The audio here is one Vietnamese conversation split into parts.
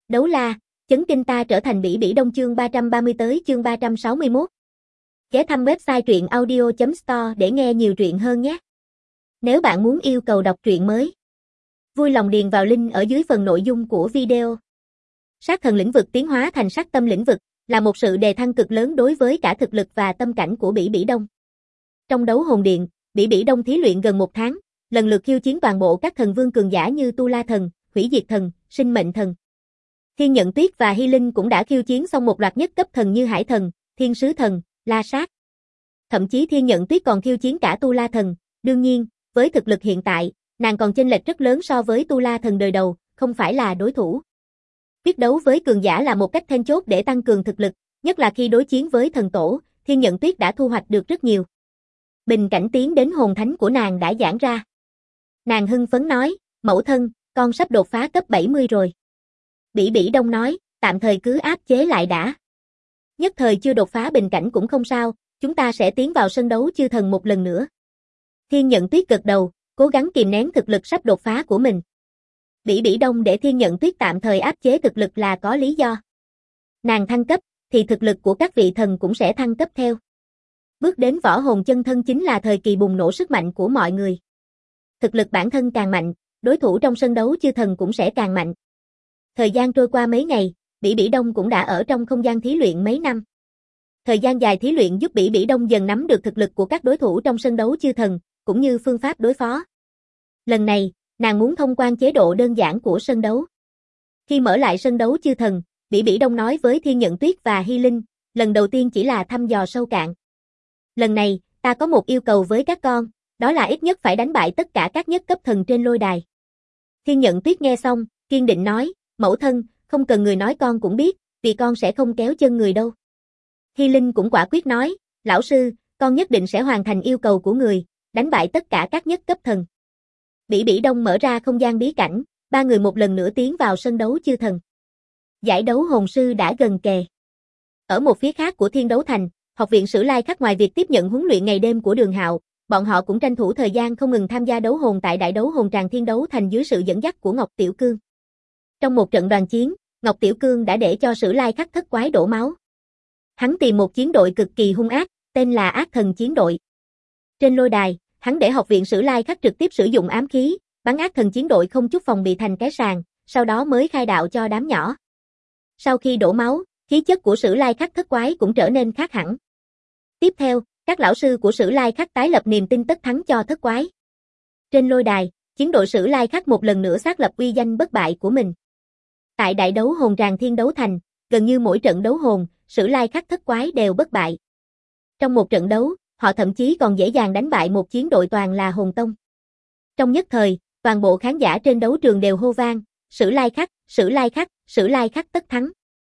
Đấu la, chấn kinh ta trở thành Bỉ Bỉ Đông chương 330 tới chương 361. Ghé thăm website truyện audio.store để nghe nhiều truyện hơn nhé. Nếu bạn muốn yêu cầu đọc truyện mới, vui lòng điền vào link ở dưới phần nội dung của video. Sát thần lĩnh vực tiến hóa thành sát tâm lĩnh vực là một sự đề thăng cực lớn đối với cả thực lực và tâm cảnh của Bỉ Bỉ Đông. Trong đấu hồn điện, Bỉ Bỉ Đông thí luyện gần 1 tháng, lần lượt khiêu chiến toàn bộ các thần vương cường giả như Tu La Thần, Hủy Diệt Thần, Sinh Mệnh Thần. Thiên Nhận Tuyết và Hy Linh cũng đã khiêu chiến xong một loạt nhất cấp thần như Hải Thần, Thiên Sứ Thần, La Sát. Thậm chí Thiên Nhận Tuyết còn khiêu chiến cả Tu La Thần, đương nhiên, với thực lực hiện tại, nàng còn chênh lệch rất lớn so với Tu La Thần đời đầu, không phải là đối thủ. Quyết đấu với cường giả là một cách then chốt để tăng cường thực lực, nhất là khi đối chiến với thần tổ, Thiên Nhận Tuyết đã thu hoạch được rất nhiều. Bình cảnh tiến đến hồn thánh của nàng đã giãn ra. Nàng hưng phấn nói, mẫu thân, con sắp đột phá cấp 70 rồi. Bỉ Bỉ Đông nói, tạm thời cứ áp chế lại đã. Nhất thời chưa đột phá bình cảnh cũng không sao, chúng ta sẽ tiến vào sân đấu chư thần một lần nữa. Thiên Nhận Tuyết gật đầu, cố gắng kìm nén thực lực sắp đột phá của mình. Bỉ Bỉ Đông để Thiên Nhận Tuyết tạm thời áp chế thực lực là có lý do. Nàng thăng cấp, thì thực lực của các vị thần cũng sẽ thăng cấp theo. Bước đến võ hồn chân thân chính là thời kỳ bùng nổ sức mạnh của mọi người. Thực lực bản thân càng mạnh, đối thủ trong sân đấu chư thần cũng sẽ càng mạnh. Thời gian trôi qua mấy ngày, Bỉ Bỉ Đông cũng đã ở trong không gian thí luyện mấy năm. Thời gian dài thí luyện giúp Bỉ Bỉ Đông dần nắm được thực lực của các đối thủ trong sân đấu chư thần, cũng như phương pháp đối phó. Lần này, nàng muốn thông quan chế độ đơn giản của sân đấu. Khi mở lại sân đấu chư thần, Bỉ Bỉ Đông nói với Thiên Nhận Tuyết và Hy Linh, lần đầu tiên chỉ là thăm dò sâu cạn. Lần này, ta có một yêu cầu với các con, đó là ít nhất phải đánh bại tất cả các nhất cấp thần trên lôi đài. Thiên Nhận Tuyết nghe xong, kiên định nói, mẫu thân, không cần người nói con cũng biết, vì con sẽ không kéo chân người đâu. Hy Linh cũng quả quyết nói, lão sư, con nhất định sẽ hoàn thành yêu cầu của người, đánh bại tất cả các nhất cấp thần. Bỉ Bỉ Đông mở ra không gian bí cảnh, ba người một lần nữa tiến vào sân đấu chư thần. Giải đấu hồn sư đã gần kề. Ở một phía khác của Thiên Đấu Thành, Học viện Sử Lai Khắc ngoài việc tiếp nhận huấn luyện ngày đêm của Đường Hạo, bọn họ cũng tranh thủ thời gian không ngừng tham gia đấu hồn tại đại đấu hồn tràng Thiên Đấu Thành dưới sự dẫn dắt của Ngọc Tiểu Cương. Trong một trận đoàn chiến, Ngọc Tiểu Cương đã để cho Sử Lai Khắc thất quái đổ máu. Hắn tìm một chiến đội cực kỳ hung ác, tên là Ác Thần chiến đội. Trên lôi đài, hắn để Học viện Sử Lai Khắc trực tiếp sử dụng ám khí, bắn Ác Thần chiến đội không chút phòng bị thành cái sàng, sau đó mới khai đạo cho đám nhỏ. Sau khi đổ máu, khí chất của Sử Lai Khắc thất quái cũng trở nên khác hẳn. Tiếp theo, các lão sư của Sử Lai Khắc tái lập niềm tin tất thắng cho thất quái. Trên lôi đài, chiến đội Sử Lai Khắc một lần nữa xác lập uy danh bất bại của mình. Tại đại đấu hồn tràng Thiên Đấu Thành, gần như mỗi trận đấu hồn, Sử Lai Khắc thất quái đều bất bại. Trong một trận đấu, họ thậm chí còn dễ dàng đánh bại một chiến đội toàn là hồn tông. Trong nhất thời, toàn bộ khán giả trên đấu trường đều hô vang, Sử Lai Khắc, Sử Lai Khắc, Sử Lai Khắc tất thắng.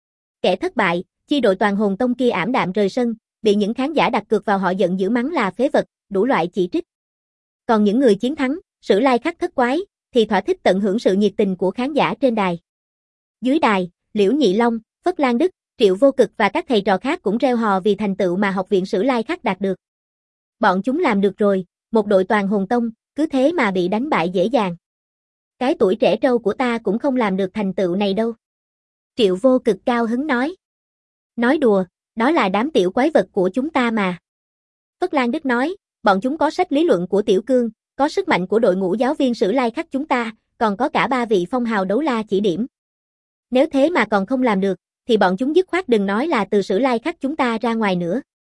Kẻ thất bại, chi đội toàn hồn tông kia ảm đạm rời sân, bị những khán giả đặt cược vào họ giận dữ mắng là phế vật, đủ loại chỉ trích. Còn những người chiến thắng, Sử Lai Khắc thất quái, thì thỏa thích tận hưởng sự nhiệt tình của khán giả trên đài. Dưới đài, Liễu Nhị Long, Phất Lan Đức, Triệu Vô Cực và các thầy trò khác cũng reo hò vì thành tựu mà Học viện Sử Lai Khắc đạt được. Bọn chúng làm được rồi, một đội toàn hồn tông, cứ thế mà bị đánh bại dễ dàng. Cái tuổi trẻ trâu của ta cũng không làm được thành tựu này đâu. Triệu Vô Cực cao hứng nói. Nói đùa, đó là đám tiểu quái vật của chúng ta mà. Phất Lan Đức nói, bọn chúng có sách lý luận của Tiểu Cương, có sức mạnh của đội ngũ giáo viên Sử Lai Khắc chúng ta, còn có cả 3 vị phong hào đấu la chỉ điểm. Nếu thế mà còn không làm được, thì bọn chúng dứt khoát đừng nói là từ Sử Lai Khắc chúng ta ra ngoài nữa.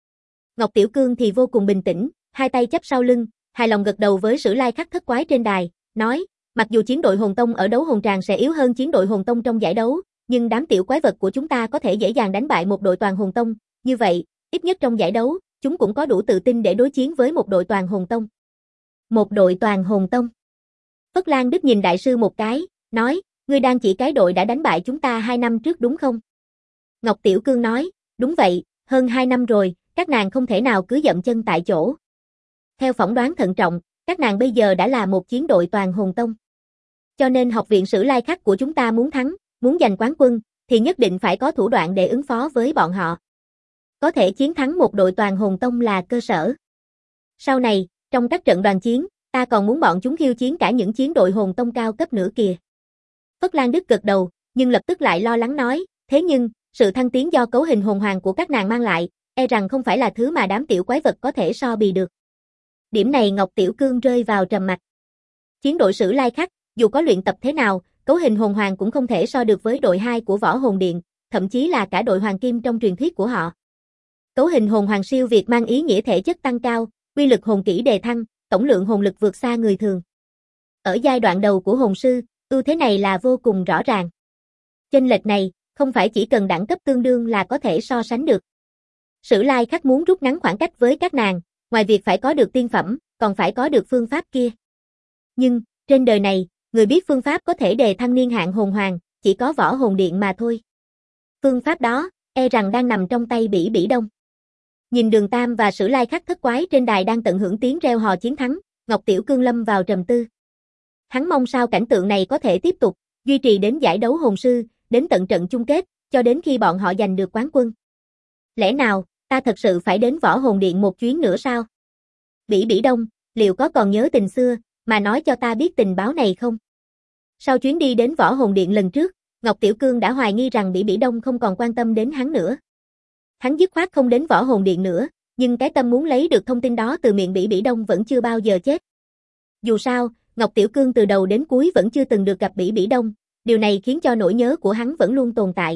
Ngọc Tiểu Cương thì vô cùng bình tĩnh, hai tay chắp sau lưng, hài lòng gật đầu với Sử Lai Khắc thất quái trên đài, nói, mặc dù chiến đội hồn tông ở đấu hồn tràng sẽ yếu hơn chiến đội hồn tông trong giải đấu, nhưng đám tiểu quái vật của chúng ta có thể dễ dàng đánh bại một đội toàn hồn tông, như vậy, ít nhất trong giải đấu, chúng cũng có đủ tự tin để đối chiến với một đội toàn hồn tông. Một đội toàn hồn tông. Phất Lan Đức nhìn đại sư một cái, nói, ngươi đang chỉ cái đội đã đánh bại chúng ta 2 năm trước đúng không? Ngọc Tiểu Cương nói, đúng vậy, hơn 2 năm rồi, các nàng không thể nào cứ dậm chân tại chỗ. Theo phỏng đoán thận trọng, các nàng bây giờ đã là một chiến đội toàn hồn tông. Cho nên Học viện Sử Lai Khắc của chúng ta muốn thắng, muốn giành quán quân, thì nhất định phải có thủ đoạn để ứng phó với bọn họ. Có thể chiến thắng một đội toàn hồn tông là cơ sở. Sau này, trong các trận đoàn chiến, ta còn muốn bọn chúng khiêu chiến cả những chiến đội hồn tông cao cấp nữa kìa. Phất Lan Đức gật đầu, nhưng lập tức lại lo lắng nói, thế nhưng, sự thăng tiến do cấu hình hồn hoàng của các nàng mang lại, e rằng không phải là thứ mà đám tiểu quái vật có thể so bì được. Điểm này Ngọc Tiểu Cương rơi vào trầm mặc. Chiến đội Sử Lai Khắc, dù có luyện tập thế nào, cấu hình hồn hoàng cũng không thể so được với đội 2 của Võ Hồn Điện, thậm chí là cả đội Hoàng Kim trong truyền thuyết của họ. Cấu hình hồn hoàng siêu việt mang ý nghĩa thể chất tăng cao, uy lực hồn kỹ đề thăng, tổng lượng hồn lực vượt xa người thường. Ở giai đoạn đầu của hồn sư, ưu thế này là vô cùng rõ ràng. Chênh lệch này, không phải chỉ cần đẳng cấp tương đương là có thể so sánh được. Sử Lai Khắc muốn rút ngắn khoảng cách với các nàng, ngoài việc phải có được tiên phẩm, còn phải có được phương pháp kia. Nhưng, trên đời này, người biết phương pháp có thể đề thăng niên hạn hồn hoàng, chỉ có Võ Hồn Điện mà thôi. Phương pháp đó, e rằng đang nằm trong tay Bỉ Bỉ Đông. Nhìn Đường Tam và Sử Lai Khắc thất quái trên đài đang tận hưởng tiếng reo hò chiến thắng, Ngọc Tiểu Cương lâm vào trầm tư. Hắn mong sao cảnh tượng này có thể tiếp tục, duy trì đến giải đấu hồn sư, đến tận trận chung kết, cho đến khi bọn họ giành được quán quân. Lẽ nào, ta thật sự phải đến Võ Hồn Điện một chuyến nữa sao? Bỉ Bỉ Đông, liệu có còn nhớ tình xưa, mà nói cho ta biết tình báo này không? Sau chuyến đi đến Võ Hồn Điện lần trước, Ngọc Tiểu Cương đã hoài nghi rằng Bỉ Bỉ Đông không còn quan tâm đến hắn nữa. Hắn dứt khoát không đến Võ Hồn Điện nữa, nhưng cái tâm muốn lấy được thông tin đó từ miệng Bỉ Bỉ Đông vẫn chưa bao giờ chết. Dù sao, Ngọc Tiểu Cương từ đầu đến cuối vẫn chưa từng được gặp Bỉ Bỉ Đông, điều này khiến cho nỗi nhớ của hắn vẫn luôn tồn tại.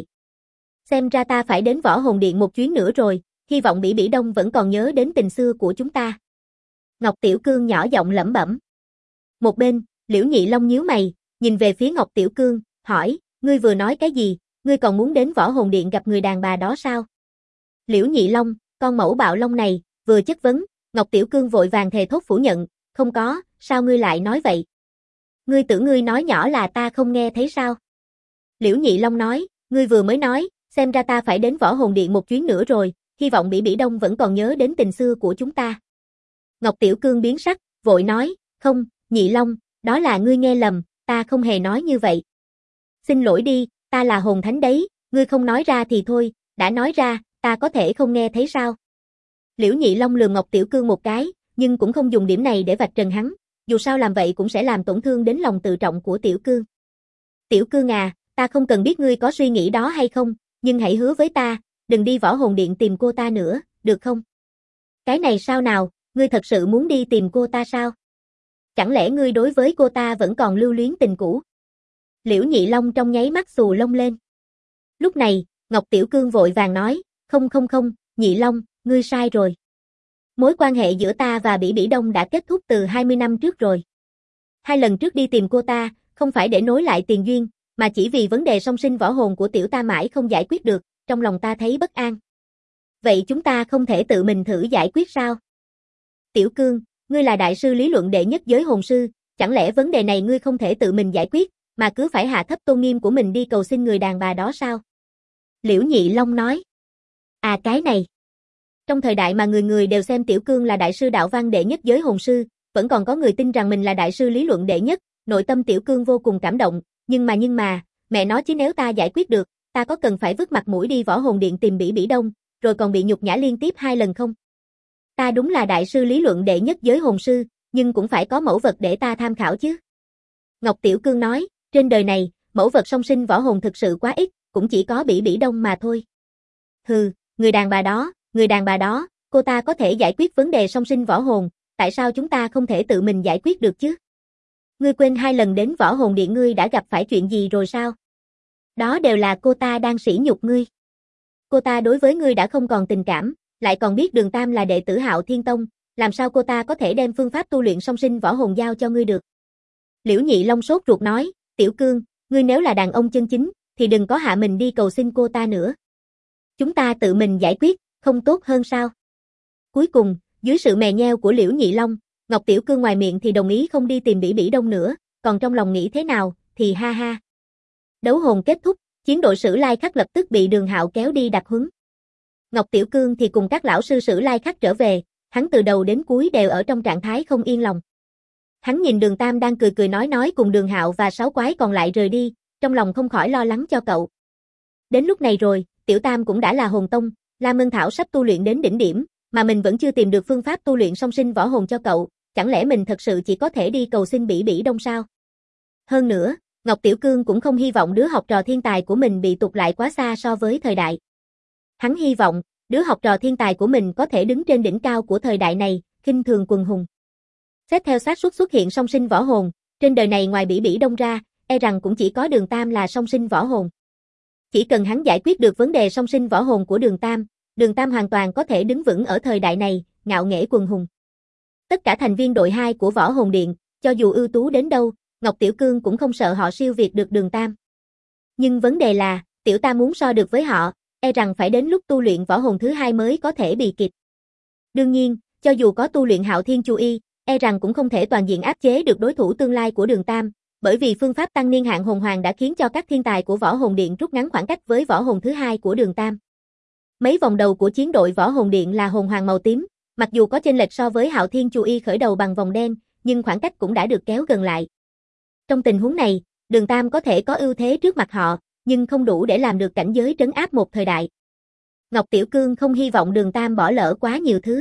Xem ra ta phải đến Võ Hồn Điện một chuyến nữa rồi, hy vọng Bỉ Bỉ Đông vẫn còn nhớ đến tình xưa của chúng ta. Ngọc Tiểu Cương nhỏ giọng lẩm bẩm. Một bên, Liễu Nhị Long nhíu mày, nhìn về phía Ngọc Tiểu Cương, hỏi, ngươi vừa nói cái gì, ngươi còn muốn đến Võ Hồn Điện gặp người đàn bà đó sao? Liễu Nhị Long, con mẫu bạo long này, vừa chất vấn, Ngọc Tiểu Cương vội vàng thề thốt phủ nhận, không có, sao ngươi lại nói vậy? Ngươi tưởng ngươi nói nhỏ là ta không nghe thấy sao? Liễu Nhị Long nói, ngươi vừa mới nói, xem ra ta phải đến Võ Hồn Điện một chuyến nữa rồi, hy vọng Bỉ Bỉ Đông vẫn còn nhớ đến tình xưa của chúng ta. Ngọc Tiểu Cương biến sắc, vội nói, không, Nhị Long, đó là ngươi nghe lầm, ta không hề nói như vậy. Xin lỗi đi, ta là hồn thánh đấy, ngươi không nói ra thì thôi, đã nói ra, ta có thể không nghe thấy sao? Liễu Nhị Long lườm Ngọc Tiểu Cương một cái, nhưng cũng không dùng điểm này để vạch trần hắn, dù sao làm vậy cũng sẽ làm tổn thương đến lòng tự trọng của Tiểu Cương. Tiểu Cương à, ta không cần biết ngươi có suy nghĩ đó hay không, nhưng hãy hứa với ta, đừng đi Võ Hồn Điện tìm cô ta nữa, được không? Cái này sao nào, ngươi thật sự muốn đi tìm cô ta sao? Chẳng lẽ ngươi đối với cô ta vẫn còn lưu luyến tình cũ? Liễu Nhị Long trong nháy mắt xù lông lên. Lúc này, Ngọc Tiểu Cương vội vàng nói, không, Nhị Long, ngươi sai rồi. Mối quan hệ giữa ta và Bỉ Bỉ Đông đã kết thúc từ 20 năm trước rồi. 2 lần trước đi tìm cô ta, không phải để nối lại tiền duyên, mà chỉ vì vấn đề song sinh võ hồn của tiểu ta mãi không giải quyết được, trong lòng ta thấy bất an. Vậy chúng ta không thể tự mình thử giải quyết sao? Tiểu Cương, ngươi là đại sư lý luận đệ nhất giới hồn sư, chẳng lẽ vấn đề này ngươi không thể tự mình giải quyết, mà cứ phải hạ thấp tôn nghiêm của mình đi cầu xin người đàn bà đó sao? Liễu Nhị Long nói. À cái này. Trong thời đại mà người người đều xem Tiểu Cương là đại sư đạo văn đệ nhất giới hồn sư, vẫn còn có người tin rằng mình là đại sư lý luận đệ nhất, nội tâm Tiểu Cương vô cùng cảm động, nhưng mà, mẹ nói chứ nếu ta giải quyết được, ta có cần phải vứt mặt mũi đi Võ Hồn Điện tìm Bỉ Bỉ Đông, rồi còn bị nhục nhã liên tiếp 2 lần không? Ta đúng là đại sư lý luận đệ nhất giới hồn sư, nhưng cũng phải có mẫu vật để ta tham khảo chứ. Ngọc Tiểu Cương nói, trên đời này, mẫu vật song sinh võ hồn thực sự quá ít, cũng chỉ có Bỉ Bỉ Đông mà thôi. Hừ, người đàn bà đó, cô ta có thể giải quyết vấn đề song sinh võ hồn, tại sao chúng ta không thể tự mình giải quyết được chứ? Ngươi quên 2 lần đến Võ Hồn Điện ngươi đã gặp phải chuyện gì rồi sao? Đó đều là cô ta đang sỉ nhục ngươi. Cô ta đối với ngươi đã không còn tình cảm, lại còn biết Đường Tam là đệ tử Hạo Thiên Tông, làm sao cô ta có thể đem phương pháp tu luyện song sinh võ hồn giao cho ngươi được? Liễu Nhị Long sốt ruột nói, Tiểu Cương, ngươi nếu là đàn ông chân chính, thì đừng có hạ mình đi cầu xin cô ta nữa. Chúng ta tự mình giải quyết, không tốt hơn sao? Cuối cùng, dưới sự mè nheo của Liễu Nhị Long, Ngọc Tiểu Cương ngoài miệng thì đồng ý không đi tìm Bỉ Bỉ Đông nữa, còn trong lòng nghĩ thế nào, thì ha ha. Đấu hồn kết thúc, chiến đội Sử Lai Khắc lập tức bị Đường Hạo kéo đi đặc huấn. Ngọc Tiểu Cương thì cùng các lão sư Sử Lai Khắc trở về, hắn từ đầu đến cuối đều ở trong trạng thái không yên lòng. Hắn nhìn Đường Tam đang cười cười nói cùng Đường Hạo và 6 quái còn lại rời đi, trong lòng không khỏi lo lắng cho cậu. Đến lúc này rồi, Tiểu Tam cũng đã là hồn tông, Lam Ngân Thảo sắp tu luyện đến đỉnh điểm, mà mình vẫn chưa tìm được phương pháp tu luyện song sinh võ hồn cho cậu, chẳng lẽ mình thật sự chỉ có thể đi cầu xin Bỉ Bỉ Đông sao? Hơn nữa, Ngọc Tiểu Cương cũng không hy vọng đứa học trò thiên tài của mình bị tụt lại quá xa so với thời đại. Hắn hy vọng, đứa học trò thiên tài của mình có thể đứng trên đỉnh cao của thời đại này, khinh thường quần hùng. Xét theo xác suất xuất hiện song sinh võ hồn, trên đời này ngoài Bỉ Bỉ Đông ra, e rằng cũng chỉ có Đường Tam là song sinh võ hồn. Chỉ cần hắn giải quyết được vấn đề song sinh võ hồn của Đường Tam hoàn toàn có thể đứng vững ở thời đại này, ngạo nghễ quần hùng. Tất cả thành viên đội 2 của Võ Hồn Điện, cho dù ưu tú đến đâu, Ngọc Tiểu Cương cũng không sợ họ siêu việt được Đường Tam. Nhưng vấn đề là, Tiểu Tam muốn so được với họ, e rằng phải đến lúc tu luyện võ hồn thứ 2 mới có thể bị kịp. Đương nhiên, cho dù có tu luyện Hạo Thiên Chu Y, e rằng cũng không thể toàn diện áp chế được đối thủ tương lai của Đường Tam, bởi vì phương pháp tăng niên hạn hồn hoàng đã khiến cho các thiên tài của Võ Hồn Điện rút ngắn khoảng cách với võ hồn thứ 2 của Đường Tam. Mấy vòng đầu của chiến đội Võ Hồn Điện là hồn hoàng màu tím, mặc dù có chênh lệch so với Hạo Thiên Chu Y khởi đầu bằng vòng đen, nhưng khoảng cách cũng đã được kéo gần lại. Trong tình huống này, Đường Tam có thể có ưu thế trước mặt họ, nhưng không đủ để làm được cảnh giới trấn áp một thời đại. Ngọc Tiểu Cương không hy vọng Đường Tam bỏ lỡ quá nhiều thứ.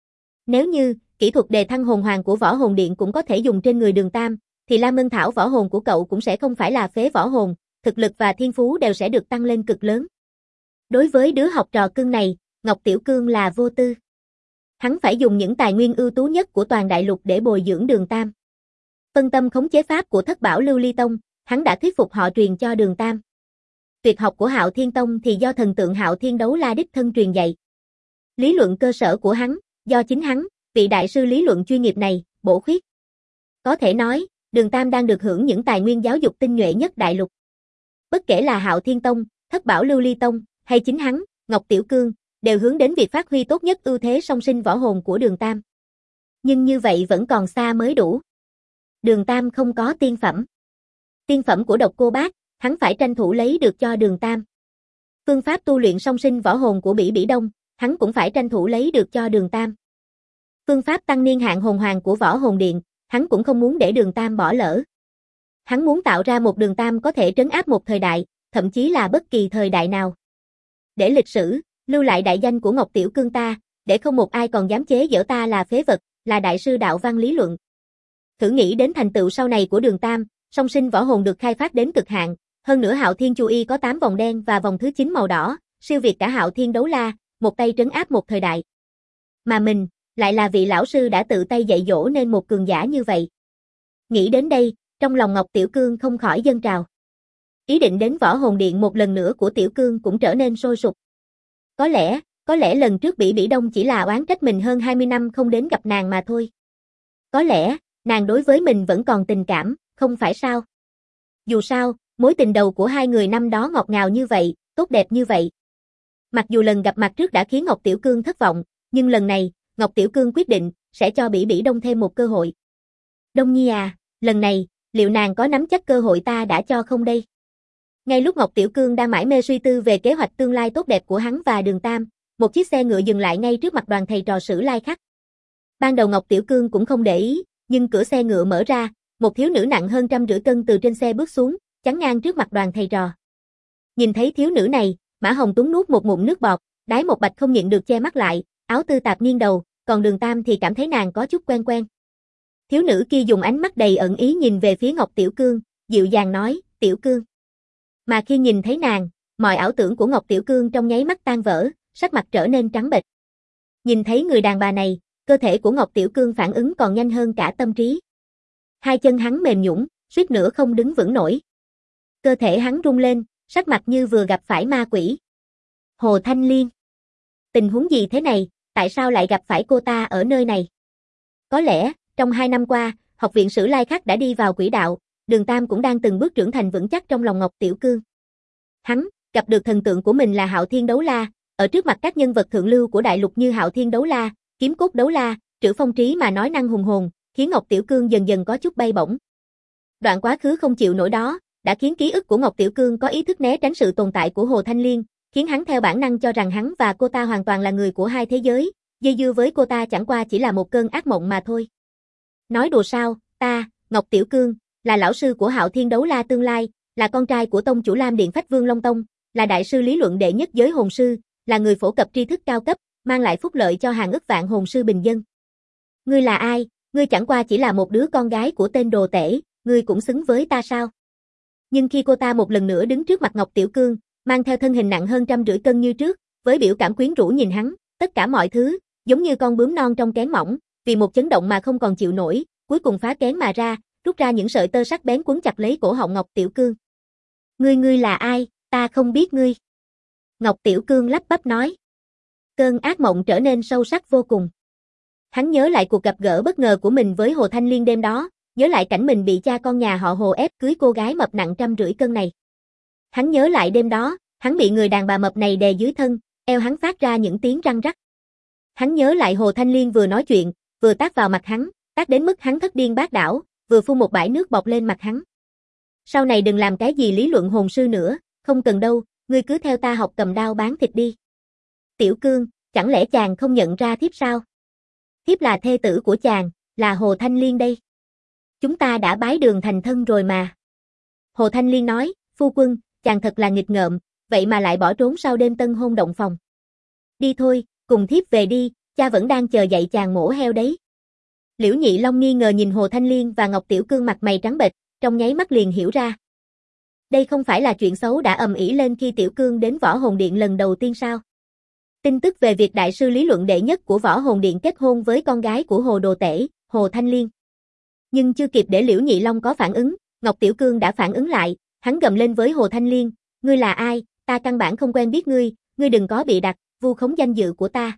Nếu như, kỹ thuật đề thăng hồn hoàng của Võ Hồn Điện cũng có thể dùng trên người Đường Tam, thì Lam Ngân Thảo võ hồn của cậu cũng sẽ không phải là phế võ hồn, thực lực và thiên phú đều sẽ được tăng lên cực lớn. Đối với đứa học trò cưng này, Ngọc Tiểu Cương là vô tư. Hắn phải dùng những tài nguyên ưu tú nhất của toàn đại lục để bồi dưỡng Đường Tam. Phân tâm khống chế pháp của Thất Bảo Lưu Ly Tông, hắn đã thuyết phục họ truyền cho Đường Tam. Tuyệt học của Hạo Thiên Tông thì do thần tượng Hạo Thiên Đấu La đích thân truyền dạy. Lý luận cơ sở của hắn, do chính hắn, vị đại sư lý luận chuyên nghiệp này, bổ khuyết. Có thể nói, Đường Tam đang được hưởng những tài nguyên giáo dục tinh nhuệ nhất đại lục. Bất kể là Hạo Thiên Tông, Thất Bảo Lưu Ly Tông, hay chính hắn, Ngọc Tiểu Cương, đều hướng đến việc phát huy tốt nhất ưu thế song sinh võ hồn của Đường Tam. Nhưng như vậy vẫn còn xa mới đủ. Đường Tam không có tiên phẩm. Tiên phẩm của Độc Cô Bác, hắn phải tranh thủ lấy được cho Đường Tam. Phương pháp tu luyện song sinh võ hồn của Bỉ Bỉ Đông, hắn cũng phải tranh thủ lấy được cho Đường Tam. Phương pháp tăng niên hạn hồn hoàng của Võ Hồn Điện, hắn cũng không muốn để Đường Tam bỏ lỡ. Hắn muốn tạo ra một Đường Tam có thể trấn áp một thời đại, thậm chí là bất kỳ thời đại nào. Để lịch sử, lưu lại đại danh của Ngọc Tiểu Cương ta, để không một ai còn dám chế giễu ta là phế vật, là đại sư đạo văn lý luận. Thử nghĩ đến thành tựu sau này của Đường Tam, song sinh võ hồn được khai phát đến cực hạn, hơn nữa Hạo Thiên Chu Y có 8 vòng đen và vòng thứ 9 màu đỏ, siêu việt cả Hạo Thiên Đấu La, một tay trấn áp một thời đại. Mà mình, lại là vị lão sư đã tự tay dạy dỗ nên một cường giả như vậy. Nghĩ đến đây, trong lòng Ngọc Tiểu Cương không khỏi dâng trào. Ý định đến Võ Hồn Điện một lần nữa của Tiểu Cương cũng trở nên sôi sục. Có lẽ lần trước Bỉ Bỉ Đông chỉ là oán trách mình hơn 20 năm không đến gặp nàng mà thôi. Có lẽ, nàng đối với mình vẫn còn tình cảm, không phải sao? Dù sao, mối tình đầu của hai người năm đó ngọt ngào như vậy, tốt đẹp như vậy. Mặc dù lần gặp mặt trước đã khiến Ngọc Tiểu Cương thất vọng, nhưng lần này, Ngọc Tiểu Cương quyết định, sẽ cho Bỉ Bỉ Đông thêm một cơ hội. Đông Nhi à, lần này, liệu nàng có nắm chắc cơ hội ta đã cho không đây? Ngay lúc Ngọc Tiểu Cương đang mải mê suy tư về kế hoạch tương lai tốt đẹp của hắn và Đường Tam, một chiếc xe ngựa dừng lại ngay trước mặt đoàn thầy trò Sử Lai Khắc. Ban đầu Ngọc Tiểu Cương cũng không để ý, nhưng cửa xe ngựa mở ra, một thiếu nữ nặng hơn 150 cân từ trên xe bước xuống, chắn ngang trước mặt đoàn thầy trò. Nhìn thấy thiếu nữ này, Mã Hồng Tuấn nuốt một ngụm nước bọt, Đái Một Bạch không nhịn được che mắt lại, áo tư tạp nghiêng đầu, còn Đường Tam thì cảm thấy nàng có chút quen quen. Thiếu nữ kia dùng ánh mắt đầy ẩn ý nhìn về phía Ngọc Tiểu Cương, dịu dàng nói, Tiểu Cương. Mà khi nhìn thấy nàng, mọi ảo tưởng của Ngọc Tiểu Cương trong nháy mắt tan vỡ, sắc mặt trở nên trắng bệch. Nhìn thấy người đàn bà này, cơ thể của Ngọc Tiểu Cương phản ứng còn nhanh hơn cả tâm trí. Hai chân hắn mềm nhũn, suýt nữa không đứng vững nổi. Cơ thể hắn rung lên, sắc mặt như vừa gặp phải ma quỷ. Hồ Thanh Liên. Tình huống gì thế này, tại sao lại gặp phải cô ta ở nơi này? Có lẽ, trong 2 năm qua, học viện Sử Lai Khắc đã đi vào quỹ đạo, Đường Tam cũng đang từng bước trưởng thành vững chắc trong lòng Ngọc Tiểu Cương. Hắn, gặp được thần tượng của mình là Hạo Thiên Đấu La, ở trước mặt các nhân vật thượng lưu của đại lục như Hạo Thiên Đấu La, Kiếm Cốt Đấu La, Trử Phong Trí mà nói năng hùng hồn, khiến Ngọc Tiểu Cương dần dần có chút bay bổng. Đoạn quá khứ không chịu nổi đó, đã khiến ký ức của Ngọc Tiểu Cương có ý thức né tránh sự tồn tại của Hồ Thanh Liên, khiến hắn theo bản năng cho rằng hắn và cô ta hoàn toàn là người của hai thế giới, dây dưa với cô ta chẳng qua chỉ là một cơn ác mộng mà thôi. Nói đùa sao, ta, Ngọc Tiểu Cương, là lão sư của Hạo Thiên Đấu La tương lai, là con trai của tông chủ Lam Điện Phách Vương Long Tông, là đại sư lý luận đệ nhất giới hồn sư, là người phổ cập tri thức cao cấp, mang lại phúc lợi cho hàng ức vạn hồn sư bình dân. Ngươi là ai? Ngươi chẳng qua chỉ là một đứa con gái của tên đồ tể, ngươi cũng xứng với ta sao? Nhưng khi cô ta một lần nữa đứng trước mặt Ngọc Tiểu Cương, mang theo thân hình nặng hơn 150 cân như trước, với biểu cảm quyến rũ nhìn hắn, tất cả mọi thứ, giống như con bướm non trong kén mỏng, vì một chấn động mà không còn chịu nổi, cuối cùng phá kén mà ra, rút ra những sợi tơ sắc bén quấn chặt lấy cổ họng Ngọc Tiểu Cương. Ngươi là ai, ta không biết ngươi. Ngọc Tiểu Cương lắp bắp nói. Cơn ác mộng trở nên sâu sắc vô cùng. Hắn nhớ lại cuộc gặp gỡ bất ngờ của mình với Hồ Thanh Liên đêm đó, nhớ lại cảnh mình bị cha con nhà họ Hồ ép cưới cô gái mập nặng 150 cân này. Hắn nhớ lại đêm đó, hắn bị người đàn bà mập này đè dưới thân, eo hắn phát ra những tiếng răng rắc. Hắn nhớ lại Hồ Thanh Liên vừa nói chuyện, vừa tát vào mặt hắn, tát đến mức hắn thất điên bát đảo, vừa phun một bãi nước bọt lên mặt hắn. Sau này đừng làm cái gì lý luận hồn sư nữa, không cần đâu, ngươi cứ theo ta học cầm đao bán thịt đi. Tiểu Cương, chẳng lẽ chàng không nhận ra thiếp sao? Thiếp là thê tử của chàng, là Hồ Thanh Liên đây. Chúng ta đã bái đường thành thân rồi mà. Hồ Thanh Liên nói, phu quân, chàng thật là nghịch ngợm, vậy mà lại bỏ trốn sau đêm tân hôn động phòng. Đi thôi, cùng thiếp về đi, cha vẫn đang chờ dạy chàng mổ heo đấy. Liễu Nhị Long nghi ngờ nhìn Hồ Thanh Liên và Ngọc Tiểu Cương mặt mày trắng bệch, trong nháy mắt liền hiểu ra. Đây không phải là chuyện xấu đã ầm ĩ lên khi Tiểu Cương đến Võ Hồn Điện lần đầu tiên sao? Tin tức về việc đại sư lý luận đệ nhất của Võ Hồn Điện kết hôn với con gái của Hồ Đồ Tể, Hồ Thanh Liên. Nhưng chưa kịp để Liễu Nhị Long có phản ứng, Ngọc Tiểu Cương đã phản ứng lại, hắn gầm lên với Hồ Thanh Liên, ngươi là ai, ta căn bản không quen biết ngươi đừng có bị đặt, vu khống danh dự của ta.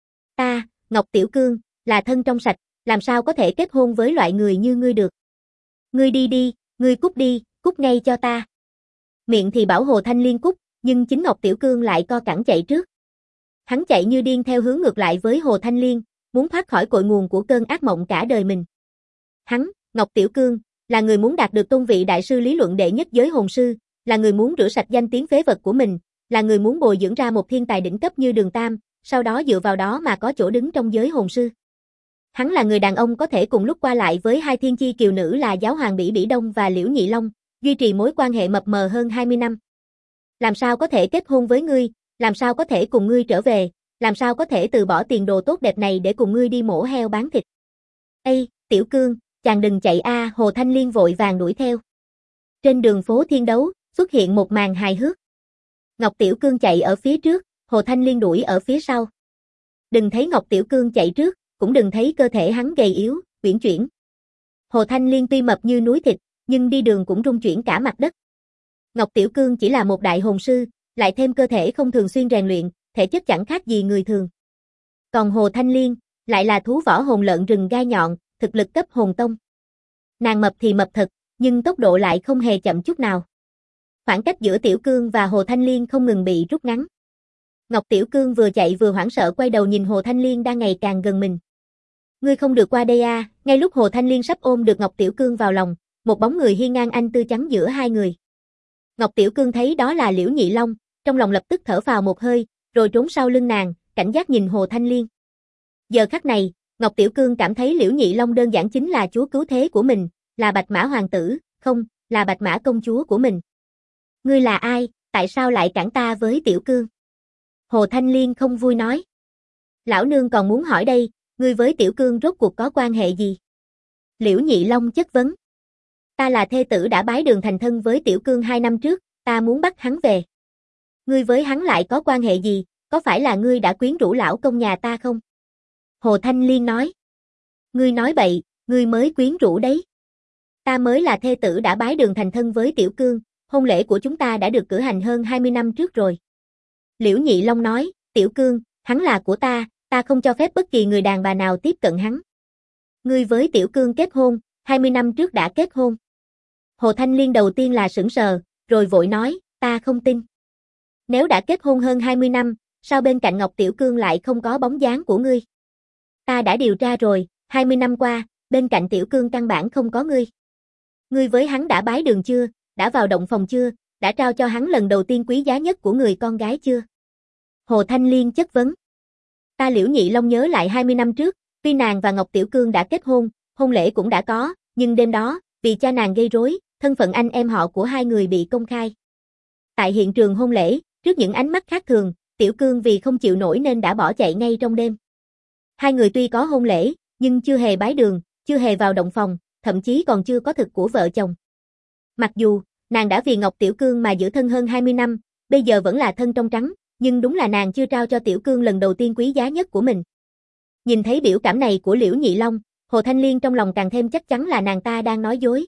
Ta, Ngọc Tiểu Cương, là thân trong sạch, làm sao có thể kết hôn với loại người như ngươi được. Ngươi đi đi, ngươi cút đi, cút ngay cho ta. Miệng thì bảo Hồ Thanh Liên cút, nhưng chính Ngọc Tiểu Cương lại co cẳng chạy trước. Hắn chạy như điên theo hướng ngược lại với Hồ Thanh Liên, muốn thoát khỏi cội nguồn của cơn ác mộng cả đời mình. Hắn, Ngọc Tiểu Cương, là người muốn đạt được tôn vị đại sư lý luận đệ nhất giới hồn sư, là người muốn rửa sạch danh tiếng phế vật của mình, là người muốn bồi dưỡng ra một thiên tài đỉnh cấp như Đường Tam, sau đó dựa vào đó mà có chỗ đứng trong giới hồn sư. Hắn là người đàn ông có thể cùng lúc qua lại với hai thiên chi kiều nữ là Giáo hoàng Bỉ Bỉ Đông và Liễu Nhị Long, duy trì mối quan hệ mập mờ hơn 20 năm. Làm sao có thể kết hôn với ngươi, làm sao có thể cùng ngươi trở về, làm sao có thể từ bỏ tiền đồ tốt đẹp này để cùng ngươi đi mổ heo bán thịt. Ê, Tiểu Cương, chàng đừng chạy a, Hồ Thanh Liên vội vàng đuổi theo. Trên đường phố Thiên Đấu, xuất hiện một màn hài hước. Ngọc Tiểu Cương chạy ở phía trước, Hồ Thanh Liên đuổi ở phía sau. Đừng thấy Ngọc Tiểu Cương chạy trước, cũng đừng thấy cơ thể hắn gầy yếu, uyển chuyển. Hồ Thanh Liên tuy mập như núi thịt, nhưng đi đường cũng rung chuyển cả mặt đất. Ngọc Tiểu Cương chỉ là một đại hồn sư, lại thêm cơ thể không thường xuyên rèn luyện, thể chất chẳng khác gì người thường. Còn Hồ Thanh Liên, lại là thú võ hồn lợn rừng gai nhọn, thực lực cấp hồn tông. Nàng mập thì mập thật, nhưng tốc độ lại không hề chậm chút nào. Khoảng cách giữa Tiểu Cương và Hồ Thanh Liên không ngừng bị rút ngắn. Ngọc Tiểu Cương vừa chạy vừa hoảng sợ quay đầu nhìn Hồ Thanh Liên đang ngày càng gần mình. Ngươi không được qua đây a, ngay lúc Hồ Thanh Liên sắp ôm được Ngọc Tiểu Cương vào lòng, một bóng người hiên ngang anh tư chắn giữa hai người. Ngọc Tiểu Cương thấy đó là Liễu Nhị Long, trong lòng lập tức thở phào một hơi, rồi trốn sau lưng nàng, cảnh giác nhìn Hồ Thanh Liên. Giờ khắc này, Ngọc Tiểu Cương cảm thấy Liễu Nhị Long đơn giản chính là chúa cứu thế của mình, là Bạch Mã hoàng tử, không, là Bạch Mã công chúa của mình. Ngươi là ai, tại sao lại cản ta với Tiểu Cương? Hồ Thanh Liên không vui nói. Lão nương còn muốn hỏi đây, ngươi với Tiểu Cương rốt cuộc có quan hệ gì? Liễu Nhị Long chất vấn. Ta là thê tử đã bái đường thành thân với Tiểu Cương 2 năm trước, ta muốn bắt hắn về. Ngươi với hắn lại có quan hệ gì, có phải là ngươi đã quyến rũ lão công nhà ta không? Hồ Thanh Liên nói. Ngươi nói bậy, ngươi mới quyến rũ đấy. Ta mới là thê tử đã bái đường thành thân với Tiểu Cương, hôn lễ của chúng ta đã được cử hành hơn 20 năm trước rồi. Liễu Nhị Long nói, Tiểu Cương, hắn là của ta không cho phép bất kỳ người đàn bà nào tiếp cận hắn. Ngươi với Tiểu Cương kết hôn, 20 năm trước đã kết hôn. Hồ Thanh Liên đầu tiên là sững sờ, rồi vội nói, ta không tin. Nếu đã kết hôn hơn 20 năm, sao bên cạnh Ngọc Tiểu Cương lại không có bóng dáng của ngươi? Ta đã điều tra rồi, 20 năm qua, bên cạnh Tiểu Cương căn bản không có ngươi. Ngươi với hắn đã bái đường chưa, đã vào động phòng chưa, đã trao cho hắn lần đầu tiên quý giá nhất của người con gái chưa? Hồ Thanh Liên chất vấn. Ta Liễu Nhị Long nhớ lại 20 năm trước, tuy nàng và Ngọc Tiểu Cương đã kết hôn, hôn lễ cũng đã có, nhưng đêm đó, vì cha nàng gây rối, thân phận anh em họ của hai người bị công khai. Tại hiện trường hôn lễ, trước những ánh mắt khác thường, Tiểu Cương vì không chịu nổi nên đã bỏ chạy ngay trong đêm. Hai người tuy có hôn lễ, nhưng chưa hề bái đường, chưa hề vào động phòng, thậm chí còn chưa có thực của vợ chồng. Mặc dù, Nàng đã vì Ngọc Tiểu Cương mà giữ thân hơn 20 năm, bây giờ vẫn là thân trong trắng, nhưng đúng là nàng chưa trao cho Tiểu Cương lần đầu tiên quý giá nhất của mình. Nhìn thấy biểu cảm này của Liễu Nhị Long, Hồ Thanh Liên trong lòng càng thêm chắc chắn là nàng ta đang nói dối.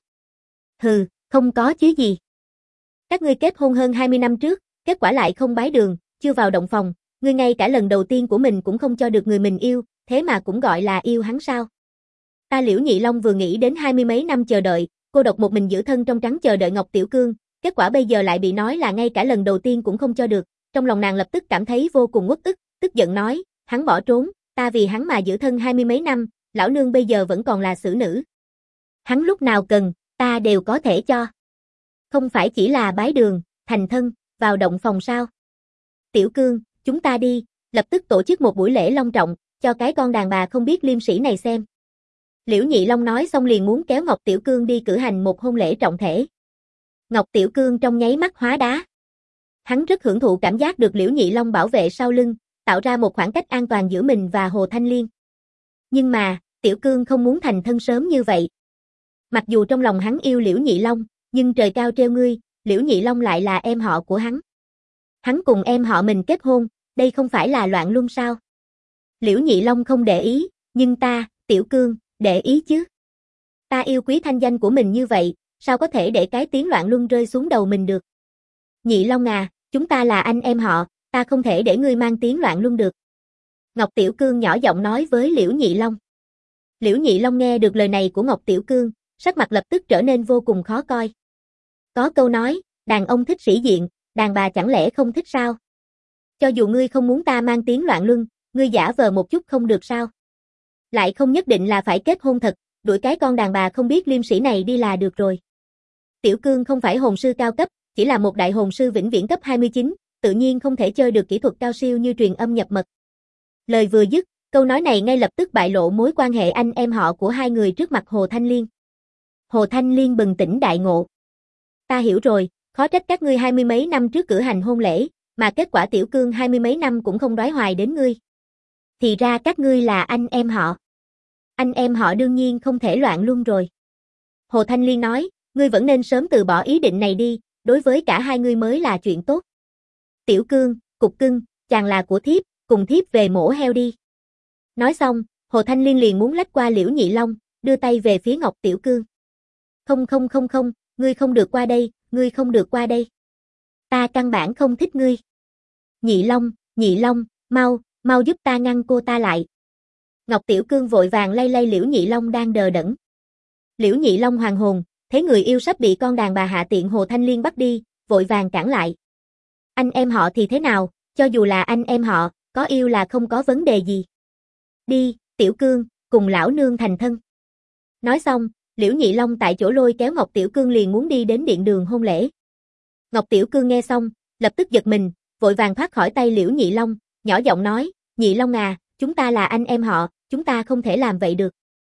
Hừ, không có chứ gì. Các ngươi kết hôn hơn 20 năm trước, kết quả lại không bái đường, chưa vào động phòng, ngươi ngay cả lần đầu tiên của mình cũng không cho được người mình yêu, thế mà cũng gọi là yêu hắn sao? Ta Liễu Nhị Long vừa nghĩ đến 20 mấy năm chờ đợi, cô độc một mình giữ thân trong trắng chờ đợi Ngọc Tiểu Cương, kết quả bây giờ lại bị nói là ngay cả lần đầu tiên cũng không cho được, trong lòng nàng lập tức cảm thấy vô cùng uất ức, tức giận nói, hắn bỏ trốn, ta vì hắn mà giữ thân 20 mấy năm, lão nương bây giờ vẫn còn là xử nữ. Hắn lúc nào cần, ta đều có thể cho. Không phải chỉ là bái đường, thành thân, vào động phòng sao? Tiểu Cương, chúng ta đi, lập tức tổ chức một buổi lễ long trọng, cho cái con đàn bà không biết liêm sĩ này xem. Liễu Nhị Long nói xong liền muốn kéo Ngọc Tiểu Cương đi cử hành một hôn lễ trọng thể. Ngọc Tiểu Cương trong nháy mắt hóa đá. Hắn rất hưởng thụ cảm giác được Liễu Nhị Long bảo vệ sau lưng, tạo ra một khoảng cách an toàn giữa mình và Hồ Thanh Liên. Nhưng mà, Tiểu Cương không muốn thành thân sớm như vậy. Mặc dù trong lòng hắn yêu Liễu Nhị Long, nhưng trời cao treo ngươi, Liễu Nhị Long lại là em họ của hắn. Hắn cùng em họ mình kết hôn, đây không phải là loạn luân sao? Liễu Nhị Long không để ý, nhưng ta, Tiểu Cương, để ý chứ. Ta yêu quý thanh danh của mình như vậy, sao có thể để cái tiếng loạn luân rơi xuống đầu mình được? Nhị Long à, chúng ta là anh em họ, ta không thể để ngươi mang tiếng loạn luân được. Ngọc Tiểu Cương nhỏ giọng nói với Liễu Nhị Long. Liễu Nhị Long nghe được lời này của Ngọc Tiểu Cương, sắc mặt lập tức trở nên vô cùng khó coi. Có câu nói, đàn ông thích sĩ diện, đàn bà chẳng lẽ không thích sao? Cho dù ngươi không muốn ta mang tiếng loạn luân, ngươi giả vờ một chút không được sao? Lại không nhất định là phải kết hôn thật, đuổi cái con đàn bà không biết liêm sĩ này đi là được rồi. Tiểu Cương không phải hồn sư cao cấp, chỉ là một đại hồn sư vĩnh viễn cấp 29, tự nhiên không thể chơi được kỹ thuật cao siêu như truyền âm nhập mật. Lời vừa dứt, câu nói này ngay lập tức bại lộ mối quan hệ anh em họ của hai người trước mặt Hồ Thanh Liên. Hồ Thanh Liên bừng tỉnh đại ngộ. Ta hiểu rồi, khó trách các ngươi 20 mấy năm trước cử hành hôn lễ, mà kết quả Tiểu Cương 20 mấy năm cũng không đoái hoài đến ngươi. Thì ra các ngươi là anh em họ. Anh em họ đương nhiên không thể loạn luân rồi. Hồ Thanh Liên nói, ngươi vẫn nên sớm từ bỏ ý định này đi, đối với cả hai ngươi mới là chuyện tốt. Tiểu Cương, cục cưng, chàng là của thiếp, cùng thiếp về mổ heo đi. Nói xong, Hồ Thanh Liên liền muốn lách qua Liễu Nhị Long, đưa tay về phía Ngọc Tiểu Cương. Không, ngươi không được qua đây, ngươi không được qua đây. Ta căn bản không thích ngươi. Nhị Long, mau giúp ta ngăn cô ta lại. Ngọc Tiểu Cương vội vàng lay lay Liễu Nhị Long đang đờ đẫn. Liễu Nhị Long hoàng hồn, thấy người yêu sắp bị con đàn bà hạ tiện Hồ Thanh Liên bắt đi, vội vàng cản lại. Anh em họ thì thế nào, cho dù là anh em họ, có yêu là không có vấn đề gì. Đi, Tiểu Cương, cùng lão nương thành thân. Nói xong, Liễu Nhị Long tại chỗ lôi kéo Ngọc Tiểu Cương liền muốn đi đến điện đường hôn lễ. Ngọc Tiểu Cương nghe xong, lập tức giật mình, vội vàng thoát khỏi tay Liễu Nhị Long, nhỏ giọng nói, Nhị Long à, chúng ta là anh em họ, chúng ta không thể làm vậy được.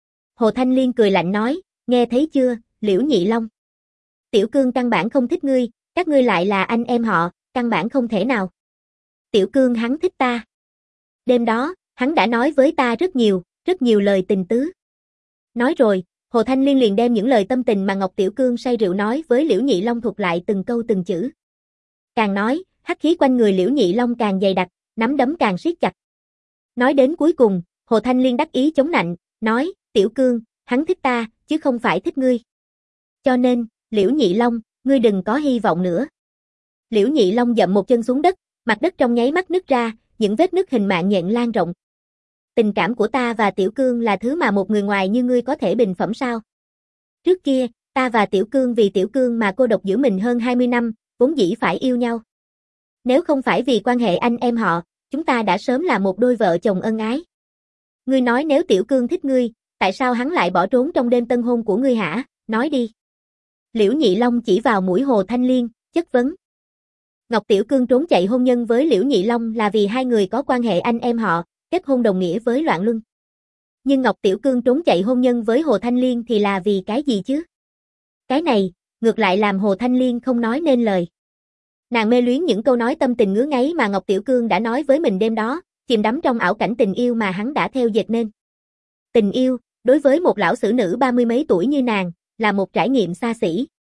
Hồ Thanh Liên cười lạnh nói, nghe thấy chưa, Liễu Nhị Long. Tiểu Cương căn bản không thích ngươi, các ngươi lại là anh em họ, căn bản không thể nào. Tiểu Cương hắn thích ta. Đêm đó, hắn đã nói với ta rất nhiều lời tình tứ. Nói rồi, Hồ Thanh Liên liền đem những lời tâm tình mà Ngọc Tiểu Cương say rượu nói với Liễu Nhị Long thuật lại từng câu từng chữ. Càng nói, hắc khí quanh người Liễu Nhị Long càng dày đặc, nắm đấm càng siết chặt. Nói đến cuối cùng, Hồ Thanh Liên đắc ý chống nạnh, nói, Tiểu Cương, hắn thích ta, chứ không phải thích ngươi. Cho nên, Liễu Nhị Long, ngươi đừng có hy vọng nữa. Liễu Nhị Long dậm một chân xuống đất, mặt đất trong nháy mắt nứt ra, những vết nứt hình mạng nhện lan rộng. Tình cảm của ta và Tiểu Cương là thứ mà một người ngoài như ngươi có thể bình phẩm sao? Trước kia, ta và Tiểu Cương vì Tiểu Cương mà cô độc giữ mình hơn 20 năm, vốn dĩ phải yêu nhau. Nếu không phải vì quan hệ anh em họ, chúng ta đã sớm là một đôi vợ chồng ân ái. Ngươi nói nếu Tiểu Cương thích ngươi, tại sao hắn lại bỏ trốn trong đêm tân hôn của ngươi hả? Nói đi. Liễu Nhị Long chỉ vào mũi Hồ Thanh Liên, chất vấn. Ngọc Tiểu Cương trốn chạy hôn nhân với Liễu Nhị Long là vì hai người có quan hệ anh em họ, kết hôn đồng nghĩa với loạn luân. Nhưng Ngọc Tiểu Cương trốn chạy hôn nhân với Hồ Thanh Liên thì là vì cái gì chứ? Cái này, ngược lại làm Hồ Thanh Liên không nói nên lời. Nàng mê luyến những câu nói tâm tình ngứa ngáy mà Ngọc Tiểu Cương đã nói với mình đêm đó, chìm đắm trong ảo cảnh tình yêu mà hắn đã theo dệt nên. Tình yêu, đối với một lão xử nữ 30 mấy tuổi như nàng, là một trải nghiệm xa xỉ.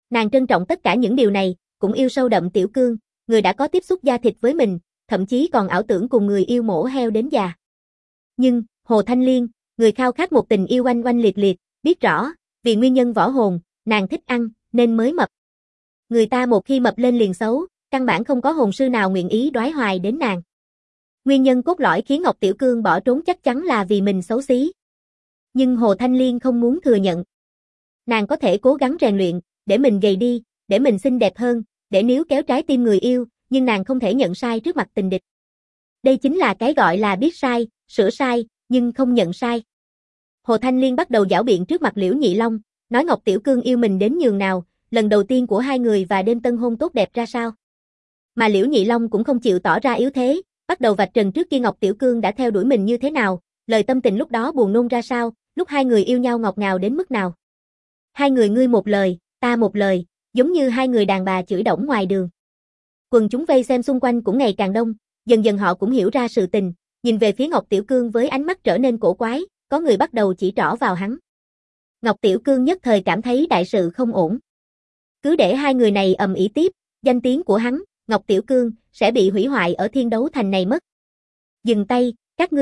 Nàng trân trọng tất cả những điều này, cũng yêu sâu đậm Tiểu Cương, người đã có tiếp xúc da thịt với mình, thậm chí còn ảo tưởng cùng người yêu mổ heo đến già. Nhưng, Hồ Thanh Liên, người khao khát một tình yêu oanh oanh liệt liệt, biết rõ, vì nguyên nhân võ hồn, nàng thích ăn, nên mới mập. Người ta một khi mập lên liền xấu, căn bản không có hồn sư nào nguyện ý đoái hoài đến nàng. Nguyên nhân cốt lõi khiến Ngọc Tiểu Cương bỏ trốn chắc chắn là vì mình xấu xí. Nhưng Hồ Thanh Liên không muốn thừa nhận. Nàng có thể cố gắng rèn luyện, để mình gầy đi, để mình xinh đẹp hơn, để níu kéo trái tim người yêu, nhưng nàng không thể nhận sai trước mặt tình địch. Đây chính là cái gọi là biết sai, sửa sai, nhưng không nhận sai. Hồ Thanh Liên bắt đầu giảo biện trước mặt Liễu Nhị Long, nói Ngọc Tiểu Cương yêu mình đến nhường nào, lần đầu tiên của hai người và đêm tân hôn tốt đẹp ra sao. Mà Liễu Nhị Long cũng không chịu tỏ ra yếu thế, bắt đầu vạch trần trước kia Ngọc Tiểu Cương đã theo đuổi mình như thế nào, lời tâm tình lúc đó buồn nôn ra sao, lúc hai người yêu nhau ngọt ngào đến mức nào. Hai người ngươi một lời, ta một lời, giống như hai người đàn bà chửi đổng ngoài đường. Quần chúng vây xem xung quanh cũng ngày càng đông, dần dần họ cũng hiểu ra sự tình, nhìn về phía Ngọc Tiểu Cương với ánh mắt trở nên cổ quái, có người bắt đầu chỉ trỏ vào hắn. Ngọc Tiểu Cương nhất thời cảm thấy đại sự không ổn. Cứ để hai người này ầm ĩ tiếp, danh tiếng của hắn, Ngọc Tiểu Cương, sẽ bị hủy hoại ở Thiên Đấu Thành này mất. Dừng tay,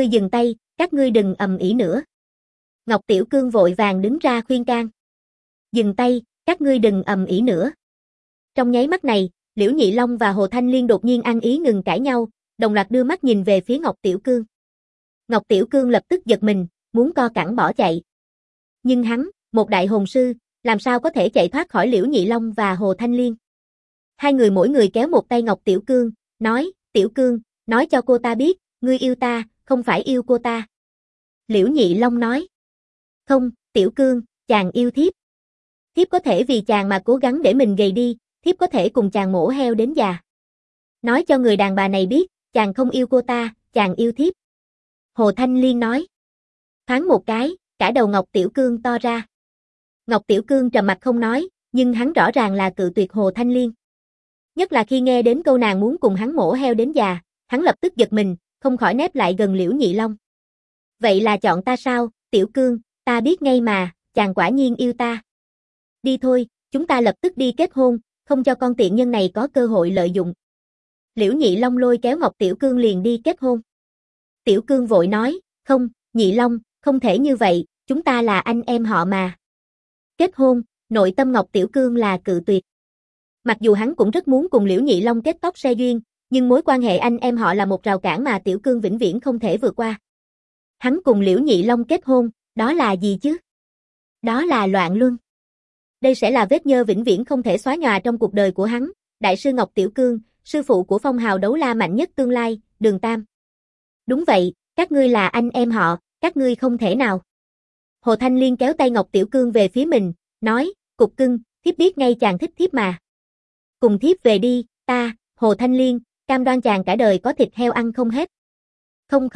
các ngươi đừng ầm ĩ nữa. Ngọc Tiểu Cương vội vàng đứng ra khuyên can. Dừng tay, các ngươi đừng ầm ĩ nữa. Trong nháy mắt này, Liễu Nhị Long và Hồ Thanh Liên đột nhiên ăn ý ngừng cãi nhau, đồng loạt đưa mắt nhìn về phía Ngọc Tiểu Cương. Ngọc Tiểu Cương lập tức giật mình, muốn co cẳng bỏ chạy. Nhưng hắn, một đại hồn sư, làm sao có thể chạy thoát khỏi Liễu Nhị Long và Hồ Thanh Liên. Hai người mỗi người kéo một tay Ngọc Tiểu Cương, nói, Tiểu Cương, nói cho cô ta biết, ngươi yêu ta, không phải yêu cô ta. Liễu Nhị Long nói, không, Tiểu Cương, chàng yêu thiếp. Thiếp có thể vì chàng mà cố gắng để mình gầy đi, thiếp có thể cùng chàng mổ heo đến già. Nói cho người đàn bà này biết, chàng không yêu cô ta, chàng yêu thiếp. Hồ Thanh Liên nói. Thoáng một cái, cả đầu Ngọc Tiểu Cương to ra. Ngọc Tiểu Cương trầm mặt không nói, nhưng hắn rõ ràng là cự tuyệt Hồ Thanh Liên. Nhất là khi nghe đến câu nàng muốn cùng hắn mổ heo đến già, hắn lập tức giật mình, không khỏi nép lại gần Liễu Nhị Long. Vậy là chọn ta sao, Tiểu Cương, ta biết ngay mà, chàng quả nhiên yêu ta. Đi thôi, chúng ta lập tức đi kết hôn, không cho con tiện nhân này có cơ hội lợi dụng. Liễu Nhị Long lôi kéo Ngọc Tiểu Cương liền đi kết hôn. Tiểu Cương vội nói, không, Nhị Long, không thể như vậy, chúng ta là anh em họ mà. Kết hôn, nội tâm Ngọc Tiểu Cương là cự tuyệt. Mặc dù hắn cũng rất muốn cùng Liễu Nhị Long kết tóc xe duyên, nhưng mối quan hệ anh em họ là một rào cản mà Tiểu Cương vĩnh viễn không thể vượt qua. Hắn cùng Liễu Nhị Long kết hôn, đó là gì chứ? Đó là loạn luân. Đây sẽ là vết nhơ vĩnh viễn không thể xóa nhòa trong cuộc đời của hắn, Đại sư Ngọc Tiểu Cương, sư phụ của phong hào đấu la mạnh nhất tương lai, Đường Tam. Đúng vậy, các ngươi là anh em họ, các ngươi không thể nào. Hồ Thanh Liên kéo tay Ngọc Tiểu Cương về phía mình, nói, cục cưng, thiếp biết ngay chàng thích thiếp mà. Cùng thiếp về đi, ta, Hồ Thanh Liên, cam đoan chàng cả đời có thịt heo ăn không hết. Không.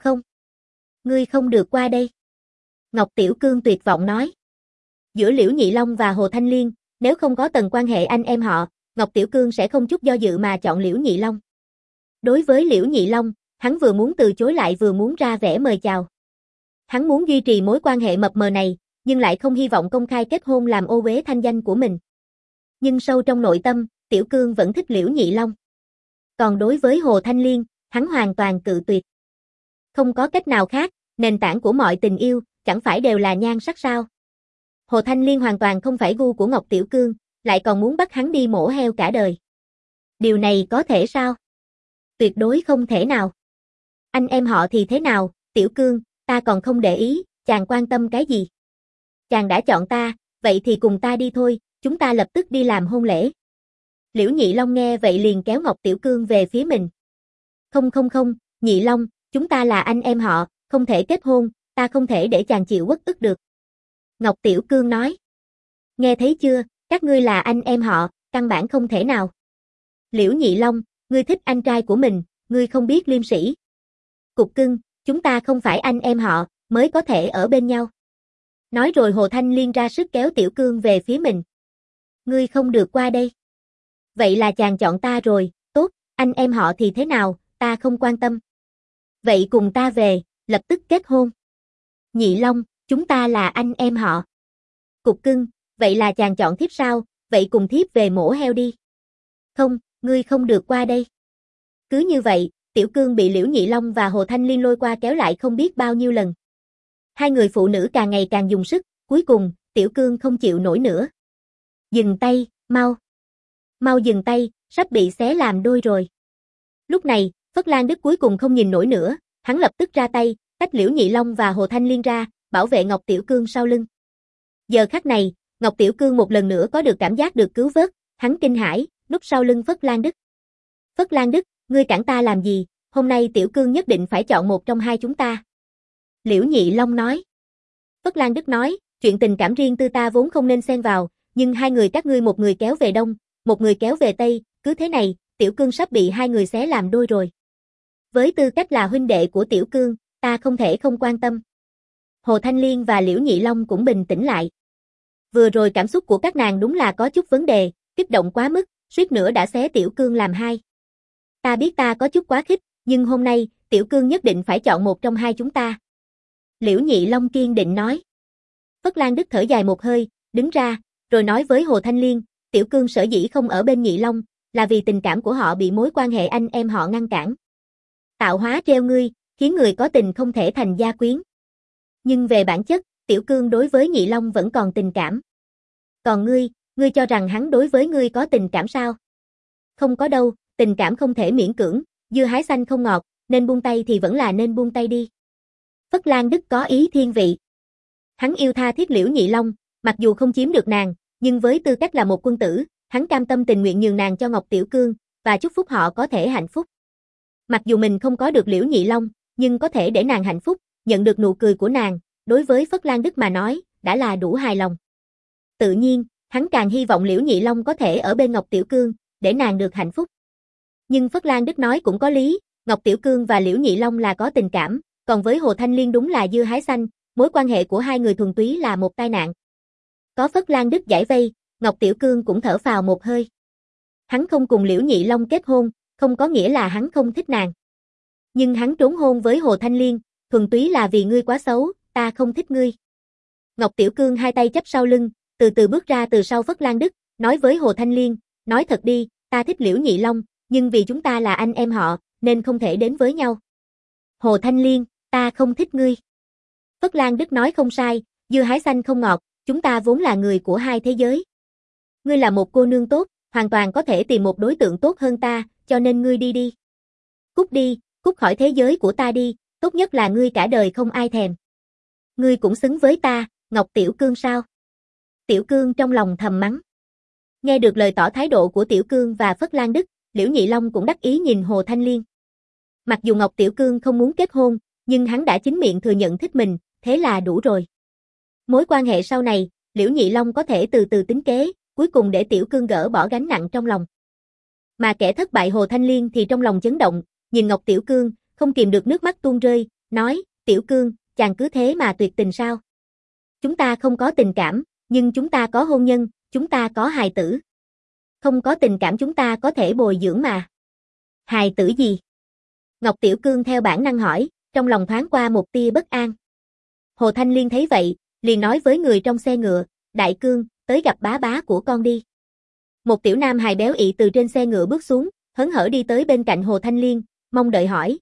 Ngươi không được qua đây. Ngọc Tiểu Cương tuyệt vọng nói. Giữa Liễu Nhị Long và Hồ Thanh Liên, nếu không có tầng quan hệ anh em họ, Ngọc Tiểu Cương sẽ không chút do dự mà chọn Liễu Nhị Long. Đối với Liễu Nhị Long, hắn vừa muốn từ chối lại vừa muốn ra vẻ mời chào. Hắn muốn duy trì mối quan hệ mập mờ này, nhưng lại không hy vọng công khai kết hôn làm ô uế thanh danh của mình. Nhưng sâu trong nội tâm, Tiểu Cương vẫn thích Liễu Nhị Long. Còn đối với Hồ Thanh Liên, hắn hoàn toàn cự tuyệt. Không có cách nào khác, nền tảng của mọi tình yêu, chẳng phải đều là nhan sắc sao? Hồ Thanh Liên hoàn toàn không phải gu của Ngọc Tiểu Cương, lại còn muốn bắt hắn đi mổ heo cả đời. Điều này có thể sao? Tuyệt đối không thể nào. Anh em họ thì thế nào, Tiểu Cương, ta còn không để ý, chàng quan tâm cái gì? Chàng đã chọn ta, vậy thì cùng ta đi thôi, chúng ta lập tức đi làm hôn lễ. Liễu Nhị Long nghe vậy liền kéo Ngọc Tiểu Cương về phía mình. Không, Nhị Long, chúng ta là anh em họ, không thể kết hôn, ta không thể để chàng chịu uất ức được. Ngọc Tiểu Cương nói. Nghe thấy chưa, các ngươi là anh em họ, căn bản không thể nào. Liễu Nhị Long, ngươi thích anh trai của mình, ngươi không biết liêm sỉ. Cục cưng, chúng ta không phải anh em họ, mới có thể ở bên nhau. Nói rồi Hồ Thanh Liên ra sức kéo Tiểu Cương về phía mình. Ngươi không được qua đây. Vậy là chàng chọn ta rồi, tốt, anh em họ thì thế nào, ta không quan tâm. Vậy cùng ta về, lập tức kết hôn. Nhị Long, chúng ta là anh em họ. Cục cưng, vậy là chàng chọn thiếp sao, vậy cùng thiếp về mổ heo đi. Không, ngươi không được qua đây. Cứ như vậy, Tiểu Cương bị Liễu Nhị Long và Hồ Thanh Liên lôi qua kéo lại không biết bao nhiêu lần. Hai người phụ nữ càng ngày càng dùng sức, cuối cùng, Tiểu Cương không chịu nổi nữa. Dừng tay, mau. Mau dừng tay, sắp bị xé làm đôi rồi. Lúc này, Phất Lan Đức cuối cùng không nhìn nổi nữa, hắn lập tức ra tay, tách Liễu Nhị Long và Hồ Thanh Liên ra, bảo vệ Ngọc Tiểu Cương sau lưng. Giờ khắc này, Ngọc Tiểu Cương một lần nữa có được cảm giác được cứu vớt, hắn kinh hãi, núp sau lưng Phất Lan Đức. Phất Lan Đức, ngươi cản ta làm gì, hôm nay Tiểu Cương nhất định phải chọn một trong hai chúng ta. Liễu Nhị Long nói. Phất Lan Đức nói, chuyện tình cảm riêng tư ta vốn không nên xen vào, nhưng hai người các ngươi một người kéo về đông, một người kéo về tây, cứ thế này, Tiểu Cương sắp bị hai người xé làm đôi rồi. Với tư cách là huynh đệ của Tiểu Cương, ta không thể không quan tâm. Hồ Thanh Liên và Liễu Nhị Long cũng bình tĩnh lại. Vừa rồi cảm xúc của các nàng đúng là có chút vấn đề, kích động quá mức, suýt nữa đã xé Tiểu Cương làm hai. Ta biết ta có chút quá khích, nhưng hôm nay, Tiểu Cương nhất định phải chọn một trong hai chúng ta. Liễu Nhị Long kiên định nói. Phất Lan Đức thở dài một hơi, đứng ra, rồi nói với Hồ Thanh Liên, Tiểu Cương sở dĩ không ở bên Nhị Long, là vì tình cảm của họ bị mối quan hệ anh em họ ngăn cản. Tạo hóa treo ngươi, khiến người có tình không thể thành gia quyến. Nhưng về bản chất, Tiểu Cương đối với Nhị Long vẫn còn tình cảm. Còn ngươi cho rằng hắn đối với ngươi có tình cảm sao? Không có đâu, tình cảm không thể miễn cưỡng, dưa hái xanh không ngọt, nên buông tay thì vẫn là nên buông tay đi. Phất Lan Đức có ý thiên vị. Hắn yêu tha thiết Liễu Nhị Long, mặc dù không chiếm được nàng, nhưng với tư cách là một quân tử, hắn cam tâm tình nguyện nhường nàng cho Ngọc Tiểu Cương, và chúc phúc họ có thể hạnh phúc. Mặc dù mình không có được Liễu Nhị Long, nhưng có thể để nàng hạnh phúc, nhận được nụ cười của nàng, đối với Phất Lan Đức mà nói, đã là đủ hài lòng. Tự nhiên, hắn càng hy vọng Liễu Nhị Long có thể ở bên Ngọc Tiểu Cương, để nàng được hạnh phúc. Nhưng Phất Lan Đức nói cũng có lý, Ngọc Tiểu Cương và Liễu Nhị Long là có tình cảm, còn với Hồ Thanh Liên đúng là dưa hái xanh, mối quan hệ của hai người thuần túy là một tai nạn. Có Phất Lan Đức giải vây, Ngọc Tiểu Cương cũng thở phào một hơi. Hắn không cùng Liễu Nhị Long kết hôn, không có nghĩa là hắn không thích nàng. Nhưng hắn trốn hôn với Hồ Thanh Liên, thuần túy là vì ngươi quá xấu, ta không thích ngươi. Ngọc Tiểu Cương hai tay chắp sau lưng, từ từ bước ra từ sau Phất Lan Đức, nói với Hồ Thanh Liên, nói thật đi, ta thích Liễu Nhị Long, nhưng vì chúng ta là anh em họ, nên không thể đến với nhau. Hồ Thanh Liên, ta không thích ngươi. Phất Lan Đức nói không sai, dưa hái xanh không ngọt, chúng ta vốn là người của hai thế giới. Ngươi là một cô nương tốt, hoàn toàn có thể tìm một đối tượng tốt hơn ta, cho nên ngươi đi đi. Cút đi, cút khỏi thế giới của ta đi, tốt nhất là ngươi cả đời không ai thèm. Ngươi cũng xứng với ta, Ngọc Tiểu Cương sao? Tiểu Cương trong lòng thầm mắng. Nghe được lời tỏ thái độ của Tiểu Cương và Phất Lan Đức, Liễu Nhị Long cũng đắc ý nhìn Hồ Thanh Liên. Mặc dù Ngọc Tiểu Cương không muốn kết hôn, nhưng hắn đã chính miệng thừa nhận thích mình, thế là đủ rồi. Mối quan hệ sau này, Liễu Nhị Long có thể từ từ tính kế, cuối cùng để Tiểu Cương gỡ bỏ gánh nặng trong lòng. Mà kẻ thất bại Hồ Thanh Liên thì trong lòng chấn động, nhìn Ngọc Tiểu Cương, không kìm được nước mắt tuôn rơi, nói, Tiểu Cương, chàng cứ thế mà tuyệt tình sao? Chúng ta không có tình cảm, nhưng chúng ta có hôn nhân, chúng ta có hài tử. Không có tình cảm chúng ta có thể bồi dưỡng mà. Hài tử gì? Ngọc Tiểu Cương theo bản năng hỏi, trong lòng thoáng qua một tia bất an. Hồ Thanh Liên thấy vậy, liền nói với người trong xe ngựa, Đại Cương, tới gặp bá bá của con đi. Một tiểu nam hài béo ị từ trên xe ngựa bước xuống, hớn hở đi tới bên cạnh Hồ Thanh Liên, mong đợi hỏi,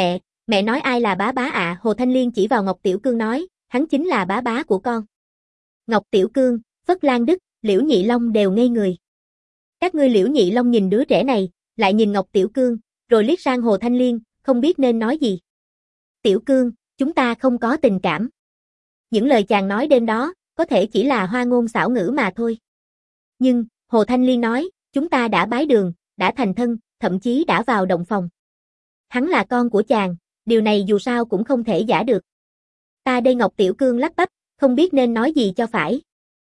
mẹ nói ai là bá bá ạ? Hồ Thanh Liên chỉ vào Ngọc Tiểu Cương nói, hắn chính là bá bá của con. Ngọc Tiểu Cương, Phất Lan Đức, Liễu Nhị Long đều ngây người. Các ngươi Liễu Nhị Long nhìn đứa trẻ này, lại nhìn Ngọc Tiểu Cương, rồi liếc sang Hồ Thanh Liên, không biết nên nói gì. Tiểu Cương, chúng ta không có tình cảm. Những lời chàng nói đêm đó, có thể chỉ là hoa ngôn xảo ngữ mà thôi. Nhưng, Hồ Thanh Liên nói, chúng ta đã bái đường, đã thành thân, thậm chí đã vào động phòng. Hắn là con của chàng, điều này dù sao cũng không thể giả được. Ta đây Ngọc Tiểu Cương lắp bắp, không biết nên nói gì cho phải.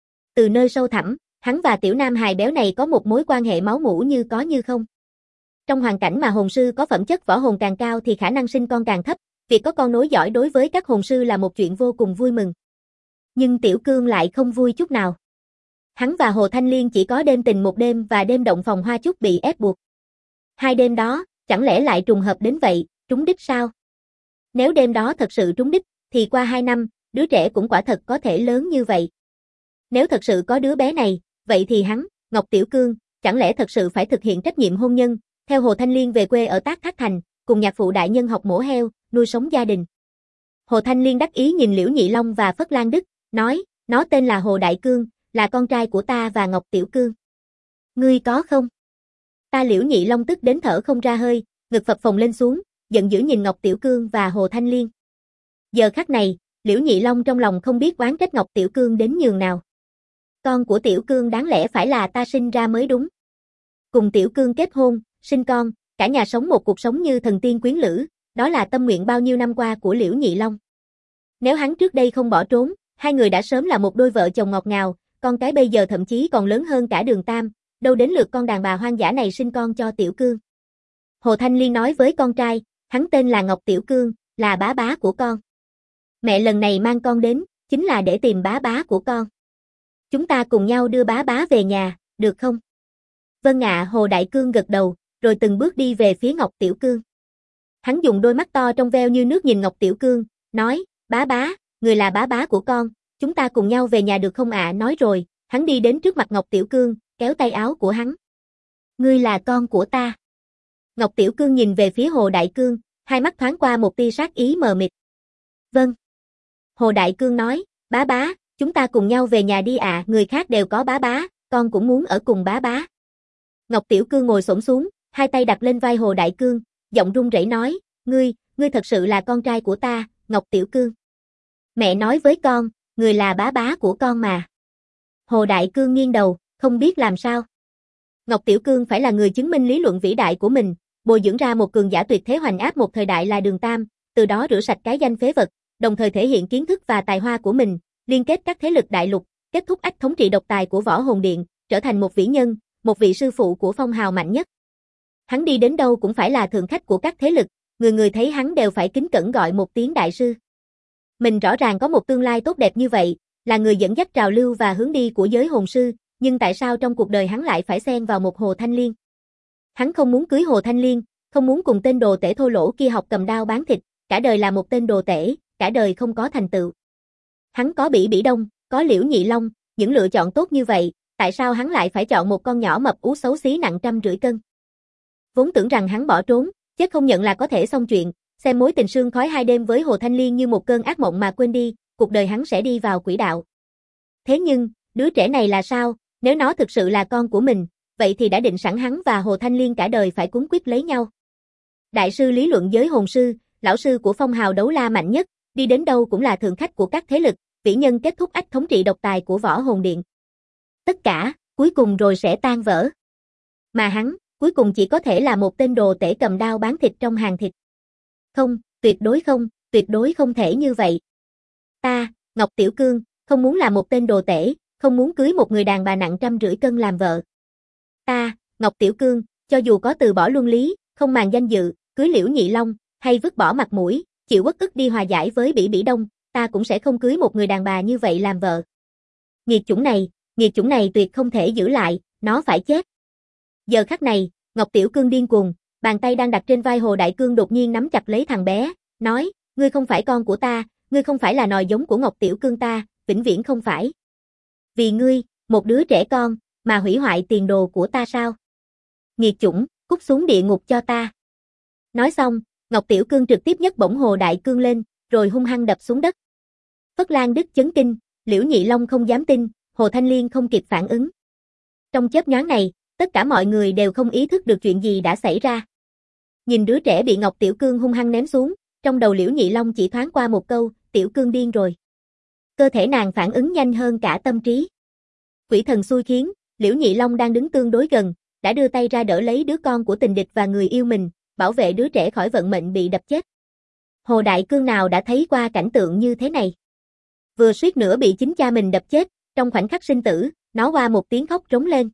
Từ nơi sâu thẳm, hắn và tiểu nam hài béo này có một mối quan hệ máu mủ như có như không. Trong hoàn cảnh mà hồn sư có phẩm chất võ hồn càng cao thì khả năng sinh con càng thấp, việc có con nối dõi đối với các hồn sư là một chuyện vô cùng vui mừng. Nhưng Tiểu Cương lại không vui chút nào. Hắn và Hồ Thanh Liên chỉ có đêm tình một đêm và đêm động phòng hoa chúc bị ép buộc. Hai đêm đó, chẳng lẽ lại trùng hợp đến vậy, trúng đích sao? Nếu đêm đó thật sự trúng đích, thì qua 2 năm, đứa trẻ cũng quả thật có thể lớn như vậy. Nếu thật sự có đứa bé này, vậy thì hắn, Ngọc Tiểu Cương, chẳng lẽ thật sự phải thực hiện trách nhiệm hôn nhân, theo Hồ Thanh Liên về quê ở Tác Thác Thành, cùng nhạc phụ đại nhân học mổ heo, nuôi sống gia đình. Hồ Thanh Liên đắc ý nhìn Liễu Nhị Long và Phất Lan Đức, nói, nó tên là Hồ Đại Cương, là con trai của ta và Ngọc Tiểu Cương. Ngươi có không? Ta Liễu Nhị Long tức đến thở không ra hơi, ngực phập phồng lên xuống, giận dữ nhìn Ngọc Tiểu Cương và Hồ Thanh Liên. Giờ khắc này, Liễu Nhị Long trong lòng không biết oán trách Ngọc Tiểu Cương đến nhường nào. Con của Tiểu Cương đáng lẽ phải là ta sinh ra mới đúng. Cùng Tiểu Cương kết hôn, sinh con, cả nhà sống một cuộc sống như thần tiên quyến lữ, đó là tâm nguyện bao nhiêu năm qua của Liễu Nhị Long. Nếu hắn trước đây không bỏ trốn, hai người đã sớm là một đôi vợ chồng ngọt ngào, con cái bây giờ thậm chí còn lớn hơn cả Đường Tam, đâu đến lượt con đàn bà hoang dã này sinh con cho Tiểu Cương. Hồ Thanh Liên nói với con trai, hắn tên là Ngọc Tiểu Cương, là bá bá của con. Mẹ lần này mang con đến, chính là để tìm bá bá của con. Chúng ta cùng nhau đưa bá bá về nhà, được không? Vâng ạ, Hồ Đại Cương gật đầu, rồi từng bước đi về phía Ngọc Tiểu Cương. Hắn dùng đôi mắt to trong veo như nước nhìn Ngọc Tiểu Cương, nói, bá bá, người là bá bá của con, chúng ta cùng nhau về nhà được không ạ? Nói rồi, hắn đi đến trước mặt Ngọc Tiểu Cương, kéo tay áo của hắn. Ngươi là con của ta. Ngọc Tiểu Cương nhìn về phía Hồ Đại Cương, hai mắt thoáng qua một tia sát ý mờ mịt. Vâng. Hồ Đại Cương nói, bá bá, chúng ta cùng nhau về nhà đi ạ, người khác đều có bá bá, con cũng muốn ở cùng bá bá. Ngọc Tiểu Cương ngồi xổm xuống, hai tay đặt lên vai Hồ Đại Cương, giọng run rẩy nói, ngươi thật sự là con trai của ta, Ngọc Tiểu Cương. Mẹ nói với con, người là bá bá của con mà. Hồ Đại Cương nghiêng đầu, không biết làm sao. Ngọc Tiểu Cương phải là người chứng minh lý luận vĩ đại của mình, bồi dưỡng ra một cường giả tuyệt thế hoành áp một thời đại là Đường Tam, từ đó rửa sạch cái danh phế vật, đồng thời thể hiện kiến thức và tài hoa của mình, liên kết các thế lực đại lục, kết thúc ách thống trị độc tài của Võ Hồn Điện, trở thành một vĩ nhân, một vị sư phụ của phong hào mạnh nhất. Hắn đi đến đâu cũng phải là thượng khách của các thế lực, người người thấy hắn đều phải kính cẩn gọi một tiếng đại sư. Mình rõ ràng có một tương lai tốt đẹp như vậy, là người dẫn dắt trào lưu và hướng đi của giới hồn sư, nhưng tại sao trong cuộc đời hắn lại phải xen vào một Hồ Thanh Liên? Hắn không muốn cưới Hồ Thanh Liên, không muốn cùng tên đồ tể thô lỗ kia học cầm đao bán thịt, cả đời là một tên đồ tể, cả đời không có thành tựu. Hắn có Bỉ Bỉ Đông, có Liễu Nhị Long, những lựa chọn tốt như vậy, tại sao hắn lại phải chọn một con nhỏ mập ú xấu xí nặng 150 cân? Vốn tưởng rằng hắn bỏ trốn, chết không nhận là có thể xong chuyện, xem mối tình sương khói 2 đêm với Hồ Thanh Liên như một cơn ác mộng mà quên đi, cuộc đời hắn sẽ đi vào quỹ đạo. Thế nhưng, đứa trẻ này là sao, nếu nó thực sự là con của mình, vậy thì đã định sẵn hắn và Hồ Thanh Liên cả đời phải cuốn quýt lấy nhau. Đại sư lý luận giới hồn sư, lão sư của phong hào đấu la mạnh nhất, đi đến đâu cũng là thượng khách của các thế lực, vĩ nhân kết thúc ách thống trị độc tài của Võ Hồn Điện. Tất cả, cuối cùng rồi sẽ tan vỡ. Mà hắn, cuối cùng chỉ có thể là một tên đồ tể cầm đao bán thịt trong hàng thịt. Không, tuyệt đối không thể như vậy. Ta, Ngọc Tiểu Cương, không muốn là một tên đồ tể, không muốn cưới một người đàn bà nặng 150 cân làm vợ. Ta, Ngọc Tiểu Cương, cho dù có từ bỏ luân lý, không màng danh dự, cưới Liễu Nhị Long, hay vứt bỏ mặt mũi, chịu uất ức đi hòa giải với Bỉ Bỉ Đông, ta cũng sẽ không cưới một người đàn bà như vậy làm vợ. Nghiệt chủng này tuyệt không thể giữ lại, nó phải chết. Giờ khắc này, Ngọc Tiểu Cương điên cuồng, bàn tay đang đặt trên vai Hồ Đại Cương đột nhiên nắm chặt lấy thằng bé, nói, ngươi không phải con của ta, ngươi không phải là nòi giống của Ngọc Tiểu Cương ta, vĩnh viễn không phải. Vì ngươi, một đứa trẻ con, mà hủy hoại tiền đồ của ta sao? Nghiệt chủng, cút xuống địa ngục cho ta. Nói xong, Ngọc Tiểu Cương trực tiếp nhấc bổng Hồ Đại Cương lên, rồi hung hăng đập xuống đất. Phất Lan Đức chấn kinh, Liễu Nhị Long không dám tin, Hồ Thanh Liên không kịp phản ứng. Trong chớp nhoáng này, tất cả mọi người đều không ý thức được chuyện gì đã xảy ra. Nhìn đứa trẻ bị Ngọc Tiểu Cương hung hăng ném xuống, trong đầu Liễu Nhị Long chỉ thoáng qua một câu, Tiểu Cương điên rồi. Cơ thể nàng phản ứng nhanh hơn cả tâm trí. Quỷ thần xui khiến, Liễu Nhị Long đang đứng tương đối gần, đã đưa tay ra đỡ lấy đứa con của tình địch và người yêu mình, bảo vệ đứa trẻ khỏi vận mệnh bị đập chết. Hồ Đại Cương nào đã thấy qua cảnh tượng như thế này? Vừa suýt nữa bị chính cha mình đập chết, trong khoảnh khắc sinh tử, nó qua một tiếng khóc trống lên.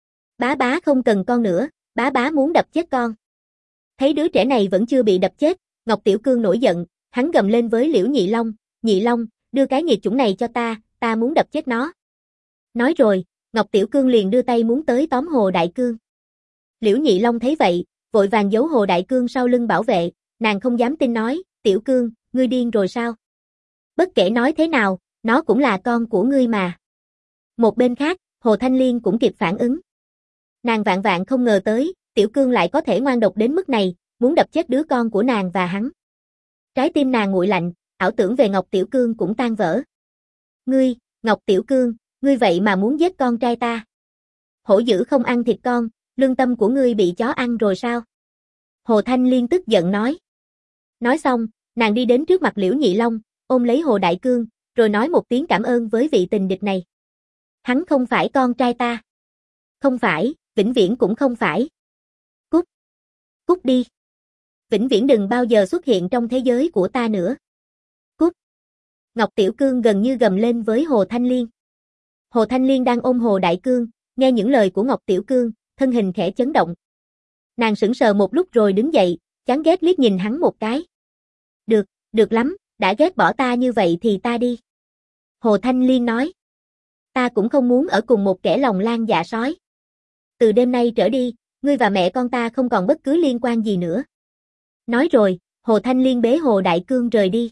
Bá bá không cần con nữa, bá bá muốn đập chết con. Thấy đứa trẻ này vẫn chưa bị đập chết, Ngọc Tiểu Cương nổi giận, hắn gầm lên với Liễu Nhị Long, đưa cái nghiệt chủng này cho ta muốn đập chết nó. Nói rồi, Ngọc Tiểu Cương liền đưa tay muốn tới tóm Hồ Đại Cương. Liễu Nhị Long thấy vậy, vội vàng giấu Hồ Đại Cương sau lưng bảo vệ, nàng không dám tin nói, Tiểu Cương, ngươi điên rồi sao? Bất kể nói thế nào, nó cũng là con của ngươi mà. Một bên khác, Hồ Thanh Liên cũng kịp phản ứng. Nàng vạn vạn không ngờ tới, Tiểu Cương lại có thể ngoan độc đến mức này, muốn đập chết đứa con của nàng và hắn. Trái tim nàng nguội lạnh, ảo tưởng về Ngọc Tiểu Cương cũng tan vỡ. Ngươi, Ngọc Tiểu Cương, ngươi vậy mà muốn giết con trai ta. Hổ dữ không ăn thịt con, lương tâm của ngươi bị chó ăn rồi sao? Hồ Thanh Liên tức giận nói. Nói xong, nàng đi đến trước mặt Liễu Nhị Long, ôm lấy Hồ Đại Cương, rồi nói một tiếng cảm ơn với vị tình địch này. Hắn không phải con trai ta. Không phải, vĩnh viễn cũng không phải. Cút. Cút đi. Vĩnh viễn đừng bao giờ xuất hiện trong thế giới của ta nữa. Cút. Ngọc Tiểu Cương gần như gầm lên với Hồ Thanh Liên. Hồ Thanh Liên đang ôm Hồ Đại Cương, nghe những lời của Ngọc Tiểu Cương, thân hình khẽ chấn động. Nàng sững sờ một lúc rồi đứng dậy, chán ghét liếc nhìn hắn một cái. Được lắm, đã ghét bỏ ta như vậy thì ta đi. Hồ Thanh Liên nói. Ta cũng không muốn ở cùng một kẻ lòng lang dạ sói. Từ đêm nay trở đi, ngươi và mẹ con ta không còn bất cứ liên quan gì nữa. Nói rồi, Hồ Thanh Liên bế Hồ Đại Cương rời đi.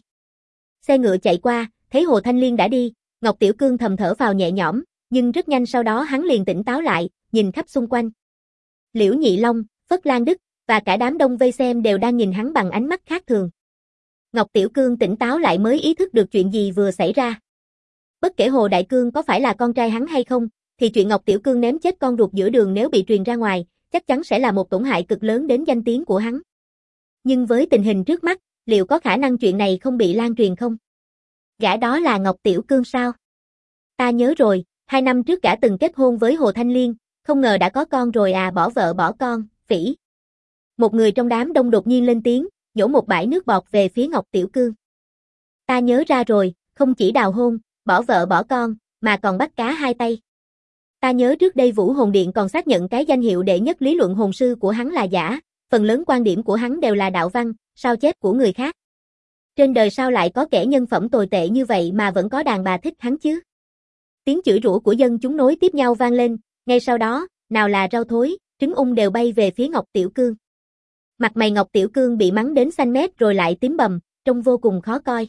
Xe ngựa chạy qua, thấy Hồ Thanh Liên đã đi, Ngọc Tiểu Cương thầm thở phào nhẹ nhõm, nhưng rất nhanh sau đó hắn liền tỉnh táo lại, nhìn khắp xung quanh. Liễu Nhị Long, Phất Lan Đức và cả đám đông vây xem đều đang nhìn hắn bằng ánh mắt khác thường. Ngọc Tiểu Cương tỉnh táo lại mới ý thức được chuyện gì vừa xảy ra. Bất kể Hồ Đại Cương có phải là con trai hắn hay không, thì chuyện Ngọc Tiểu Cương ném chết con ruột giữa đường nếu bị truyền ra ngoài, chắc chắn sẽ là một tổn hại cực lớn đến danh tiếng của hắn. Nhưng với tình hình trước mắt, liệu có khả năng chuyện này không bị lan truyền không? Gã đó là Ngọc Tiểu Cương sao? Ta nhớ rồi, 2 năm trước gã từng kết hôn với Hồ Thanh Liên, không ngờ đã có con rồi à, bỏ vợ bỏ con, phỉ. Một người trong đám đông đột nhiên lên tiếng, nhổ một bãi nước bọt về phía Ngọc Tiểu Cương. Ta nhớ ra rồi, không chỉ đào hôn, bỏ vợ bỏ con, mà còn bắt cá hai tay. Ta nhớ trước đây Vũ Hồn Điện còn xác nhận cái danh hiệu đệ nhất lý luận hồn sư của hắn là giả, phần lớn quan điểm của hắn đều là đạo văn, sao chép của người khác. Trên đời sao lại có kẻ nhân phẩm tồi tệ như vậy mà vẫn có đàn bà thích hắn chứ? Tiếng chửi rủa của dân chúng nối tiếp nhau vang lên, ngay sau đó, nào là rau thối, trứng ung đều bay về phía Ngọc Tiểu Cương. Mặt mày Ngọc Tiểu Cương bị mắng đến xanh mét rồi lại tím bầm, trông vô cùng khó coi.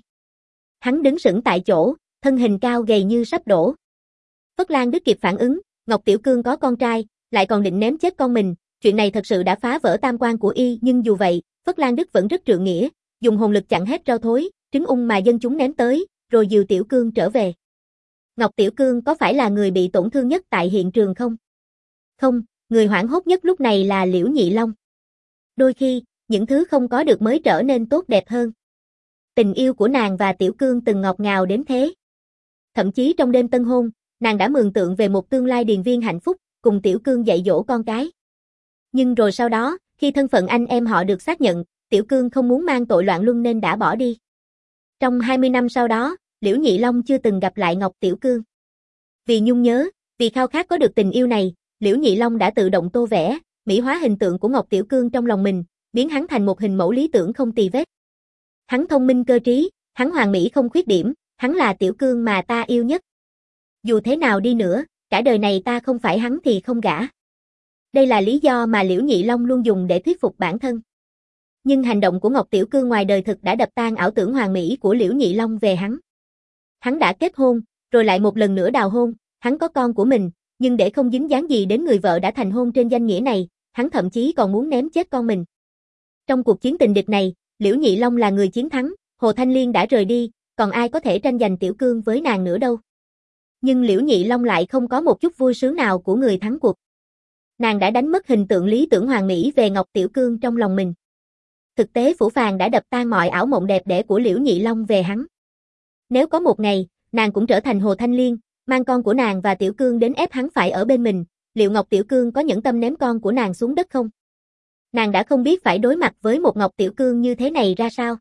Hắn đứng sững tại chỗ, thân hình cao gầy như sắp đổ. Phất Lan Đức kịp phản ứng, Ngọc Tiểu Cương có con trai, lại còn định ném chết con mình, chuyện này thật sự đã phá vỡ tam quan của y, nhưng dù vậy, Phất Lan Đức vẫn rất trượng nghĩa, dùng hồn lực chặn hết rau thối, trứng ung mà dân chúng ném tới, rồi dìu Tiểu Cương trở về. Ngọc Tiểu Cương có phải là người bị tổn thương nhất tại hiện trường không? Không, người hoảng hốt nhất lúc này là Liễu Nhị Long. Đôi khi, những thứ không có được mới trở nên tốt đẹp hơn. Tình yêu của nàng và Tiểu Cương từng ngọt ngào đến thế. Thậm chí trong đêm tân hôn, nàng đã mường tượng về một tương lai điền viên hạnh phúc, cùng Tiểu Cương dạy dỗ con cái. Nhưng rồi sau đó, khi thân phận anh em họ được xác nhận, Tiểu Cương không muốn mang tội loạn luân nên đã bỏ đi. Trong 20 năm sau đó, Liễu Nhị Long chưa từng gặp lại Ngọc Tiểu Cương. Vì nhung nhớ, vì khao khát có được tình yêu này, Liễu Nhị Long đã tự động tô vẽ, mỹ hóa hình tượng của Ngọc Tiểu Cương trong lòng mình, biến hắn thành một hình mẫu lý tưởng không tì vết. Hắn thông minh cơ trí, hắn hoàn mỹ không khuyết điểm, hắn là Tiểu Cương mà ta yêu nhất. Dù thế nào đi nữa, cả đời này ta không phải hắn thì không gả. Đây là lý do mà Liễu Nhị Long luôn dùng để thuyết phục bản thân. Nhưng hành động của Ngọc Tiểu Cương ngoài đời thực đã đập tan ảo tưởng hoàn mỹ của Liễu Nhị Long về hắn. Hắn đã kết hôn, rồi lại một lần nữa đào hôn, hắn có con của mình, nhưng để không dính dáng gì đến người vợ đã thành hôn trên danh nghĩa này, hắn thậm chí còn muốn ném chết con mình. Trong cuộc chiến tình địch này, Liễu Nhị Long là người chiến thắng, Hồ Thanh Liên đã rời đi, còn ai có thể tranh giành Tiểu Cương với nàng nữa đâu. Nhưng Liễu Nhị Long lại không có một chút vui sướng nào của người thắng cuộc. Nàng đã đánh mất hình tượng lý tưởng hoàn mỹ về Ngọc Tiểu Cương trong lòng mình. Thực tế phũ phàng đã đập tan mọi ảo mộng đẹp đẽ của Liễu Nhị Long về hắn. Nếu có một ngày, nàng cũng trở thành Hồ Thanh Liên, mang con của nàng và Tiểu Cương đến ép hắn phải ở bên mình, liệu Ngọc Tiểu Cương có nhẫn tâm ném con của nàng xuống đất không? Nàng đã không biết phải đối mặt với một Ngọc Tiểu Cương như thế này ra sao.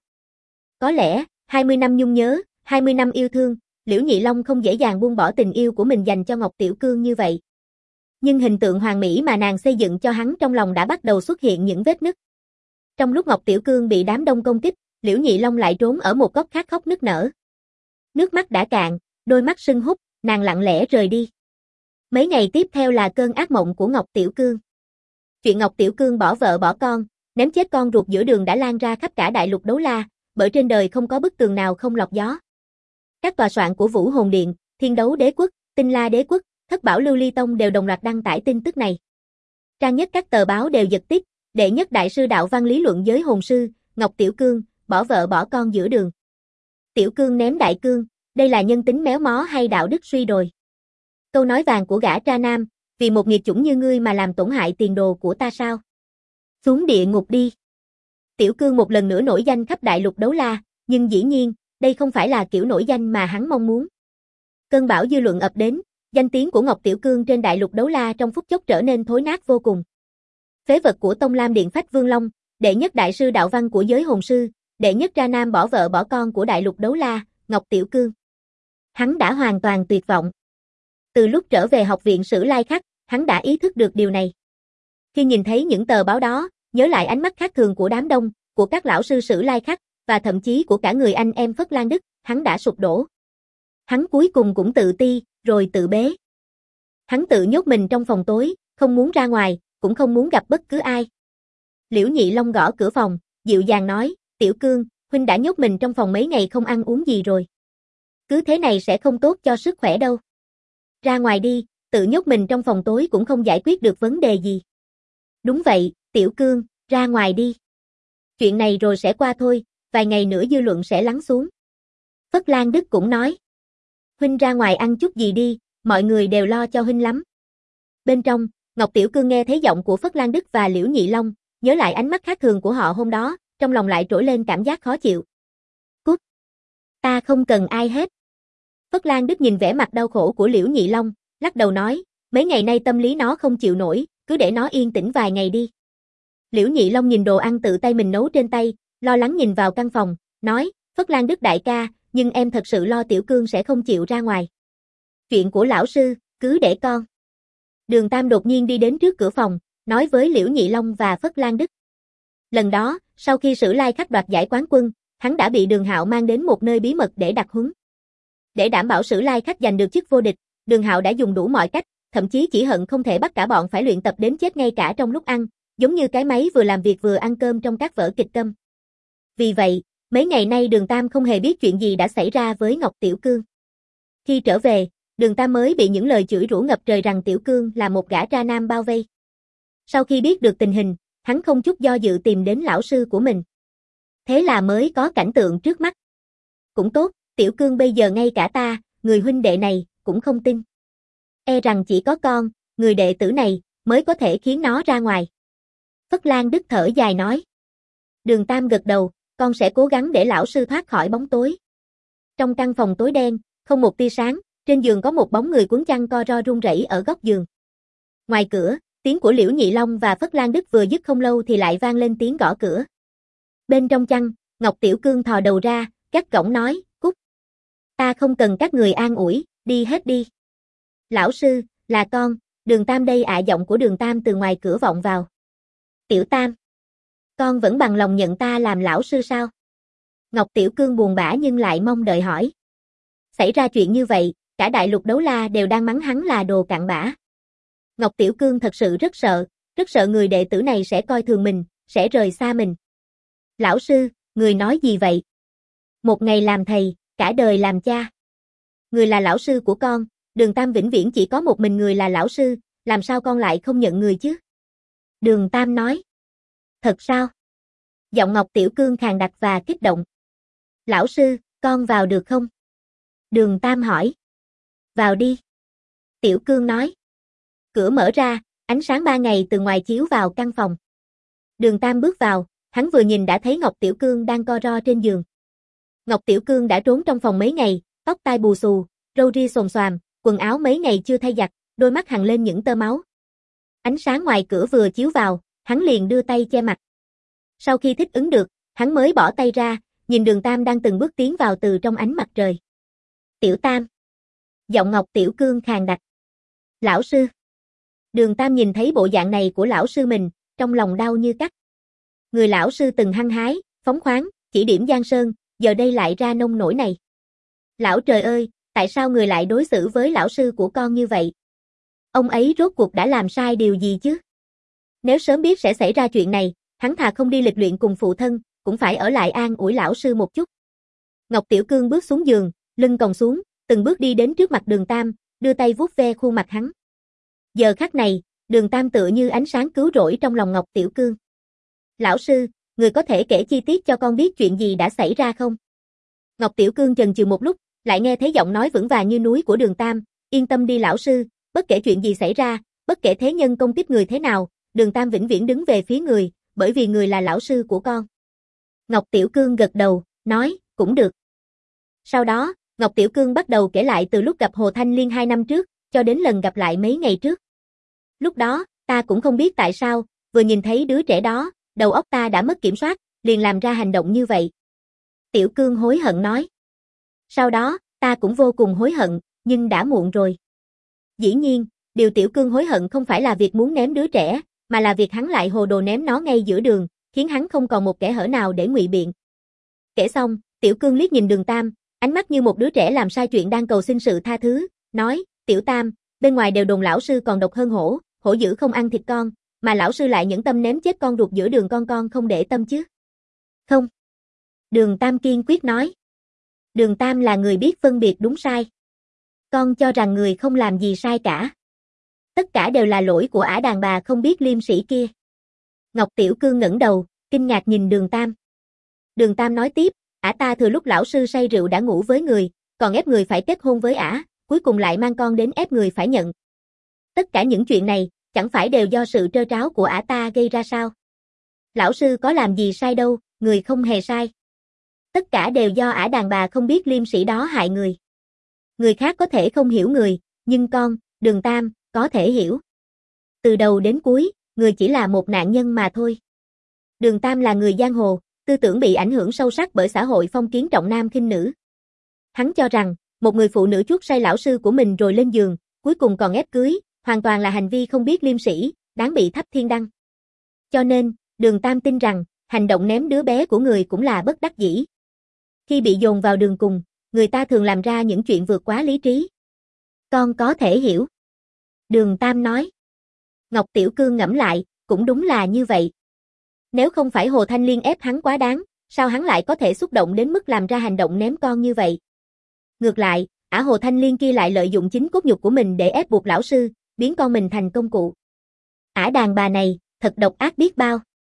Có lẽ, 20 năm nhung nhớ, 20 năm yêu thương, Liễu Nhị Long không dễ dàng buông bỏ tình yêu của mình dành cho Ngọc Tiểu Cương như vậy. Nhưng hình tượng hoàn mỹ mà nàng xây dựng cho hắn trong lòng đã bắt đầu xuất hiện những vết nứt. Trong lúc Ngọc Tiểu Cương bị đám đông công kích, Liễu Nhị Long lại trốn ở một góc khác khóc nức nở. Nước mắt đã cạn, đôi mắt sưng húp, nàng lặng lẽ rời đi. Mấy ngày tiếp theo là cơn ác mộng của Ngọc Tiểu Cương. Chuyện Ngọc Tiểu Cương bỏ vợ bỏ con, ném chết con ruột giữa đường đã lan ra khắp cả đại lục Đấu La, bởi trên đời không có bức tường nào không lọt gió. Các tòa soạn của Vũ Hồn Điện, Thiên Đấu Đế Quốc, Tinh La Đế Quốc, Thất Bảo Lưu Ly Tông đều đồng loạt đăng tải tin tức này. Trang nhất các tờ báo đều giật tít, đệ nhất đại sư đạo văn lý luận giới hồn sư, Ngọc Tiểu Cương, bỏ vợ bỏ con giữa đường. Tiểu Cương ném đại cương, đây là nhân tính méo mó hay đạo đức suy đồi? Câu nói vàng của gã tra nam, vì một nghiệt chủng như ngươi mà làm tổn hại tiền đồ của ta sao? Xuống địa ngục đi. Tiểu Cương một lần nữa nổi danh khắp đại lục đấu la, nhưng dĩ nhiên, đây không phải là kiểu nổi danh mà hắn mong muốn. Cơn bão dư luận ập đến, danh tiếng của Ngọc Tiểu Cương trên đại lục đấu la trong phút chốc trở nên thối nát vô cùng. Phế vật của Tông Lam Điện Phách Vương Long, đệ nhất đại sư đạo văn của giới hồn sư, đệ nhất tra nam bỏ vợ bỏ con của đại lục đấu la, Ngọc Tiểu Cương. Hắn đã hoàn toàn tuyệt vọng. Từ lúc trở về học viện Sử Lai Khắc, hắn đã ý thức được điều này. Khi nhìn thấy những tờ báo đó, nhớ lại ánh mắt khác thường của đám đông, của các lão sư Sử Lai Khắc, và thậm chí của cả người anh em Phất Lan Đức, hắn đã sụp đổ. Hắn cuối cùng cũng tự ti, rồi tự bế. Hắn tự nhốt mình trong phòng tối, không muốn ra ngoài, cũng không muốn gặp bất cứ ai. Liễu Nhị Long gõ cửa phòng, dịu dàng nói, Tiểu Cương, huynh đã nhốt mình trong phòng mấy ngày không ăn uống gì rồi. Cứ thế này sẽ không tốt cho sức khỏe đâu. Ra ngoài đi, tự nhốt mình trong phòng tối cũng không giải quyết được vấn đề gì. Đúng vậy, Tiểu Cương, ra ngoài đi. Chuyện này rồi sẽ qua thôi, vài ngày nữa dư luận sẽ lắng xuống. Phất Lan Đức cũng nói. Huynh ra ngoài ăn chút gì đi, mọi người đều lo cho huynh lắm. Bên trong, Ngọc Tiểu Cương nghe thấy giọng của Phất Lan Đức và Liễu Nhị Long, nhớ lại ánh mắt khác thường của họ hôm đó, trong lòng lại trỗi lên cảm giác khó chịu. Cút! Ta không cần ai hết. Phất Lan Đức nhìn vẻ mặt đau khổ của Liễu Nhị Long, lắc đầu nói, mấy ngày nay tâm lý nó không chịu nổi, cứ để nó yên tĩnh vài ngày đi. Liễu Nhị Long nhìn đồ ăn tự tay mình nấu trên tay, lo lắng nhìn vào căn phòng, nói, Phất Lan Đức đại ca, nhưng em thật sự lo Tiểu Cương sẽ không chịu ra ngoài. Chuyện của lão sư, cứ để con. Đường Tam đột nhiên đi đến trước cửa phòng, nói với Liễu Nhị Long và Phất Lan Đức. Lần đó, sau khi Sử Lai Khắc đoạt giải quán quân, hắn đã bị Đường Hạo mang đến một nơi bí mật để đặc huấn. Để đảm bảo Sử Lai Khắc giành được chức vô địch, Đường Hạo đã dùng đủ mọi cách, thậm chí chỉ hận không thể bắt cả bọn phải luyện tập đến chết ngay cả trong lúc ăn, giống như cái máy vừa làm việc vừa ăn cơm trong các vở kịch câm. Vì vậy, mấy ngày nay Đường Tam không hề biết chuyện gì đã xảy ra với Ngọc Tiểu Cương. Khi trở về, Đường Tam mới bị những lời chửi rủa ngập trời rằng Tiểu Cương là một gã tra nam bao vây. Sau khi biết được tình hình, hắn không chút do dự tìm đến lão sư của mình. Thế là mới có cảnh tượng trước mắt. Cũng tốt, Tiểu Cương bây giờ ngay cả ta, người huynh đệ này, cũng không tin. E rằng chỉ có con, người đệ tử này, mới có thể khiến nó ra ngoài. Phất Lan Đức thở dài nói. Đường Tam gật đầu, con sẽ cố gắng để lão sư thoát khỏi bóng tối. Trong căn phòng tối đen, không một tia sáng, trên giường có một bóng người cuốn chăn co ro run rẩy ở góc giường. Ngoài cửa, tiếng của Liễu Nhị Long và Phất Lan Đức vừa dứt không lâu thì lại vang lên tiếng gõ cửa. Bên trong chăn, Ngọc Tiểu Cương thò đầu ra, gắt gỏng nói, cút. Ta không cần các người an ủi, đi hết đi. Lão sư, là con, Đường Tam đây ạ. Giọng của Đường Tam từ ngoài cửa vọng vào. Tiểu Tam, con vẫn bằng lòng nhận ta làm lão sư sao? Ngọc Tiểu Cương buồn bã nhưng lại mong đợi hỏi. Xảy ra chuyện như vậy, cả đại lục đấu la đều đang mắng hắn là đồ cặn bã. Ngọc Tiểu Cương thật sự rất sợ người đệ tử này sẽ coi thường mình, sẽ rời xa mình. Lão sư, người nói gì vậy? Một ngày làm thầy, cả đời làm cha. Người là lão sư của con, Đường Tam vĩnh viễn chỉ có một mình người là lão sư, làm sao con lại không nhận người chứ? Đường Tam nói. Thật sao? Giọng Ngọc Tiểu Cương khàn đặc và kích động. Lão sư, con vào được không? Đường Tam hỏi. Vào đi. Tiểu Cương nói. Cửa mở ra, ánh sáng 3 ngày từ ngoài chiếu vào căn phòng. Đường Tam bước vào, hắn vừa nhìn đã thấy Ngọc Tiểu Cương đang co ro trên giường. Ngọc Tiểu Cương đã trốn trong phòng mấy ngày, tóc tai bù xù, râu ria xồm xoàm, quần áo mấy ngày chưa thay giặt, đôi mắt hằn lên những tơ máu. Ánh sáng ngoài cửa vừa chiếu vào, hắn liền đưa tay che mặt. Sau khi thích ứng được, hắn mới bỏ tay ra, nhìn Đường Tam đang từng bước tiến vào từ trong ánh mặt trời. Tiểu Tam. Giọng Ngọc Tiểu Cương khàn đặc. Lão sư. Đường Tam nhìn thấy bộ dạng này của lão sư mình, trong lòng đau như cắt. Người lão sư từng hăng hái, phóng khoáng, chỉ điểm giang sơn, giờ đây lại ra nông nổi này. Lão trời ơi, tại sao người lại đối xử với lão sư của con như vậy? Ông ấy rốt cuộc đã làm sai điều gì chứ? Nếu sớm biết sẽ xảy ra chuyện này, hắn thà không đi lịch luyện cùng phụ thân, cũng phải ở lại an ủi lão sư một chút. Ngọc Tiểu Cương bước xuống giường, lưng còng xuống, từng bước đi đến trước mặt Đường Tam, đưa tay vuốt ve khuôn mặt hắn. Giờ khắc này, Đường Tam tựa như ánh sáng cứu rỗi trong lòng Ngọc Tiểu Cương. Lão sư, người có thể kể chi tiết cho con biết chuyện gì đã xảy ra không? Ngọc Tiểu Cương chần chừ một lúc, lại nghe thấy giọng nói vững vàng như núi của Đường Tam, yên tâm đi lão sư, bất kể chuyện gì xảy ra, bất kể thế nhân công kích người thế nào, Đường Tam vĩnh viễn đứng về phía người, bởi vì người là lão sư của con. Ngọc Tiểu Cương gật đầu, nói, cũng được. Sau đó, Ngọc Tiểu Cương bắt đầu kể lại từ lúc gặp Hồ Thanh Liên 2 năm trước, cho đến lần gặp lại mấy ngày trước. Lúc đó, ta cũng không biết tại sao, vừa nhìn thấy đứa trẻ đó, đầu óc ta đã mất kiểm soát, liền làm ra hành động như vậy. Tiểu Cương hối hận nói. Sau đó, ta cũng vô cùng hối hận, nhưng đã muộn rồi. Dĩ nhiên, điều Tiểu Cương hối hận không phải là việc muốn ném đứa trẻ, mà là việc hắn lại hồ đồ ném nó ngay giữa đường, khiến hắn không còn một kẽ hở nào để ngụy biện. Kể xong, Tiểu Cương liếc nhìn Đường Tam, ánh mắt như một đứa trẻ làm sai chuyện đang cầu xin sự tha thứ, nói, Tiểu Tam, bên ngoài đều đồn lão sư còn độc hơn hổ, hổ dữ không ăn thịt con, mà lão sư lại nhẫn tâm ném chết con ruột giữa đường con không để tâm chứ. Không. Đường Tam kiên quyết nói. Đường Tam là người biết phân biệt đúng sai. Con cho rằng người không làm gì sai cả. Tất cả đều là lỗi của ả đàn bà không biết liêm sỉ kia. Ngọc Tiểu Cương ngẩng đầu, kinh ngạc nhìn Đường Tam. Đường Tam nói tiếp, ả ta thừa lúc lão sư say rượu đã ngủ với người, còn ép người phải kết hôn với ả, cuối cùng lại mang con đến ép người phải nhận. Tất cả những chuyện này, chẳng phải đều do sự trơ tráo của ả ta gây ra sao? Lão sư có làm gì sai đâu, người không hề sai. Tất cả đều do ả đàn bà không biết liêm sỉ đó hại người. Người khác có thể không hiểu người, nhưng con, Đường Tam, có thể hiểu. Từ đầu đến cuối, người chỉ là một nạn nhân mà thôi. Đường Tam là người giang hồ, tư tưởng bị ảnh hưởng sâu sắc bởi xã hội phong kiến trọng nam khinh nữ. Hắn cho rằng, một người phụ nữ chuốc say lão sư của mình rồi lên giường, cuối cùng còn ép cưới, hoàn toàn là hành vi không biết liêm sỉ, đáng bị thắp thiên đăng. Cho nên, Đường Tam tin rằng, hành động ném đứa bé của người cũng là bất đắc dĩ. Khi bị dồn vào đường cùng, người ta thường làm ra những chuyện vượt quá lý trí. Con có thể hiểu. Đường Tam nói. Ngọc Tiểu Cương ngẫm lại, cũng đúng là như vậy. Nếu không phải Hồ Thanh Liên ép hắn quá đáng, sao hắn lại có thể xúc động đến mức làm ra hành động ném con như vậy? Ngược lại, ả Hồ Thanh Liên kia lại lợi dụng chính cốt nhục của mình để ép buộc lão sư, biến con mình thành công cụ. Ả đàn bà này, thật độc ác biết bao.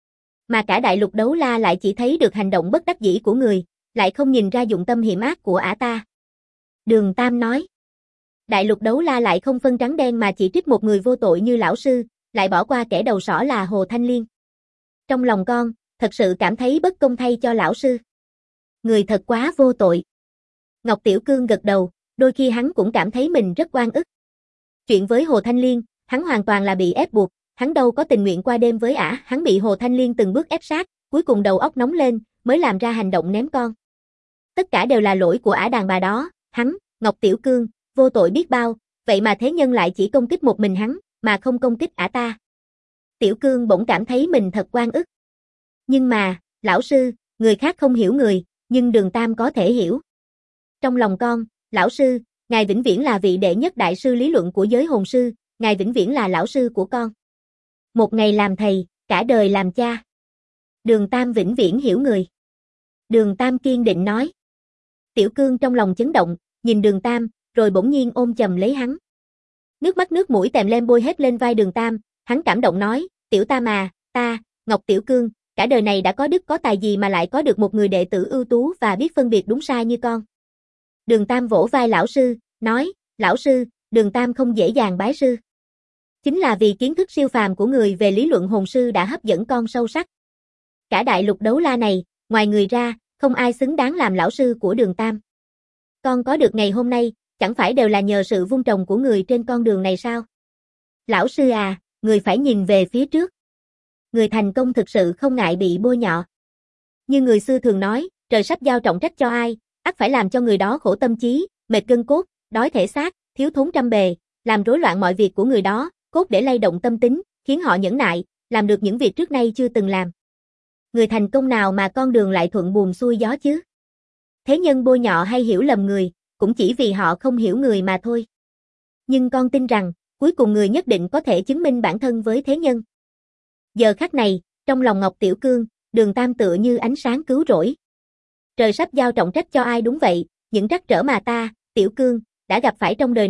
Mà cả đại lục đấu la lại chỉ thấy được hành động bất đắc dĩ của người, lại không nhìn ra dụng tâm hiểm ác của ả ta. Đường Tam nói. Đại lục đấu la lại không phân trắng đen mà chỉ trích một người vô tội như lão sư, lại bỏ qua kẻ đầu sỏ là Hồ Thanh Liên. Trong lòng con, thật sự cảm thấy bất công thay cho lão sư. Người thật quá vô tội. Ngọc Tiểu Cương gật đầu, đôi khi hắn cũng cảm thấy mình rất oan ức. Chuyện với Hồ Thanh Liên, hắn hoàn toàn là bị ép buộc, hắn đâu có tình nguyện qua đêm với ả, hắn bị Hồ Thanh Liên từng bước ép sát, cuối cùng đầu óc nóng lên, mới làm ra hành động ném con. Tất cả đều là lỗi của ả đàn bà đó, hắn, Ngọc Tiểu Cương, vô tội biết bao, vậy mà thế nhân lại chỉ công kích một mình hắn, mà không công kích ả ta. Tiểu Cương bỗng cảm thấy mình thật oan ức. Nhưng mà, lão sư, người khác không hiểu người, nhưng Đường Tam có thể hiểu. Trong lòng con, lão sư, ngài vĩnh viễn là vị đệ nhất đại sư lý luận của giới hồn sư, ngài vĩnh viễn là lão sư của con. Một ngày làm thầy, cả đời làm cha. Đường Tam vĩnh viễn hiểu người. Đường Tam kiên định nói. Tiểu Cương trong lòng chấn động, nhìn Đường Tam, rồi bỗng nhiên ôm chầm lấy hắn. Nước mắt nước mũi tèm lem bôi hết lên vai Đường Tam, hắn cảm động nói, Tiểu Tam à, ta, Ngọc Tiểu Cương, cả đời này đã có đức có tài gì mà lại có được một người đệ tử ưu tú và biết phân biệt đúng sai như con. Đường Tam vỗ vai lão sư, nói, lão sư, Đường Tam không dễ dàng bái sư. Chính là vì kiến thức siêu phàm của người về lý luận hồn sư đã hấp dẫn con sâu sắc. Cả đại lục đấu la này, ngoài người ra, không ai xứng đáng làm lão sư của Đường Tam. Con có được ngày hôm nay, chẳng phải đều là nhờ sự vun trồng của người trên con đường này sao? Lão sư à, người phải nhìn về phía trước. Người thành công thực sự không ngại bị bôi nhọ. Như người xưa thường nói, trời sắp giao trọng trách cho ai, ắt phải làm cho người đó khổ tâm trí, mệt gân cốt, đói thể xác, thiếu thốn trăm bề, làm rối loạn mọi việc của người đó, cốt để lay động tâm tính, khiến họ nhẫn nại, làm được những việc trước nay chưa từng làm. Người thành công nào mà con đường lại thuận buồm xuôi gió chứ? Thế nhân bôi nhọ hay hiểu lầm người, cũng chỉ vì họ không hiểu người mà thôi. Nhưng con tin rằng, cuối cùng người nhất định có thể chứng minh bản thân với thế nhân. Giờ khắc này, trong lòng Ngọc Tiểu Cương, Đường Tam tựa như ánh sáng cứu rỗi. Trời sắp giao trọng trách cho ai đúng vậy, những trắc trở mà ta, Tiểu Cương, đã gặp phải trong đời này,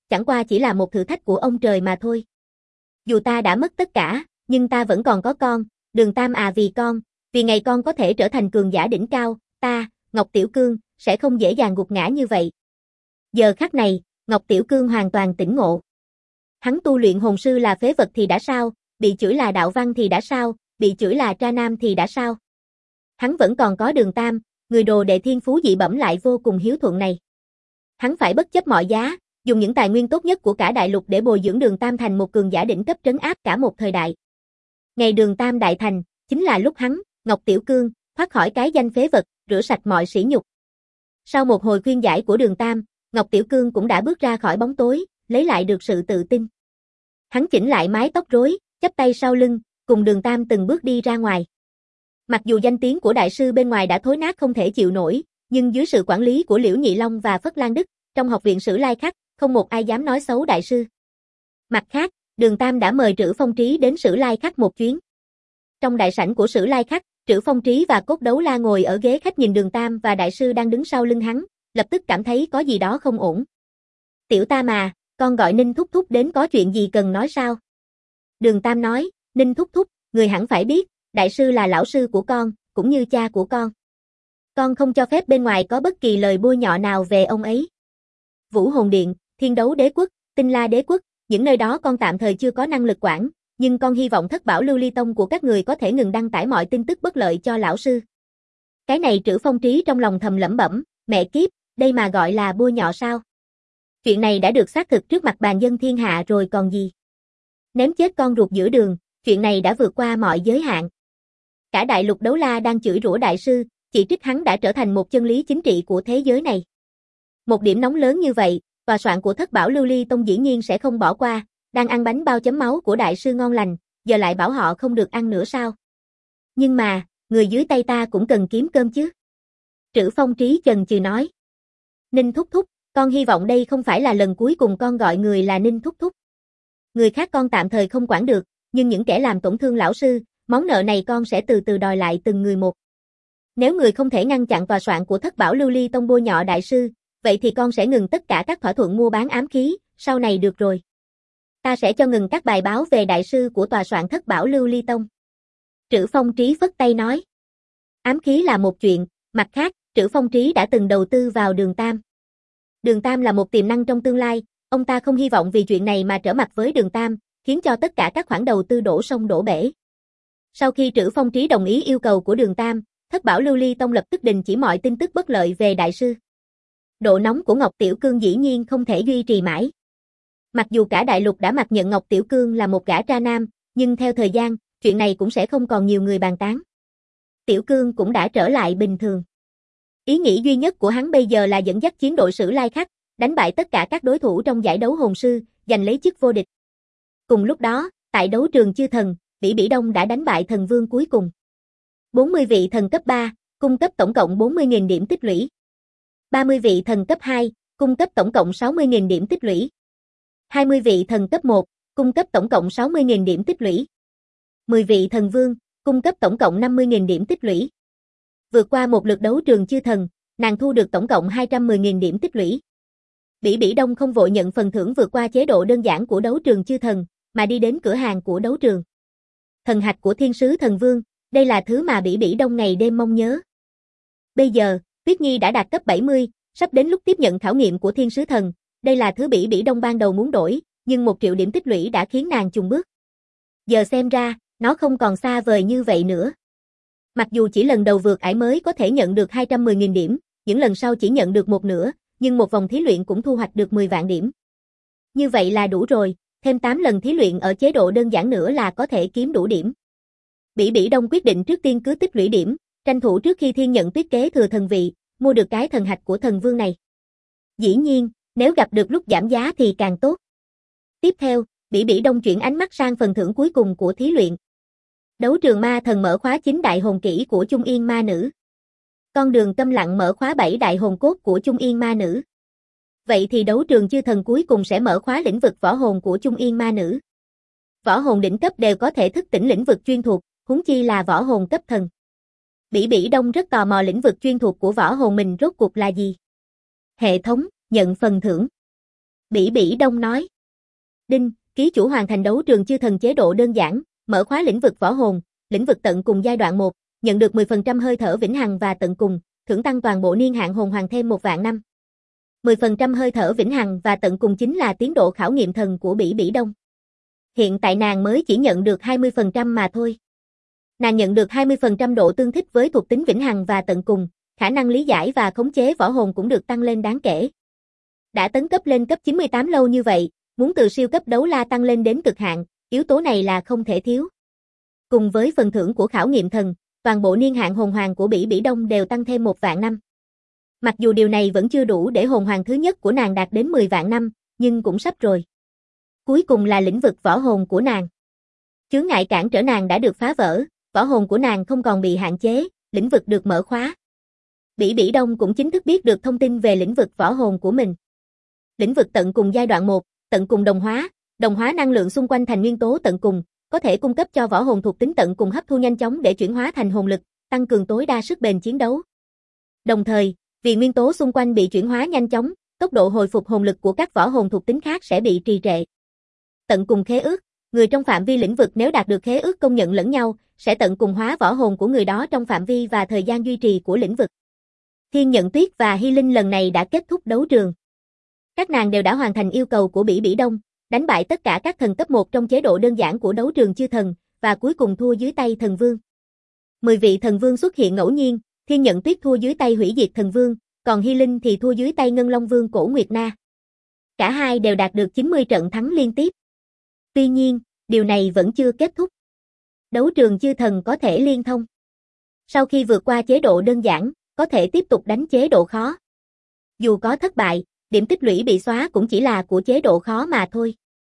chẳng qua chỉ là một thử thách của ông trời mà thôi. Dù ta đã mất tất cả, nhưng ta vẫn còn có con, Đường Tam à, vì con, vì ngày con có thể trở thành cường giả đỉnh cao, ta, Ngọc Tiểu Cương, sẽ không dễ dàng gục ngã như vậy. Giờ khắc này, Ngọc Tiểu Cương hoàn toàn tỉnh ngộ. Hắn tu luyện hồn sư là phế vật thì đã sao, bị chửi là đạo văn thì đã sao, bị chửi là tra nam thì đã sao. Hắn vẫn còn có Đường Tam, người đồ đệ thiên phú dị bẩm lại vô cùng hiếu thuận này. Hắn phải bất chấp mọi giá, dùng những tài nguyên tốt nhất của cả đại lục để bồi dưỡng Đường Tam thành một cường giả đỉnh cấp trấn áp cả một thời đại. Ngày Đường Tam đại thành, chính là lúc hắn, Ngọc Tiểu Cương, thoát khỏi cái danh phế vật, rửa sạch mọi sỉ nhục. Sau một hồi khuyên giải của Đường Tam, Ngọc Tiểu Cương cũng đã bước ra khỏi bóng tối, lấy lại được sự tự tin. Hắn chỉnh lại mái tóc rối, chắp tay sau lưng, cùng Đường Tam từng bước đi ra ngoài. Mặc dù danh tiếng của đại sư bên ngoài đã thối nát không thể chịu nổi, nhưng dưới sự quản lý của Liễu Nhị Long và Phất Lan Đức, trong học viện Sử Lai Khắc, không một ai dám nói xấu đại sư. Mặt khác, Đường Tam đã mời Trữ Phong Trí đến Sử Lai Khắc một chuyến. Trong đại sảnh của Sử Lai Khắc, Trữ Phong Trí và Cốt Đấu La ngồi ở ghế khách nhìn Đường Tam và đại sư đang đứng sau lưng hắn, lập tức cảm thấy có gì đó không ổn. Tiểu Tam à, con gọi Ninh Thúc Thúc đến có chuyện gì cần nói sao? Đường Tam nói, Ninh Thúc Thúc, người hẳn phải biết, đại sư là lão sư của con, cũng như cha của con. Con không cho phép bên ngoài có bất kỳ lời bôi nhọ nào về ông ấy. Vũ Hồn Điện, Thiên Đấu Đế Quốc, Tinh La Đế Quốc, những nơi đó con tạm thời chưa có năng lực quản, nhưng con hy vọng Thất Bảo Lưu Ly Tông của các người có thể ngừng đăng tải mọi tin tức bất lợi cho lão sư. Cái này Trữ Phong Trí trong lòng thầm lẩm bẩm, mẹ kiếp, đây mà gọi là bôi nhọ sao? Chuyện này đã được xác thực trước mặt bàn dân thiên hạ rồi còn gì. Ném chết con ruột giữa đường, chuyện này đã vượt qua mọi giới hạn. Cả đại lục đấu la đang chửi rủa đại sư, chỉ trích hắn đã trở thành một chân lý chính trị của thế giới này. Một điểm nóng lớn như vậy, tòa soạn của Thất Bảo Lưu Ly Tông dĩ nhiên sẽ không bỏ qua, đang ăn bánh bao chấm máu của đại sư ngon lành, giờ lại bảo họ không được ăn nữa sao? Nhưng mà, người dưới tay ta cũng cần kiếm cơm chứ. Trữ Phong Trí chần chừ nói. Ninh Thúc Thúc, con hy vọng đây không phải là lần cuối cùng con gọi người là Ninh Thúc Thúc. Người khác con tạm thời không quản được, nhưng những kẻ làm tổn thương lão sư, món nợ này con sẽ từ từ đòi lại từng người một. Nếu người không thể ngăn chặn tòa soạn của Thất Bảo Lưu Ly Tông bôi nhọ đại sư, vậy thì con sẽ ngừng tất cả các thỏa thuận mua bán ám khí, sau này được rồi. Ta sẽ cho ngừng các bài báo về đại sư của tòa soạn Thất Bảo Lưu Ly Tông. Trữ Phong Trí phất tay nói. Ám khí là một chuyện, mặt khác, Trữ Phong Trí đã từng đầu tư vào Đường Tam. Đường Tam là một tiềm năng trong tương lai, ông ta không hy vọng vì chuyện này mà trở mặt với Đường Tam, khiến cho tất cả các khoản đầu tư đổ sông đổ bể. Sau khi Trữ Phong Trí đồng ý yêu cầu của Đường Tam, Thất Bảo Lưu Ly Tông lập tức đình chỉ mọi tin tức bất lợi về đại sư. Độ nóng của Ngọc Tiểu Cương dĩ nhiên không thể duy trì mãi. Mặc dù cả đại lục đã mặc nhận Ngọc Tiểu Cương là một gã tra nam, nhưng theo thời gian, chuyện này cũng sẽ không còn nhiều người bàn tán. Tiểu Cương cũng đã trở lại bình thường. Ý nghĩ duy nhất của hắn bây giờ là dẫn dắt chiến đội Sử Lai Khắc, đánh bại tất cả các đối thủ trong giải đấu hồn sư, giành lấy chức vô địch. Cùng lúc đó, tại đấu trường chư thần, Bỉ Bỉ Đông đã đánh bại thần vương cuối cùng. 40 vị thần cấp 3, cung cấp tổng cộng 40.000 điểm tích lũy. 30 vị thần cấp 2, cung cấp tổng cộng 60.000 điểm tích lũy. 20 vị thần cấp 1, cung cấp tổng cộng 60.000 điểm tích lũy. 10 vị thần vương, cung cấp tổng cộng 50.000 điểm tích lũy. Vượt qua một lượt đấu trường chư thần, nàng thu được tổng cộng 210.000 điểm tích lũy. Bỉ Bỉ Đông không vội nhận phần thưởng vượt qua chế độ đơn giản của đấu trường chư thần, mà đi đến cửa hàng của đấu trường. Thần hạch của Thiên Sứ Thần Vương, đây là thứ mà Bỉ Bỉ Đông ngày đêm mong nhớ. Bây giờ, Tuyết Nhi đã đạt cấp 70, sắp đến lúc tiếp nhận khảo nghiệm của Thiên Sứ Thần, đây là thứ Bỉ Bỉ Đông ban đầu muốn đổi, nhưng 1 triệu điểm tích lũy đã khiến nàng chùng bước. Giờ xem ra, nó không còn xa vời như vậy nữa. Mặc dù chỉ lần đầu vượt ải mới có thể nhận được 210.000 điểm, những lần sau chỉ nhận được một nửa, nhưng một vòng thí luyện cũng thu hoạch được 10 vạn điểm. Như vậy là đủ rồi, thêm 8 lần thí luyện ở chế độ đơn giản nữa là có thể kiếm đủ điểm. Bỉ Bỉ Đông quyết định trước tiên cứ tích lũy điểm, tranh thủ trước khi Thiên Nhận Tuyết kế thừa thần vị, mua được cái thần hạch của thần vương này. Dĩ nhiên, nếu gặp được lúc giảm giá thì càng tốt. Tiếp theo, Bỉ Bỉ Đông chuyển ánh mắt sang phần thưởng cuối cùng của thí luyện. Đấu trường ma thần mở khóa 9 đại hồn kỹ của Trung Yên Ma Nữ. Con đường câm lặng mở khóa 7 đại hồn cốt của Trung Yên Ma Nữ. Vậy thì đấu trường chư thần cuối cùng sẽ mở khóa lĩnh vực võ hồn của Trung Yên Ma Nữ. Võ hồn đỉnh cấp đều có thể thức tỉnh lĩnh vực chuyên thuộc, huống chi là võ hồn cấp thần. Bỉ Bỉ Đông rất tò mò lĩnh vực chuyên thuộc của võ hồn mình rốt cuộc là gì. Hệ thống, nhận phần thưởng. Bỉ Bỉ Đông nói. Đinh, ký chủ hoàn thành đấu trường chư thần chế độ đơn giản, mở khóa lĩnh vực võ hồn, lĩnh vực tận cùng giai đoạn 1, nhận được 10% hơi thở vĩnh hằng và tận cùng, thưởng tăng toàn bộ niên hạn hồn hoàng thêm 1 vạn năm. 10% hơi thở vĩnh hằng và tận cùng chính là tiến độ khảo nghiệm thần của Bỉ Bỉ Đông. Hiện tại nàng mới chỉ nhận được 20% mà thôi. Nàng nhận được 20% độ tương thích với thuộc tính vĩnh hằng và tận cùng, khả năng lý giải và khống chế võ hồn cũng được tăng lên đáng kể. Đã tấn cấp lên cấp 98 lâu như vậy, muốn từ siêu cấp đấu la tăng lên đến cực hạn, yếu tố này là không thể thiếu. Cùng với phần thưởng của khảo nghiệm thần, toàn bộ niên hạn hồn hoàng của Bỉ Bỉ Đông đều tăng thêm 1 vạn năm. Mặc dù điều này vẫn chưa đủ để hồn hoàng thứ nhất của nàng đạt đến 10 vạn năm, nhưng cũng sắp rồi. Cuối cùng là lĩnh vực võ hồn của nàng. Chướng ngại cản trở nàng đã được phá vỡ, võ hồn của nàng không còn bị hạn chế, lĩnh vực được mở khóa. Bỉ Bỉ Đông cũng chính thức biết được thông tin về lĩnh vực võ hồn của mình. Lĩnh vực tận cùng giai đoạn 1, tận cùng đồng hóa năng lượng xung quanh thành nguyên tố tận cùng, có thể cung cấp cho võ hồn thuộc tính tận cùng hấp thu nhanh chóng để chuyển hóa thành hồn lực, tăng cường tối đa sức bền chiến đấu. Đồng thời, vì nguyên tố xung quanh bị chuyển hóa nhanh chóng, tốc độ hồi phục hồn lực của các võ hồn thuộc tính khác sẽ bị trì trệ. Tận cùng khế ước, người trong phạm vi lĩnh vực nếu đạt được khế ước công nhận lẫn nhau, sẽ tận cùng hóa võ hồn của người đó trong phạm vi và thời gian duy trì của lĩnh vực. Thiên Nhận Tuyết và Hy Linh lần này đã kết thúc đấu trường. Các nàng đều đã hoàn thành yêu cầu của Bỉ Bỉ Đông, đánh bại tất cả các thần cấp 1 trong chế độ đơn giản của đấu trường chư thần, và cuối cùng thua dưới tay thần vương. 10 vị thần vương xuất hiện ngẫu nhiên, Thiên Nhận Tuyết thua dưới tay Hủy Diệt Thần Vương, còn Hy Linh thì thua dưới tay Ngân Long Vương Cổ Nguyệt Na. Cả hai đều đạt được 90 trận thắng liên tiếp. Tuy nhiên, điều này vẫn chưa kết thúc. Đấu trường chư thần có thể liên thông. Sau khi vượt qua chế độ đơn giản, có thể tiếp tục đánh chế độ khó. Dù có thất bại, điểm tích lũy bị xóa cũng chỉ là của chế độ khó mà thôi.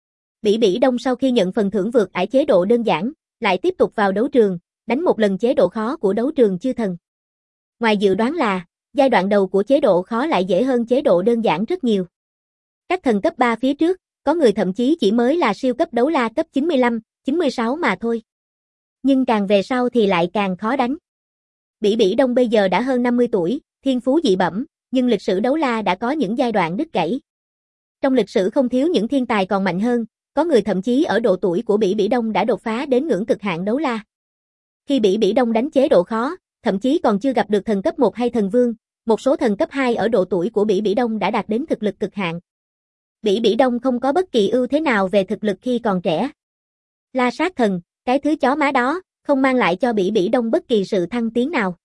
Bỉ Bỉ Đông sau khi nhận phần thưởng vượt ải chế độ đơn giản, lại tiếp tục vào đấu trường, đánh một lần chế độ khó của đấu trường chư thần. Ngoài dự đoán là, giai đoạn đầu của chế độ khó lại dễ hơn chế độ đơn giản rất nhiều. Các thần cấp 3 phía trước, có người thậm chí chỉ mới là siêu cấp đấu la cấp 95, 96 mà thôi. Nhưng càng về sau thì lại càng khó đánh. Bỉ Bỉ Đông bây giờ đã hơn 50 tuổi, thiên phú dị bẩm, nhưng lịch sử đấu la đã có những giai đoạn đứt gãy. Trong lịch sử không thiếu những thiên tài còn mạnh hơn, có người thậm chí ở độ tuổi của Bỉ Bỉ Đông đã đột phá đến ngưỡng cực hạn đấu la. Khi Bỉ Bỉ Đông đánh chế độ khó, thậm chí còn chưa gặp được thần cấp 1 hay thần vương, một số thần cấp 2 ở độ tuổi của Bỉ Bỉ Đông đã đạt đến thực lực cực hạn. Bỉ Bỉ Đông không có bất kỳ ưu thế nào về thực lực khi còn trẻ. La sát thần, cái thứ chó má đó, không mang lại cho Bỉ Bỉ Đông bất kỳ sự thăng tiến nào.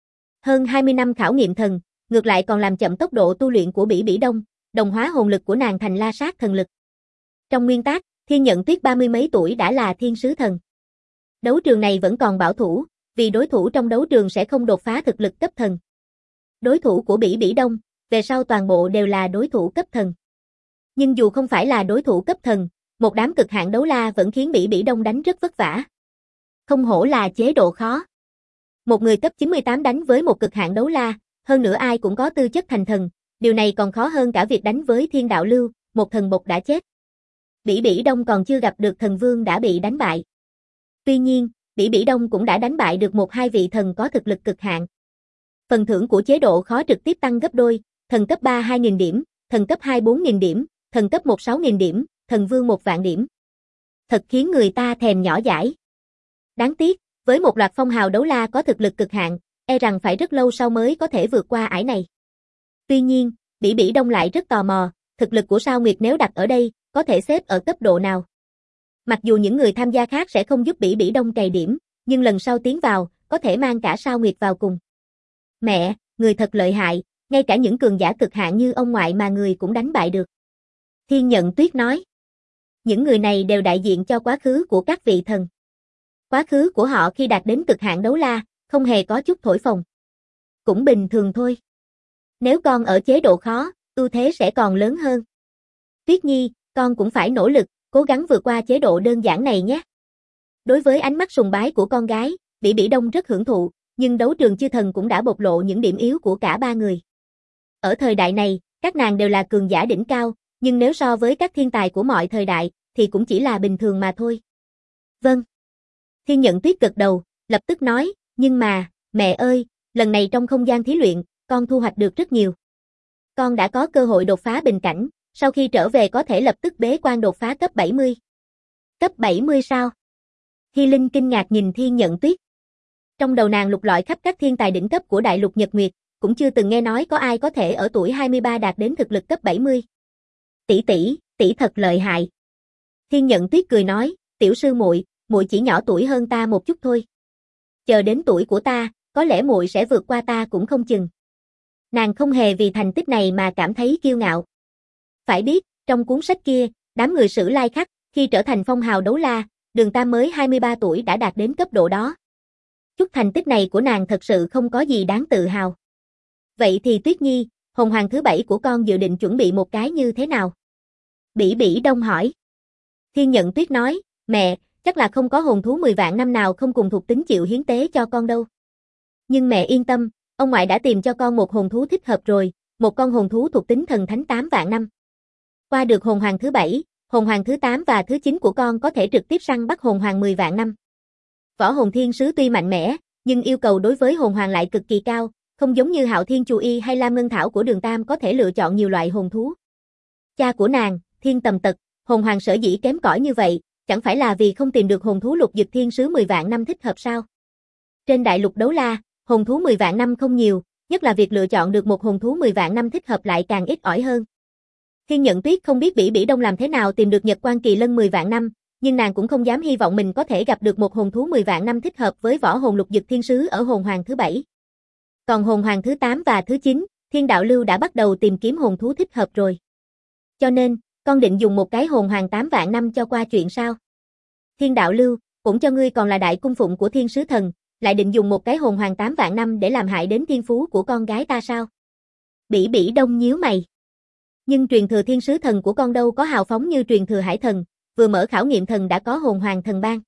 Hơn 20 năm khảo nghiệm thần, ngược lại còn làm chậm tốc độ tu luyện của Bỉ Bỉ Đông, đồng hóa hồn lực của nàng thành la sát thần lực. Trong nguyên tắc, Thiên Nhận Tuyết 30 mấy tuổi đã là thiên sứ thần. Đấu trường này vẫn còn bảo thủ, vì đối thủ trong đấu trường sẽ không đột phá thực lực cấp thần. Đối thủ của Bỉ Bỉ Đông, về sau toàn bộ đều là đối thủ cấp thần. Nhưng dù không phải là đối thủ cấp thần, một đám cực hạn đấu la vẫn khiến Bỉ Bỉ Đông đánh rất vất vả. Không hổ là chế độ khó. Một người cấp 98 đánh với một cực hạn đấu la, hơn nữa ai cũng có tư chất thành thần, điều này còn khó hơn cả việc đánh với Thiên Đạo Lưu, một thần bột đã chết. Bỉ Bỉ Đông còn chưa gặp được thần vương đã bị đánh bại. Tuy nhiên, Bỉ Bỉ Đông cũng đã đánh bại được 1-2 vị thần có thực lực cực hạn. Phần thưởng của chế độ khó trực tiếp tăng gấp đôi, thần cấp 3 2.000 điểm, thần cấp 2 4.000 điểm, thần cấp 1 6.000 điểm, thần vương 1 vạn điểm. Thật khiến người ta thèm nhỏ dãi. Đáng tiếc, với một loạt phong hào đấu la có thực lực cực hạn, e rằng phải rất lâu sau mới có thể vượt qua ải này. Tuy nhiên, Bỉ Bỉ Đông lại rất tò mò, thực lực của Sao Nguyệt nếu đặt ở đây, có thể xếp ở cấp độ nào. Mặc dù những người tham gia khác sẽ không giúp Bỉ Bỉ Đông cày điểm, nhưng lần sau tiến vào, có thể mang cả Sao Nguyệt vào cùng. Mẹ, người thật lợi hại, ngay cả những cường giả cực hạn như ông ngoại mà người cũng đánh bại được. Thiên Nhận Tuyết nói. Những người này đều đại diện cho quá khứ của các vị thần. Quá khứ của họ khi đạt đến cực hạn đấu la, không hề có chút thổi phồng. Cũng bình thường thôi. Nếu con ở chế độ khó, ưu thế sẽ còn lớn hơn. Tuyết Nhi, con cũng phải nỗ lực, cố gắng vượt qua chế độ đơn giản này nhé. Đối với ánh mắt sùng bái của con gái, Bỉ Bỉ Đông rất hưởng thụ, nhưng đấu trường chư thần cũng đã bộc lộ những điểm yếu của cả ba người. Ở thời đại này, các nàng đều là cường giả đỉnh cao, nhưng nếu so với các thiên tài của mọi thời đại, thì cũng chỉ là bình thường mà thôi. Vâng. Thiên Nhận Tuyết gật đầu, lập tức nói, nhưng mà, mẹ ơi, lần này trong không gian thí luyện, con thu hoạch được rất nhiều. Con đã có cơ hội đột phá bình cảnh, sau khi trở về có thể lập tức bế quan đột phá cấp 70. Cấp 70 sao? Hy Linh kinh ngạc nhìn Thiên Nhận Tuyết. Trong đầu nàng lục lọi khắp các thiên tài đỉnh cấp của đại lục Nhật Nguyệt, cũng chưa từng nghe nói có ai có thể ở tuổi 23 đạt đến thực lực cấp 70. Tỷ thật lợi hại. Thiên Nhận Tuyết cười nói, tiểu sư muội chỉ nhỏ tuổi hơn ta một chút thôi. Chờ đến tuổi của ta, có lẽ muội sẽ vượt qua ta cũng không chừng. Nàng không hề vì thành tích này mà cảm thấy kiêu ngạo. Phải biết, trong cuốn sách kia, đám người Sử Lai Khắc, khi trở thành phong hào đấu la, Đường Tam mới 23 tuổi đã đạt đến cấp độ đó. Chút thành tích này của nàng thật sự không có gì đáng tự hào. Vậy thì Tuyết Nhi, hồn hoàng thứ 7 của con dự định chuẩn bị một cái như thế nào? Bỉ Bỉ Đông hỏi. Thiên Nhận Tuyết nói, mẹ, chắc là không có hồn thú 10 vạn năm nào không cùng thuộc tính chịu hiến tế cho con đâu. Nhưng mẹ yên tâm, ông ngoại đã tìm cho con một hồn thú thích hợp rồi, một con hồn thú thuộc tính thần thánh 8 vạn năm. Qua được hồn hoàng thứ 7, hồn hoàng thứ 8 và thứ 9 của con có thể trực tiếp săn bắt hồn hoàng 10 vạn năm. Võ hồn thiên sứ tuy mạnh mẽ, nhưng yêu cầu đối với hồn hoàng lại cực kỳ cao, không giống như Hạo Thiên Chu Y hay Lam Ngân Thảo của Đường Tam có thể lựa chọn nhiều loại hồn thú. Cha của nàng, Thiên Tầm Tật, hồn hoàng sở dĩ kém cỏi như vậy, chẳng phải là vì không tìm được hồn thú lục dịch thiên sứ 10 vạn năm thích hợp sao? Trên đại lục đấu la, hồn thú 10 vạn năm không nhiều, nhất là việc lựa chọn được một hồn thú 10 vạn năm thích hợp lại càng ít ỏi hơn. Thiên Nhận Tuyết không biết Bỉ Bỉ Đông làm thế nào tìm được Nhật Quan Kỳ Lân 10 vạn năm, nhưng nàng cũng không dám hy vọng mình có thể gặp được một hồn thú 10 vạn năm thích hợp với võ hồn lục dực thiên sứ ở hồn hoàng thứ 7. Còn hồn hoàng thứ 8 và thứ 9, Thiên Đạo Lưu đã bắt đầu tìm kiếm hồn thú thích hợp rồi. Cho nên, con định dùng một cái hồn hoàng 8 vạn năm cho qua chuyện sao? Thiên Đạo Lưu, cũng cho ngươi còn là đại cung phụng của Thiên Sứ Thần, lại định dùng một cái hồn hoàng 8 vạn năm để làm hại đến thiên phú của con gái ta sao? Bỉ Bỉ Đông nhíu mày. Nhưng truyền thừa Thiên Sứ Thần của con đâu có hào phóng như truyền thừa Hải Thần, vừa mở khảo nghiệm thần đã có hồn hoàng thần ban.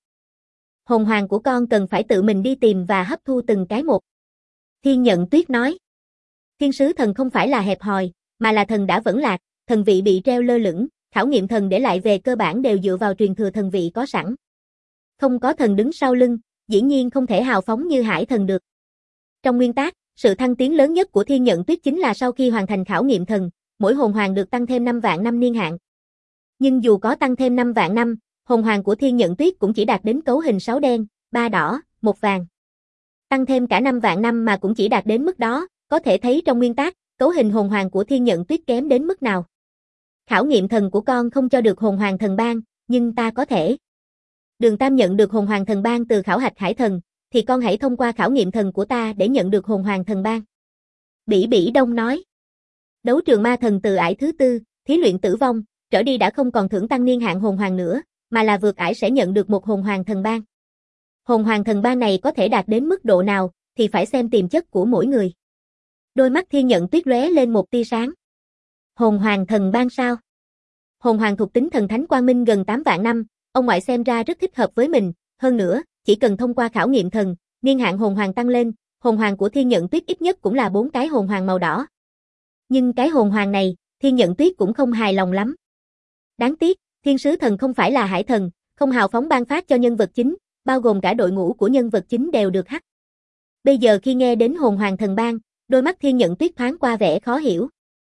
Hồn hoàng của con cần phải tự mình đi tìm và hấp thu từng cái một. Thiên Nhận Tuyết nói. Thiên Sứ Thần không phải là hẹp hòi, mà là thần đã vẫn lạc, thần vị bị treo lơ lửng, khảo nghiệm thần để lại về cơ bản đều dựa vào truyền thừa thần vị có sẵn. Không có thần đứng sau lưng, dĩ nhiên không thể hào phóng như Hải Thần được. Trong nguyên tắc, sự thăng tiến lớn nhất của Thiên Nhận Tuyết chính là sau khi hoàn thành khảo nghiệm thần, mỗi hồn hoàng được tăng thêm 5 vạn năm niên hạn. Nhưng dù có tăng thêm 5 vạn năm, hồn hoàng của Thiên Nhận Tuyết cũng chỉ đạt đến cấu hình 6 đen, 3 đỏ, 1 vàng. Tăng thêm cả 5 vạn năm mà cũng chỉ đạt đến mức đó, có thể thấy trong nguyên tắc, cấu hình hồn hoàng của Thiên Nhận Tuyết kém đến mức nào. Khảo nghiệm thần của con không cho được hồn hoàng thần ban, nhưng ta có thể. Đường Tam nhận được hồn hoàng thần ban từ khảo hạch Hải Thần, thì con hãy thông qua khảo nghiệm thần của ta để nhận được hồn hoàng thần ban. Bỉ Bỉ Đông nói. Đấu trường ma thần từ ải thứ 4, thí luyện tử vong, trở đi đã không còn thưởng tăng niên hạn hồn hoàng nữa, mà là vượt ải sẽ nhận được một hồn hoàng thần ban. Hồn hoàng thần ban này có thể đạt đến mức độ nào, thì phải xem tiềm chất của mỗi người. Đôi mắt Thiên Nhận Tuyết lóe lên một tia sáng. Hồn hoàng thần ban sao? Hồn hoàng thuộc tính thần thánh quang minh gần 8 vạn năm, ông ngoại xem ra rất thích hợp với mình, hơn nữa, chỉ cần thông qua khảo nghiệm thần, niên hạn hồn hoàng tăng lên, hồn hoàng của Thiên Nhận Tuyết ít nhất cũng là 4 cái hồn hoàng màu đỏ. Nhưng cái hồn hoàng này, Thiên Nhận Tuyết cũng không hài lòng lắm. Đáng tiếc, Thiên Sứ Thần không phải là Hải Thần, không hào phóng ban phát cho nhân vật chính, bao gồm cả đội ngũ của nhân vật chính đều được hắc. Bây giờ khi nghe đến hồn hoàng thần ban, đôi mắt Thiên Nhận Tuyết thoáng qua vẻ khó hiểu.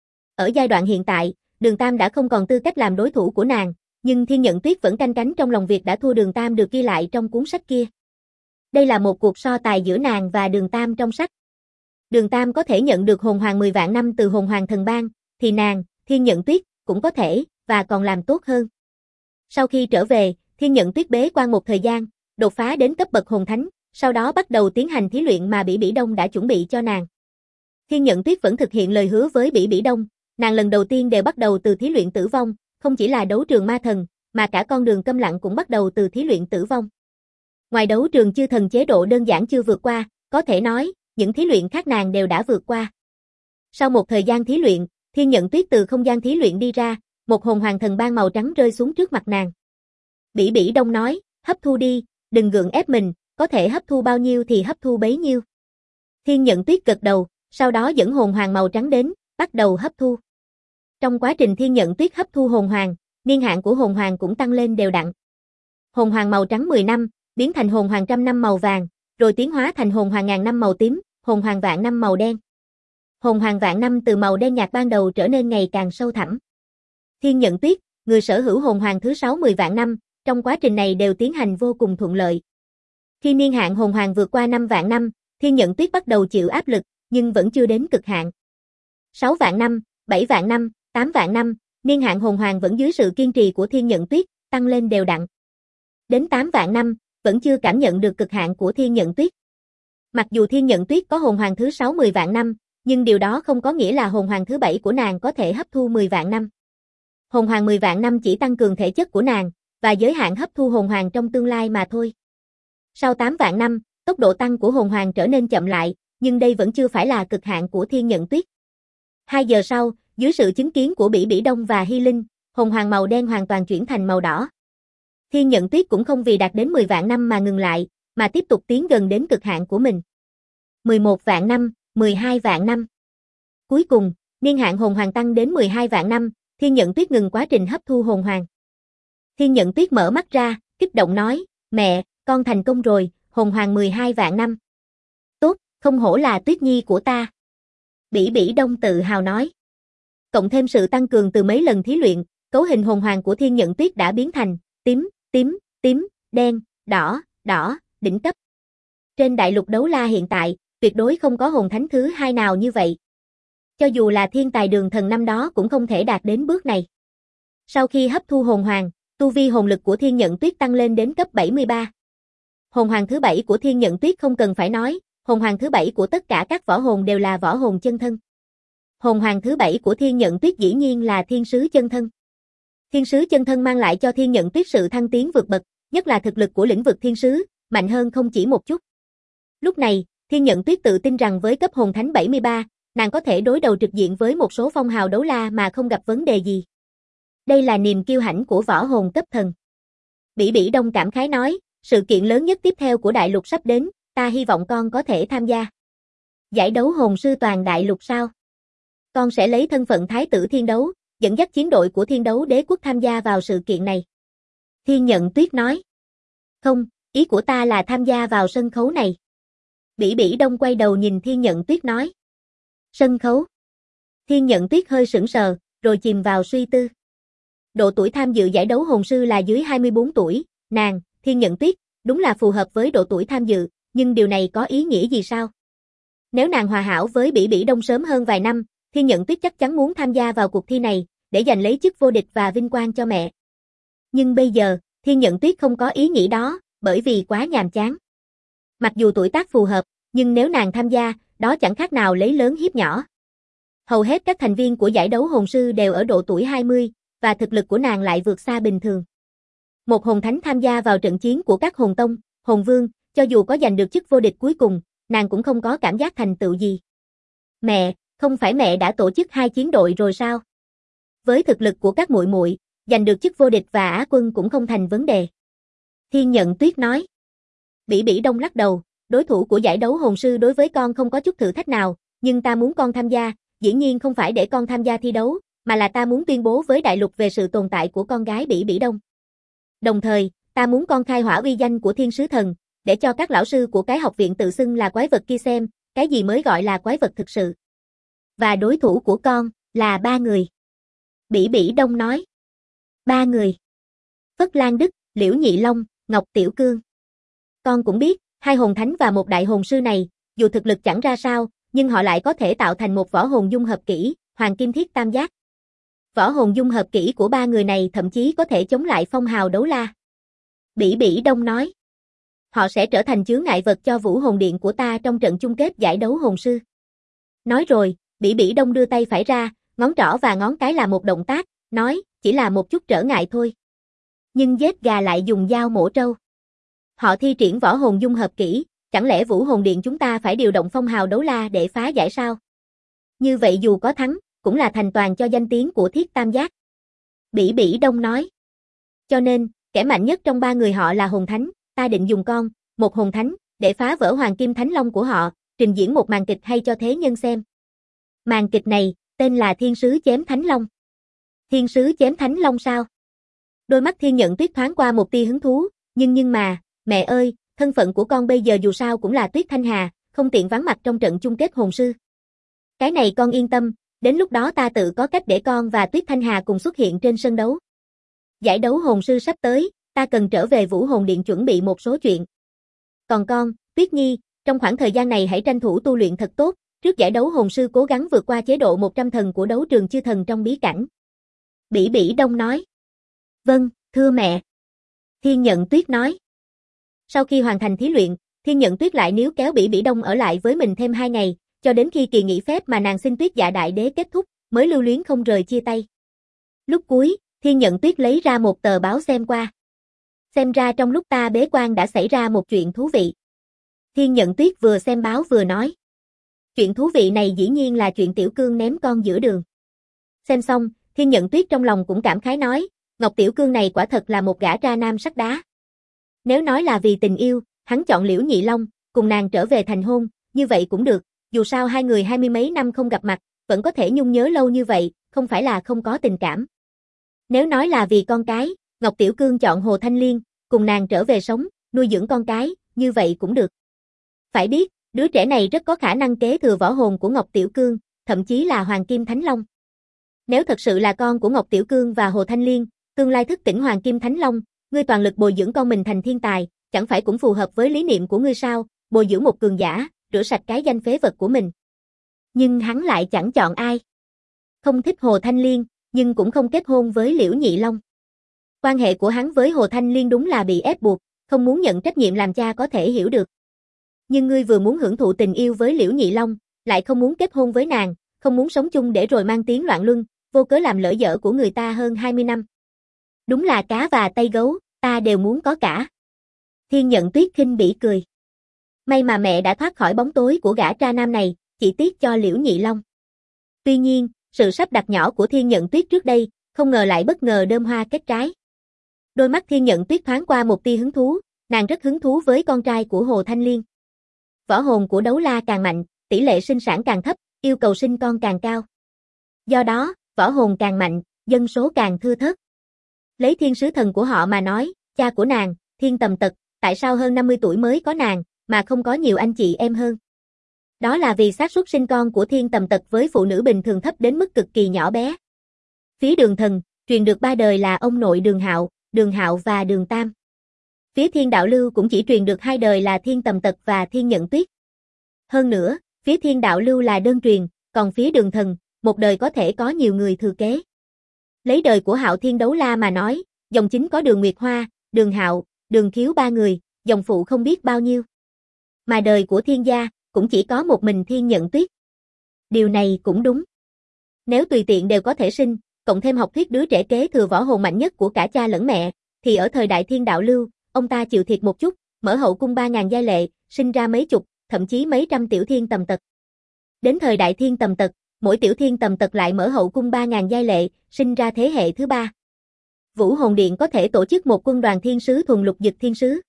Ở giai đoạn hiện tại, Đường Tam đã không còn tư cách làm đối thủ của nàng, nhưng Thiên Nhận Tuyết vẫn canh cánh trong lòng việc đã thua Đường Tam được ghi lại trong cuốn sách kia. Đây là một cuộc so tài giữa nàng và Đường Tam trong sách. Đường Tam có thể nhận được hồn hoàng 10 vạn năm từ hồn hoàng thần ban, thì nàng, Thiên Nhận Tuyết, cũng có thể, và còn làm tốt hơn. Sau khi trở về, Thiên Nhận Tuyết bế quan một thời gian, đột phá đến cấp bậc hồn thánh, sau đó bắt đầu tiến hành thí luyện mà Bỉ Bỉ Đông đã chuẩn bị cho nàng. Thiên Nhận Tuyết vẫn thực hiện lời hứa với Bỉ Bỉ Đông, nàng lần đầu tiên đều bắt đầu từ thí luyện tử vong, không chỉ là đấu trường ma thần, mà cả con đường câm lặng cũng bắt đầu từ thí luyện tử vong. Ngoài đấu trường chư thần chế độ đơn giản chưa vượt qua, có thể nói, những thí luyện khác nàng đều đã vượt qua. Sau một thời gian thí luyện, Thiên Nhận Tuyết từ không gian thí luyện đi ra, một hồn hoàng thần ban màu trắng rơi xuống trước mặt nàng. Bỉ Bỉ Đông nói, hấp thu đi, đừng gượng ép mình, có thể hấp thu bao nhiêu thì hấp thu bấy nhiêu. Thiên Nhận Tuyết gật đầu, sau đó dẫn hồn hoàng màu trắng đến, bắt đầu hấp thu. Trong quá trình Thiên Nhận Tuyết hấp thu hồn hoàng, niên hạn của hồn hoàng cũng tăng lên đều đặn. Hồn hoàng màu trắng 10 năm, biến thành hồn hoàng 100 năm màu vàng, rồi tiến hóa thành hồn hoàng ngàn năm màu tím, hồn hoàng vạn năm màu đen. Hồn hoàng vạn năm từ màu đen nhạt ban đầu trở nên ngày càng sâu thẳm. Thiên Nhận Tuyết, người sở hữu hồn hoàng thứ 60 vạn năm, trong quá trình này đều tiến hành vô cùng thuận lợi. Khi niên hạn hồn hoàng vượt qua 5 vạn năm, Thiên Nhận Tuyết bắt đầu chịu áp lực, nhưng vẫn chưa đến cực hạn. 6 vạn năm, 7 vạn năm, 8 vạn năm, niên hạn hồn hoàng vẫn dưới sự kiên trì của Thiên Nhận Tuyết, tăng lên đều đặn. Đến 8 vạn năm, vẫn chưa cảm nhận được cực hạn của Thiên Nhận Tuyết. Mặc dù Thiên Nhận Tuyết có hồn hoàng thứ 60 vạn năm, nhưng điều đó không có nghĩa là hồn hoàng thứ 7 của nàng có thể hấp thu 10 vạn năm. Hồn hoàng 10 vạn năm chỉ tăng cường thể chất của nàng, và giới hạn hấp thu hồn hoàng trong tương lai mà thôi. Sau 8 vạn năm, tốc độ tăng của hồn hoàng trở nên chậm lại, nhưng đây vẫn chưa phải là cực hạn của Thiên Nhận Tuyết. 2 giờ sau, dưới sự chứng kiến của Bỉ Bỉ Đông và Hy Linh, hồn hoàng màu đen hoàn toàn chuyển thành màu đỏ. Thiên Nhận Tuyết cũng không vì đạt đến 10 vạn năm mà ngừng lại, mà tiếp tục tiến gần đến cực hạn của mình. 11 vạn năm, 12 vạn năm. Cuối cùng, niên hạn hồn hoàng tăng đến 12 vạn năm, Thiên Nhận Tuyết ngừng quá trình hấp thu hồn hoàng. Thiên Nhận Tuyết mở mắt ra, kích động nói, mẹ, con thành công rồi, hồn hoàng 12 vạn năm. Tốt, không hổ là Tuyết Nhi của ta. Bỉ Bỉ Đông tự hào nói. Cộng thêm sự tăng cường từ mấy lần thí luyện, cấu hình hồn hoàng của Thiên Nhận Tuyết đã biến thành tím, tím, tím, đen, đỏ, đỏ, đỉnh cấp. Trên đại lục đấu la hiện tại, tuyệt đối không có hồn thánh thứ hai nào như vậy. Cho dù là thiên tài đường thần năm đó cũng không thể đạt đến bước này. Sau khi hấp thu hồn hoàng, tu vi hồn lực của Thiên Nhận Tuyết tăng lên đến cấp 73. Hồn hoàng thứ 7 của Thiên Nhận Tuyết không cần phải nói, hồn hoàng thứ 7 của tất cả các võ hồn đều là võ hồn chân thân. Hồn hoàng thứ 7 của Thiên Nhận Tuyết dĩ nhiên là thiên sứ chân thân. Thiên sứ chân thân mang lại cho Thiên Nhận Tuyết sự thăng tiến vượt bậc, nhất là thực lực của lĩnh vực thiên sứ, mạnh hơn không chỉ một chút. Lúc này, Thiên Nhận Tuyết tự tin rằng với cấp hồn thánh 73, nàng có thể đối đầu trực diện với một số phong hào đấu la mà không gặp vấn đề gì. Đây là niềm kiêu hãnh của võ hồn cấp thần. Bỉ Bỉ Đông cảm khái nói, sự kiện lớn nhất tiếp theo của đại lục sắp đến, ta hy vọng con có thể tham gia. Giải đấu hồn sư toàn đại lục sao? Con sẽ lấy thân phận thái tử thiên đấu, dẫn dắt chiến đội của thiên đấu đế quốc tham gia vào sự kiện này. Thiên Nhận Tuyết nói. Không, ý của ta là tham gia vào sân khấu này. Bỉ Bỉ Đông quay đầu nhìn Thiên Nhận Tuyết nói. Sân khấu. Thiên Nhận Tuyết hơi sững sờ, rồi chìm vào suy tư. Độ tuổi tham dự giải đấu hồn sư là dưới 24 tuổi, nàng, Thiên Nhận Tuyết, đúng là phù hợp với độ tuổi tham dự, nhưng điều này có ý nghĩa gì sao? Nếu nàng hòa hảo với Bỉ Bỉ Đông sớm hơn vài năm, Thiên Nhận Tuyết chắc chắn muốn tham gia vào cuộc thi này, để giành lấy chức vô địch và vinh quang cho mẹ. Nhưng bây giờ, Thiên Nhận Tuyết không có ý nghĩ đó, bởi vì quá nhàm chán. Mặc dù tuổi tác phù hợp, nhưng nếu nàng tham gia, đó chẳng khác nào lấy lớn hiếp nhỏ. Hầu hết các thành viên của giải đấu hồn sư đều ở độ tuổi 20, và thực lực của nàng lại vượt xa bình thường. Một hồn thánh tham gia vào trận chiến của các hồn tông, hồn vương, cho dù có giành được chức vô địch cuối cùng, nàng cũng không có cảm giác thành tựu gì. Mẹ, không phải mẹ đã tổ chức 2 chiến đội rồi sao? Với thực lực của các muội muội, giành được chức vô địch và Á quân cũng không thành vấn đề. Thiên Nhận Tuyết nói. Bỉ Bỉ Đông lắc đầu, đối thủ của giải đấu hồn sư đối với con không có chút thử thách nào, nhưng ta muốn con tham gia, dĩ nhiên không phải để con tham gia thi đấu, mà là ta muốn tuyên bố với đại lục về sự tồn tại của con gái Bỉ Bỉ Đông. Đồng thời, ta muốn con khai hỏa uy danh của Thiên Sứ Thần, để cho các lão sư của cái học viện tự xưng là quái vật kia xem, cái gì mới gọi là quái vật thực sự. Và đối thủ của con, là 3 người. Bỉ Bỉ Đông nói. 3 người. Phất Lan Đức, Liễu Nhị Long, Ngọc Tiểu Cương. Con cũng biết, 2 hồn thánh và một đại hồn sư này, dù thực lực chẳng ra sao, nhưng họ lại có thể tạo thành một võ hồn dung hợp kỹ, Hoàng Kim Thiết Tam Giác. Võ hồn dung hợp kỹ của 3 người này thậm chí có thể chống lại phong hào đấu la. Bỉ Bỉ Đông nói. Họ sẽ trở thành chướng ngại vật cho Vũ Hồn Điện của ta trong trận chung kết giải đấu hồn sư. Nói rồi, Bỉ Bỉ Đông đưa tay phải ra, ngón trỏ và ngón cái là một động tác, nói, chỉ là một chút trở ngại thôi. Nhưng giết gà lại dùng dao mổ trâu. Họ thi triển võ hồn dung hợp kỹ, chẳng lẽ Vũ Hồn Điện chúng ta phải điều động phong hào đấu la để phá giải sao? Như vậy dù có thắng, cũng là thành toàn cho danh tiếng của Thiết Tam Giác. Bỉ Bỉ Đông nói. Cho nên, kẻ mạnh nhất trong 3 người họ là hồn thánh, ta định dùng con, một hồn thánh, để phá vỡ Hoàng Kim Thánh Long của họ, trình diễn một màn kịch hay cho thế nhân xem. Màn kịch này, tên là Thiên Sứ Chém Thánh Long. Thiên Sứ Chém Thánh Long sao? Đôi mắt Thiên Nhận Tuyết thoáng qua một tia hứng thú, nhưng mà, mẹ ơi, thân phận của con bây giờ dù sao cũng là Tuyết Thanh Hà, không tiện vắng mặt trong trận chung kết hồn sư. Cái này con yên tâm, Đến lúc đó ta tự có cách để con và Tuyết Thanh Hà cùng xuất hiện trên sân đấu. Giải đấu hồn sư sắp tới, ta cần trở về Vũ Hồn Điện chuẩn bị một số chuyện. Còn con, Tuyết Nhi, trong khoảng thời gian này hãy tranh thủ tu luyện thật tốt, trước giải đấu hồn sư cố gắng vượt qua chế độ 100 thần của đấu trường chư thần trong bí cảnh. Bỉ Bỉ Đông nói. Vâng, thưa mẹ. Thiên Nhận Tuyết nói. Sau khi hoàn thành thí luyện, Thiên Nhận Tuyết lại níu kéo Bỉ Bỉ Đông ở lại với mình thêm 2 ngày, cho đến khi kỳ nghỉ phép mà nàng xin Tuyết Dạ Đại Đế kết thúc, mới lưu luyến không rời chia tay. Lúc cuối, Thiên Nhận Tuyết lấy ra một tờ báo xem qua. Xem ra trong lúc ta bế quan đã xảy ra một chuyện thú vị. Thiên Nhận Tuyết vừa xem báo vừa nói. Chuyện thú vị này dĩ nhiên là chuyện Tiểu Cương ném con giữa đường. Xem xong, Thiên Nhận Tuyết trong lòng cũng cảm khái nói, Ngọc Tiểu Cương này quả thật là một gã tra nam sắt đá. Nếu nói là vì tình yêu, hắn chọn Liễu Nhị Long, cùng nàng trở về thành hôn, như vậy cũng được, dù sao hai người 20 mấy năm không gặp mặt, vẫn có thể nhung nhớ lâu như vậy, không phải là không có tình cảm. Nếu nói là vì con cái, Ngọc Tiểu Cương chọn Hồ Thanh Liên, cùng nàng trở về sống, nuôi dưỡng con cái, như vậy cũng được. Phải biết, đứa trẻ này rất có khả năng kế thừa võ hồn của Ngọc Tiểu Cương, thậm chí là Hoàng Kim Thánh Long. Nếu thật sự là con của Ngọc Tiểu Cương và Hồ Thanh Liên, tương lai thức tỉnh Hoàng Kim Thánh Long, ngươi toàn lực bồi dưỡng con mình thành thiên tài, chẳng phải cũng phù hợp với lý niệm của ngươi sao, bồi dưỡng một cường giả, rửa sạch cái danh phế vật của mình. Nhưng hắn lại chẳng chọn ai. Không thích Hồ Thanh Liên, nhưng cũng không kết hôn với Liễu Nhị Long. Quan hệ của hắn với Hồ Thanh Liên đúng là bị ép buộc, không muốn nhận trách nhiệm làm cha có thể hiểu được. Nhưng ngươi vừa muốn hưởng thụ tình yêu với Liễu Nhị Long, lại không muốn kết hôn với nàng, không muốn sống chung để rồi mang tiếng loạn luân, vô cớ làm lỡ dở của người ta hơn 20 năm. Đúng là cá và tay gấu, ta đều muốn có cả. Thiên Nhận Tuyết khinh bỉ cười. May mà mẹ đã thoát khỏi bóng tối của gã tra nam này, chỉ tiếc cho Liễu Nhị Long. Tuy nhiên, sự sắp đặt nhỏ của Thiên Nhận Tuyết trước đây, không ngờ lại bất ngờ đơm hoa kết trái. Đôi mắt Thiên Nhận Tuyết thoáng qua một tia hứng thú, nàng rất hứng thú với con trai của Hồ Thanh Liên. Võ hồn của đấu la càng mạnh, tỷ lệ sinh sản càng thấp, yêu cầu sinh con càng cao. Do đó, võ hồn càng mạnh, dân số càng thưa thớt. Lấy thiên sứ thần của họ mà nói, cha của nàng, Thiên Tầm Tật, tại sao hơn 50 tuổi mới có nàng, mà không có nhiều anh chị em hơn? Đó là vì xác suất sinh con của Thiên Tầm Tật với phụ nữ bình thường thấp đến mức cực kỳ nhỏ bé. Phía Đường Thần, truyền được 3 đời là ông nội Đường Hạo và Đường Tam. Phía Thiên Đạo Lưu cũng chỉ truyền được 2 đời là Thiên Tầm Tật và Thiên Nhận Tuyết. Hơn nữa, phía Thiên Đạo Lưu là đơn truyền, còn phía Đường Thần, một đời có thể có nhiều người thừa kế. Lấy đời của Hạo Thiên Đấu La mà nói, dòng chính có Đường Nguyệt Hoa, Đường Hạo, Đường Khiếu 3 người, dòng phụ không biết bao nhiêu. Mà đời của Thiên gia, cũng chỉ có một mình Thiên Nhận Tuyết. Điều này cũng đúng. Nếu tùy tiện đều có thể sinh, cộng thêm học thuyết đứa trẻ kế thừa võ hồn mạnh nhất của cả cha lẫn mẹ, thì ở thời đại Thiên Đạo Lưu, ông ta chịu thiệt một chút, mở hậu cung 3.000 giai lệ, sinh ra mấy chục, thậm chí mấy trăm tiểu Thiên Tầm Tật. Đến thời đại Thiên Tầm Tật, mỗi tiểu Thiên Tầm Tật lại mở hậu cung 3.000 giai lệ, sinh ra thế hệ thứ 3. Vũ Hồn Điện có thể tổ chức một quân đoàn thiên sứ thuần lục dực thiên sứ.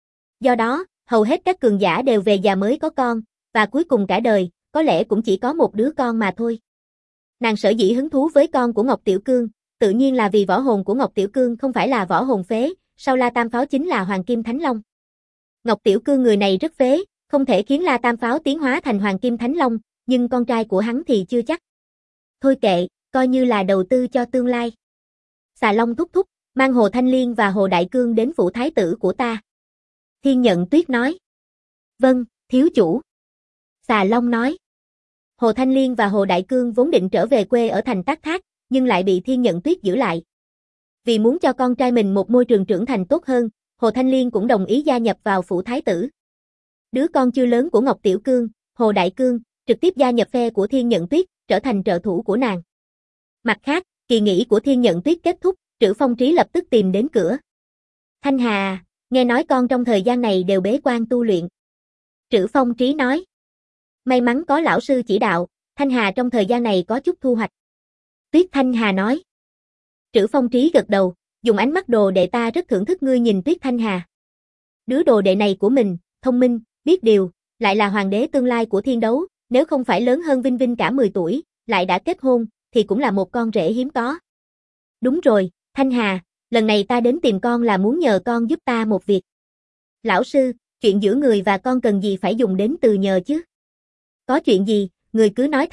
Do đó, hầu hết các cường giả đều về già mới có con, và cuối cùng cả đời, có lẽ cũng chỉ có một đứa con mà thôi. Nàng sở dĩ hứng thú với con của Ngọc Tiểu Cương, tự nhiên là vì võ hồn của Ngọc Tiểu Cương không phải là võ hồn phế, sau La Tam Pháo chính là Hoàng Kim Thánh Long. Ngọc Tiểu Cương người này rất phế, không thể khiến La Tam Pháo tiến hóa thành Hoàng Kim Thánh Long, nhưng con trai của hắn thì chưa chắc. Thôi kệ, coi như là đầu tư cho tương lai. Xà Long thúc thúc, mang Hồ Thanh Liên và Hồ Đại Cương đến phủ thái tử của ta. Thiên Nhận Tuyết nói. Vâng, thiếu chủ. Xà Long nói. Hồ Thanh Liên và Hồ Đại Cương vốn định trở về quê ở thành Tác Thác, nhưng lại bị Thiên Nhận Tuyết giữ lại. Vì muốn cho con trai mình một môi trường trưởng thành tốt hơn, Hồ Thanh Liên cũng đồng ý gia nhập vào phủ thái tử. Đứa con chưa lớn của Ngọc Tiểu Cương, Hồ Đại Cương, trực tiếp gia nhập phe của Thiên Nhận Tuyết, trở thành trợ thủ của nàng. Mặt khác, kỳ nghỉ của Thiên Nhận Tuyết kết thúc, Trữ Phong Trí lập tức tìm đến cửa. Thanh Hà, nghe nói con trong thời gian này đều bế quan tu luyện. Trữ Phong Trí nói. May mắn có lão sư chỉ đạo, Thanh Hà trong thời gian này có chút thu hoạch. Tuyết Thanh Hà nói. Trữ Phong Trí gật đầu, dùng ánh mắt đồ đệ ta rất thưởng thức ngươi nhìn Tuyết Thanh Hà. Đứa đồ đệ này của mình, thông minh, biết điều, lại là hoàng đế tương lai của thiên đấu, nếu không phải lớn hơn Vinh Vinh cả 10 tuổi, lại đã kết hôn, thì cũng là một con rể hiếm có. Đúng rồi, Thanh Hà, lần này ta đến tìm con là muốn nhờ con giúp ta một việc. Lão sư, chuyện giữa người và con cần gì phải dùng đến từ nhờ chứ? Có chuyện gì, người cứ nói thẳng,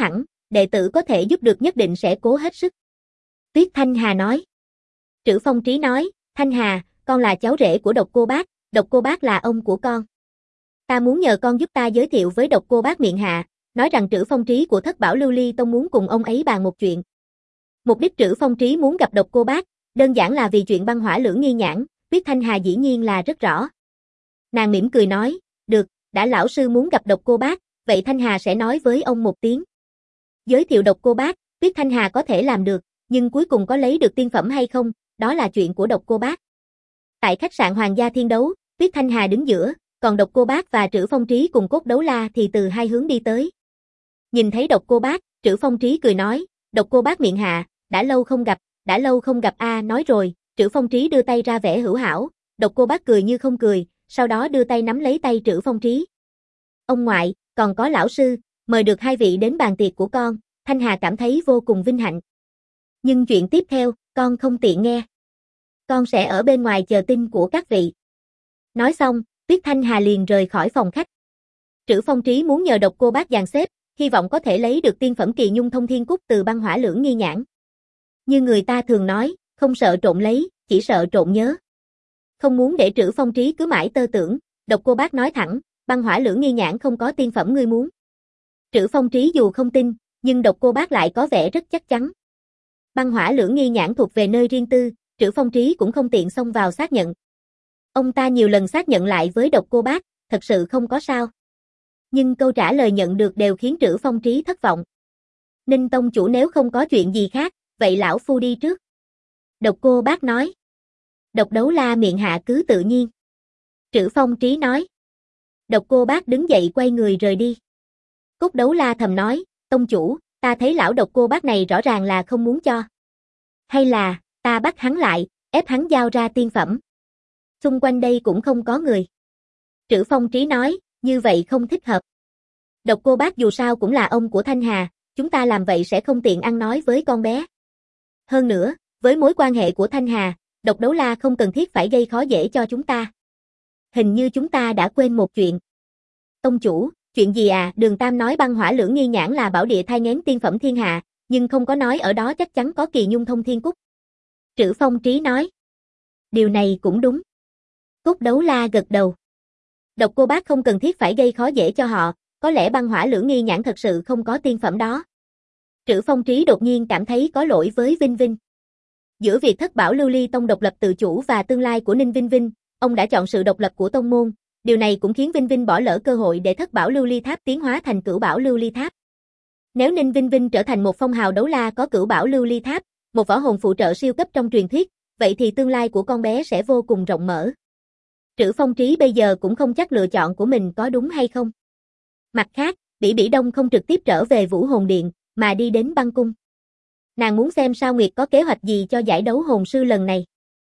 đệ tử có thể giúp được nhất định sẽ cố hết sức. Tuyết Thanh Hà nói. Trữ Phong Trí nói, Thanh Hà, con là cháu rể của Độc Cô Bác, Độc Cô Bác là ông của con. Ta muốn nhờ con giúp ta giới thiệu với Độc Cô Bác miệng hạ, nói rằng Trữ Phong Trí của Thất Bảo Lưu Ly Tông muốn cùng ông ấy bàn một chuyện. Mục đích Trữ Phong Trí muốn gặp Độc Cô Bác, đơn giản là vì chuyện băng hỏa lưỡng nghi nhãn, Tuyết Thanh Hà dĩ nhiên là rất rõ. Nàng mỉm cười nói, được, đã lão sư muốn gặp Độc Cô Bác, vậy Thanh Hà sẽ nói với ông một tiếng. Giới thiệu Độc Cô Bác, Tuyết Thanh Hà có thể làm được, nhưng cuối cùng có lấy được tiên phẩm hay không, đó là chuyện của Độc Cô Bác. Tại khách sạn Hoàng gia Thiên Đấu, Tuyết Thanh Hà đứng giữa, còn Độc Cô Bác và Trữ Phong Trí cùng Cốt Đấu La thì từ hai hướng đi tới. Nhìn thấy Độc Cô Bác, Trữ Phong Trí cười nói, Độc Cô Bác miệng hạ, đã lâu không gặp a, nói rồi, Trữ Phong Trí đưa tay ra vẻ hữu hảo, Độc Cô Bác cười như không cười, sau đó đưa tay nắm lấy tay Trữ Phong Trí. Ông ngoại, còn có lão sư, mời được hai vị đến bàn tiệc của con, Thanh Hà cảm thấy vô cùng vinh hạnh. Nhưng chuyện tiếp theo, con không tiện nghe. Con sẽ ở bên ngoài chờ tin của các vị. Nói xong, Tuyết Thanh Hà liền rời khỏi phòng khách. Trữ Phong Trí muốn nhờ Độc Cô Bác dàn xếp, hy vọng có thể lấy được tiên phẩm Kỳ Nhung Thông Thiên Cúc từ băng hỏa lưỡng nghi nhãn. Như người ta thường nói, không sợ trộn lấy, chỉ sợ trộn nhớ. Không muốn để Trữ Phong Trí cứ mãi tơ tưởng, Độc Cô Bác nói thẳng, băng hỏa lưỡng nghi nhãn không có tiên phẩm ngươi muốn. Trữ Phong Trí dù không tin, nhưng Độc Cô Bác lại có vẻ rất chắc chắn. Băng hỏa lưỡng nghi nhãn thuộc về nơi riêng tư, Trữ Phong Trí cũng không tiện xông vào xác nhận. Ông ta nhiều lần xác nhận lại với Độc Cô Bác, thật sự không có sao. Nhưng câu trả lời nhận được đều khiến Trữ Phong Trí thất vọng. Ninh tông chủ nếu không có chuyện gì khác, vậy lão phu đi trước. Độc Cô Bác nói. Độc Đấu La miệng hạ cứ tự nhiên. Trữ Phong Trí nói. Độc Cô Bác đứng dậy quay người rời đi. Cốt Đấu La thầm nói, tông chủ, ta thấy lão Độc Cô Bác này rõ ràng là không muốn cho. Hay là, ta bắt hắn lại, ép hắn giao ra tiên phẩm. Xung quanh đây cũng không có người. Trữ Phong Trí nói, như vậy không thích hợp. Độc Cô Bác dù sao cũng là ông của Thanh Hà, chúng ta làm vậy sẽ không tiện ăn nói với con bé. Hơn nữa, với mối quan hệ của Thanh Hà, Độc Đấu La không cần thiết phải gây khó dễ cho chúng ta. Hình như chúng ta đã quên một chuyện. Tông chủ, chuyện gì à? Đường Tam nói băng hỏa lưỡng nghi nhãn là bảo địa thai nghén tiên phẩm thiên hạ, nhưng không có nói ở đó chắc chắn có Kỳ Nhung Thông Thiên Cúc. Trữ Phong Trí nói. Điều này cũng đúng. Cốt Đấu La gật đầu. Độc Cô Bác không cần thiết phải gây khó dễ cho họ, có lẽ băng hỏa lưỡng nghi nhãn thật sự không có tiên phẩm đó. Trữ Phong Trí đột nhiên cảm thấy có lỗi với Vinh Vinh. Giữa việc Thất Bảo Lưu Ly Tông độc lập tự chủ và tương lai của Ninh Vinh Vinh, ông đã chọn sự độc lập của tông môn, điều này cũng khiến Vinh Vinh bỏ lỡ cơ hội để Thất Bảo Lưu Ly Tháp tiến hóa thành Cửu Bảo Lưu Ly Tháp. Nếu Ninh Vinh Vinh trở thành một phong hào đấu la có Cửu Bảo Lưu Ly Tháp, một võ hồn phụ trợ siêu cấp trong truyền thuyết, vậy thì tương lai của con bé sẽ vô cùng rộng mở. Trữ Phong Trí bây giờ cũng không chắc lựa chọn của mình có đúng hay không. Mặt khác, Bỉ Bỉ Đông không trực tiếp trở về Vũ Hồn Điện, mà đi đến băng cung. Nàng muốn xem Sao Nguyệt có kế hoạch gì cho giải đấu hồn sư lần này.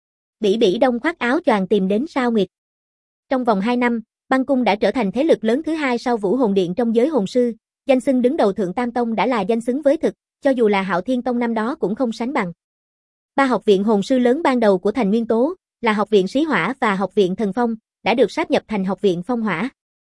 Bỉ Bỉ Đông khoác áo choàng tìm đến Sao Nguyệt. Trong vòng 2 năm, băng cung đã trở thành thế lực lớn thứ hai sau Vũ Hồn Điện trong giới hồn sư, danh xưng đứng đầu Thượng Tam Tông đã là danh xứng với thực, cho dù là Hạo Thiên Tông năm đó cũng không sánh bằng. 3 học viện hồn sư lớn ban đầu của Thành Nguyên Tố, là Học viện Xí Hỏa và Học viện Thần Phong, đã được sáp nhập thành Học viện Phong Hỏa.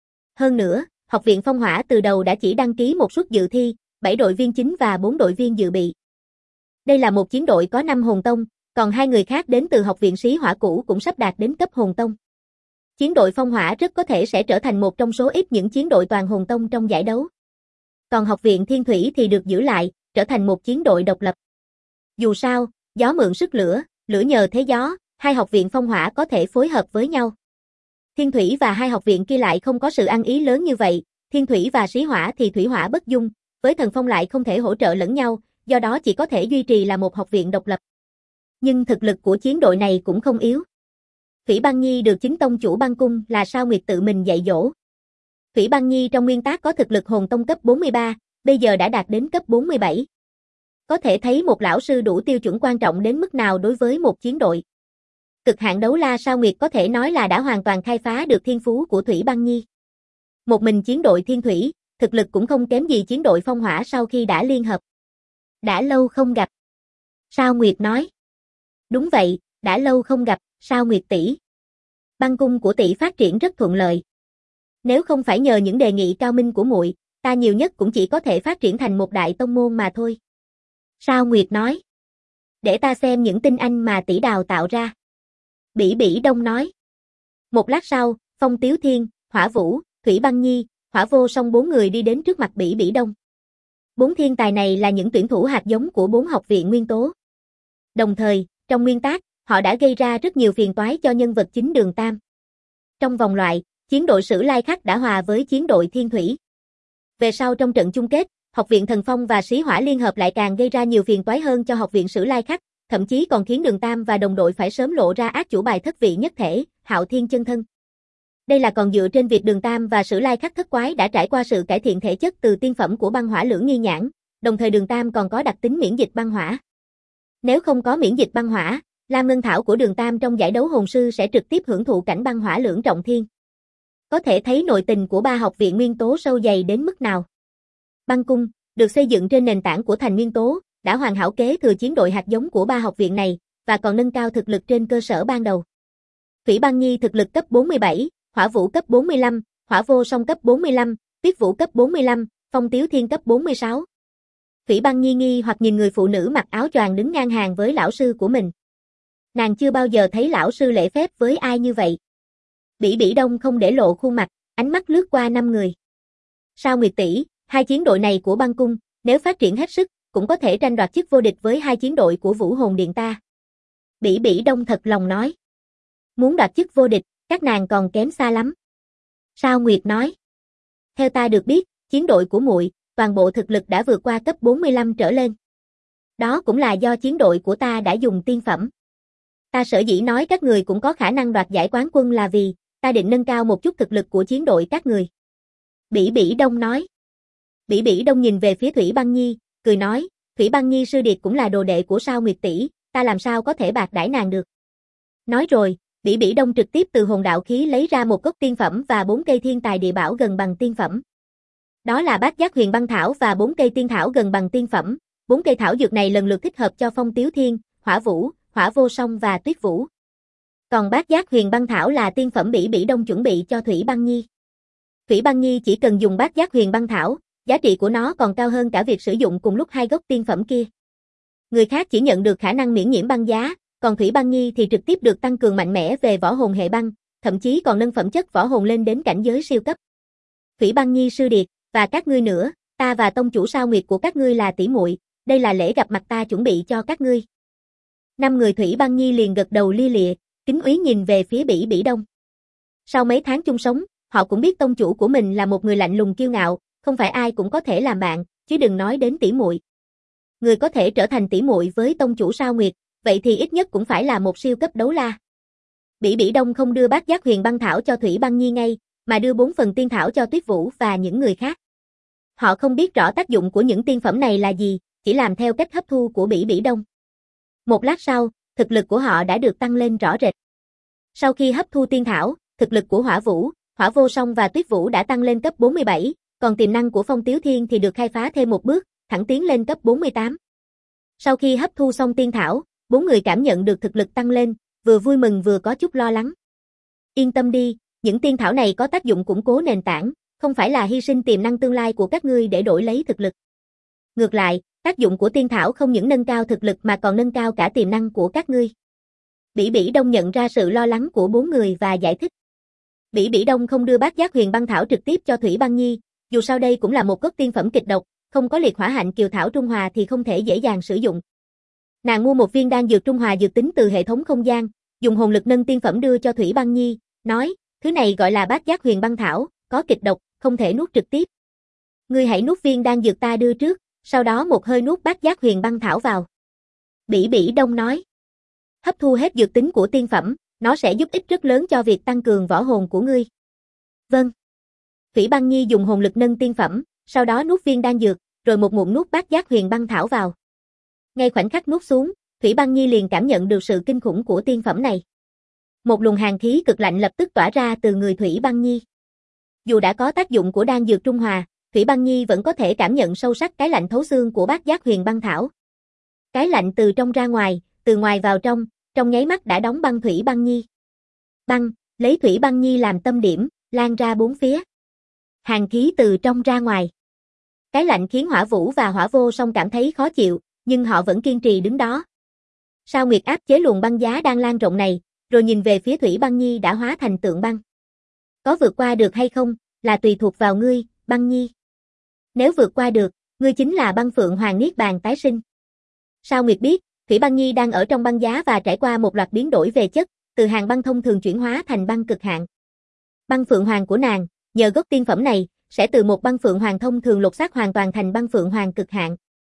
Hơn nữa, Học viện Phong Hỏa từ đầu đã chỉ đăng ký một suất dự thi, 7 đội viên chính và 4 đội viên dự bị. Đây là một chiến đội có 5 hồn tông, còn 2 người khác đến từ Học viện Xí Hỏa cũ cũng sắp đạt đến cấp hồn tông. Chiến đội Phong Hỏa rất có thể sẽ trở thành một trong số ít những chiến đội toàn hồn tông trong giải đấu. Còn Học viện Thiên Thủy thì được giữ lại, trở thành một chiến đội độc lập. Dù sao, gió mượn sức lửa, lửa nhờ thế gió, hai học viện Phong Hỏa có thể phối hợp với nhau. Thiên Thủy và hai học viện kia lại không có sự ăn ý lớn như vậy, Thiên Thủy và Xí Hỏa thì thủy hỏa bất dung, với Thần Phong lại không thể hỗ trợ lẫn nhau, do đó chỉ có thể duy trì là một học viện độc lập. Nhưng thực lực của chiến đội này cũng không yếu. Phỉ Băng Nhi được chính tông chủ băng cung là Sao Nguyệt tự mình dạy dỗ. Phỉ Băng Nhi trong nguyên tắc có thực lực hồn tông cấp 43, bây giờ đã đạt đến cấp 47. Có thể thấy một lão sư đủ tiêu chuẩn quan trọng đến mức nào đối với một chiến đội. Cực hạn đấu la Sao Nguyệt có thể nói là đã hoàn toàn khai phá được thiên phú của Thủy Băng Nhi. Một mình chiến đội Thiên Thủy, thực lực cũng không kém gì chiến đội Phong Hỏa sau khi đã liên hợp. Đã lâu không gặp. Sao Nguyệt nói. Đúng vậy, đã lâu không gặp, Sao Nguyệt tỷ. Băng cung của tỷ phát triển rất thuận lợi. Nếu không phải nhờ những đề nghị cao minh của muội, ta nhiều nhất cũng chỉ có thể phát triển thành một đại tông môn mà thôi. Sao Nguyệt nói. Để ta xem những tinh anh mà tỷ đào tạo ra. Bỉ Bỉ Đông nói. Một lát sau, Phong Tiếu Thiên, Hỏa Vũ, Thủy Băng Nhi, Hỏa Vô Song 4 người đi đến trước mặt Bỉ Bỉ Đông. 4 thiên tài này là những tuyển thủ hạt giống của 4 học viện nguyên tố. Đồng thời, trong nguyên tác, họ đã gây ra rất nhiều phiền toái cho nhân vật chính Đường Tam. Trong vòng loại, chiến đội Sử Lai Khắc đã hòa với chiến đội Thiên Thủy. Về sau trong trận chung kết, Học viện Thần Phong và Xí Hỏa liên hợp lại càng gây ra nhiều phiền toái hơn cho Học viện Sử Lai Khắc, thậm chí còn khiến Đường Tam và đồng đội phải sớm lộ ra ác chủ bài thất vị nhất thể, Hạo Thiên chân thân. Đây là còn dựa trên việc Đường Tam và Sử Lai Khắc thất quái đã trải qua sự cải thiện thể chất từ tiên phẩm của băng hỏa lưỡng nghi nhãn, đồng thời Đường Tam còn có đặc tính miễn dịch băng hỏa. Nếu không có miễn dịch băng hỏa, Lam Ngân Thảo của Đường Tam trong giải đấu hồn sư sẽ trực tiếp hưởng thụ cảnh băng hỏa lưỡng trọng thiên. Có thể thấy nội tình của 3 học viện nguyên tố sâu dày đến mức nào. Băng cung, được xây dựng trên nền tảng của thành nguyên tố, đã hoàn hảo kế thừa chiến đội hạt giống của 3 học viện này, và còn nâng cao thực lực trên cơ sở ban đầu. Thủy Băng Nhi thực lực cấp 47, Hỏa Vũ cấp 45, Hỏa Vô Song cấp 45, Tuyết Vũ cấp 45, Phong Tiếu Thiên cấp 46. Thủy Băng Nhi nghi hoặc nhìn người phụ nữ mặc áo choàng đứng ngang hàng với lão sư của mình. Nàng chưa bao giờ thấy lão sư lễ phép với ai như vậy. Bỉ Bỉ Đông không để lộ khuôn mặt, ánh mắt lướt qua 5 người. Sao Nguyệt tỷ, 2 chiến đội này của băng cung, nếu phát triển hết sức, cũng có thể tranh đoạt chức vô địch với 2 chiến đội của Vũ Hồn Điện ta. Bỉ Bỉ Đông thật lòng nói. Muốn đoạt chức vô địch, các nàng còn kém xa lắm. Sao Nguyệt nói. Theo ta được biết, chiến đội của muội, toàn bộ thực lực đã vượt qua cấp 45 trở lên. Đó cũng là do chiến đội của ta đã dùng tiên phẩm. Ta sở dĩ nói các người cũng có khả năng đoạt giải quán quân là vì, ta định nâng cao một chút thực lực của chiến đội các người. Bỉ Bỉ Đông nói. Bỉ Bỉ Đông nhìn về phía Thủy Băng Nhi, cười nói, Thủy Băng Nhi sư điệt cũng là đồ đệ của Sao Nguyệt tỷ, ta làm sao có thể bạc đãi nàng được. Nói rồi, Bỉ Bỉ Đông trực tiếp từ hồn đạo khí lấy ra một gốc tiên phẩm và 4 cây thiên tài địa bảo gần bằng tiên phẩm. Đó là Bát Giác Huyền Băng Thảo và 4 cây tiên thảo gần bằng tiên phẩm. 4 cây thảo dược này lần lượt thích hợp cho Phong Tiếu Thiên, Hỏa Vũ, Hỏa Vô Song và Tuyết Vũ. Còn Bát Giác Huyền Băng Thảo là tiên phẩm Bỉ Bỉ Đông chuẩn bị cho Thủy Băng Nhi. Thủy Băng Nhi chỉ cần dùng Bát Giác Huyền Băng Thảo, giá trị của nó còn cao hơn cả việc sử dụng cùng lúc 2 gốc tiên phẩm kia. Người khác chỉ nhận được khả năng miễn nhiễm băng giá, còn Thủy Băng Nhi thì trực tiếp được tăng cường mạnh mẽ về võ hồn hệ băng, thậm chí còn nâng phẩm chất võ hồn lên đến cảnh giới siêu cấp. Thủy Băng Nhi sư điệt, và các ngươi nữa, ta và tông chủ Sao Nguyệt của các ngươi là tỷ muội, đây là lễ gặp mặt ta chuẩn bị cho các ngươi. 5 người Thủy Băng Nhi liền gật đầu lia lịa, kính úy nhìn về phía Bỉ Bỉ Đông. Sau mấy tháng chung sống, họ cũng biết tông chủ của mình là một người lạnh lùng kiêu ngạo, không phải ai cũng có thể làm bạn, chứ đừng nói đến tỷ muội. Người có thể trở thành tỷ muội với tông chủ Sao Nguyệt, vậy thì ít nhất cũng phải là một siêu cấp đấu la. Bỉ Bỉ Đông không đưa Bát Giác Huyền Băng Thảo cho Thủy Băng Nhi ngay, mà đưa 4 phần tiên thảo cho Tuyết Vũ và những người khác. Họ không biết rõ tác dụng của những tiên phẩm này là gì, chỉ làm theo cách hấp thu của Bỉ Bỉ Đông. Một lát sau, thực lực của họ đã được tăng lên rõ rệt. Sau khi hấp thu tiên thảo, thực lực của Hỏa Vũ, Hỏa Vô Song và Tuyết Vũ đã tăng lên cấp 47, còn tiềm năng của Phong Tiếu Thiên thì được khai phá thêm một bước, thẳng tiến lên cấp 48. Sau khi hấp thu xong tiên thảo, 4 người cảm nhận được thực lực tăng lên, vừa vui mừng vừa có chút lo lắng. Yên tâm đi, những tiên thảo này có tác dụng củng cố nền tảng, không phải là hy sinh tiềm năng tương lai của các ngươi để đổi lấy thực lực. Ngược lại, tác dụng của tiên thảo không những nâng cao thực lực mà còn nâng cao cả tiềm năng của các ngươi. Bỉ Bỉ Đông nhận ra sự lo lắng của 4 người và giải thích. Bỉ Bỉ Đông không đưa Bát Giác Huyền Băng Thảo trực tiếp cho Thủy Băng Nhi, dù sao đây cũng là một gốc tiên phẩm kịch độc, không có liệt hỏa hạnh kiều thảo trung hòa thì không thể dễ dàng sử dụng. Nàng mua một viên đan dược trung hòa dược tính từ hệ thống không gian, dùng hồn lực nâng tiên phẩm đưa cho Thủy Băng Nhi, nói, thứ này gọi là Bát Giác Huyền Băng Thảo, có kịch độc, không thể nuốt trực tiếp. Ngươi hãy nuốt viên đan dược ta đưa trước, sau đó một hơi nuốt Bát Giác Huyền Băng Thảo vào. Bỉ Bỉ Đông nói, hấp thu hết dược tính của tiên phẩm, nó sẽ giúp ích rất lớn cho việc tăng cường võ hồn của ngươi. Vâng. Thủy Băng Nhi dùng hồn lực nâng tiên phẩm, sau đó nuốt viên đan dược, rồi một ngụm nuốt Bát Giác Huyền Băng Thảo vào. Ngay khoảnh khắc nuốt xuống, Thủy Băng Nhi liền cảm nhận được sự kinh khủng của tiên phẩm này. Một luồng hàn khí cực lạnh lập tức tỏa ra từ người Thủy Băng Nhi. Dù đã có tác dụng của đan dược trung hòa, Thủy Băng Nhi vẫn có thể cảm nhận sâu sắc cái lạnh thấu xương của Bát Giác Huyền Băng Thảo. Cái lạnh từ trong ra ngoài, từ ngoài vào trong nháy mắt đã đóng băng Thủy Băng Nhi. Băng, lấy Thủy Băng Nhi làm tâm điểm, lan ra bốn phía. Hàn khí từ trong ra ngoài. Cái lạnh khiến Hỏa Vũ và Hỏa Vô Song cảm thấy khó chịu, nhưng họ vẫn kiên trì đứng đó. Sao Nguyệt áp chế luồng băng giá đang lan rộng này, rồi nhìn về phía Thủy Băng Nhi đã hóa thành tượng băng. Có vượt qua được hay không, là tùy thuộc vào ngươi, Băng Nhi. Nếu vượt qua được, ngươi chính là Băng Phượng Hoàng Niết Bàn tái sinh. Sao Nguyệt biết, Thủy Băng Nhi đang ở trong băng giá và trải qua một loạt biến đổi về chất, từ hàng băng thông thường chuyển hóa thành băng cực hạn. Băng Phượng Hoàng của nàng, nhờ gốc tiên phẩm này, sẽ từ một băng Phượng Hoàng thông thường lột xác hoàn toàn thành băng Phượng Hoàng cực hạn.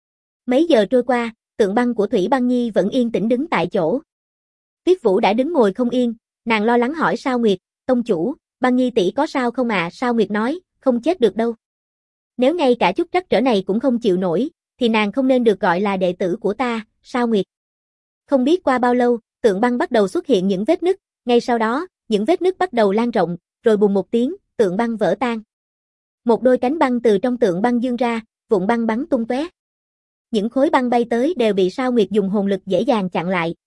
Mấy giờ trôi qua, tượng băng của Thủy Băng Nhi vẫn yên tĩnh đứng tại chỗ. Tuyết Vũ đã đứng ngồi không yên, nàng lo lắng hỏi Sao Nguyệt, tông chủ, Băng Nhi tỷ có sao không ạ? Sao Nguyệt nói, không chết được đâu. Nếu ngay cả chút trắc trở này cũng không chịu nổi, thì nàng không nên được gọi là đệ tử của ta, Sao Nguyệt. Không biết qua bao lâu, tượng băng bắt đầu xuất hiện những vết nứt, ngay sau đó, những vết nứt bắt đầu lan rộng, rồi bùng một tiếng, tượng băng vỡ tan. Một đôi cánh băng từ trong tượng băng dương ra, vụn băng bắn tung tóe. Những khối băng bay tới đều bị Sao Nguyệt dùng hồn lực dễ dàng chặn lại.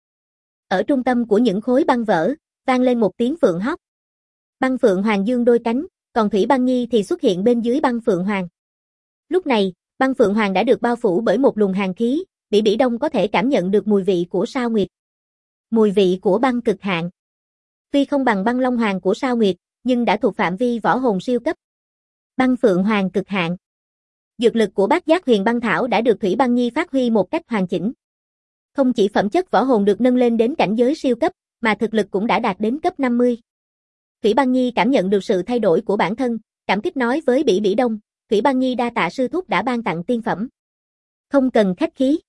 Ở trung tâm của những khối băng vỡ, vang lên một tiếng phượng hót. Băng Phượng Hoàng dương đôi cánh, còn Thủy Băng Nhi thì xuất hiện bên dưới băng Phượng Hoàng. Lúc này, băng Phượng Hoàng đã được bao phủ bởi một luồng hàn khí, Bỉ Bỉ Đông có thể cảm nhận được mùi vị của Sao Nguyệt. Mùi vị của băng cực hạn. Tuy không bằng băng Long Hoàng của Sao Nguyệt, nhưng đã thuộc phạm vi võ hồn siêu cấp. Băng Phượng Hoàng cực hạn. Dược lực của Bát Giác Huyền Băng Thảo đã được Thủy Băng Nhi phát huy một cách hoàn chỉnh. Không chỉ phẩm chất võ hồn được nâng lên đến cảnh giới siêu cấp, mà thực lực cũng đã đạt đến cấp 50. Thủy Băng Nhi cảm nhận được sự thay đổi của bản thân, cảm kích nói với Bỉ Bỉ Đông, Thủy Băng Nhi đa tạ sư thúc đã ban tặng tiên phẩm. Không cần khách khí.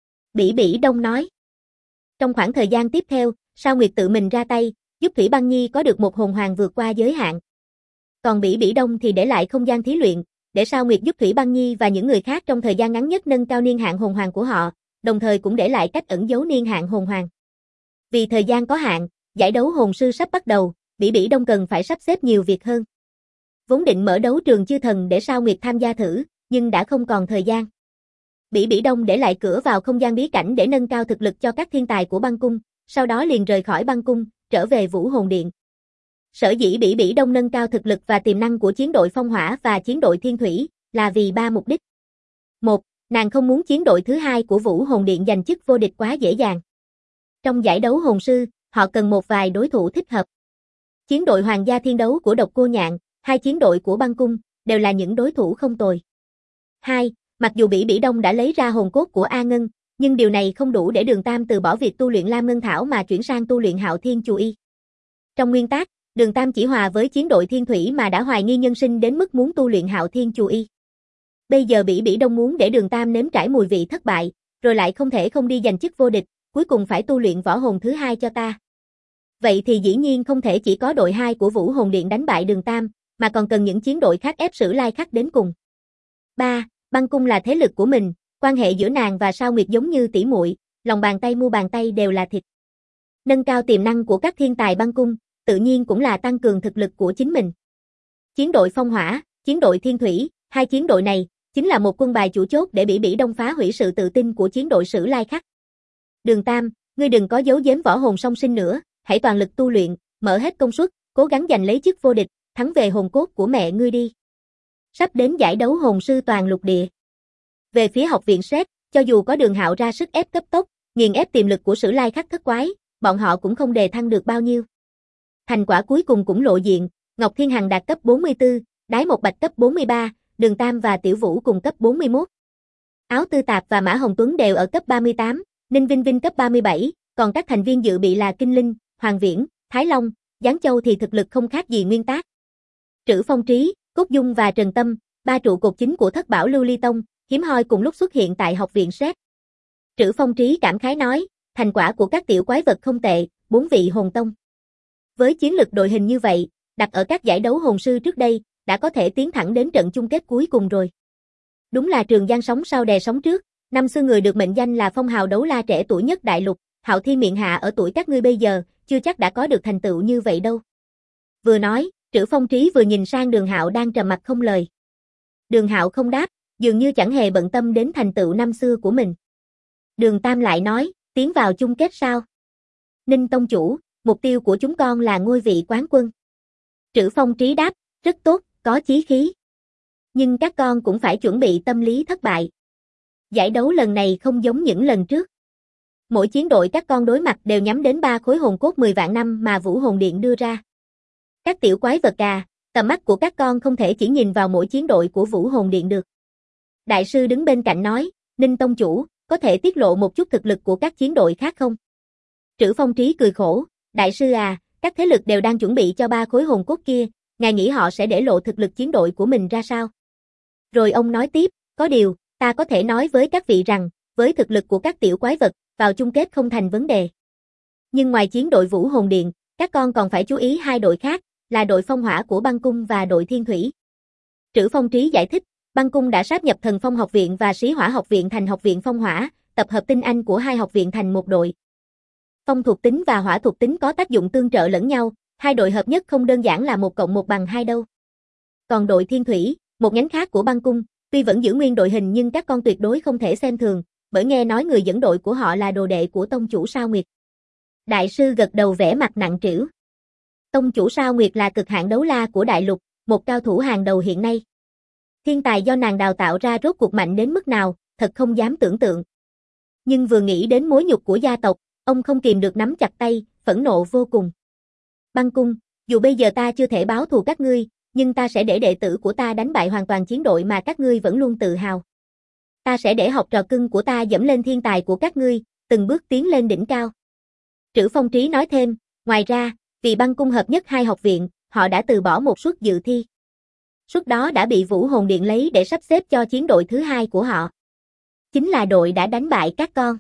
Bỉ Bỉ Đông nói. Trong khoảng thời gian tiếp theo, Sao Nguyệt tự mình ra tay, giúp Thủy Băng Nhi có được một hồn hoàng vượt qua giới hạn. Còn Bỉ Bỉ Đông thì để lại không gian thí luyện, để Sao Nguyệt giúp Thủy Băng Nhi và những người khác trong thời gian ngắn nhất nâng cao niên hạn hồn hoàng của họ, đồng thời cũng để lại cách ẩn giấu niên hạn hồn hoàng. Vì thời gian có hạn, giải đấu hồn sư sắp bắt đầu, Bỉ Bỉ Đông cần phải sắp xếp nhiều việc hơn. Vốn định mở đấu trường chư thần để Sao Nguyệt tham gia thử, nhưng đã không còn thời gian. Bỉ Bỉ Đông để lại cửa vào không gian bí cảnh để nâng cao thực lực cho các thiên tài của băng cung, sau đó liền rời khỏi băng cung, trở về Vũ Hồn Điện. Sở dĩ Bỉ Bỉ Đông nâng cao thực lực và tiềm năng của chiến đội phong hỏa và chiến đội thiên thủy, là vì 3 mục đích. 1. Nàng không muốn chiến đội thứ hai của Vũ Hồn Điện giành chức vô địch quá dễ dàng. Trong giải đấu hồn sư, họ cần một vài đối thủ thích hợp. Chiến đội Hoàng gia thiên đấu của Độc Cô Nhạn, hai chiến đội của băng cung, đều là những đối thủ không tồi. 2. Mặc dù Bỉ Bỉ Đông đã lấy ra hồn cốt của A Ngân, nhưng điều này không đủ để Đường Tam từ bỏ việc tu luyện Lam Ngân Thảo mà chuyển sang tu luyện Hạo Thiên Chù Y. Trong nguyên tắc, Đường Tam chỉ hòa với chiến đội thiên thủy mà đã hoài nghi nhân sinh đến mức muốn tu luyện Hạo Thiên Chù Y. Bây giờ Bỉ Bỉ Đông muốn để Đường Tam nếm trải mùi vị thất bại, rồi lại không thể không đi giành chức vô địch, cuối cùng phải tu luyện võ hồn thứ hai cho ta. Vậy thì dĩ nhiên không thể chỉ có đội 2 của Vũ Hồn Điện đánh bại Đường Tam, mà còn cần những chiến đội khác ép Sử Lai Khắc đến cùng. 3. Băng cung là thế lực của mình, quan hệ giữa nàng và Sao Nguyệt giống như tỷ muội, lòng bàn tay mu bàn tay đều là thịt. Nâng cao tiềm năng của các thiên tài băng cung, tự nhiên cũng là tăng cường thực lực của chính mình. Chiến đội phong hỏa, chiến đội thiên thủy, hai chiến đội này chính là một quân bài chủ chốt để Bỉ Bỉ Đông phá hủy sự tự tin của chiến đội Sử Lai Khắc. Đường Tam, ngươi đừng có giấu giếm võ hồn song sinh nữa, hãy toàn lực tu luyện, mở hết công suất, cố gắng giành lấy chức vô địch, thắng về hồn cốt của mẹ ngươi đi. Sắp đến giải đấu hồn sư toàn lục địa. Về phía học viện SET, cho dù có Đường Hạo ra sức ép cấp tốc, nghiền ép tiềm lực của Sử Lai Khắc thất quái, bọn họ cũng không đề thăng được bao nhiêu. Thành quả cuối cùng cũng lộ diện, Ngọc Thiên Hằng đạt cấp 44, Đái Một Bạch cấp 43, Đường Tam và Tiểu Vũ cùng cấp 41. Áo Tư Tạp và Mã Hồng Tuấn đều ở cấp 38, Ninh Vinh Vinh cấp 37, còn các thành viên dự bị là Kinh Linh, Hoàng Viễn, Thái Long, Giáng Châu thì thực lực không khác gì nguyên tác. Trữ Phong Trí, Cốt Dung và Trần Tâm, ba trụ cột chính của Thất Bảo Lưu Ly Tông, hiếm hoi cùng lúc xuất hiện tại học viện SET. Trữ Phong Trí cảm khái nói, thành quả của các tiểu quái vật không tệ, 4 vị hồn tông. Với chiến lực đội hình như vậy, đặt ở các giải đấu hồn sư trước đây, đã có thể tiến thẳng đến trận chung kết cuối cùng rồi. Đúng là Trường Giang sóng sau đè sóng trước, năm xưa người được mệnh danh là phong hào đấu la trẻ tuổi nhất đại lục, Hạo Thiên miệng hạ ở tuổi các ngươi bây giờ, chưa chắc đã có được thành tựu như vậy đâu. Vừa nói, Trữ Phong Trí vừa nhìn sang Đường Hạo đang trầm mặc không lời. Đường Hạo không đáp, dường như chẳng hề bận tâm đến thành tựu năm xưa của mình. Đường Tam lại nói, tiến vào chung kết sao? Ninh tông chủ, mục tiêu của chúng con là ngôi vị quán quân. Trữ Phong Trí đáp, rất tốt, có chí khí. Nhưng các con cũng phải chuẩn bị tâm lý thất bại. Giải đấu lần này không giống những lần trước. Mỗi chiến đội các con đối mặt đều nhắm đến 3 khối hồn cốt 10 vạn năm mà Vũ Hồn Điện đưa ra. Các tiểu quái vật à, tầm mắt của các con không thể chỉ nhìn vào mỗi chiến đội của Vũ Hồn Điện được. Đại sư đứng bên cạnh nói, Ninh tông chủ, có thể tiết lộ một chút thực lực của các chiến đội khác không? Trữ Phong Trí cười khổ, đại sư à, các thế lực đều đang chuẩn bị cho 3 khối hồn cốt kia, ngài nghĩ họ sẽ để lộ thực lực chiến đội của mình ra sao? Rồi ông nói tiếp, có điều, ta có thể nói với các vị rằng, với thực lực của các tiểu quái vật, vào chung kết không thành vấn đề. Nhưng ngoài chiến đội Vũ Hồn Điện, các con còn phải chú ý 2 đội khác, là đội Phong Hỏa của Băng Cung và đội Thiên Thủy. Trữ Phong Trí giải thích, Băng Cung đã sáp nhập Thần Phong học viện và Sĩ Hỏa học viện thành học viện Phong Hỏa, tập hợp tinh anh của 2 học viện thành một đội. Phong thuộc tính và hỏa thuộc tính có tác dụng tương trợ lẫn nhau, 2 đội hợp nhất không đơn giản là 1 cộng 1 bằng 2 đâu. Còn đội Thiên Thủy, một nhánh khác của Băng Cung, tuy vẫn giữ nguyên đội hình nhưng các con tuyệt đối không thể xem thường, bởi nghe nói người dẫn đội của họ là đồ đệ của tông chủ Sao Nguyệt. Đại sư gật đầu vẻ mặt nặng trĩu. Tông chủ Sao Nguyệt là cực hạn đấu la của đại lục, một cao thủ hàng đầu hiện nay. Thiên tài do nàng đào tạo ra rốt cuộc mạnh đến mức nào, thật không dám tưởng tượng. Nhưng vừa nghĩ đến mối nhục của gia tộc, ông không kìm được nắm chặt tay, phẫn nộ vô cùng. Băng Cung, dù bây giờ ta chưa thể báo thù các ngươi, nhưng ta sẽ để đệ tử của ta đánh bại hoàn toàn chiến đội mà các ngươi vẫn luôn tự hào. Ta sẽ để học trò cưng của ta dẫm lên thiên tài của các ngươi, từng bước tiến lên đỉnh cao. Trữ Phong Trí nói thêm, ngoài ra, vì Băng Cung hợp nhất 2 học viện, họ đã từ bỏ một suất dự thi. Suất đó đã bị Vũ Hồn Điện lấy để sắp xếp cho chiến đội thứ 2 của họ. Chính là đội đã đánh bại các con.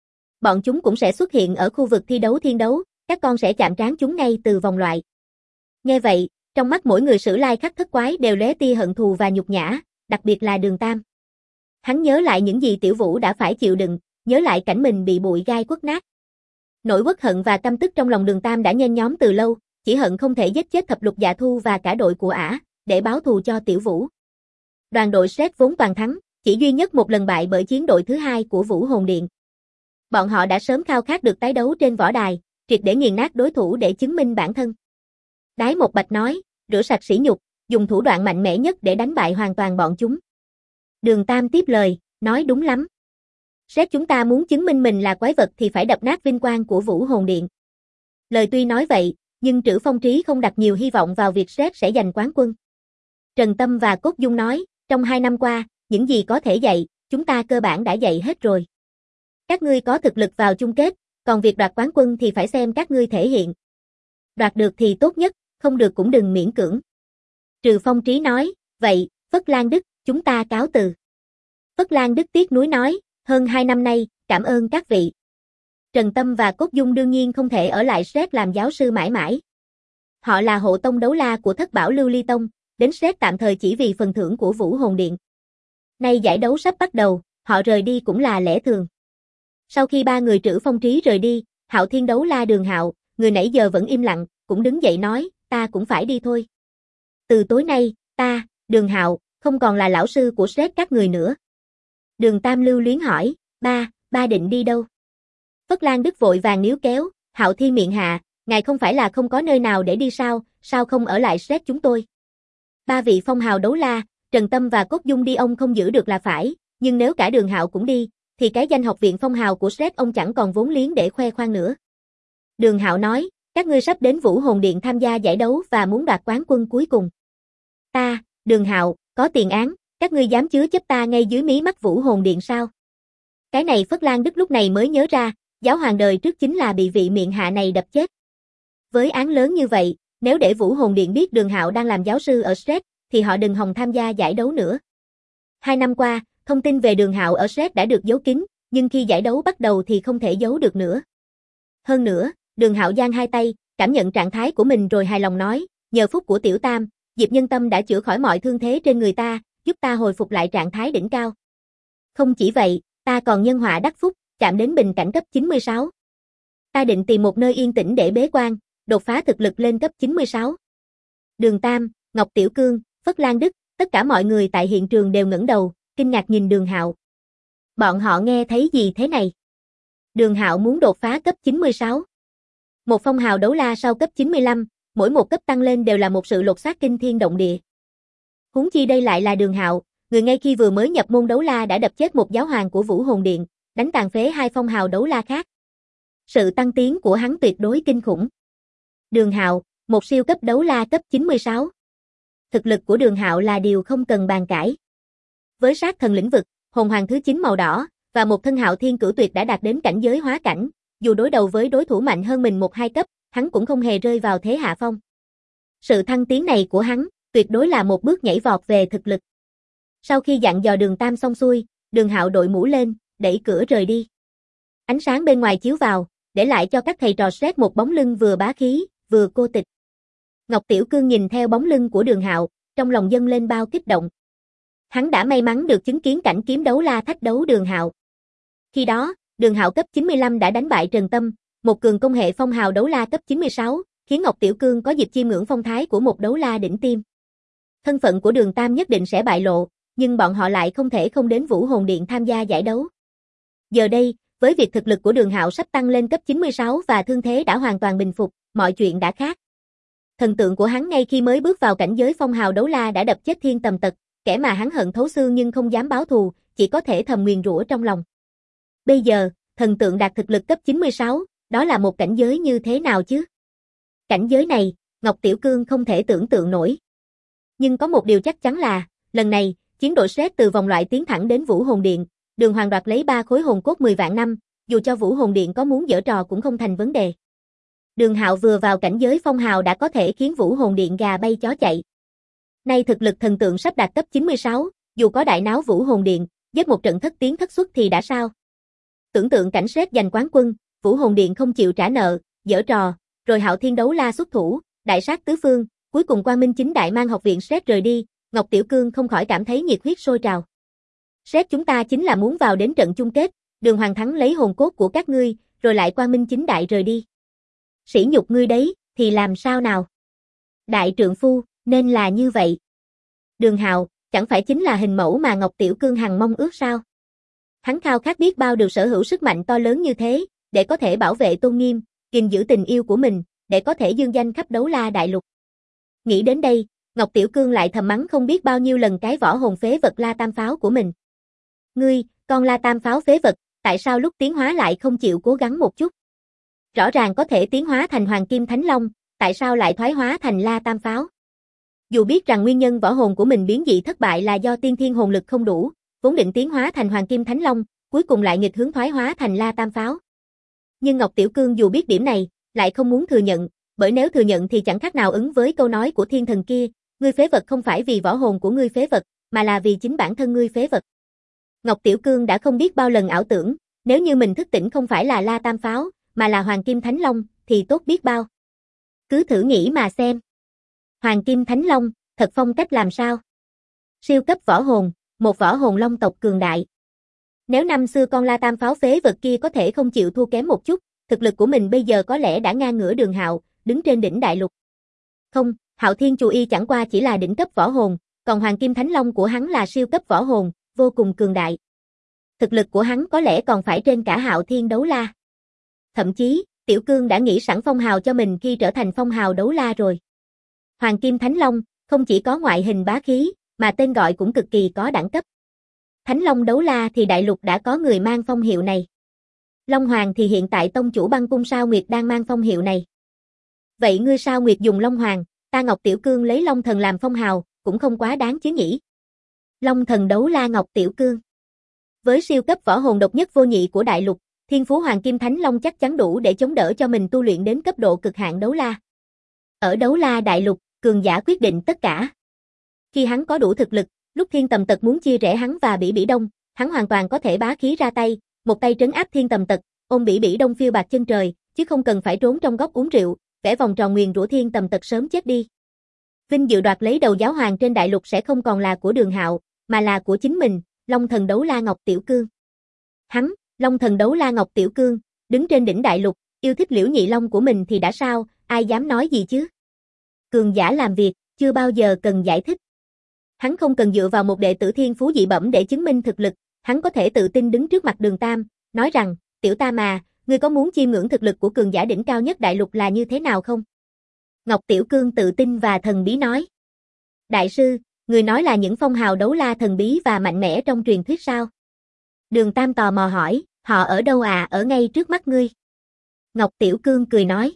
Bọn chúng cũng sẽ xuất hiện ở khu vực thi đấu thiên đấu, các con sẽ chạm trán chúng ngay từ vòng loại. Nghe vậy, trong mắt mỗi người Sử Lai Khắc thất quái đều lóe tia hận thù và nhục nhã, đặc biệt là Đường Tam. Hắn nhớ lại những gì Tiểu Vũ đã phải chịu đựng, nhớ lại cảnh mình bị bụi gai quất nát. Nỗi uất hận và căm tức trong lòng Đường Tam đã nhen nhóm từ lâu, chỉ hận không thể giết chết Thập Lục Dạ Thu và cả đội của ả, để báo thù cho Tiểu Vũ. Đoàn đội Sret vốn toàn thắng, chỉ duy nhất một lần bại bởi chiến đội thứ 2 của Vũ Hồn Điện. Bọn họ đã sớm khao khát được tái đấu trên võ đài, triệt để nghiền nát đối thủ để chứng minh bản thân. Đái Một Bạch nói, rửa sạch sỉ nhục, dùng thủ đoạn mạnh mẽ nhất để đánh bại hoàn toàn bọn chúng. Đường Tam tiếp lời, nói đúng lắm. Sret chúng ta muốn chứng minh mình là quái vật thì phải đập nát vinh quang của Vũ Hồn Điện. Lời tuy nói vậy, nhưng Trữ Phong Trí không đặt nhiều hy vọng vào việc Sret sẽ giành quán quân. Trần Tâm và Cốt Dung nói, trong 2 năm qua, những gì có thể dạy, chúng ta cơ bản đã dạy hết rồi. Các ngươi có thực lực vào chung kết, còn việc đoạt quán quân thì phải xem các ngươi thể hiện. Đoạt được thì tốt nhất, không được cũng đừng miễn cưỡng. Trừ Phong Trí nói, vậy, Phất Lan Đức, chúng ta cáo từ. Phất Lan Đức tiếc nuối nói, hơn 2 năm nay, cảm ơn các vị. Trần Tâm và Cốt Dung đương nhiên không thể ở lại Sret làm giáo sư mãi mãi. Họ là hộ tông đấu la của Thất Bảo Lưu Ly Tông, đến Sret tạm thời chỉ vì phần thưởng của Vũ Hồn Điện. Nay giải đấu sắp bắt đầu, họ rời đi cũng là lẽ thường. Sau khi 3 người Trữ Phong Trí rời đi, Hạo Thiên đấu la Đường Hạo, người nãy giờ vẫn im lặng, cũng đứng dậy nói, ta cũng phải đi thôi. Từ tối nay, ta, Đường Hạo, không còn là lão sư của Sret các người nữa. Đường Tam lưu luyến hỏi, ba định đi đâu? Phất Lan Đức vội vàng níu kéo, Hạo Thiên miệng hạ, ngài không phải là không có nơi nào để đi sao không ở lại Sret chúng tôi? 3 vị phong hào đấu la, Trần Tâm và Cốt Dung đi ông không giữ được là phải, nhưng nếu cả Đường Hạo cũng đi, thì cái danh học viện phong hào của Sret ông chẳng còn vốn liếng để khoe khoang nữa. Đường Hạo nói, các ngươi sắp đến Vũ Hồn Điện tham gia giải đấu và muốn đoạt quán quân cuối cùng. Ta, Đường Hạo, có tiền án, các ngươi dám chứa chấp ta ngay dưới mí mắt Vũ Hồn Điện sao? Cái này Phất Lan Đức lúc này mới nhớ ra, giáo hoàng đời trước chính là bị vị miệng hạ này đập chết. Với án lớn như vậy, nếu để Vũ Hồn Điện biết Đường Hạo đang làm giáo sư ở Sret, thì họ đừng hòng tham gia giải đấu nữa. 2 năm qua, thông tin về Đường Hạo ở Sret đã được giấu kín, nhưng khi giải đấu bắt đầu thì không thể giấu được nữa. Hơn nữa, Đường Hạo giang hai tay, cảm nhận trạng thái của mình rồi hài lòng nói, nhờ phúc của Tiểu Tam, Diệp Nhân Tâm đã chữa khỏi mọi thương thế trên người ta, giúp ta hồi phục lại trạng thái đỉnh cao. Không chỉ vậy, ta còn nhân họa đắc phúc, chạm đến bình cảnh cấp 96. Ta định tìm một nơi yên tĩnh để bế quan, đột phá thực lực lên cấp 96. Đường Tam, Ngọc Tiểu Cương, Phất Lan Đức, tất cả mọi người tại hiện trường đều ngẩng đầu, kinh ngạc nhìn Đường Hạo. Bọn họ nghe thấy gì thế này? Đường Hạo muốn đột phá cấp 96. Một phong hào đấu la sau cấp 95, mỗi một cấp tăng lên đều là một sự lột xác kinh thiên động địa. Huống chi đây lại là Đường Hạo, người ngay khi vừa mới nhập môn đấu la đã đập chết một giáo hoàng của Vũ Hồn Điện, đánh tàn phế hai phong hào đấu la khác. Sự tăng tiến của hắn tuyệt đối kinh khủng. Đường Hạo, một siêu cấp đấu la cấp 96. Thực lực của Đường Hạo là điều không cần bàn cãi. Với sát thần lĩnh vực, hồn hoàng thứ 9 màu đỏ, và một thân Hạo Thiên Cửu Tuyệt đã đạt đến cảnh giới hóa cảnh, dù đối đầu với đối thủ mạnh hơn mình 1-2 cấp, hắn cũng không hề rơi vào thế hạ phong. Sự thăng tiến này của hắn, tuyệt đối là một bước nhảy vọt về thực lực. Sau khi dặn dò Đường Tam xong xuôi, Đường Hạo đội mũ lên, đẩy cửa rời đi. Ánh sáng bên ngoài chiếu vào, để lại cho các thầy trò Shrek một bóng lưng vừa bá khí, vừa cô tịch. Ngọc Tiểu Cương nhìn theo bóng lưng của Đường Hạo, trong lòng dâng lên bao kích động. Hắn đã may mắn được chứng kiến cảnh kiếm đấu la thách đấu Đường Hạo. Khi đó, Đường Hạo cấp 95 đã đánh bại Trần Tâm, một cường công hệ phong hào đấu la cấp 96, khiến Ngọc Tiểu Cương có dịp chiêm ngưỡng phong thái của một đấu la đỉnh tiêm. Thân phận của Đường Tam nhất định sẽ bại lộ, nhưng bọn họ lại không thể không đến Vũ Hồn Điện tham gia giải đấu. Giờ đây, với việc thực lực của Đường Hạo sắp tăng lên cấp 96 và thương thế đã hoàn toàn bình phục, mọi chuyện đã khác. Thần tượng của hắn ngay khi mới bước vào cảnh giới phong hào đấu la đã đập chết Thiên Tầm Tật, kẻ mà hắn hận thấu xương nhưng không dám báo thù, chỉ có thể thầm nguyền rủa trong lòng. Bây giờ, thần tượng đạt thực lực cấp 96, đó là một cảnh giới như thế nào chứ? Cảnh giới này, Ngọc Tiểu Cương không thể tưởng tượng nổi. Nhưng có một điều chắc chắn là, lần này, chiến đội Shrek từ vòng loại tiến thẳng đến Vũ Hồn Điện, Đường Hoàng đoạt lấy 3 khối hồn cốt 10 vạn năm, dù cho Vũ Hồn Điện có muốn giở trò cũng không thành vấn đề. Đường Hạo vừa vào cảnh giới phong hào đã có thể khiến Vũ Hồn Điện gà bay chó chạy. Nay thực lực thần tượng sắp đạt cấp 96, dù có đại náo Vũ Hồn Điện, giết một trận thất tiến thất xuất thì đã sao? Tưởng tượng cảnh Shrek giành quán quân, Vũ Hồn Điện không chịu trả nợ, giở trò, rồi Hạo Thiên đấu la xuất thủ, đại sát tứ phương, cuối cùng Quang Minh Chính Đại mang học viện Shrek rời đi, Ngọc Tiểu Cương không khỏi cảm thấy nhiệt huyết sôi trào. Shrek chúng ta chính là muốn vào đến trận chung kết, Đường Hoàng thắng lấy hồn cốt của các ngươi, rồi lại Quang Minh Chính Đại rời đi. Sỉ nhục ngươi đấy, thì làm sao nào? Đại trượng phu, nên là như vậy. Đường Hạo, chẳng phải chính là hình mẫu mà Ngọc Tiểu Cương hằng mong ước sao? Hắn khao khát biết bao được sở hữu sức mạnh to lớn như thế, để có thể bảo vệ tôn nghiêm, gìn giữ tình yêu của mình, để có thể dương danh khắp đấu la đại lục. Nghĩ đến đây, Ngọc Tiểu Cương lại thầm mắng không biết bao nhiêu lần cái võ hồn phế vật La Tam Pháo của mình. Ngươi, con La Tam Pháo phế vật, tại sao lúc tiến hóa lại không chịu cố gắng một chút? Rõ ràng có thể tiến hóa thành Hoàng Kim Thánh Long, tại sao lại thoái hóa thành La Tam Pháo? Dù biết rằng nguyên nhân võ hồn của mình biến dị thất bại là do tiên thiên hồn lực không đủ, vốn định tiến hóa thành Hoàng Kim Thánh Long, cuối cùng lại nghịch hướng thoái hóa thành La Tam Pháo. Nhưng Ngọc Tiểu Cương dù biết điểm này, lại không muốn thừa nhận, bởi nếu thừa nhận thì chẳng khác nào ứng với câu nói của thiên thần kia, ngươi phế vật không phải vì võ hồn của ngươi phế vật, mà là vì chính bản thân ngươi phế vật. Ngọc Tiểu Cương đã không biết bao lần ảo tưởng, nếu như mình thức tỉnh không phải là La Tam Pháo, mà là Hoàng Kim Thánh Long, thì tốt biết bao. Cứ thử nghĩ mà xem. Hoàng Kim Thánh Long, thật phong cách làm sao? Siêu cấp võ hồn, một võ hồn long tộc cường đại. Nếu năm xưa con La Tam Pháo phế vật kia có thể không chịu thua kém một chút, thực lực của mình bây giờ có lẽ đã ngang ngửa Đường Hạo, đứng trên đỉnh đại lục. Không, Hạo Thiên Chù Y chẳng qua chỉ là đỉnh cấp võ hồn, còn Hoàng Kim Thánh Long của hắn là siêu cấp võ hồn, vô cùng cường đại. Thực lực của hắn có lẽ còn phải trên cả Hạo Thiên đấu la. Thậm chí, Tiểu Cương đã nghĩ sẵn phong hào cho mình khi trở thành phong hào đấu la rồi. Hoàng Kim Thánh Long, không chỉ có ngoại hình bá khí, mà tên gọi cũng cực kỳ có đẳng cấp. Thánh Long đấu la thì đại lục đã có người mang phong hiệu này. Long Hoàng thì hiện tại tông chủ băng cung Sao Nguyệt đang mang phong hiệu này. Vậy ngươi Sao Nguyệt dùng Long Hoàng, ta Ngọc Tiểu Cương lấy Long Thần làm phong hào, cũng không quá đáng chứ nhỉ? Long Thần đấu la Ngọc Tiểu Cương. Với siêu cấp võ hồn độc nhất vô nhị của đại lục, thiên phú Hoàng Kim Thánh Long chắc chắn đủ để chống đỡ cho mình tu luyện đến cấp độ cực hạn đấu la. Ở đấu la đại lục, cường giả quyết định tất cả. Khi hắn có đủ thực lực, lúc Thiên Tầm Tật muốn chia rẽ hắn và Bỉ Bỉ Đông, hắn hoàn toàn có thể bá khí ra tay, một tay trấn áp Thiên Tầm Tật, ôm Bỉ Bỉ Đông phiêu bạt chân trời, chứ không cần phải trốn trong góc uống rượu, vẽ vòng tròn nguyền rủa Thiên Tầm Tật sớm chết đi. Vinh dự đoạt lấy đầu giáo hoàng trên đại lục sẽ không còn là của Đường Hạo, mà là của chính mình, Long Thần đấu la Ngọc Tiểu Cương. Hắn, Long Thần đấu la Ngọc Tiểu Cương, đứng trên đỉnh đại lục, yêu thích Liễu Nhị Long của mình thì đã sao, ai dám nói gì chứ? Cường giả làm việc, chưa bao giờ cần giải thích. Hắn không cần dựa vào một đệ tử thiên phú dị bẩm để chứng minh thực lực, hắn có thể tự tin đứng trước mặt Đường Tam, nói rằng, tiểu Tam à, ngươi có muốn chiêm ngưỡng thực lực của cường giả đỉnh cao nhất đại lục là như thế nào không? Ngọc Tiểu Cương tự tin và thần bí nói. Đại sư, Người nói là những phong hào đấu la thần bí và mạnh mẽ trong truyền thuyết sao? Đường Tam tò mò hỏi, họ ở đâu à? Ở ngay trước mắt ngươi. Ngọc Tiểu Cương cười nói.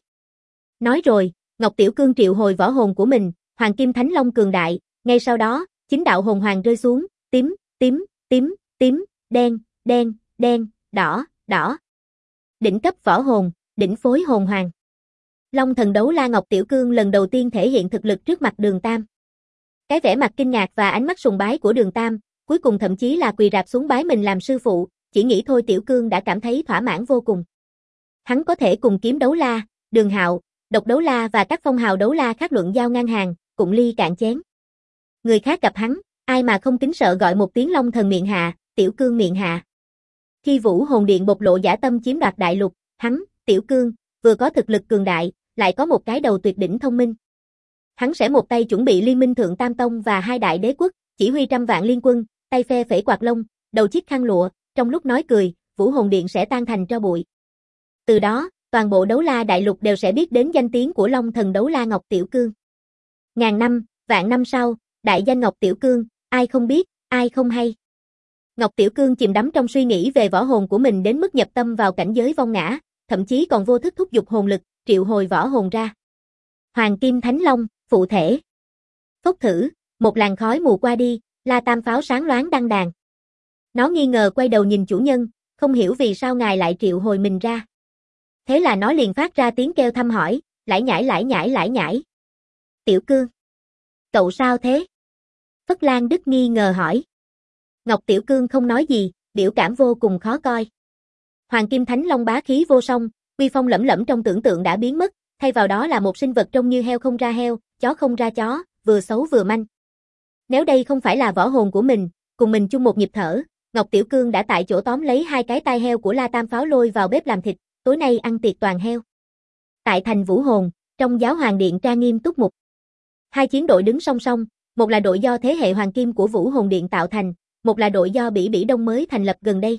Nói rồi, Ngọc Tiểu Cương triệu hồi võ hồn của mình, Hoàng Kim Thánh Long cường đại, ngay sau đó, chính đạo hồn hoàng rơi xuống, tím, tím, tím, tím, đen, đen, đen, đỏ, đỏ. Đỉnh cấp võ hồn, đỉnh phối hồn hoàng. Long thần đấu la Ngọc Tiểu Cương lần đầu tiên thể hiện thực lực trước mặt Đường Tam. Cái vẻ mặt kinh ngạc và ánh mắt sùng bái của Đường Tam, cuối cùng thậm chí là quỳ rạp xuống bái mình làm sư phụ, chỉ nghĩ thôi Tiểu Cương đã cảm thấy thỏa mãn vô cùng. Hắn có thể cùng Kiếm Đấu La, Đường Hạo, Độc Đấu La và các phong hào đấu la khác luận giao ngang hàng, cụng ly cạn chén. Người khác gặp hắn, ai mà không kính sợ gọi một tiếng Long thần miệng hạ, Tiểu Cương miệng hạ. Khi Vũ Hồn Điện bộc lộ dã tâm chiếm đoạt đại lục, hắn, Tiểu Cương, vừa có thực lực cường đại, lại có một cái đầu tuyệt đỉnh thông minh. Hắn sẽ một tay chuẩn bị liên minh Thượng Tam Tông và hai đại đế quốc, chỉ huy trăm vạn liên quân, tay phe phẩy quạt lông, đầu chiếc khăn lụa, trong lúc nói cười, Vũ Hồn Điện sẽ tan thành tro bụi. Từ đó, toàn bộ đấu la đại lục đều sẽ biết đến danh tiếng của Long thần đấu la Ngọc Tiểu Cương. Ngàn năm, vạn năm sau, đại danh Ngọc Tiểu Cương, ai không biết, ai không hay. Ngọc Tiểu Cương chìm đắm trong suy nghĩ về võ hồn của mình đến mức nhập tâm vào cảnh giới vong ngã, thậm chí còn vô thức thúc giục hồn lực, triệu hồi võ hồn ra. Hoàng Kim Thánh Long, phụ thể. Phốc thử, một làn khói mù qua đi, La Tam pháo sáng loáng đăng đàn. Nó nghi ngờ quay đầu nhìn chủ nhân, không hiểu vì sao ngài lại triệu hồi mình ra. Thế là nó liền phát ra tiếng kêu thăm hỏi, lải nhải lải nhải lải nhải. Tiểu Cương, cậu sao thế? Phất Lan Đức nghi ngờ hỏi. Ngọc Tiểu Cương không nói gì, biểu cảm vô cùng khó coi. Hoàng Kim Thánh Long bá khí vô song, uy phong lẫm lẫm trong tưởng tượng đã biến mất, thay vào đó là một sinh vật trông như heo không ra heo, chó không ra chó, vừa xấu vừa manh. Nếu đây không phải là võ hồn của mình, cùng mình chung một nhịp thở, Ngọc Tiểu Cương đã tại chỗ tóm lấy hai cái tai heo của La Tam pháo lôi vào bếp làm thịt, tối nay ăn tiệc toàn heo. Tại thành Vũ Hồn, trong giáo hoàng điện trang nghiêm túc mục. Hai chiến đội đứng song song, một là đội do thế hệ hoàng kim của Vũ Hồn Điện tạo thành, một là đội do Bỉ Bỉ Đông mới thành lập gần đây.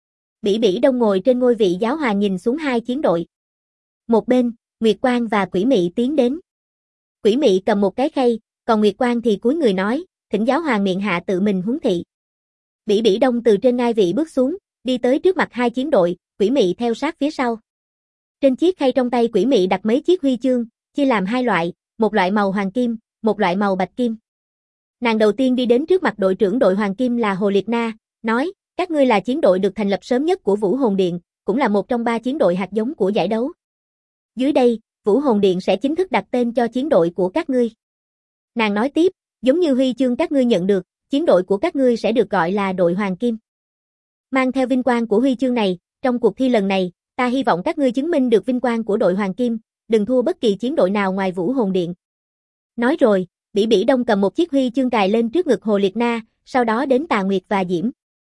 Bỉ Bỉ Đông ngồi trên ngôi vị giáo hoàng nhìn xuống hai chiến đội. Một bên, Nguyệt Quang và Quỷ Mị tiến đến. Quỷ Mị cầm một cái khay, còn Nguyệt Quang thì cúi người nói, thỉnh giáo hoàng miệng hạ tự mình huấn thị. Bỉ Bỉ Đông từ trên ngai vị bước xuống, đi tới trước mặt hai chiến đội, Quỷ Mị theo sát phía sau. Trên chiếc khay trong tay Quỷ Mị đặt mấy chiếc huy chương, chia làm hai loại, một loại màu hoàng kim, một loại màu bạch kim. Nàng đầu tiên đi đến trước mặt đội trưởng đội hoàng kim là Hồ Liệt Na, nói, các ngươi là chiến đội được thành lập sớm nhất của Vũ Hồn Điện, cũng là một trong 3 chiến đội hạt giống của giải đấu. Dưới đây, Vũ Hồn Điện sẽ chính thức đặt tên cho chiến đội của các ngươi. Nàng nói tiếp, giống như huy chương các ngươi nhận được, chiến đội của các ngươi sẽ được gọi là đội Hoàng Kim. Mang theo vinh quang của huy chương này, trong cuộc thi lần này, ta hy vọng các ngươi chứng minh được vinh quang của đội Hoàng Kim, đừng thua bất kỳ chiến đội nào ngoài Vũ Hồn Điện. Nói rồi, Bỉ Bỉ Đông cầm một chiếc huy chương cài lên trước ngực Hồ Liệt Na, sau đó đến Tà Nguyệt và Diễm.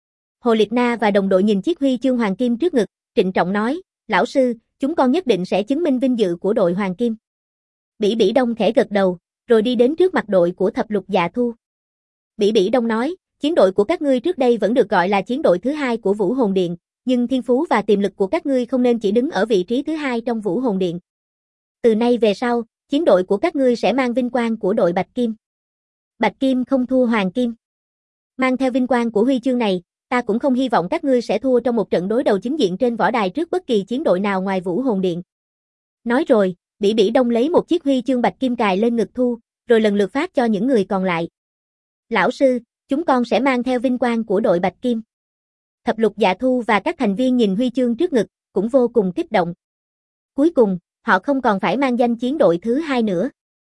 Hồ Liệt Na và đồng đội nhìn chiếc huy chương Hoàng Kim trước ngực, trịnh trọng nói, lão sư, chúng con nhất định sẽ chứng minh vinh dự của đội Hoàng Kim. Bỉ Bỉ Đông khẽ gật đầu, rồi đi đến trước mặt đội của Thập Lục Dạ Thu. Bỉ Bỉ Đông nói, chiến đội của các ngươi trước đây vẫn được gọi là chiến đội thứ 2 của Vũ Hồn Điện, nhưng thiên phú và tiềm lực của các ngươi không nên chỉ đứng ở vị trí thứ 2 trong Vũ Hồn Điện. Từ nay về sau, chiến đội của các ngươi sẽ mang vinh quang của đội Bạch Kim. Bạch Kim không thua Hoàng Kim. Mang theo vinh quang của huy chương này, ta cũng không hy vọng các ngươi sẽ thua trong một trận đối đầu chính diện trên võ đài trước bất kỳ chiến đội nào ngoài Vũ Hồn Điện. Nói rồi, Bỉ Bỉ Đông lấy một chiếc huy chương Bạch Kim cài lên ngực Thu, rồi lần lượt phát cho những người còn lại. Lão sư, chúng con sẽ mang theo vinh quang của đội Bạch Kim. Thập Lục Dạ Thu và các thành viên nhìn huy chương trước ngực, cũng vô cùng kích động. Cuối cùng, họ không còn phải mang danh chiến đội thứ 2 nữa.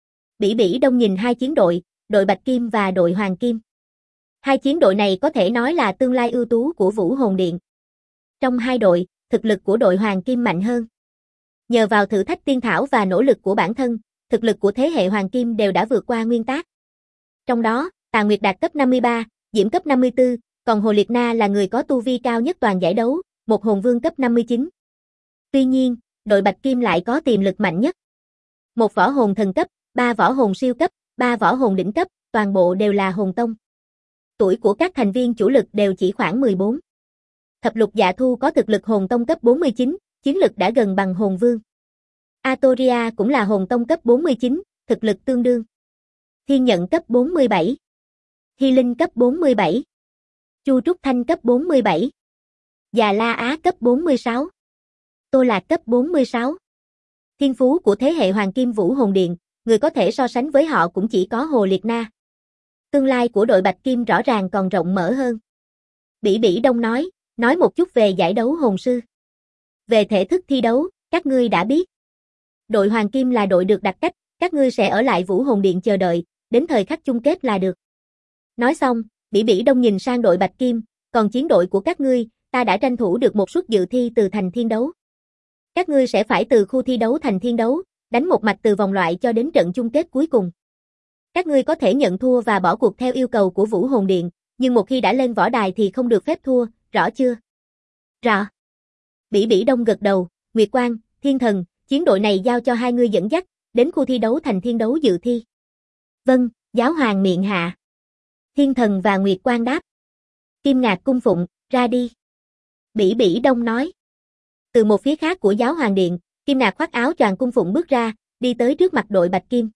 Bỉ Bỉ Đông nhìn hai chiến đội, đội Bạch Kim và đội Hoàng Kim. Hai chiến đội này có thể nói là tương lai ưu tú của Vũ Hồn Điện. Trong hai đội, thực lực của đội Hoàng Kim mạnh hơn. Nhờ vào thử thách tiên thảo và nỗ lực của bản thân, thực lực của thế hệ Hoàng Kim đều đã vượt qua nguyên tác. Trong đó, Tà Nguyệt đạt cấp 53, Diễm cấp 54, còn Hồ Liệt Na là người có tu vi cao nhất toàn giải đấu, một hồn vương cấp 59. Tuy nhiên, đội Bạch Kim lại có tiềm lực mạnh nhất. Một võ hồn thần cấp, 3 võ hồn siêu cấp, 3 võ hồn đỉnh cấp, toàn bộ đều là hồn tông. Tuổi của các thành viên chủ lực đều chỉ khoảng 14. Thập Lục Dạ Thu có thực lực hồn tông cấp 49, chiến lực đã gần bằng hồn vương. Atoria cũng là hồn tông cấp 49, thực lực tương đương. Thiên Nhận cấp 47. Hy Linh cấp 47. Chu Trúc Thanh cấp 47. Già La Á cấp 46. Tô Lạc cấp 46. Thiên phú của thế hệ Hoàng Kim Vũ Hồn Điện, người có thể so sánh với họ cũng chỉ có Hồ Liệt Na. Tương lai của đội Bạch Kim rõ ràng còn rộng mở hơn. Bỉ Bỉ Đông nói một chút về giải đấu hồn sư. Về thể thức thi đấu, các ngươi đã biết. Đội Hoàng Kim là đội được đặt cách, các ngươi sẽ ở lại Vũ Hồn Điện chờ đợi, đến thời khắc chung kết là được. Nói xong, Bỉ Bỉ Đông nhìn sang đội Bạch Kim, còn chiến đội của các ngươi, ta đã tranh thủ được một suất dự thi từ thành thiên đấu. Các ngươi sẽ phải từ khu thi đấu thành thiên đấu, đánh một mạch từ vòng loại cho đến trận chung kết cuối cùng. Các ngươi có thể nhận thua và bỏ cuộc theo yêu cầu của Vũ Hồn Điện, nhưng một khi đã lên võ đài thì không được phép thua, rõ chưa? Rõ. Bỉ Bỉ Đông gật đầu, Nguyệt Quang, Thiên Thần, chiến đội này giao cho hai ngươi dẫn dắt, đến khu thi đấu thành thiên đấu dự thi. Vâng, Giáo Hoàng miệng hạ. Thiên Thần và Nguyệt Quang đáp. Kim Ngạc cung phụng, ra đi. Bỉ Bỉ Đông nói. Từ một phía khác của Giáo Hoàng Điện, Kim Ngạc khoác áo choàng cung phụng bước ra, đi tới trước mặt đội Bạch Kim.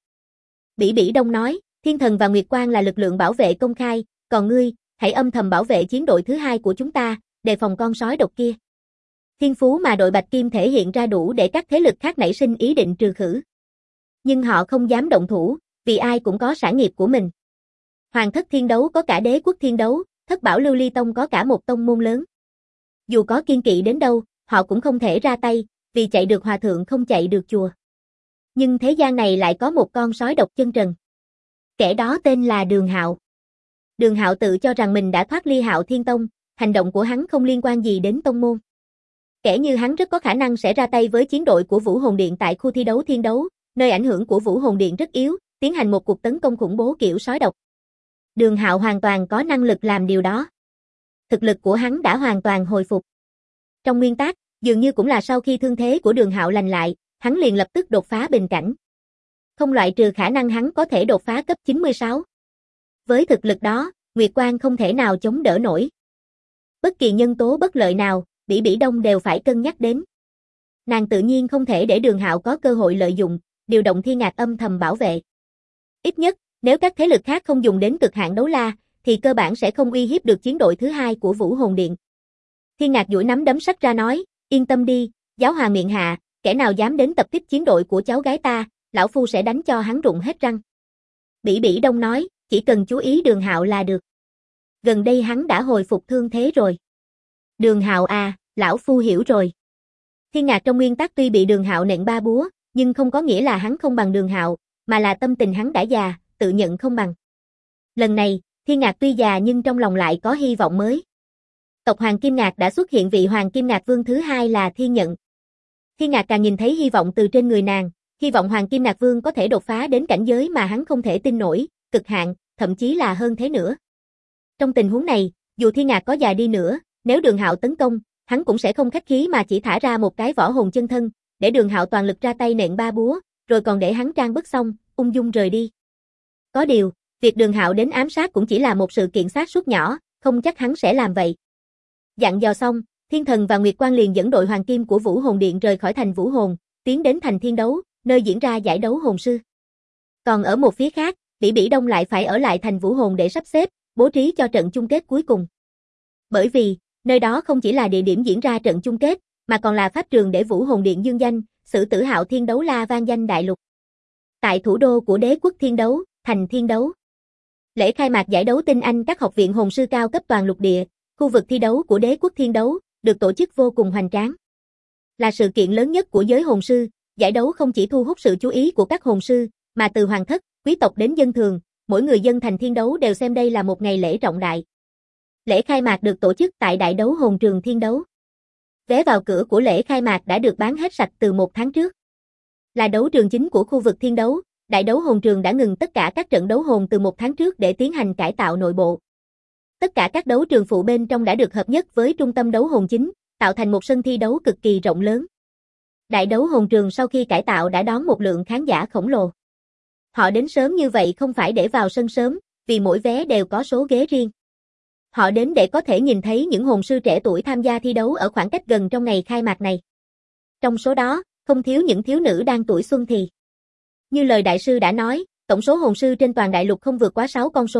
Bỉ Bỉ Đông nói, Thiên Thần và Nguyệt Quang là lực lượng bảo vệ công khai, còn ngươi, hãy âm thầm bảo vệ chiến đội thứ hai của chúng ta, đề phòng con sói độc kia. Thiên phú mà đội Bạch Kim thể hiện ra đủ để các thế lực khác nảy sinh ý định trừ khử. Nhưng họ không dám động thủ, vì ai cũng có sản nghiệp của mình. Hoàng thất thiên đấu có cả đế quốc thiên đấu, thất bảo lưu ly tông có cả một tông môn lớn. Dù có kiên kỵ đến đâu, họ cũng không thể ra tay, vì chạy được hòa thượng không chạy được chùa. Nhưng thế gian này lại có một con sói độc chân trần. Kẻ đó tên là Đường Hạo. Đường Hạo tự cho rằng mình đã thoát ly Hạo Thiên Tông, hành động của hắn không liên quan gì đến tông môn. Kẻ như hắn rất có khả năng sẽ ra tay với chiến đội của Vũ Hồn Điện tại khu thi đấu thiên đấu, nơi ảnh hưởng của Vũ Hồn Điện rất yếu, tiến hành một cuộc tấn công khủng bố kiểu sói độc. Đường Hạo hoàn toàn có năng lực làm điều đó. Thực lực của hắn đã hoàn toàn hồi phục. Trong nguyên tắc, dường như cũng là sau khi thương thế của Đường Hạo lành lại, hắn liền lập tức đột phá bình cảnh. Không loại trừ khả năng hắn có thể đột phá cấp 96. Với thực lực đó, Nguyệt Quang không thể nào chống đỡ nổi. Bất kỳ nhân tố bất lợi nào, Bỉ Bỉ Đông đều phải cân nhắc đến. Nàng tự nhiên không thể để Đường Hạo có cơ hội lợi dụng, điều động Thiên Ngạc âm thầm bảo vệ. Ít nhất, nếu các thế lực khác không dùng đến cực hạn đấu la, thì cơ bản sẽ không uy hiếp được chiến đội thứ hai của Vũ Hồn Điện. Thiên Ngạc duỗi nắm đấm sắt ra nói, yên tâm đi, Giáo Hoàng miệng hạ, kẻ nào dám đến tập kích chiến đội của cháu gái ta, lão phu sẽ đánh cho hắn rụng hết răng. Bỉ Bỉ Đông nói, chỉ cần chú ý Đường Hạo là được. Gần đây hắn đã hồi phục thương thế rồi. Đường Hạo à, lão phu hiểu rồi. Thiên Ngạc trong nguyên tắc tuy bị Đường Hạo nện 3 búa, nhưng không có nghĩa là hắn không bằng Đường Hạo, mà là tâm tình hắn đã già, tự nhận không bằng. Lần này, Thiên Ngạc tuy già nhưng trong lòng lại có hy vọng mới. Tộc Hoàng Kim Ngạc đã xuất hiện vị Hoàng Kim Ngạc Vương thứ hai là Thiên Nhận. Thiên Ngạc càng nhìn thấy hy vọng từ trên người nàng, hy vọng Hoàng Kim Ngạc Vương có thể đột phá đến cảnh giới mà hắn không thể tin nổi, cực hạn, thậm chí là hơn thế nữa. Trong tình huống này, dù Thiên Ngạc có già đi nữa, nếu Đường Hạo tấn công, hắn cũng sẽ không khách khí mà chỉ thả ra một cái võ hồn chân thân, để Đường Hạo toàn lực ra tay nện 3 búa, rồi còn để hắn trang bức xong, ung dung rời đi. Có điều, việc Đường Hạo đến ám sát cũng chỉ là một sự kiện xác suất nhỏ, không chắc hắn sẽ làm vậy. Dặn dò xong, Thiên Thần và Nguyệt Quang liền dẫn đội Hoàng Kim của Vũ Hồn Điện rời khỏi thành Vũ Hồn, tiến đến thành Thiên Đấu, nơi diễn ra giải đấu hồn sư. Còn ở một phía khác, Bỉ Bỉ Đông lại phải ở lại thành Vũ Hồn để sắp xếp, bố trí cho trận chung kết cuối cùng. Bởi vì, nơi đó không chỉ là địa điểm diễn ra trận chung kết, mà còn là pháp trường để Vũ Hồn Điện dương danh, sử tử Hạo Thiên Đấu La vang danh đại lục. Tại thủ đô của đế quốc Thiên Đấu, thành Thiên Đấu. Lễ khai mạc giải đấu tinh anh các học viện hồn sư cao cấp toàn lục địa, khu vực thi đấu của đế quốc Thiên Đấu, được tổ chức vô cùng hoành tráng. Là sự kiện lớn nhất của giới hồn sư, giải đấu không chỉ thu hút sự chú ý của các hồn sư, mà từ hoàng thất, quý tộc đến dân thường, mỗi người dân thành Thiên Đấu đều xem đây là một ngày lễ trọng đại. Lễ khai mạc được tổ chức tại đại đấu hồn trường Thiên Đấu. Vé vào cửa của lễ khai mạc đã được bán hết sạch từ 1 tháng trước. Là đấu trường chính của khu vực Thiên Đấu, đại đấu hồn trường đã ngừng tất cả các trận đấu hồn từ 1 tháng trước để tiến hành cải tạo nội bộ. Tất cả các đấu trường phụ bên trong đã được hợp nhất với trung tâm đấu hồn chính, tạo thành một sân thi đấu cực kỳ rộng lớn. Đại đấu hồn trường sau khi cải tạo đã đón một lượng khán giả khổng lồ. Họ đến sớm như vậy không phải để vào sân sớm, vì mỗi vé đều có số ghế riêng. Họ đến để có thể nhìn thấy những hồn sư trẻ tuổi tham gia thi đấu ở khoảng cách gần trong ngày khai mạc này. Trong số đó, không thiếu những thiếu nữ đang tuổi xuân thì. Như lời đại sư đã nói, tổng số hồn sư trên toàn đại lục không vượt quá 6 con số,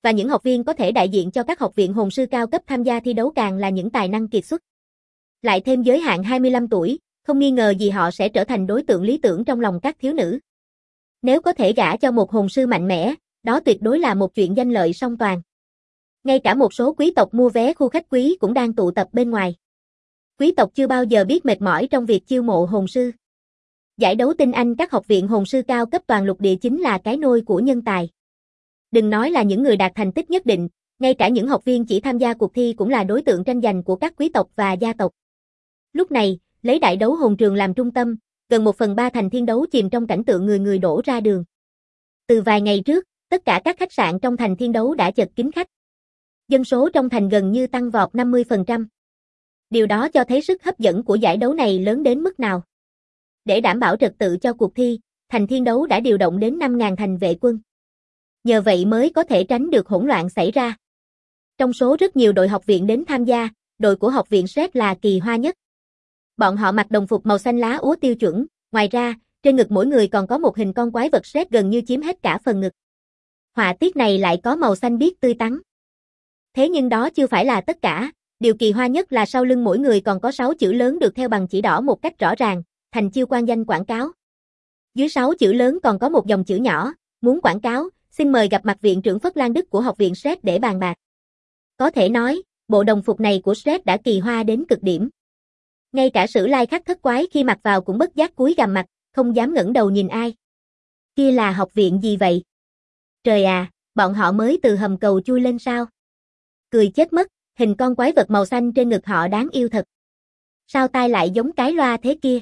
và những học viên có thể đại diện cho các học viện hồn sư cao cấp tham gia thi đấu càng là những tài năng kiệt xuất. Lại thêm giới hạn 25 tuổi, không nghi ngờ gì họ sẽ trở thành đối tượng lý tưởng trong lòng các thiếu nữ. Nếu có thể gả cho một hồn sư mạnh mẽ, đó tuyệt đối là một chuyện danh lợi song toàn. Ngay cả một số quý tộc mua vé khu khách quý cũng đang tụ tập bên ngoài. Quý tộc chưa bao giờ biết mệt mỏi trong việc chiêu mộ hồn sư. Giải đấu tinh anh các học viện hồn sư cao cấp toàn lục địa chính là cái nôi của nhân tài. Đừng nói là những người đạt thành tích nhất định, ngay cả những học viên chỉ tham gia cuộc thi cũng là đối tượng tranh giành của các quý tộc và gia tộc. Lúc này, lấy đại đấu hồn trường làm trung tâm, gần 1/3 thành thiên đấu chìm trong cảnh tượng người người đổ ra đường. Từ vài ngày trước, tất cả các khách sạn trong thành thiên đấu đã chật kín khách. Dân số trong thành gần như tăng vọt 50%. Điều đó cho thấy sức hấp dẫn của giải đấu này lớn đến mức nào. Để đảm bảo trật tự cho cuộc thi, thành thiên đấu đã điều động đến 5.000 thành vệ quân. Nhờ vậy mới có thể tránh được hỗn loạn xảy ra. Trong số rất nhiều đội học viện đến tham gia, đội của học viện Sret là kỳ hoa nhất. Bọn họ mặc đồng phục màu xanh lá úa tiêu chuẩn, ngoài ra, trên ngực mỗi người còn có một hình con quái vật Sret gần như chiếm hết cả phần ngực. Họa tiết này lại có màu xanh biếc tươi tắn. Thế nhưng đó chưa phải là tất cả, điều kỳ hoa nhất là sau lưng mỗi người còn có 6 chữ lớn được theo bằng chỉ đỏ một cách rõ ràng, thành chiêu quan danh quảng cáo. Dưới 6 chữ lớn còn có một dòng chữ nhỏ, muốn quảng cáo, xin mời gặp mặt viện trưởng Phất Lan Đức của học viện Sret để bàn bạc. Có thể nói, bộ đồng phục này của Sret đã kỳ hoa đến cực điểm. Ngay cả Sử Lai Khắc thất quái khi mặc vào cũng bất giác cúi gằm mặt, không dám ngẩng đầu nhìn ai. Kia là học viện gì vậy? Trời à, bọn họ mới từ hầm cầu chui lên sao? Cười chết mất, hình con quái vật màu xanh trên ngực họ đáng yêu thật. Sao tai lại giống cái loa thế kia?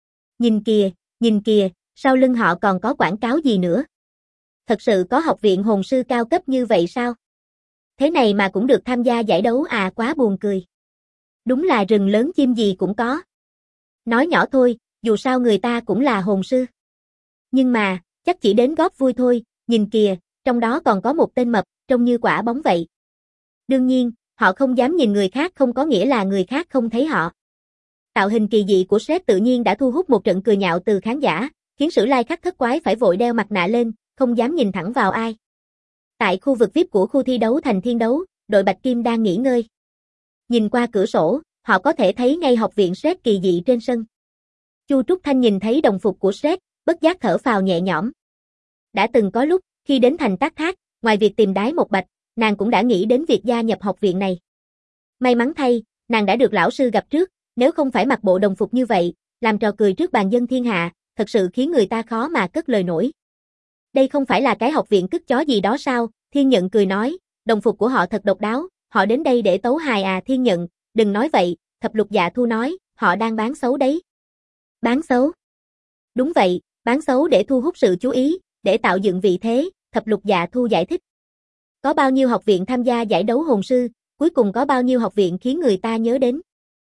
Nhìn kìa, sau lưng họ còn có quảng cáo gì nữa? Thật sự có học viện hồn sư cao cấp như vậy sao? Thế này mà cũng được tham gia giải đấu à, quá buồn cười. Đúng là rừng lớn chim gì cũng có. Nói nhỏ thôi, dù sao người ta cũng là hồn sư. Nhưng mà, chắc chỉ đến góp vui thôi, nhìn kìa, trong đó còn có một tên mập, trông như quả bóng vậy. Đương nhiên, họ không dám nhìn người khác không có nghĩa là người khác không thấy họ. Tạo hình kỳ dị của Sret tự nhiên đã thu hút một trận cười nhạo từ khán giả, khiến Sử Lai Khắc thất quái phải vội đeo mặt nạ lên, không dám nhìn thẳng vào ai. Tại khu vực VIP của khu thi đấu thành thiên đấu, đội Bạch Kim đang nghỉ ngơi. Nhìn qua cửa sổ, họ có thể thấy ngay học viện Sret kỳ dị trên sân. Chu Trúc Thanh nhìn thấy đồng phục của Sret, bất giác thở phào nhẹ nhõm. Đã từng có lúc, khi đến thành Tác Thác, ngoài việc tìm Đái Một Bạch, nàng cũng đã nghĩ đến việc gia nhập học viện này. May mắn thay, nàng đã được lão sư gặp trước, nếu không phải mặc bộ đồng phục như vậy, làm trò cười trước bàn dân thiên hạ, thật sự khiến người ta khó mà cất lời nổi. Đây không phải là cái học viện cứt chó gì đó sao? Thiên Nhận cười nói, đồng phục của họ thật độc đáo, họ đến đây để tấu hài à? Thiên Nhận, đừng nói vậy, Thập Lục Dạ Thu nói, họ đang bán xấu đấy. Bán xấu? Đúng vậy, bán xấu để thu hút sự chú ý, để tạo dựng vị thế, Thập Lục Dạ Thu giải thích. Có bao nhiêu học viện tham gia giải đấu hồn sư, cuối cùng có bao nhiêu học viện khiến người ta nhớ đến?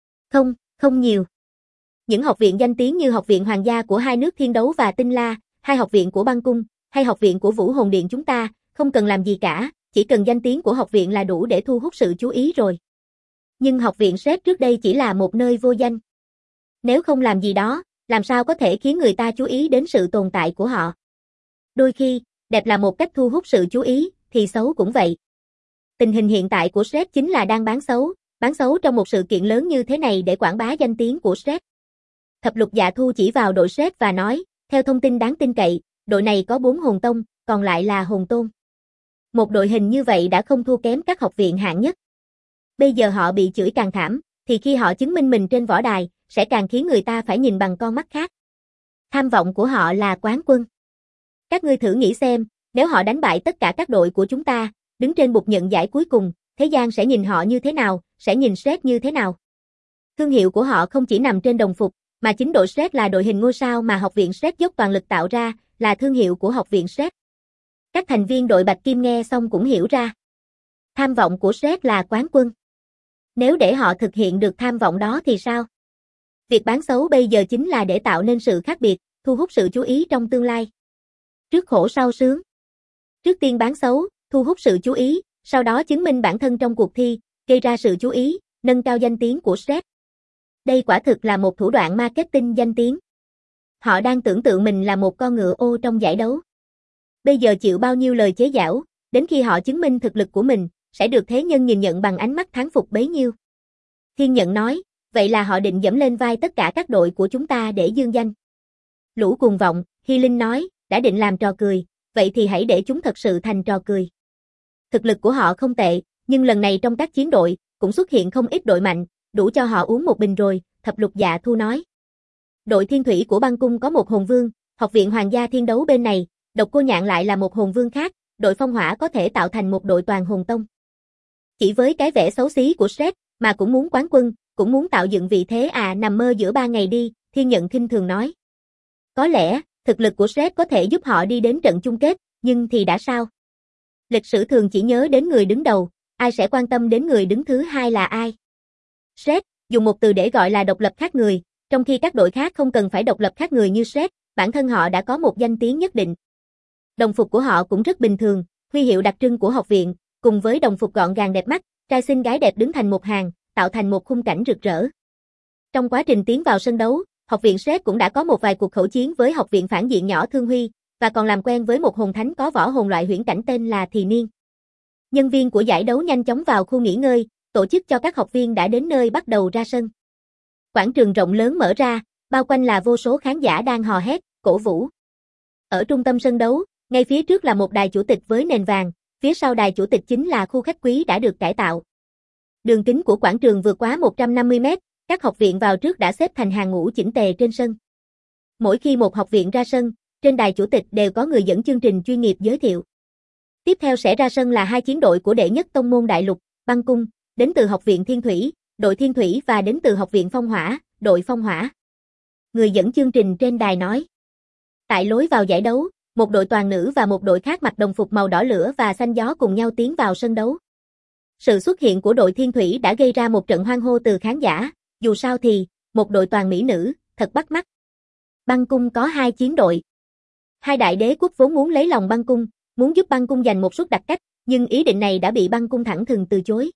Không nhiều. Những học viện danh tiếng như học viện hoàng gia của hai nước Thiên Đấu và Tinh La, hai học viện của Băng Cung, hay học viện của Vũ Hồn Điện chúng ta, không cần làm gì cả, chỉ cần danh tiếng của học viện là đủ để thu hút sự chú ý rồi. Nhưng học viện Sret trước đây chỉ là một nơi vô danh. Nếu không làm gì đó, làm sao có thể khiến người ta chú ý đến sự tồn tại của họ? Đôi khi, đẹp là một cách thu hút sự chú ý, thì xấu cũng vậy. Tình hình hiện tại của Sret chính là đang bán xấu trong một sự kiện lớn như thế này để quảng bá danh tiếng của Sret. Thập Lục Dạ Thu chỉ vào đội Sret và nói, theo thông tin đáng tin cậy, đội này có 4 hồn tông, còn lại là hồn tôn. Một đội hình như vậy đã không thua kém các học viện hạng nhất. Bây giờ họ bị chửi càng thảm, thì khi họ chứng minh mình trên võ đài, sẽ càng khiến người ta phải nhìn bằng con mắt khác. Tham vọng của họ là quán quân. Các ngươi thử nghĩ xem, nếu họ đánh bại tất cả các đội của chúng ta, đứng trên bục nhận giải cuối cùng, thế gian sẽ nhìn họ như thế nào, sẽ nhìn Sret như thế nào? Thương hiệu của họ không chỉ nằm trên đồng phục, mà chính đội Sret là đội hình ngôi sao mà học viện Sret dốc toàn lực tạo ra, là thương hiệu của học viện Sret. Các thành viên đội Bạch Kim nghe xong cũng hiểu ra. Tham vọng của Sret là quán quân. Nếu để họ thực hiện được tham vọng đó thì sao? Việc bán xấu bây giờ chính là để tạo nên sự khác biệt, thu hút sự chú ý trong tương lai. Trước khổ sau sướng. Trước tiên bán xấu, thu hút sự chú ý, sau đó chứng minh bản thân trong cuộc thi, gây ra sự chú ý, nâng cao danh tiếng của Sret. Đây quả thực là một thủ đoạn marketing danh tiếng. Họ đang tưởng tượng mình là một con ngựa ô trong giải đấu. Bây giờ chịu bao nhiêu lời chế giễu, đến khi họ chứng minh thực lực của mình, sẽ được thế nhân nhìn nhận bằng ánh mắt thán phục bấy nhiêu. Thiên Nhận nói, vậy là họ định dẫm lên vai tất cả các đội của chúng ta để dương danh. Lũ cuồng vọng, Hy Linh nói, đã định làm trò cười, vậy thì hãy để chúng thật sự thành trò cười. Thực lực của họ không tệ, nhưng lần này trong các chiến đội, cũng xuất hiện không ít đội mạnh, đủ cho họ uống một bình rồi, Thập Lục Dạ Thu nói. Đội thiên thủy của băng cung có một hồn vương, học viện hoàng gia thiên đấu bên này, Độc Cô Nhạn lại là một hồn vương khác, đội phong hỏa có thể tạo thành một đội toàn hồn tông. Chỉ với cái vẻ xấu xí của Shrek, mà cũng muốn quán quân, cũng muốn tạo dựng vị thế à, nằm mơ giữa 3 ngày đi, Thiên Nhận khinh thường nói. Có lẽ, thực lực của Shrek có thể giúp họ đi đến trận chung kết, nhưng thì đã sao? Lịch sử thường chỉ nhớ đến người đứng đầu, ai sẽ quan tâm đến người đứng thứ hai là ai? Shrek, dùng một từ để gọi là độc lập khác người, trong khi các đội khác không cần phải độc lập khác người như Shrek, bản thân họ đã có một danh tiếng nhất định. Đồng phục của họ cũng rất bình thường, huy hiệu đặc trưng của học viện, cùng với đồng phục gọn gàng đẹp mắt, trai xinh gái đẹp đứng thành một hàng, tạo thành một khung cảnh rực rỡ. Trong quá trình tiến vào sân đấu, học viện Shrek cũng đã có một vài cuộc khẩu chiến với học viện phản diện nhỏ Thương Huy, và còn làm quen với một hồn thánh có võ hồn loại huyễn cảnh tên là Thì Niên. Nhân viên của giải đấu nhanh chóng vào khu nghỉ ngơi, tổ chức cho các học viên đã đến nơi bắt đầu ra sân. Quảng trường rộng lớn mở ra, bao quanh là vô số khán giả đang hò hét, cổ vũ. Ở trung tâm sân đấu, ngay phía trước là một đài chủ tịch với nền vàng, phía sau đài chủ tịch chính là khu khách quý đã được cải tạo. Đường kính của quảng trường vượt quá 150 mét, các học viện vào trước đã xếp thành hàng ngũ chỉnh tề trên sân. Mỗi khi một học viện ra sân, trên đài chủ tịch đều có người dẫn chương trình chuyên nghiệp giới thiệu. Tiếp theo sẽ ra sân là 2 chiến đội của đệ nhất tông môn đại lục, băng cung, đến từ học viện Thiên Thủy, đội Thiên Thủy và đến từ học viện Phong Hỏa, đội Phong Hỏa. Người dẫn chương trình trên đài nói. Tại lối vào giải đấu, một đội toàn nữ và một đội khác mặc đồng phục màu đỏ lửa và xanh gió cùng nhau tiến vào sân đấu. Sự xuất hiện của đội Thiên Thủy đã gây ra một trận hoan hô từ khán giả, dù sao thì, một đội toàn mỹ nữ, thật bắt mắt. Băng cung có 2 chiến đội. 2 đại đế quốc vốn muốn lấy lòng băng cung, muốn giúp băng cung giành một suất đặc cách, nhưng ý định này đã bị băng cung thẳng thừng từ chối.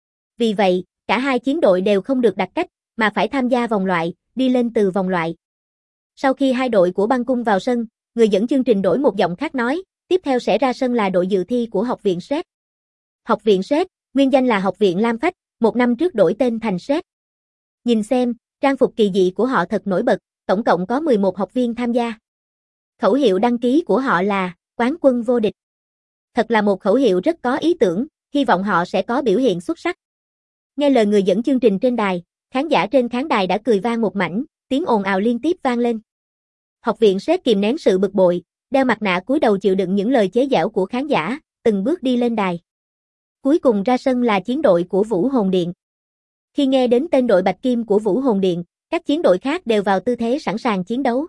Vì vậy, cả 2 chiến đội đều không được đặc cách, mà phải tham gia vòng loại, đi lên từ vòng loại. Sau khi 2 đội của băng cung vào sân, người dẫn chương trình đổi một giọng khác nói, tiếp theo sẽ ra sân là đội dự thi của học viện Shrek. Học viện Shrek, nguyên danh là học viện Lam Phách, 1 năm trước đổi tên thành Shrek. Nhìn xem, trang phục kỳ dị của họ thật nổi bật, tổng cộng có 11 học viên tham gia. Khẩu hiệu đăng ký của họ là, quán quân vô địch. Thật là một khẩu hiệu rất có ý tưởng, hy vọng họ sẽ có biểu hiện xuất sắc. Nghe lời người dẫn chương trình trên đài, khán giả trên khán đài đã cười vang một mảnh, tiếng ồn ào liên tiếp vang lên. Học viện Shrek kìm nén sự bực bội, đeo mặt nạ cúi đầu chịu đựng những lời chế giễu của khán giả, từng bước đi lên đài. Cuối cùng ra sân là chiến đội của Vũ Hồn Điện. Khi nghe đến tên đội Bạch Kim của Vũ Hồn Điện, các chiến đội khác đều vào tư thế sẵn sàng chiến đấu.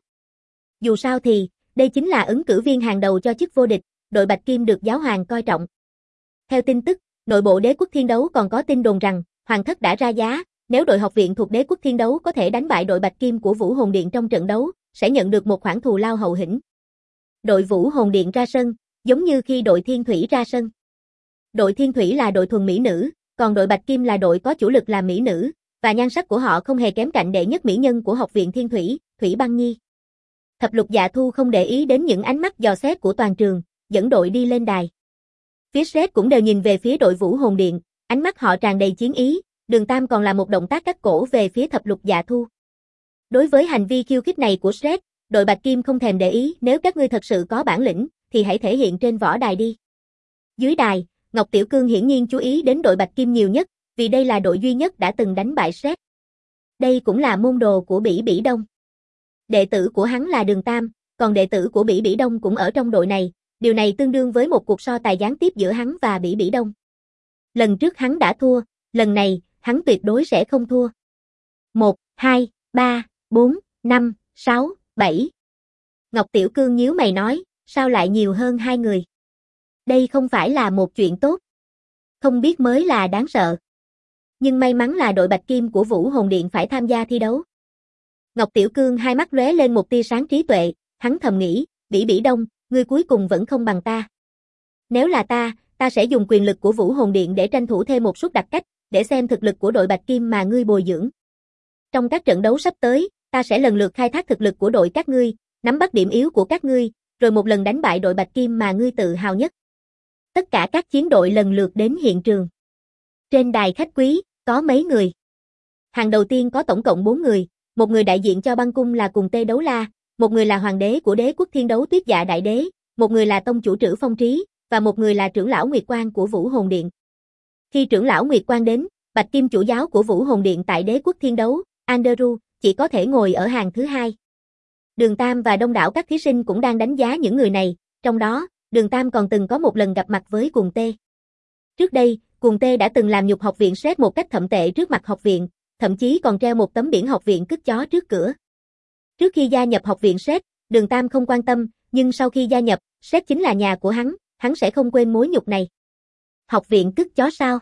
Dù sao thì, đây chính là ứng cử viên hàng đầu cho chức vô địch, đội Bạch Kim được giáo hoàng coi trọng. Theo tin tức, nội bộ đế quốc thiên đấu còn có tin đồn rằng, hoàng thất đã ra giá, nếu đội học viện thuộc đế quốc thiên đấu có thể đánh bại đội Bạch Kim của Vũ Hồn Điện trong trận đấu, sẽ nhận được một khoản thù lao hậu hĩnh. Đội Vũ Hồn Điện ra sân, giống như khi đội Thiên Thủy ra sân. Đội Thiên Thủy là đội thuần mỹ nữ, còn đội Bạch Kim là đội có chủ lực là mỹ nữ, và nhan sắc của họ không hề kém cạnh đệ nhất mỹ nhân của học viện Thiên Thủy, Thủy Băng Nhi. Thập Lục Dạ Thu không để ý đến những ánh mắt dò xét của toàn trường, dẫn đội đi lên đài. Phía Shrek cũng đều nhìn về phía đội Vũ Hồn Điện, ánh mắt họ tràn đầy chiến ý, Đường Tam còn làm một động tác cắt cổ về phía Thập Lục Dạ Thu. Đối với hành vi khiêu khích này của Shrek, đội Bạch Kim không thèm để ý, nếu các ngươi thật sự có bản lĩnh, thì hãy thể hiện trên võ đài đi. Dưới đài, Ngọc Tiểu Cương hiển nhiên chú ý đến đội Bạch Kim nhiều nhất, vì đây là đội duy nhất đã từng đánh bại Shrek. Đây cũng là môn đồ của Bỉ Bỉ Đông. Đệ tử của hắn là Đường Tam, còn đệ tử của Bỉ Bỉ Đông cũng ở trong đội này, điều này tương đương với một cuộc so tài gián tiếp giữa hắn và Bỉ Bỉ Đông. Lần trước hắn đã thua, lần này, hắn tuyệt đối sẽ không thua. 1, 2, 3, 4, 5, 6, 7. Ngọc Tiểu Cương nhíu mày nói, sao lại nhiều hơn 2 người? Đây không phải là một chuyện tốt. Không biết mới là đáng sợ. Nhưng may mắn là đội Bạch Kim của Vũ Hồn Điện phải tham gia thi đấu. Ngọc Tiểu Cương hai mắt lóe lên một tia sáng trí tuệ, hắn thầm nghĩ, Bỉ Bỉ Đông, ngươi cuối cùng vẫn không bằng ta. Nếu là ta sẽ dùng quyền lực của Vũ Hồn Điện để tranh thủ thêm một suất đặc cách, để xem thực lực của đội Bạch Kim mà ngươi bồi dưỡng. Trong các trận đấu sắp tới, ta sẽ lần lượt khai thác thực lực của đội các ngươi, nắm bắt điểm yếu của các ngươi, rồi một lần đánh bại đội Bạch Kim mà ngươi tự hào nhất. Tất cả các chiến đội lần lượt đến hiện trường. Trên đài khách quý, có mấy người. Hàng đầu tiên có tổng cộng 4 người, một người đại diện cho băng cung là Cùng Tê Đấu La, một người là hoàng đế của Đế quốc Thiên Đấu Tuyết Dạ Đại Đế, một người là tông chủ Trử Phong Trí, và một người là trưởng lão Nguyệt Quang của Vũ Hồn Điện. Khi trưởng lão Nguyệt Quang đến, Bạch Kim chủ giáo của Vũ Hồn Điện tại Đế quốc Thiên Đấu, Andrew, chỉ có thể ngồi ở hàng thứ 2. Đường Tam và đông đảo các thí sinh cũng đang đánh giá những người này, trong đó, Đường Tam còn từng có một lần gặp mặt với Cuồng Tê. Trước đây, Cuồng Tê đã từng làm nhục học viện SET một cách thậm tệ trước mặt học viện, thậm chí còn treo một tấm biển học viện cứt chó trước cửa. Trước khi gia nhập học viện SET, Đường Tam không quan tâm, nhưng sau khi gia nhập, SET chính là nhà của hắn sẽ không quên mối nhục này. Học viện cứt chó sao?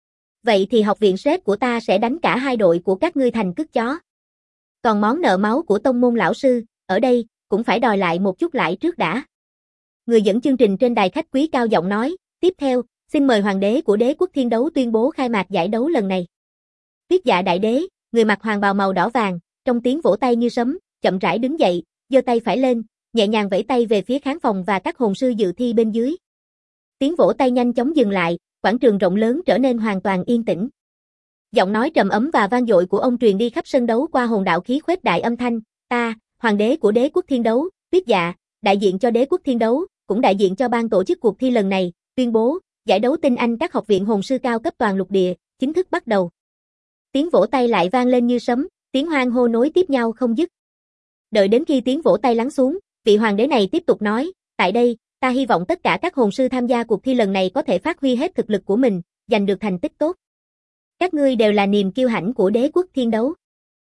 Vậy thì học viện SET của ta sẽ đánh cả hai đội của các ngươi thành cứt chó. Còn món nợ máu của tông môn lão sư, ở đây, cũng phải đòi lại một chút lãi trước đã. Người dẫn chương trình trên đài khách quý cao giọng nói, tiếp theo, xin mời hoàng đế của Đế quốc Thiên Đấu tuyên bố khai mạc giải đấu lần này. Tuyết Dạ Đại Đế, người mặc hoàng bào màu đỏ vàng, trong tiếng vỗ tay như sấm, chậm rãi đứng dậy, giơ tay phải lên, nhẹ nhàng vẫy tay về phía khán phòng và các hồn sư dự thi bên dưới. Tiếng vỗ tay nhanh chóng dừng lại, quảng trường rộng lớn trở nên hoàn toàn yên tĩnh. Giọng nói trầm ấm và vang dội của ông truyền đi khắp sân đấu qua hồn đạo khí khuếch đại âm thanh, ta, hoàng đế của Đế quốc Thiên Đấu, Tuyết Dạ, đại diện cho Đế quốc Thiên Đấu, cũng đại diện cho ban tổ chức cuộc thi lần này, tuyên bố, giải đấu tinh anh các học viện hồn sư cao cấp toàn lục địa, chính thức bắt đầu. Tiếng vỗ tay lại vang lên như sấm, tiếng hoan hô nối tiếp nhau không dứt. Đợi đến khi tiếng vỗ tay lắng xuống, vị hoàng đế này tiếp tục nói, tại đây, ta hy vọng tất cả các hồn sư tham gia cuộc thi lần này có thể phát huy hết thực lực của mình, giành được thành tích tốt. Các ngươi đều là niềm kiêu hãnh của Đế quốc Thiên Đấu.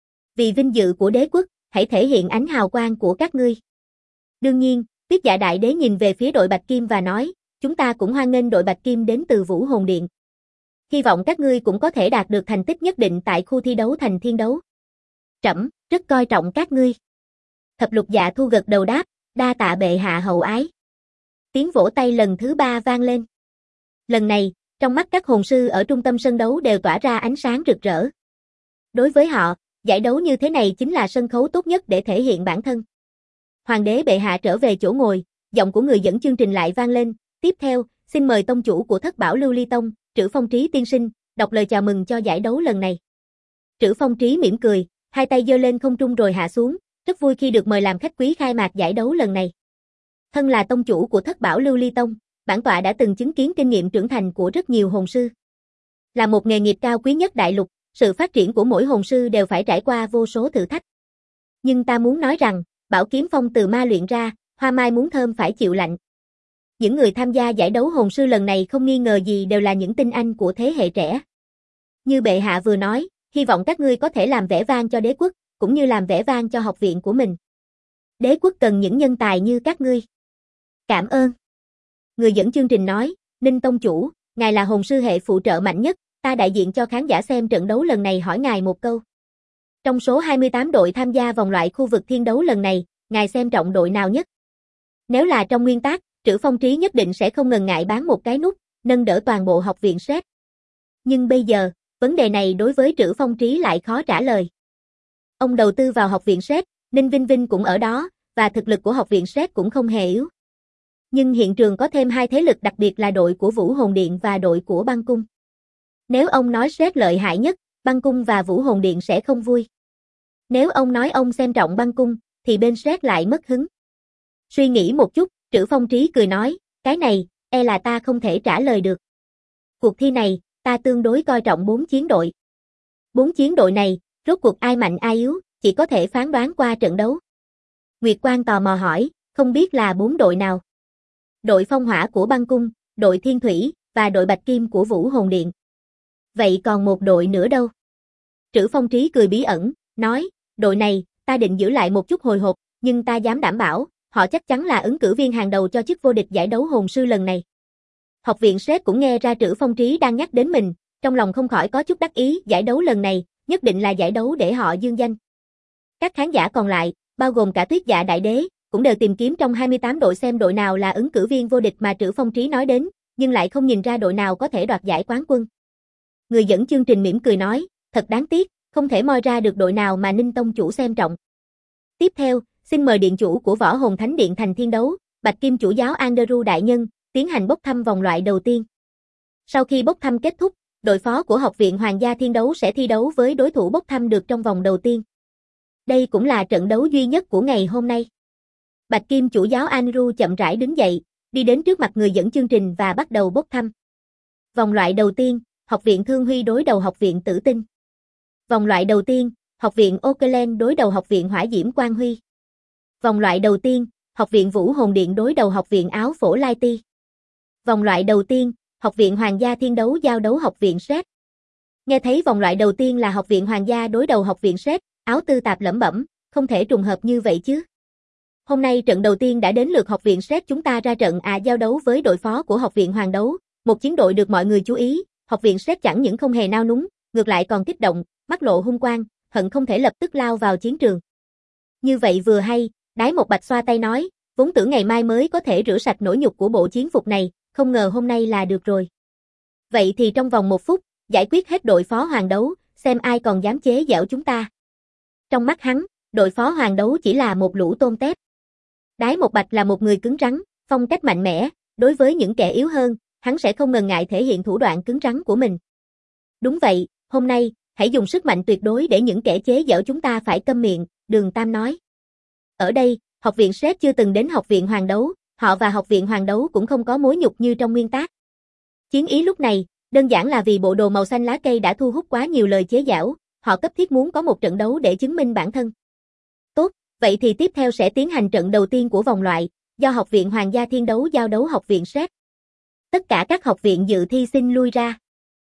Vì vinh dự của đế quốc, hãy thể hiện ánh hào quang của các ngươi. Đương nhiên, Tuyết Dạ Đại Đế nhìn về phía đội Bạch Kim và nói, chúng ta cũng hoan nghênh đội Bạch Kim đến từ Vũ Hồn Điện. Hy vọng các ngươi cũng có thể đạt được thành tích nhất định tại khu thi đấu thành thiên đấu. Trẫm rất coi trọng các ngươi. Thập Lục Dạ Thu gật đầu đáp, đa tạ bệ hạ hậu ái. Tiếng vỗ tay lần thứ 3 vang lên. Lần này, trong mắt các hồn sư ở trung tâm sân đấu đều tỏa ra ánh sáng rực rỡ. Đối với họ, giải đấu như thế này chính là sân khấu tốt nhất để thể hiện bản thân. Hoàng đế bệ hạ trở về chỗ ngồi, giọng của người dẫn chương trình lại vang lên, tiếp theo, xin mời tông chủ của Thất Bảo Lưu Ly Tông, Trử Phong Trí tiên sinh, đọc lời chào mừng cho giải đấu lần này. Trử Phong Trí mỉm cười, hai tay giơ lên không trung rồi hạ xuống, rất vui khi được mời làm khách quý khai mạc giải đấu lần này. Thân là tông chủ của Thất Bảo Lưu Ly Tông, bản tọa đã từng chứng kiến kinh nghiệm trưởng thành của rất nhiều hồn sư. Là một nghề nghiệp cao quý nhất đại lục, sự phát triển của mỗi hồn sư đều phải trải qua vô số thử thách. Nhưng ta muốn nói rằng, bảo kiếm phong từ ma luyện ra, hoa mai muốn thơm phải chịu lạnh. Những người tham gia giải đấu hồn sư lần này không nghi ngờ gì đều là những tinh anh của thế hệ trẻ. Như bệ hạ vừa nói, hy vọng các ngươi có thể làm vẻ vang cho đế quốc, cũng như làm vẻ vang cho học viện của mình. Đế quốc cần những nhân tài như các ngươi. Cảm ơn. Người dẫn chương trình nói, Ninh tông chủ, ngài là hồn sư hệ phụ trợ mạnh nhất, ta đại diện cho khán giả xem trận đấu lần này hỏi ngài một câu. Trong số 28 đội tham gia vòng loại khu vực thiên đấu lần này, ngài xem trọng đội nào nhất? Nếu là trong nguyên tắc, Trử Phong Trí nhất định sẽ không ngần ngại bán một cái nút, nâng đỡ toàn bộ học viện SET. Nhưng bây giờ, vấn đề này đối với Trử Phong Trí lại khó trả lời. Ông đầu tư vào học viện SET, Ninh Vinh Vinh cũng ở đó, và thực lực của học viện SET cũng không hề yếu. Nhưng hiện trường có thêm hai thế lực đặc biệt là đội của Vũ Hồn Điện và đội của Băng Cung. Nếu ông nói SET lợi hại nhất, Băng Cung và Vũ Hồn Điện sẽ không vui. Nếu ông nói ông xem trọng Băng Cung, thì bên SET lại mất hứng. Suy nghĩ một chút, Trử Phong Trí cười nói, cái này, e là ta không thể trả lời được. Cuộc thi này, ta tương đối coi trọng 4 chiến đội. 4 chiến đội này, rốt cuộc ai mạnh ai yếu, chỉ có thể phán đoán qua trận đấu. Nguyệt Quang tò mò hỏi, không biết là 4 đội nào? Đội Phong Hỏa của Băng Cung, đội Thiên Thủy, và đội Bạch Kim của Vũ Hồn Điện. Vậy còn một đội nữa đâu? Trử Phong Trí cười bí ẩn, nói, đội này, ta định giữ lại một chút hồi hộp, nhưng ta dám đảm bảo, họ chắc chắn là ứng cử viên hàng đầu cho chức vô địch giải đấu hồn sư lần này. Học viện SET cũng nghe ra Trử Phong Trí đang nhắc đến mình, trong lòng không khỏi có chút đắc ý, giải đấu lần này, nhất định là giải đấu để họ dương danh. Các khán giả còn lại, bao gồm cả Tuyết Dạ Đại Đế, cũng đều tìm kiếm trong 28 đội xem đội nào là ứng cử viên vô địch mà Trử Phong Trí nói đến, nhưng lại không nhìn ra đội nào có thể đoạt giải quán quân. Người dẫn chương trình mỉm cười nói, thật đáng tiếc, không thể moi ra được đội nào mà Ninh tông chủ xem trọng. Tiếp theo, xin mời điện chủ của Võ Hồn Thánh Điện thành thiên đấu, Bạch Kim chủ giáo Andrew đại nhân, tiến hành bốc thăm vòng loại đầu tiên. Sau khi bốc thăm kết thúc, đội phó của Học viện Hoàng gia Thiên Đấu sẽ thi đấu với đối thủ bốc thăm được trong vòng đầu tiên. Đây cũng là trận đấu duy nhất của ngày hôm nay. Bạch Kim chủ giáo Andrew chậm rãi đứng dậy, đi đến trước mặt người dẫn chương trình và bắt đầu bốc thăm. Vòng loại đầu tiên, Học viện Thương Huy đối đầu Học viện Tử Tinh. Vòng loại đầu tiên, Học viện Oakland đối đầu Học viện Hỏa Diễm Quang Huy. Vòng loại đầu tiên, Học viện Vũ Hồn Điện đối đầu Học viện Áo Phổ Lai Ti. Vòng loại đầu tiên, Học viện Hoàng gia Thiên Đấu giao đấu Học viện Sét. Nghe thấy vòng loại đầu tiên là Học viện Hoàng gia đối đầu Học viện Sét, Áo Tư Tạp lẩm bẩm, không thể trùng hợp như vậy chứ. Hôm nay trận đầu tiên đã đến lượt Học viện Sét chúng ta ra trận giao đấu với đội phó của Học viện Hoàng Đấu, một chiến đội được mọi người chú ý. Học viện Sét chẳng những không hề nao núng, ngược lại còn kích động, mắt lộ hung quang, hận không thể lập tức lao vào chiến trường. Như vậy vừa hay, Đái Một Bạch xoa tay nói, vốn tưởng ngày mai mới có thể rửa sạch nỗi nhục của bộ chiến phục này, không ngờ hôm nay là được rồi. Vậy thì trong vòng 1 phút, giải quyết hết đội phó Hoàng Đấu, xem ai còn dám chế giễu chúng ta. Trong mắt hắn, đội phó Hoàng Đấu chỉ là một lũ tôm tép. Đái Một Bạch là một người cứng rắn, phong cách mạnh mẽ, đối với những kẻ yếu hơn, hắn sẽ không ngần ngại thể hiện thủ đoạn cứng rắn của mình. Đúng vậy, hôm nay, hãy dùng sức mạnh tuyệt đối để những kẻ chế giễu chúng ta phải câm miệng, Đường Tam nói. Ở đây, Học viện Sét chưa từng đến Học viện Hoàng Đấu, họ và Học viện Hoàng Đấu cũng không có mối nhục như trong nguyên tác. Chiến ý lúc này, đơn giản là vì bộ đồ màu xanh lá cây đã thu hút quá nhiều lời chế giễu, họ cấp thiết muốn có một trận đấu để chứng minh bản thân. Tốt, vậy thì tiếp theo sẽ tiến hành trận đầu tiên của vòng loại, do Học viện Hoàng gia Thiên Đấu giao đấu Học viện Sét. Tất cả các học viện dự thi xin lui ra.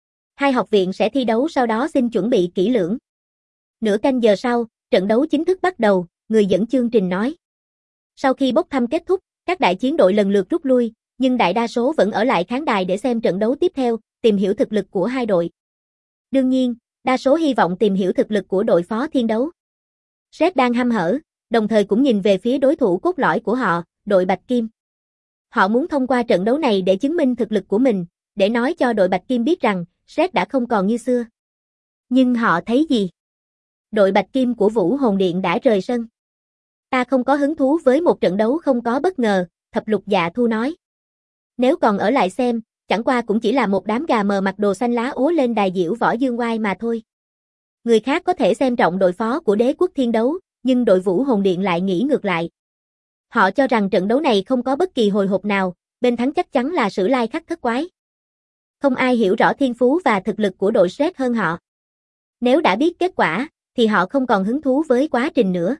2 học viện sẽ thi đấu sau đó xin chuẩn bị kỹ lưỡng. Nửa canh giờ sau, trận đấu chính thức bắt đầu, người dẫn chương trình nói. Sau khi bốc thăm kết thúc, các đại chiến đội lần lượt rút lui, nhưng đại đa số vẫn ở lại khán đài để xem trận đấu tiếp theo, tìm hiểu thực lực của hai đội. Đương nhiên, đa số hy vọng tìm hiểu thực lực của đội phó Thiên Đấu. Sét đang hăm hở, đồng thời cũng nhìn về phía đối thủ cốt lõi của họ, đội Bạch Kim. Họ muốn thông qua trận đấu này để chứng minh thực lực của mình, để nói cho đội Bạch Kim biết rằng, Sét đã không còn như xưa. Nhưng họ thấy gì? Đội Bạch Kim của Vũ Hồn Điện đã rời sân. Ta không có hứng thú với một trận đấu không có bất ngờ, Thập Lục Dạ Thu nói. Nếu còn ở lại xem, chẳng qua cũng chỉ là một đám gà mờ mặc đồ xanh lá úa lên đài diễu võ dương oai mà thôi. Người khác có thể xem trọng đội phó của Đế quốc Thiên Đấu, nhưng đội Vũ Hồn Điện lại nghĩ ngược lại. Họ cho rằng trận đấu này không có bất kỳ hồi hộp nào, bên thắng chắc chắn là Sử Lai Khắc Thất Quái. Không ai hiểu rõ thiên phú và thực lực của đội Sét hơn họ. Nếu đã biết kết quả, thì họ không còn hứng thú với quá trình nữa.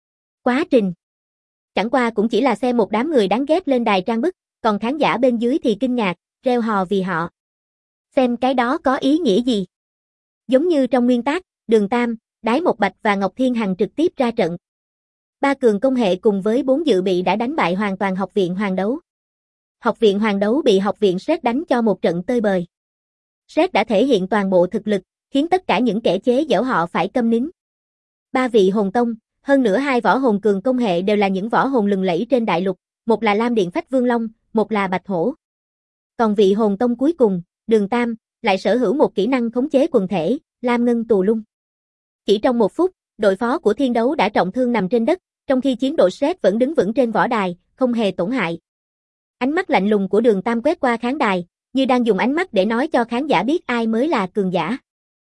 Quá trình. Chẳng qua cũng chỉ là xem một đám người đáng ghét lên đài trang bức, còn khán giả bên dưới thì kinh ngạc, reo hò vì họ. Xem cái đó có ý nghĩa gì? Giống như trong nguyên tác, Đường Tam, Đái Một Bạch và Ngọc Thiên Hằng trực tiếp ra trận. 3 cường công hệ cùng với 4 dự bị đã đánh bại hoàn toàn Học viện Hoàng Đấu. Học viện Hoàng Đấu bị Học viện Sét đánh cho một trận tơi bời. Sét đã thể hiện toàn bộ thực lực, khiến tất cả những kẻ chế giễu họ phải câm nín. 3 vị hồn tông, hơn nữa 2 võ hồn cường công hệ đều là những võ hồn lừng lẫy trên đại lục, một là Lam Điện Phách Vương Long, một là Bạch Hổ. Còn vị hồn tông cuối cùng, Đường Tam, lại sở hữu một kỹ năng khống chế quần thể, Lam Ngân Tù Lung. Chỉ trong 1 phút, đội phó của Thiên Đấu đã trọng thương nằm trên đất, trong khi chiến đội Sét vẫn đứng vững trên võ đài, không hề tổn hại. Ánh mắt lạnh lùng của Đường Tam quét qua khán đài, như đang dùng ánh mắt để nói cho khán giả biết ai mới là cường giả.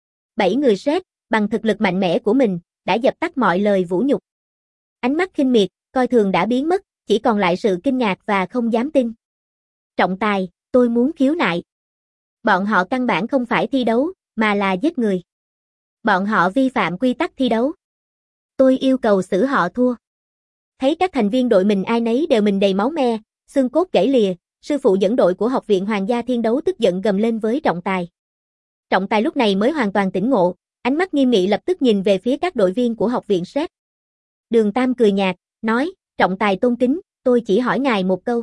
7 người Sét, bằng thực lực mạnh mẽ của mình, đã dập tắt mọi lời vũ nhục. Ánh mắt khinh miệt, coi thường đã biến mất, chỉ còn lại sự kinh ngạc và không dám tin. Trọng tài, tôi muốn khiếu nại. Bọn họ căn bản không phải thi đấu, mà là giết người. Bọn họ vi phạm quy tắc thi đấu. Tôi yêu cầu xử họ thua. Thấy các thành viên đội mình ai nấy đều mình đầy máu me, xương cốt gãy lìa, sư phụ dẫn đội của Học viện Hoàng gia Thiên Đấu tức giận gầm lên với trọng tài. Trọng tài lúc này mới hoàn toàn tỉnh ngộ, ánh mắt nghiêm nghị lập tức nhìn về phía các đội viên của Học viện Sét. Đường Tam cười nhạt, nói, trọng tài tôn kính, tôi chỉ hỏi ngài một câu.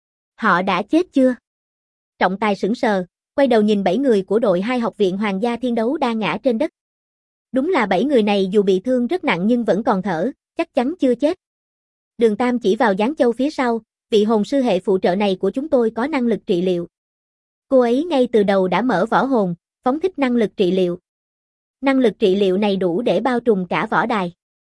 Họ đã chết chưa? Trọng tài sững sờ, quay đầu nhìn 7 người của đội 2 Học viện Hoàng gia Thiên Đấu đang ngã trên đất. Đúng là 7 người này dù bị thương rất nặng nhưng vẫn còn thở, chắc chắn chưa chết. Đường Tam chỉ vào Giáng Châu phía sau, vị hồn sư hệ phụ trợ này của chúng tôi có năng lực trị liệu. Cô ấy ngay từ đầu đã mở võ hồn, phóng thích năng lực trị liệu. Năng lực trị liệu này đủ để bao trùm cả võ đài.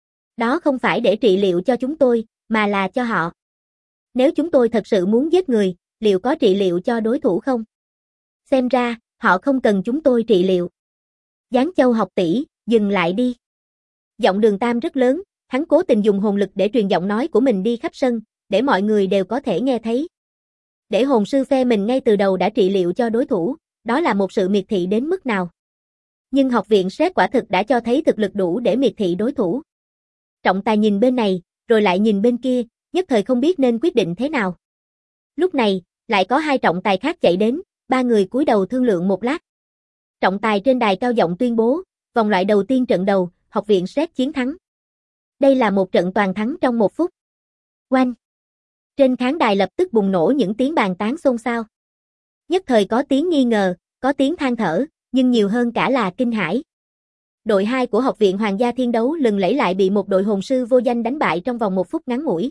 Đó không phải để trị liệu cho chúng tôi, mà là cho họ. Nếu chúng tôi thật sự muốn giết người, liệu có trị liệu cho đối thủ không? Xem ra, họ không cần chúng tôi trị liệu. Giáng Châu học tỷ, dừng lại đi. Giọng Đường Tam rất lớn, hắn cố tình dùng hồn lực để truyền giọng nói của mình đi khắp sân, để mọi người đều có thể nghe thấy. Để hồn sư phe mình ngay từ đầu đã trị liệu cho đối thủ, đó là một sự miệt thị đến mức nào. Nhưng học viện Sét quả thực đã cho thấy thực lực đủ để miệt thị đối thủ. Trọng tài nhìn bên này, rồi lại nhìn bên kia, nhất thời không biết nên quyết định thế nào. Lúc này, lại có hai trọng tài khác chạy đến, ba người cúi đầu thương lượng một lát. Trọng tài trên đài cao giọng tuyên bố, vòng loại đầu tiên trận đầu, học viện Sét chiến thắng. Đây là một trận toàn thắng trong 1 phút. Oanh! Trên khán đài lập tức bùng nổ những tiếng bàn tán xôn xao. Nhất thời có tiếng nghi ngờ, có tiếng than thở, nhưng nhiều hơn cả là kinh hãi. Đội 2 của Học viện Hoàng gia Thiên Đấu lừng lẫy lại bị một đội hồn sư vô danh đánh bại trong vòng 1 phút ngắn ngủi.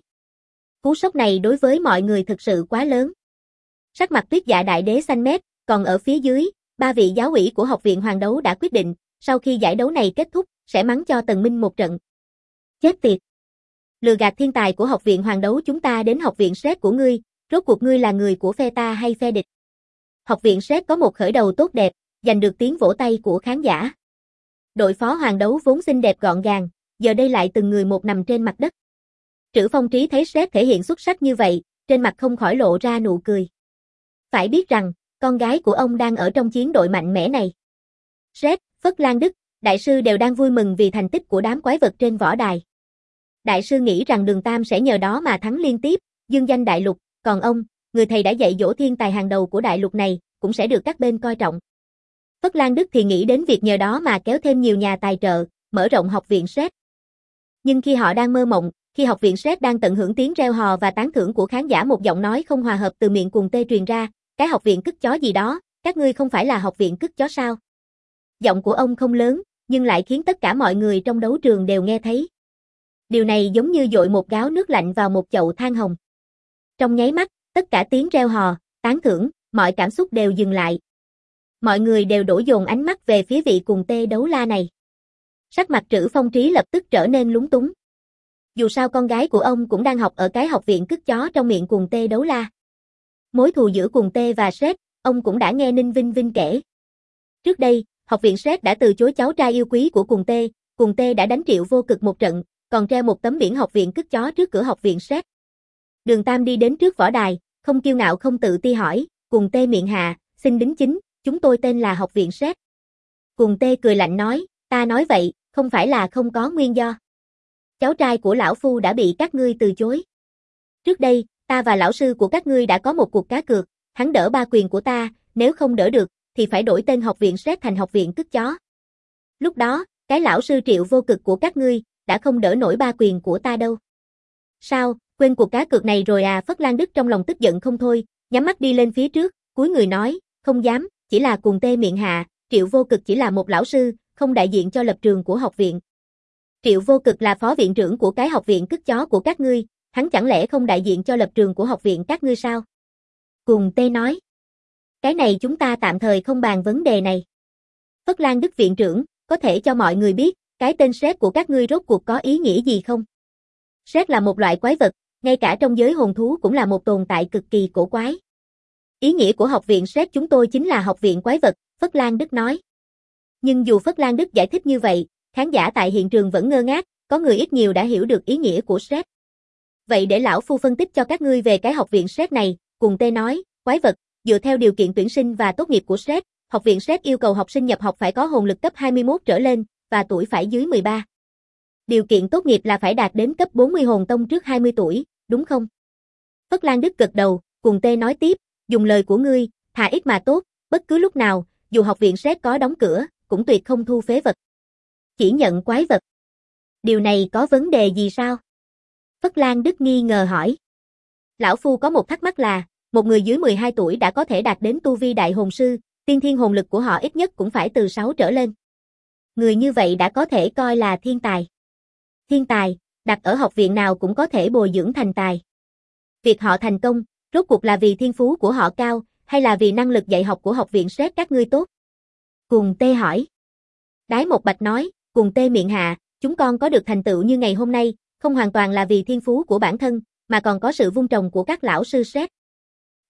Cú sốc này đối với mọi người thực sự quá lớn. Sắc mặt Tuyết Dạ Đại Đế xanh mét, còn ở phía dưới, ba vị giáo ủy của Học viện Hoàng Đấu đã quyết định, sau khi giải đấu này kết thúc, sẽ mắng cho Tần Minh một trận. Chết tiệt! Lừa gạt thiên tài của Học viện Hoàng Đấu chúng ta đến Học viện Sét của ngươi, rốt cuộc ngươi là người của phe ta hay phe địch? Học viện Sét có một khởi đầu tốt đẹp, giành được tiếng vỗ tay của khán giả. Đội phó Hoàng Đấu vốn xinh đẹp gọn gàng, giờ đây lại từng người một nằm trên mặt đất. Trữ Phong Trí thấy Sét thể hiện xuất sắc như vậy, trên mặt không khỏi lộ ra nụ cười. Phải biết rằng, con gái của ông đang ở trong chiến đội mạnh mẽ này. Sét, Phất Lan Đức, đại sư đều đang vui mừng vì thành tích của đám quái vật trên võ đài. Đại sư nghĩ rằng Đường Tam sẽ nhờ đó mà thắng liên tiếp, dương danh đại lục, còn ông, người thầy đã dạy dỗ thiên tài hàng đầu của đại lục này, cũng sẽ được các bên coi trọng. Phất Lan Đức thì nghĩ đến việc nhờ đó mà kéo thêm nhiều nhà tài trợ, mở rộng học viện Sét. Nhưng khi họ đang mơ mộng, khi học viện Sét đang tận hưởng tiếng reo hò và tán thưởng của khán giả, một giọng nói không hòa hợp từ miệng Cuồng Tê truyền ra, cái học viện cứt chó gì đó, các ngươi không phải là học viện cứt chó sao? Giọng của ông không lớn, nhưng lại khiến tất cả mọi người trong đấu trường đều nghe thấy. Điều này giống như dội một gáo nước lạnh vào một chậu than hồng. Trong nháy mắt, tất cả tiếng reo hò, tán thưởng, mọi cảm xúc đều dừng lại. Mọi người đều đổ dồn ánh mắt về phía vị Cuồng Tê đấu la này. Sắc mặt Trữ Phong Trí lập tức trở nên lúng túng. Dù sao con gái của ông cũng đang học ở cái học viện cứt chó trong miệng Cuồng Tê đấu la. Mối thù giữa Cuồng Tê và Sét, ông cũng đã nghe Ninh Vinh Vinh kể. Trước đây, học viện Sét đã từ chối cháu trai yêu quý của Cuồng Tê đã đánh Triệu Vô Cực một trận, còn treo một tấm biển học viện cứt chó trước cửa học viện Sét. Đường Tam đi đến trước võ đài, không kiêu ngạo không tự ti hỏi, Cuồng Tê miệng hạ, xin đính chính, chúng tôi tên là học viện Sét. Cuồng Tê cười lạnh nói, ta nói vậy, không phải là không có nguyên do. Cháu trai của lão phu đã bị các ngươi từ chối. Trước đây, ta và lão sư của các ngươi đã có một cuộc cá cược, hắn đỡ ba quyền của ta, nếu không đỡ được, thì phải đổi tên học viện Sét thành học viện cứt chó. Lúc đó, cái lão sư Triệu Vô Cực của các ngươi, đã không đỡ nổi ba quyền của ta đâu. Sao, quên cuộc cá cược này rồi à? Phất Lan Đức trong lòng tức giận không thôi, nhắm mắt đi lên phía trước, cúi người nói, không dám, chỉ là Cuồng Tê miệng hạ, Triệu Vô Cực chỉ là một lão sư, không đại diện cho lập trường của học viện. Triệu Vô Cực là phó viện trưởng của cái học viện cứt chó của các ngươi, hắn chẳng lẽ không đại diện cho lập trường của học viện các ngươi sao? Cuồng Tê nói. Cái này chúng ta tạm thời không bàn vấn đề này. Phất Lan Đức viện trưởng, có thể cho mọi người biết, cái tên Sét của các ngươi rốt cuộc có ý nghĩa gì không? Sét là một loại quái vật, ngay cả trong giới hồn thú cũng là một tồn tại cực kỳ cổ quái. Ý nghĩa của học viện Sét chúng tôi chính là học viện quái vật, Phất Lan Đức nói. Nhưng dù Phất Lan Đức giải thích như vậy, khán giả tại hiện trường vẫn ngơ ngác, có người ít nhiều đã hiểu được ý nghĩa của Sét. Vậy để lão phu phân tích cho các ngươi về cái học viện Sét này, Cuồng Tê nói, quái vật, dựa theo điều kiện tuyển sinh và tốt nghiệp của Sét, học viện Sét yêu cầu học sinh nhập học phải có hồn lực cấp 21 trở lên, và tuổi phải dưới 13. Điều kiện tốt nghiệp là phải đạt đến cấp 40 hồn tông trước 20 tuổi, đúng không? Phất Lan Đức gật đầu, Cuồng Tê nói tiếp, dùng lời của ngươi, thà ít mà tốt, bất cứ lúc nào, dù học viện Sét có đóng cửa, cũng tuyệt không thu phế vật. Chỉ nhận quái vật. Điều này có vấn đề gì sao? Phất Lan Đức nghi ngờ hỏi. Lão phu có một thắc mắc là, một người dưới 12 tuổi đã có thể đạt đến tu vi đại hồn sư, tiên thiên hồn lực của họ ít nhất cũng phải từ 6 trở lên. Người như vậy đã có thể coi là thiên tài. Thiên tài, đặt ở học viện nào cũng có thể bồi dưỡng thành tài. Việc họ thành công, rốt cuộc là vì thiên phú của họ cao, hay là vì năng lực dạy học của học viện Sét các ngươi tốt? Cuồng Tê hỏi. Đái Một Bạch nói, Cuồng Tê miệng hạ, chúng con có được thành tựu như ngày hôm nay, không hoàn toàn là vì thiên phú của bản thân, mà còn có sự vun trồng của các lão sư Sét.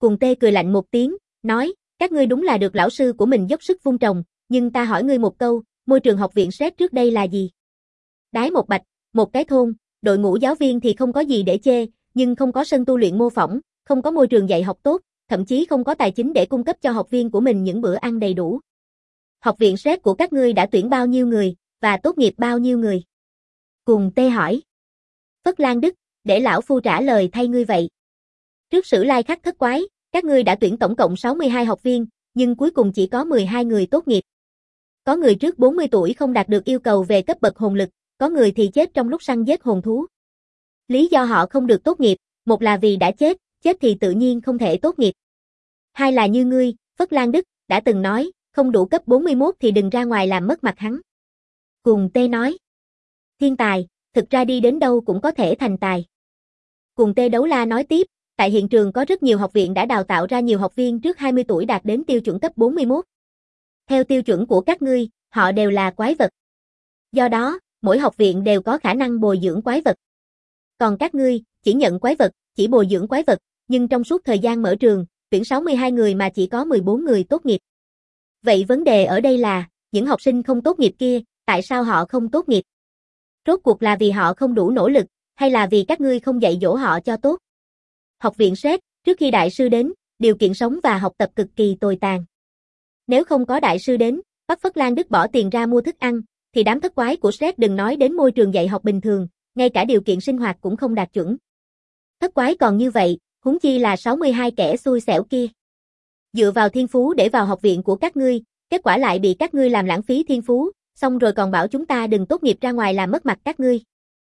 Cùng Tê cười lạnh một tiếng, nói, các ngươi đúng là được lão sư của mình dốc sức vun trồng, nhưng ta hỏi ngươi một câu, môi trường học viện SRED trước đây là gì? Đái một bạch, một cái thôn, đội ngũ giáo viên thì không có gì để chê, nhưng không có sân tu luyện mô phỏng, không có môi trường dạy học tốt, thậm chí không có tài chính để cung cấp cho học viên của mình những bữa ăn đầy đủ. Học viện SRED của các ngươi đã tuyển bao nhiêu người, và tốt nghiệp bao nhiêu người? Cùng Tê hỏi. Phất Lan Đức, để lão phu trả lời thay ngươi vậy. Trước Sử Lai Khắc thất quái, các ngươi đã tuyển tổng cộng 62 học viên, nhưng cuối cùng chỉ có 12 người tốt nghiệp. Có người trước 40 tuổi không đạt được yêu cầu về cấp bậc hồn lực, có người thì chết trong lúc săn giết hồn thú. Lý do họ không được tốt nghiệp, một là vì đã chết thì tự nhiên không thể tốt nghiệp. Hai là như ngươi, Phất Lan Đức, đã từng nói, không đủ cấp 41 thì đừng ra ngoài làm mất mặt hắn. Cùng Tê nói. Thiên tài, thực ra đi đến đâu cũng có thể thành tài. Cùng Tê Đấu La nói tiếp, tại hiện trường có rất nhiều học viện đã đào tạo ra nhiều học viên trước 20 tuổi đạt đến tiêu chuẩn cấp 41. Theo tiêu chuẩn của các ngươi, họ đều là quái vật. Do đó, mỗi học viện đều có khả năng bồi dưỡng quái vật. Còn các ngươi, chỉ nhận quái vật, chỉ bồi dưỡng quái vật, nhưng trong suốt thời gian mở trường, tuyển 62 người mà chỉ có 14 người tốt nghiệp. Vậy vấn đề ở đây là, những học sinh không tốt nghiệp kia, tại sao họ không tốt nghiệp? Rốt cuộc là vì họ không đủ nỗ lực, hay là vì các ngươi không dạy dỗ họ cho tốt? Học viện SRED, trước khi đại sư đến, điều kiện sống và học tập cực kỳ tồi tàn. Nếu không có đại sư đến, bắt Phất Lan Đức bỏ tiền ra mua thức ăn, thì đám thất quái của SRED đừng nói đến môi trường dạy học bình thường, ngay cả điều kiện sinh hoạt cũng không đạt chuẩn. Thất quái còn như vậy, huống chi là 62 kẻ xui xẻo kia. Dựa vào thiên phú để vào học viện của các ngươi, kết quả lại bị các ngươi làm lãng phí thiên phú, xong rồi còn bảo chúng ta đừng tốt nghiệp ra ngoài làm mất mặt các ngươi.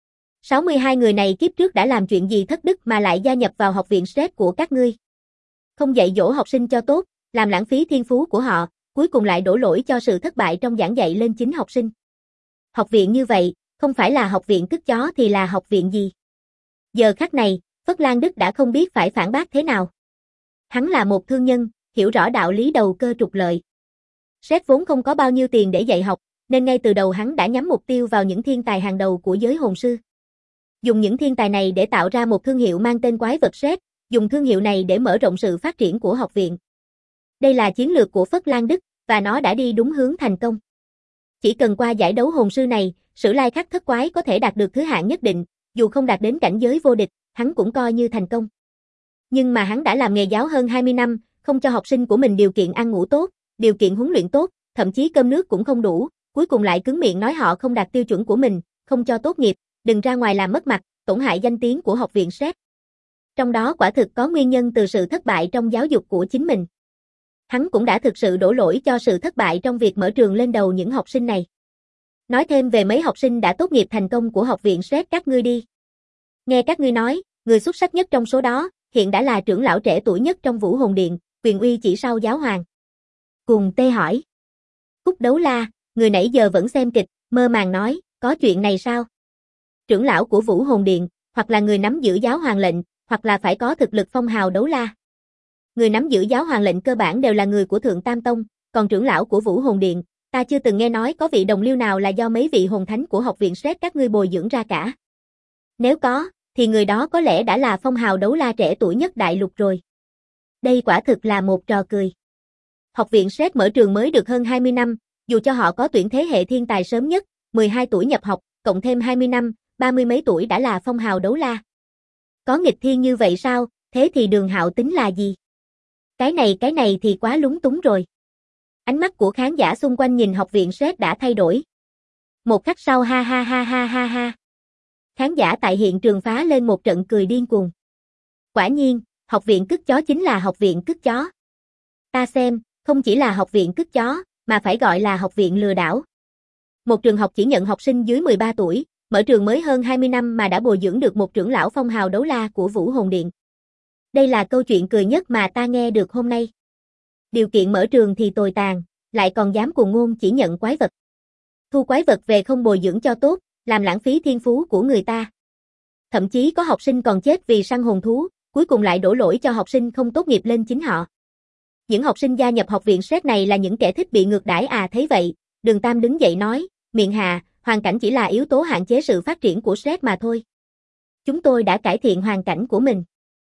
62 người này kiếp trước đã làm chuyện gì thất đức mà lại gia nhập vào học viện SRED của các ngươi? Không dạy dỗ học sinh cho tốt, làm lãng phí thiên phú của họ, cuối cùng lại đổ lỗi cho sự thất bại trong giảng dạy lên chính học sinh. Học viện như vậy, không phải là học viện cứt chó thì là học viện gì? Giờ khắc này, Phất Lan Đức đã không biết phải phản bác thế nào. Hắn là một thương nhân, hiểu rõ đạo lý đầu cơ trục lợi. SRED vốn không có bao nhiêu tiền để dạy học, nên ngay từ đầu hắn đã nhắm mục tiêu vào những thiên tài hàng đầu của giới hồn sư. Dùng những thiên tài này để tạo ra một thương hiệu mang tên quái vật SRED, dùng thương hiệu này để mở rộng sự phát triển của học viện. Đây là chiến lược của Phất Lan Đức, và nó đã đi đúng hướng thành công. Chỉ cần qua giải đấu hồn sư này, Sử Lai Khắc thất quái có thể đạt được thứ hạng nhất định, dù không đạt đến cảnh giới vô địch, hắn cũng coi như thành công. Nhưng mà hắn đã làm nghề giáo hơn 20 năm, không cho học sinh của mình điều kiện ăn ngủ tốt, điều kiện huấn luyện tốt, thậm chí cơm nước cũng không đủ, cuối cùng lại cứng miệng nói họ không đạt tiêu chuẩn của mình, không cho tốt nghiệp, đừng ra ngoài làm mất mặt, tổn hại danh tiếng của học viện SRED. Trong đó quả thực có nguyên nhân từ sự thất bại trong giáo dục của chính mình. Hắn cũng đã thực sự đổ lỗi cho sự thất bại trong việc mở trường lên đầu những học sinh này. Nói thêm về mấy học sinh đã tốt nghiệp thành công của học viện SRED các ngươi đi. Nghe các ngươi nói, người xuất sắc nhất trong số đó, hiện đã là trưởng lão trẻ tuổi nhất trong Vũ Hồn Điện, quyền uy chỉ sau giáo hoàng. Cùng Tê hỏi. Cúc Đấu La, người nãy giờ vẫn xem kịch, mơ màng nói, có chuyện này sao? Trưởng lão của Vũ Hồn Điện, hoặc là người nắm giữ giáo hoàng lệnh, hoặc là phải có thực lực phong hào Đấu La. Người nắm giữ giáo hoàng lệnh cơ bản đều là người của Thượng Tam Tông, còn trưởng lão của Vũ Hồn Điện, ta chưa từng nghe nói có vị đồng liêu nào là do mấy vị hồn thánh của học viện SRED các ngươi bồi dưỡng ra cả. Nếu có, thì người đó có lẽ đã là phong hào Đấu La trẻ tuổi nhất đại lục rồi. Đây quả thực là một trò cười. Học viện SRED mở trường mới được hơn 20 năm, dù cho họ có tuyển thế hệ thiên tài sớm nhất, 12 tuổi nhập học, cộng thêm 20 năm, 30 mấy tuổi đã là phong hào Đấu La. Có nghịch thiên như vậy sao, thế thì Đường Hạo tính là gì? Cái này thì quá lúng túng rồi. Ánh mắt của khán giả xung quanh nhìn học viện SRED đã thay đổi. Một khắc sau ha ha ha ha ha ha. Khán giả tại hiện trường phá lên một trận cười điên cuồng. Quả nhiên, học viện cứt chó chính là học viện cứt chó. Ta xem, không chỉ là học viện cứt chó, mà phải gọi là học viện lừa đảo. Một trường học chỉ nhận học sinh dưới 13 tuổi, mở trường mới hơn 20 năm mà đã bồi dưỡng được một trưởng lão phong hào Đấu La của Vũ Hồn Điện. Đây là câu chuyện cười nhất mà ta nghe được hôm nay. Điều kiện mở trường thì tồi tàn, lại còn dám cuồng ngôn chỉ nhận quái vật. Thu quái vật về không bồi dưỡng cho tốt, làm lãng phí thiên phú của người ta. Thậm chí có học sinh còn chết vì săn hồn thú, cuối cùng lại đổ lỗi cho học sinh không tốt nghiệp lên chính họ. Những học sinh gia nhập học viện SRED này là những kẻ thích bị ngược đãi à? Thấy vậy, Đường Tam đứng dậy nói, miệng hà, hoàn cảnh chỉ là yếu tố hạn chế sự phát triển của SRED mà thôi. Chúng tôi đã cải thiện hoàn cảnh của mình.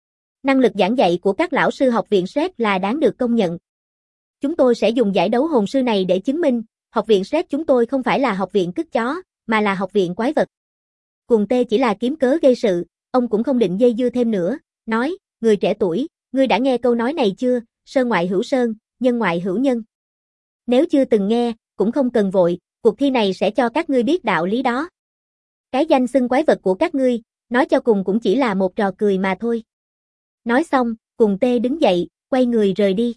Năng lực giảng dạy của các lão sư học viện SRED là đáng được công nhận. Chúng tôi sẽ dùng giải đấu hồn sư này để chứng minh, học viện SRED chúng tôi không phải là học viện cứt chó, mà là học viện quái vật. Cuồng Tê chỉ là kiếm cớ gây sự, ông cũng không định dây dưa thêm nữa, nói, người trẻ tuổi, ngươi đã nghe câu nói này chưa, sơn ngoại hữu sơn, nhân ngoại hữu nhân. Nếu chưa từng nghe, cũng không cần vội, cuộc thi này sẽ cho các ngươi biết đạo lý đó. Cái danh xưng quái vật của các ngươi, nói cho cùng cũng chỉ là một trò cười mà thôi. Nói xong, Cuồng Tê đứng dậy, quay người rời đi.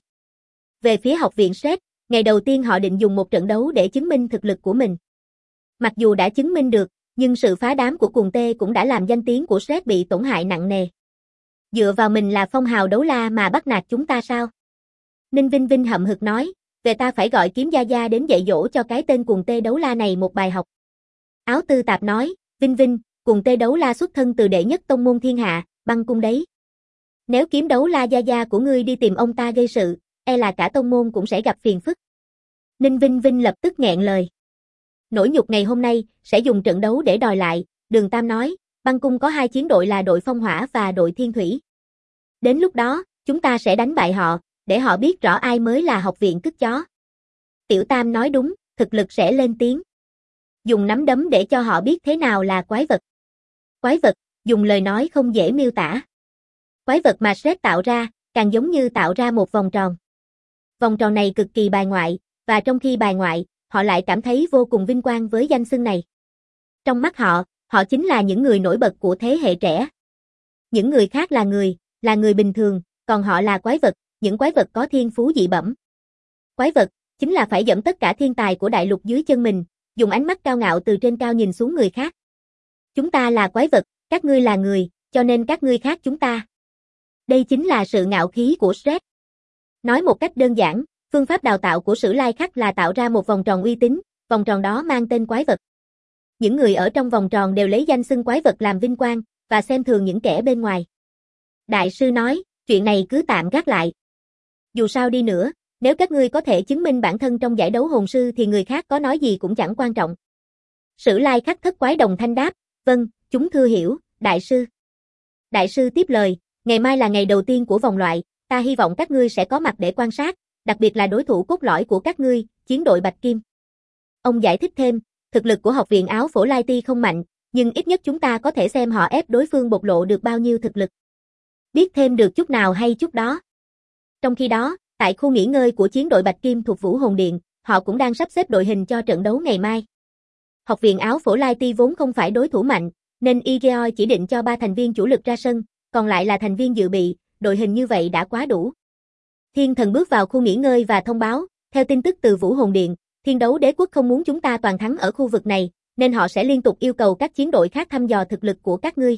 Về phía học viện SRED, ngày đầu tiên họ định dùng một trận đấu để chứng minh thực lực của mình. Mặc dù đã chứng minh được, nhưng sự phá đám của Cuồng Tê cũng đã làm danh tiếng của SRED bị tổn hại nặng nề. Dựa vào mình là phong hào đấu la mà bắt nạt chúng ta sao? Ninh Vinh Vinh hậm hực nói, về ta phải gọi Kiếm Gia Gia đến dạy dỗ cho cái tên Cuồng Tê đấu la này một bài học. Áo Tư Tạp nói, Vinh Vinh, Cuồng Tê đấu la xuất thân từ đệ nhất tông môn thiên hạ, Băng Cung đấy. Nếu Kiếm đấu la Gia Gia của ngươi đi tìm ông ta gây sự, e là cả tông môn cũng sẽ gặp phiền phức. Ninh Vinh Vinh lập tức nghẹn lời. Nỗi nhục ngày hôm nay, sẽ dùng trận đấu để đòi lại, Đường Tam nói, Băng Cung có 2 chiến đội là đội phong hỏa và đội thiên thủy. Đến lúc đó, chúng ta sẽ đánh bại họ, để họ biết rõ ai mới là học viện cứt chó. Tiểu Tam nói đúng, thực lực sẽ lên tiếng. Dùng nắm đấm để cho họ biết thế nào là quái vật. Quái vật, dùng lời nói không dễ miêu tả. Quái vật mà SRED tạo ra, càng giống như tạo ra một vòng tròn. Vòng tròn này cực kỳ bài ngoại, và trong khi bài ngoại, họ lại cảm thấy vô cùng vinh quang với danh xưng này. Trong mắt họ, họ chính là những người nổi bật của thế hệ trẻ. Những người khác là người bình thường, còn họ là quái vật, những quái vật có thiên phú dị bẩm. Quái vật, chính là phải dẫm tất cả thiên tài của đại lục dưới chân mình, dùng ánh mắt cao ngạo từ trên cao nhìn xuống người khác. Chúng ta là quái vật, các ngươi là người, cho nên các ngươi khác chúng ta. Đây chính là sự ngạo khí của SRED. Nói một cách đơn giản, phương pháp đào tạo của Sử Lai Khắc là tạo ra một vòng tròn uy tín, vòng tròn đó mang tên quái vật. Những người ở trong vòng tròn đều lấy danh xưng quái vật làm vinh quang, và xem thường những kẻ bên ngoài. Đại sư nói, chuyện này cứ tạm gác lại. Dù sao đi nữa, nếu các ngươi có thể chứng minh bản thân trong giải đấu hồn sư thì người khác có nói gì cũng chẳng quan trọng. Sử Lai Khắc thất quái đồng thanh đáp, vâng, chúng thưa hiểu, đại sư. Đại sư tiếp lời, ngày mai là ngày đầu tiên của vòng loại, ta hy vọng các ngươi sẽ có mặt để quan sát, đặc biệt là đối thủ cốt lõi của các ngươi, chiến đội Bạch Kim. Ông giải thích thêm, thực lực của học viện Áo Phổ Lai Ti không mạnh, nhưng ít nhất chúng ta có thể xem họ ép đối phương bộc lộ được bao nhiêu thực lực. Biết thêm được chút nào hay chút đó. Trong khi đó, tại khu nghỉ ngơi của chiến đội Bạch Kim thuộc Vũ Hồn Điện, họ cũng đang sắp xếp đội hình cho trận đấu ngày mai. Học viện Áo Phổ Lai Ti vốn không phải đối thủ mạnh, nên Igeoi chỉ định cho 3 thành viên chủ lực ra sân, còn lại là thành viên dự bị, đội hình như vậy đã quá đủ. Thiên Thần bước vào khu nghỉ ngơi và thông báo, theo tin tức từ Vũ Hồn Điện, Thiên Đấu Đế Quốc không muốn chúng ta toàn thắng ở khu vực này, nên họ sẽ liên tục yêu cầu các chiến đội khác thăm dò thực lực của các ngươi.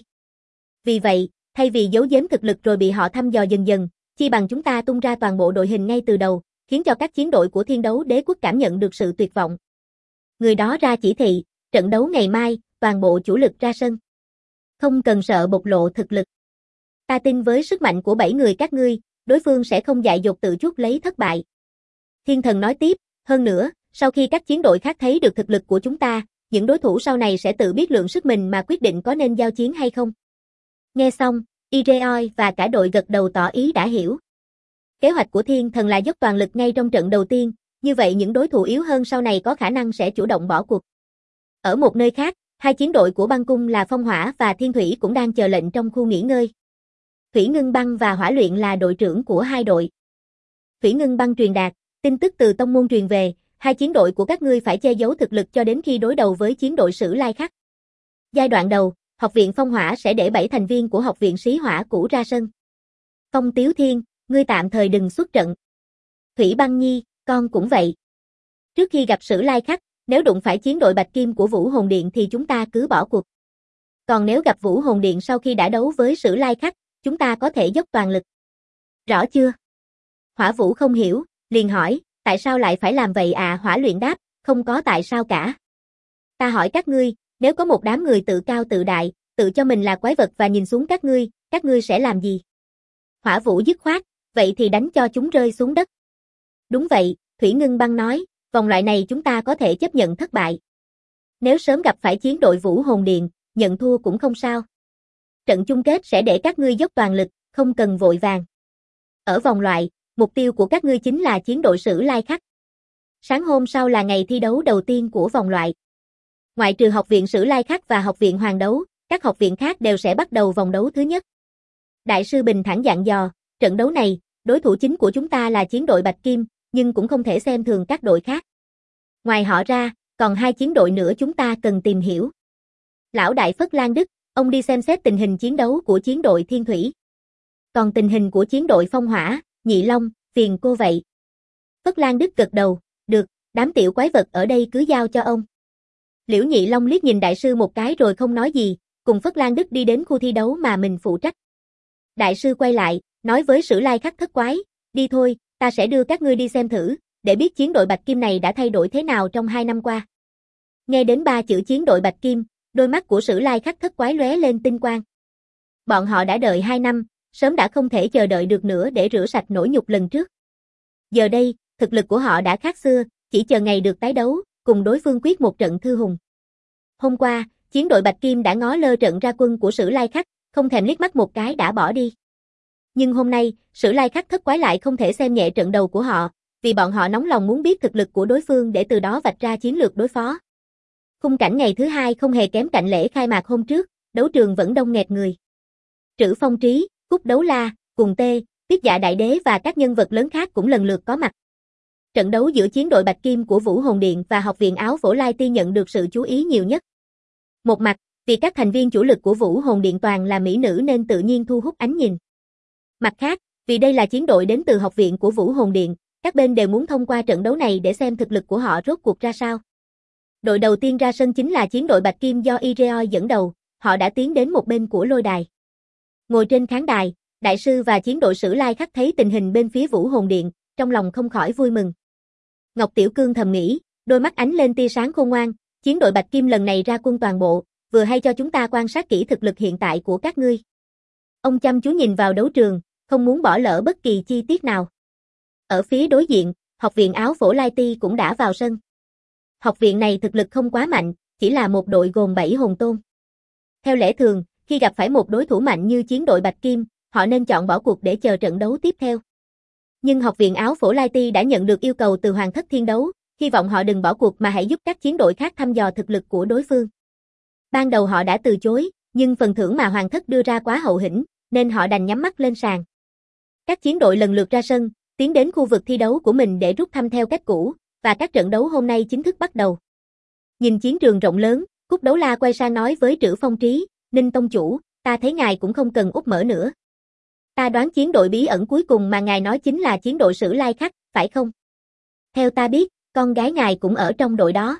Vì vậy, thay vì giấu giếm thực lực rồi bị họ thăm dò dần dần, chi bằng chúng ta tung ra toàn bộ đội hình ngay từ đầu, khiến cho các chiến đội của Thiên Đấu Đế Quốc cảm nhận được sự tuyệt vọng. Người đó ra chỉ thị, trận đấu ngày mai, toàn bộ chủ lực ra sân. Không cần sợ bộc lộ thực lực. Ta tin với sức mạnh của 7 người các ngươi, đối phương sẽ không dại dột tự chuốc lấy thất bại. Thiên Thần nói tiếp, hơn nữa, sau khi các chiến đội khác thấy được thực lực của chúng ta, những đối thủ sau này sẽ tự biết lượng sức mình mà quyết định có nên giao chiến hay không. Nghe xong, Igeoi và cả đội gật đầu tỏ ý đã hiểu. Kế hoạch của Thiên Thần là dốc toàn lực ngay trong trận đầu tiên, như vậy những đối thủ yếu hơn sau này có khả năng sẽ chủ động bỏ cuộc. Ở một nơi khác, 2 chiến đội của Băng Cung là Phong Hỏa và Thiên Thủy cũng đang chờ lệnh trong khu nghỉ ngơi. Thủy Ngưng Băng và Hỏa Luyện là đội trưởng của 2 đội. Thủy Ngưng Băng truyền đạt, tin tức từ tông môn truyền về, 2 chiến đội của các ngươi phải che giấu thực lực cho đến khi đối đầu với chiến đội Sử Lai Khắc. Giai đoạn đầu, học viện Phong Hỏa sẽ để 7 thành viên của học viện Sĩ Hỏa cũ ra sân. Phong Tiếu Thiên, ngươi tạm thời đừng xuất trận. Thủy Băng Nhi, con cũng vậy. Trước khi gặp Sử Lai Khắc, nếu đụng phải chiến đội Bạch Kim của Vũ Hồn Điện thì chúng ta cứ bỏ cuộc. Còn nếu gặp Vũ Hồn Điện sau khi đã đấu với Sử Lai Khắc, chúng ta có thể dốc toàn lực. Rõ chưa? Hỏa Vũ không hiểu, liền hỏi, tại sao lại phải làm vậy à? Hỏa Luyện đáp, không có tại sao cả. Ta hỏi các ngươi, nếu có một đám người tự cao tự đại, tự cho mình là quái vật và nhìn xuống các ngươi sẽ làm gì? Hỏa Vũ dứt khoát, vậy thì đánh cho chúng rơi xuống đất. Đúng vậy, Thủy Ngưng Băng nói, vòng loại này chúng ta có thể chấp nhận thất bại. Nếu sớm gặp phải chiến đội Vũ Hồn Điện, nhận thua cũng không sao. Trận chung kết sẽ để các ngươi dốc toàn lực, không cần vội vàng. Ở vòng loại, mục tiêu của các ngươi chính là chiến đội Sử Lai Khắc. Sáng hôm sau là ngày thi đấu đầu tiên của vòng loại. Ngoại trừ học viện Sử Lai Khắc và học viện Hoàng Đấu, các học viện khác đều sẽ bắt đầu vòng đấu thứ nhất. Đại sư bình thản dặn dò, trận đấu này, đối thủ chính của chúng ta là chiến đội Bạch Kim, nhưng cũng không thể xem thường các đội khác. Ngoài họ ra, còn 2 chiến đội nữa chúng ta cần tìm hiểu. Lão đại Phất Lan Đức, ông đi xem xét tình hình chiến đấu của chiến đội Thiên Thủy. Còn tình hình của chiến đội Phong Hỏa, Nhị Long, phiền cô vậy. Phất Lan Đức gật đầu, được, đám tiểu quái vật ở đây cứ giao cho ông. Liễu Nhị Long liếc nhìn đại sư một cái rồi không nói gì, cùng Phất Lan Đức đi đến khu thi đấu mà mình phụ trách. Đại sư quay lại, nói với Sử Lai Khắc thất quái, đi thôi, ta sẽ đưa các ngươi đi xem thử, để biết chiến đội Bạch Kim này đã thay đổi thế nào trong 2 năm qua. Nghe đến 3 chữ chiến đội Bạch Kim, đôi mắt của Sử Lai Khắc thất quái lóe lên tinh quang. Bọn họ đã đợi 2 năm, sớm đã không thể chờ đợi được nữa để rửa sạch nỗi nhục lần trước. Giờ đây, thực lực của họ đã khác xưa, chỉ chờ ngày được tái đấu, cùng đối phương quyết một trận thư hùng. Hôm qua, chiến đội Bạch Kim đã ngó lơ trận ra quân của Sử Lai Khắc, không thèm liếc mắt một cái đã bỏ đi. Nhưng hôm nay, Sử Lai Khắc thất quái lại không thể xem nhẹ trận đầu của họ, vì bọn họ nóng lòng muốn biết thực lực của đối phương để từ đó vạch ra chiến lược đối phó. Khung cảnh ngày thứ 2 không hề kém cạnh lễ khai mạc hôm trước, đấu trường vẫn đông nghẹt người. Trữ Phong Trí, Cúc Đấu La, Cùng Tê, Tiết Dạ Đại Đế và các nhân vật lớn khác cũng lần lượt có mặt. Trận đấu giữa chiến đội Bạch Kim của Vũ Hồn Điện và học viện Áo Phổ Lai Ti nhận được sự chú ý nhiều nhất. Một mặt, vì các thành viên chủ lực của Vũ Hồn Điện toàn là mỹ nữ nên tự nhiên thu hút ánh nhìn. Mặt khác, vì đây là chiến đội đến từ học viện của Vũ Hồn Điện, các bên đều muốn thông qua trận đấu này để xem thực lực của họ rốt cuộc ra sao. Đội đầu tiên ra sân chính là chiến đội Bạch Kim do Ireoi dẫn đầu, họ đã tiến đến một bên của lôi đài. Ngồi trên khán đài, đại sư và chiến đội Sử Lai Khắc thấy tình hình bên phía Vũ Hồn Điện, trong lòng không khỏi vui mừng. Ngọc Tiểu Cương thầm nghĩ, đôi mắt ánh lên tia sáng khôn ngoan, chiến đội Bạch Kim lần này ra quân toàn bộ, vừa hay cho chúng ta quan sát kỹ thực lực hiện tại của các ngươi. Ông chăm chú nhìn vào đấu trường, không muốn bỏ lỡ bất kỳ chi tiết nào. Ở phía đối diện, học viện Áo Phổ Lai Ti cũng đã vào sân. Học viện này thực lực không quá mạnh, chỉ là một đội gồm 7 hồn tôn. Theo lẽ thường, khi gặp phải một đối thủ mạnh như chiến đội Bạch Kim, họ nên chọn bỏ cuộc để chờ trận đấu tiếp theo. Nhưng học viện Áo Phổ Lai Ti đã nhận được yêu cầu từ Hoàng Thất Thiên Đấu, hy vọng họ đừng bỏ cuộc mà hãy giúp các chiến đội khác thăm dò thực lực của đối phương. Ban đầu họ đã từ chối, nhưng phần thưởng mà Hoàng Thất đưa ra quá hậu hĩnh, nên họ đành nhắm mắt lên sàn. Các chiến đội lần lượt ra sân, tiến đến khu vực thi đấu của mình để rút thăm theo cách cũ, và các trận đấu hôm nay chính thức bắt đầu. Nhìn chiến trường rộng lớn, Cúc Đấu La quay sang nói với Trữ Phong Trí, Ninh Tông Chủ, ta thấy ngài cũng không cần úp mở nữa. Ta đoán chiến đội bí ẩn cuối cùng mà ngài nói chính là chiến đội Sử Lai Khắc, phải không? Theo ta biết, con gái ngài cũng ở trong đội đó.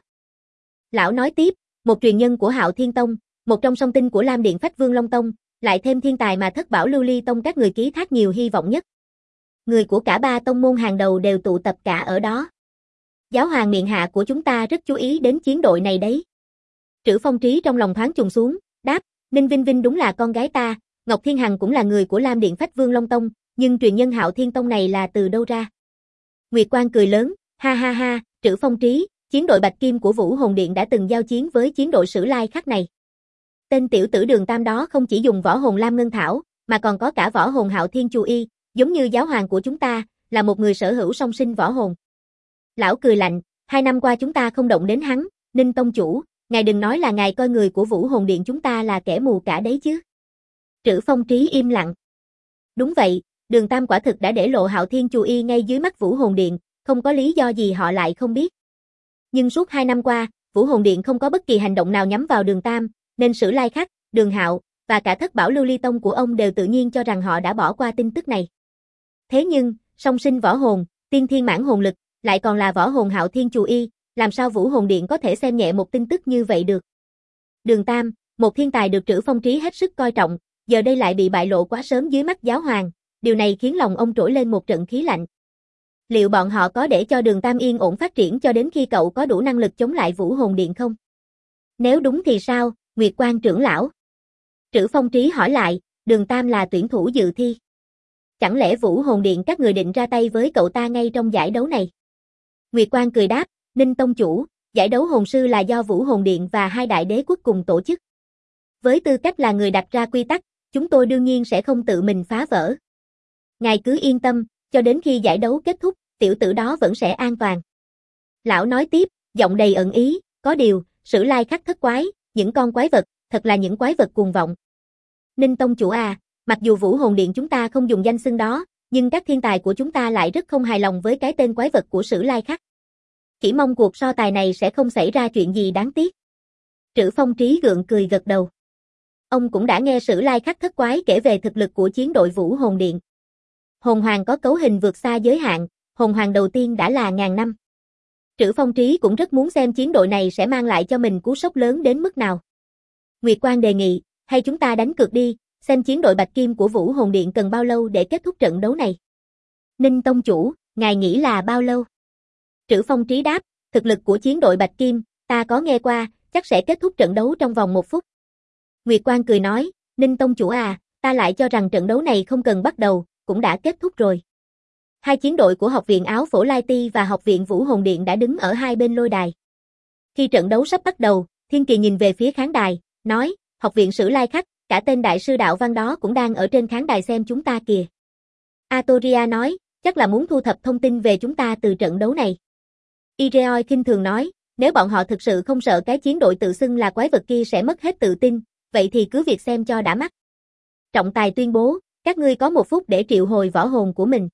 Lão nói tiếp, một truyền nhân của Hạo Thiên Tông, một trong song tinh của Lam Điện Phách Vương Long Tông, lại thêm thiên tài mà Thất Bảo Lưu Ly Tông các người ký thác nhiều hy vọng nhất. Người của cả 3 tông môn hàng đầu đều tụ tập cả ở đó. Giáo hoàng miện hạ của chúng ta rất chú ý đến chiến đội này đấy. Trữ Phong Trí trong lòng thoáng trùng xuống, đáp, Ninh Vinh Vinh đúng là con gái ta, Ngọc Thiên Hằng cũng là người của Lam Điện Phách Vương Long Tông, nhưng truyền nhân Hạo Thiên Tông này là từ đâu ra? Nguyệt Quang cười lớn, ha ha ha, Trữ Phong Trí, chiến đội Bạch Kim của Vũ Hồn Điện đã từng giao chiến với chiến đội Sử Lai Khắc này. Tên tiểu tử Đường Tam đó không chỉ dùng võ hồn Lam Ngân Thảo, mà còn có cả võ hồn Hạo Thiên Chu Y, giống như giáo hoàng của chúng ta, là một người sở hữu song sinh võ hồn. Lão cười lạnh, 2 năm qua chúng ta không động đến hắn, Ninh Tông Chủ, ngài đừng nói là ngài coi người của Vũ Hồn Điện chúng ta là kẻ mù cả đấy chứ. Trữ Phong Trí im lặng. Đúng vậy, Đường Tam quả thực đã để lộ Hạo Thiên Chu Y ngay dưới mắt Vũ Hồn Điện, không có lý do gì họ lại không biết. Nhưng suốt 2 năm qua, Vũ Hồn Điện không có bất kỳ hành động nào nhắm vào Đường Tam, nên Sử Lai Khắc, Đường Hạo và cả Thất Bảo Lưu Ly Tông của ông đều tự nhiên cho rằng họ đã bỏ qua tin tức này. Thế nhưng, song sinh võ hồn, tiên thiên mãn hồn lực, lại còn là võ hồn Hạo Thiên Chu Y, làm sao Vũ Hồn Điện có thể xem nhẹ một tin tức như vậy được? Đường Tam, một thiên tài được Trữ Phong Trí hết sức coi trọng, giờ đây lại bị bại lộ quá sớm dưới mắt giáo hoàng, điều này khiến lòng ông trỗi lên một trận khí lạnh. Liệu bọn họ có để cho Đường Tam yên ổn phát triển cho đến khi cậu có đủ năng lực chống lại Vũ Hồn Điện không? Nếu đúng thì sao, Nguyệt Quang trưởng lão? Trữ Phong Trí hỏi lại, Đường Tam là tuyển thủ dự thi. Chẳng lẽ Vũ Hồn Điện các người định ra tay với cậu ta ngay trong giải đấu này? Nguyệt Quang cười đáp, Ninh Tông Chủ, giải đấu hồn sư là do Vũ Hồn Điện và 2 đại đế quốc cùng tổ chức. Với tư cách là người đặt ra quy tắc, Chúng tôi đương nhiên sẽ không tự mình phá vỡ. Ngài cứ yên tâm, cho đến khi giải đấu kết thúc, tiểu tử đó vẫn sẽ an toàn. Lão nói tiếp, giọng đầy ẩn ý, có điều, Sử Lai Khắc thất quái, những con quái vật, thật là những quái vật cuồng vọng. Ninh tông chủ à, mặc dù Vũ Hồn Điện chúng ta không dùng danh xưng đó, nhưng các thiên tài của chúng ta lại rất không hài lòng với cái tên quái vật của Sử Lai Khắc. Chỉ mong cuộc so tài này sẽ không xảy ra chuyện gì đáng tiếc. Trữ Phong Trí gượng cười gật đầu. Ông cũng đã nghe Sử Lai Khắc thất quái kể về thực lực của chiến đội Vũ Hồn Điện. Hồn Hoàng có cấu hình vượt xa giới hạn, Hồn Hoàng đầu tiên đã là ngàn năm. Trữ Phong Trí cũng rất muốn xem chiến đội này sẽ mang lại cho mình cú sốc lớn đến mức nào. Nguyệt Quang đề nghị, hay chúng ta đánh cược đi, xem chiến đội Bạch Kim của Vũ Hồn Điện cần bao lâu để kết thúc trận đấu này. Ninh tông chủ, ngài nghĩ là bao lâu? Trữ Phong Trí đáp, thực lực của chiến đội Bạch Kim, ta có nghe qua, chắc sẽ kết thúc trận đấu trong vòng 1 phút. Nguyệt Quang cười nói, Ninh tông chủ à, ta lại cho rằng trận đấu này không cần bắt đầu, cũng đã kết thúc rồi. Hai chiến đội của Học viện Áo Phổ Lai Ti và Học viện Vũ Hồn Điện đã đứng ở hai bên lôi đài. Khi trận đấu sắp bắt đầu, Thiên Kỳ nhìn về phía khán đài, nói, Học viện Sử Lai Khắc, cả tên đại sư đạo văn đó cũng đang ở trên khán đài xem chúng ta kìa. Atoria nói, chắc là muốn thu thập thông tin về chúng ta từ trận đấu này. Ireoi khinh thường nói, nếu bọn họ thực sự không sợ cái chiến đội tự xưng là quái vật kia sẽ mất hết tự tin, vậy thì cứ việc xem cho đã mắt. Trọng tài tuyên bố, các ngươi có 1 phút để triệu hồi võ hồn của mình.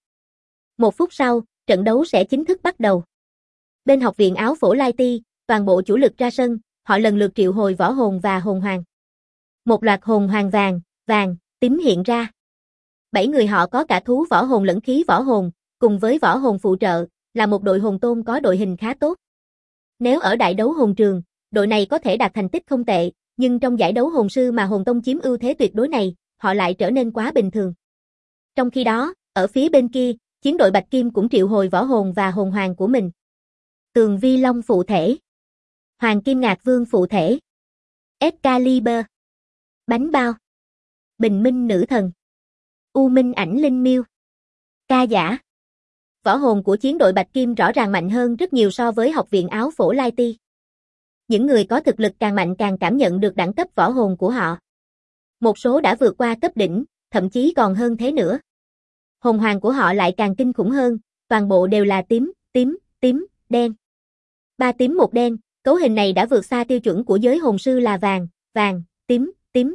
1 phút sau, trận đấu sẽ chính thức bắt đầu. Bên Học viện Áo Phổ Lai Ti, toàn bộ chủ lực ra sân, họ lần lượt triệu hồi võ hồn và hồn hoàng. Một loạt hồn hoàng vàng, tím hiện ra. 7 người họ có cả thú võ hồn lẫn khí võ hồn, cùng với võ hồn phụ trợ, là một đội hồn tôn có đội hình khá tốt. Nếu ở đại đấu hồn trường, đội này có thể đạt thành tích không tệ, nhưng trong giải đấu hồn sư mà hồn tông chiếm ưu thế tuyệt đối này, họ lại trở nên quá bình thường. Trong khi đó, ở phía bên kia, chiến đội Bạch Kim cũng triệu hồi võ hồn và hồn hoàng của mình. Tường Vi Long phụ thể, Hoàng Kim Ngạc Vương phụ thể, Excalibur, Bánh Bao, Bình Minh Nữ Thần, U Minh Ảnh Linh Miêu, Ca Giả. Võ hồn của chiến đội Bạch Kim rõ ràng mạnh hơn rất nhiều so với Học viện Áo Phổ Lai Ti. Những người có thực lực càng mạnh càng cảm nhận được đẳng cấp võ hồn của họ. Một số đã vượt qua cấp đỉnh, thậm chí còn hơn thế nữa. Hồn hoàng của họ lại càng kinh khủng hơn, toàn bộ đều là tím, đen. 3 tím 1 đen, cấu hình này đã vượt xa tiêu chuẩn của giới hồn sư là vàng, tím.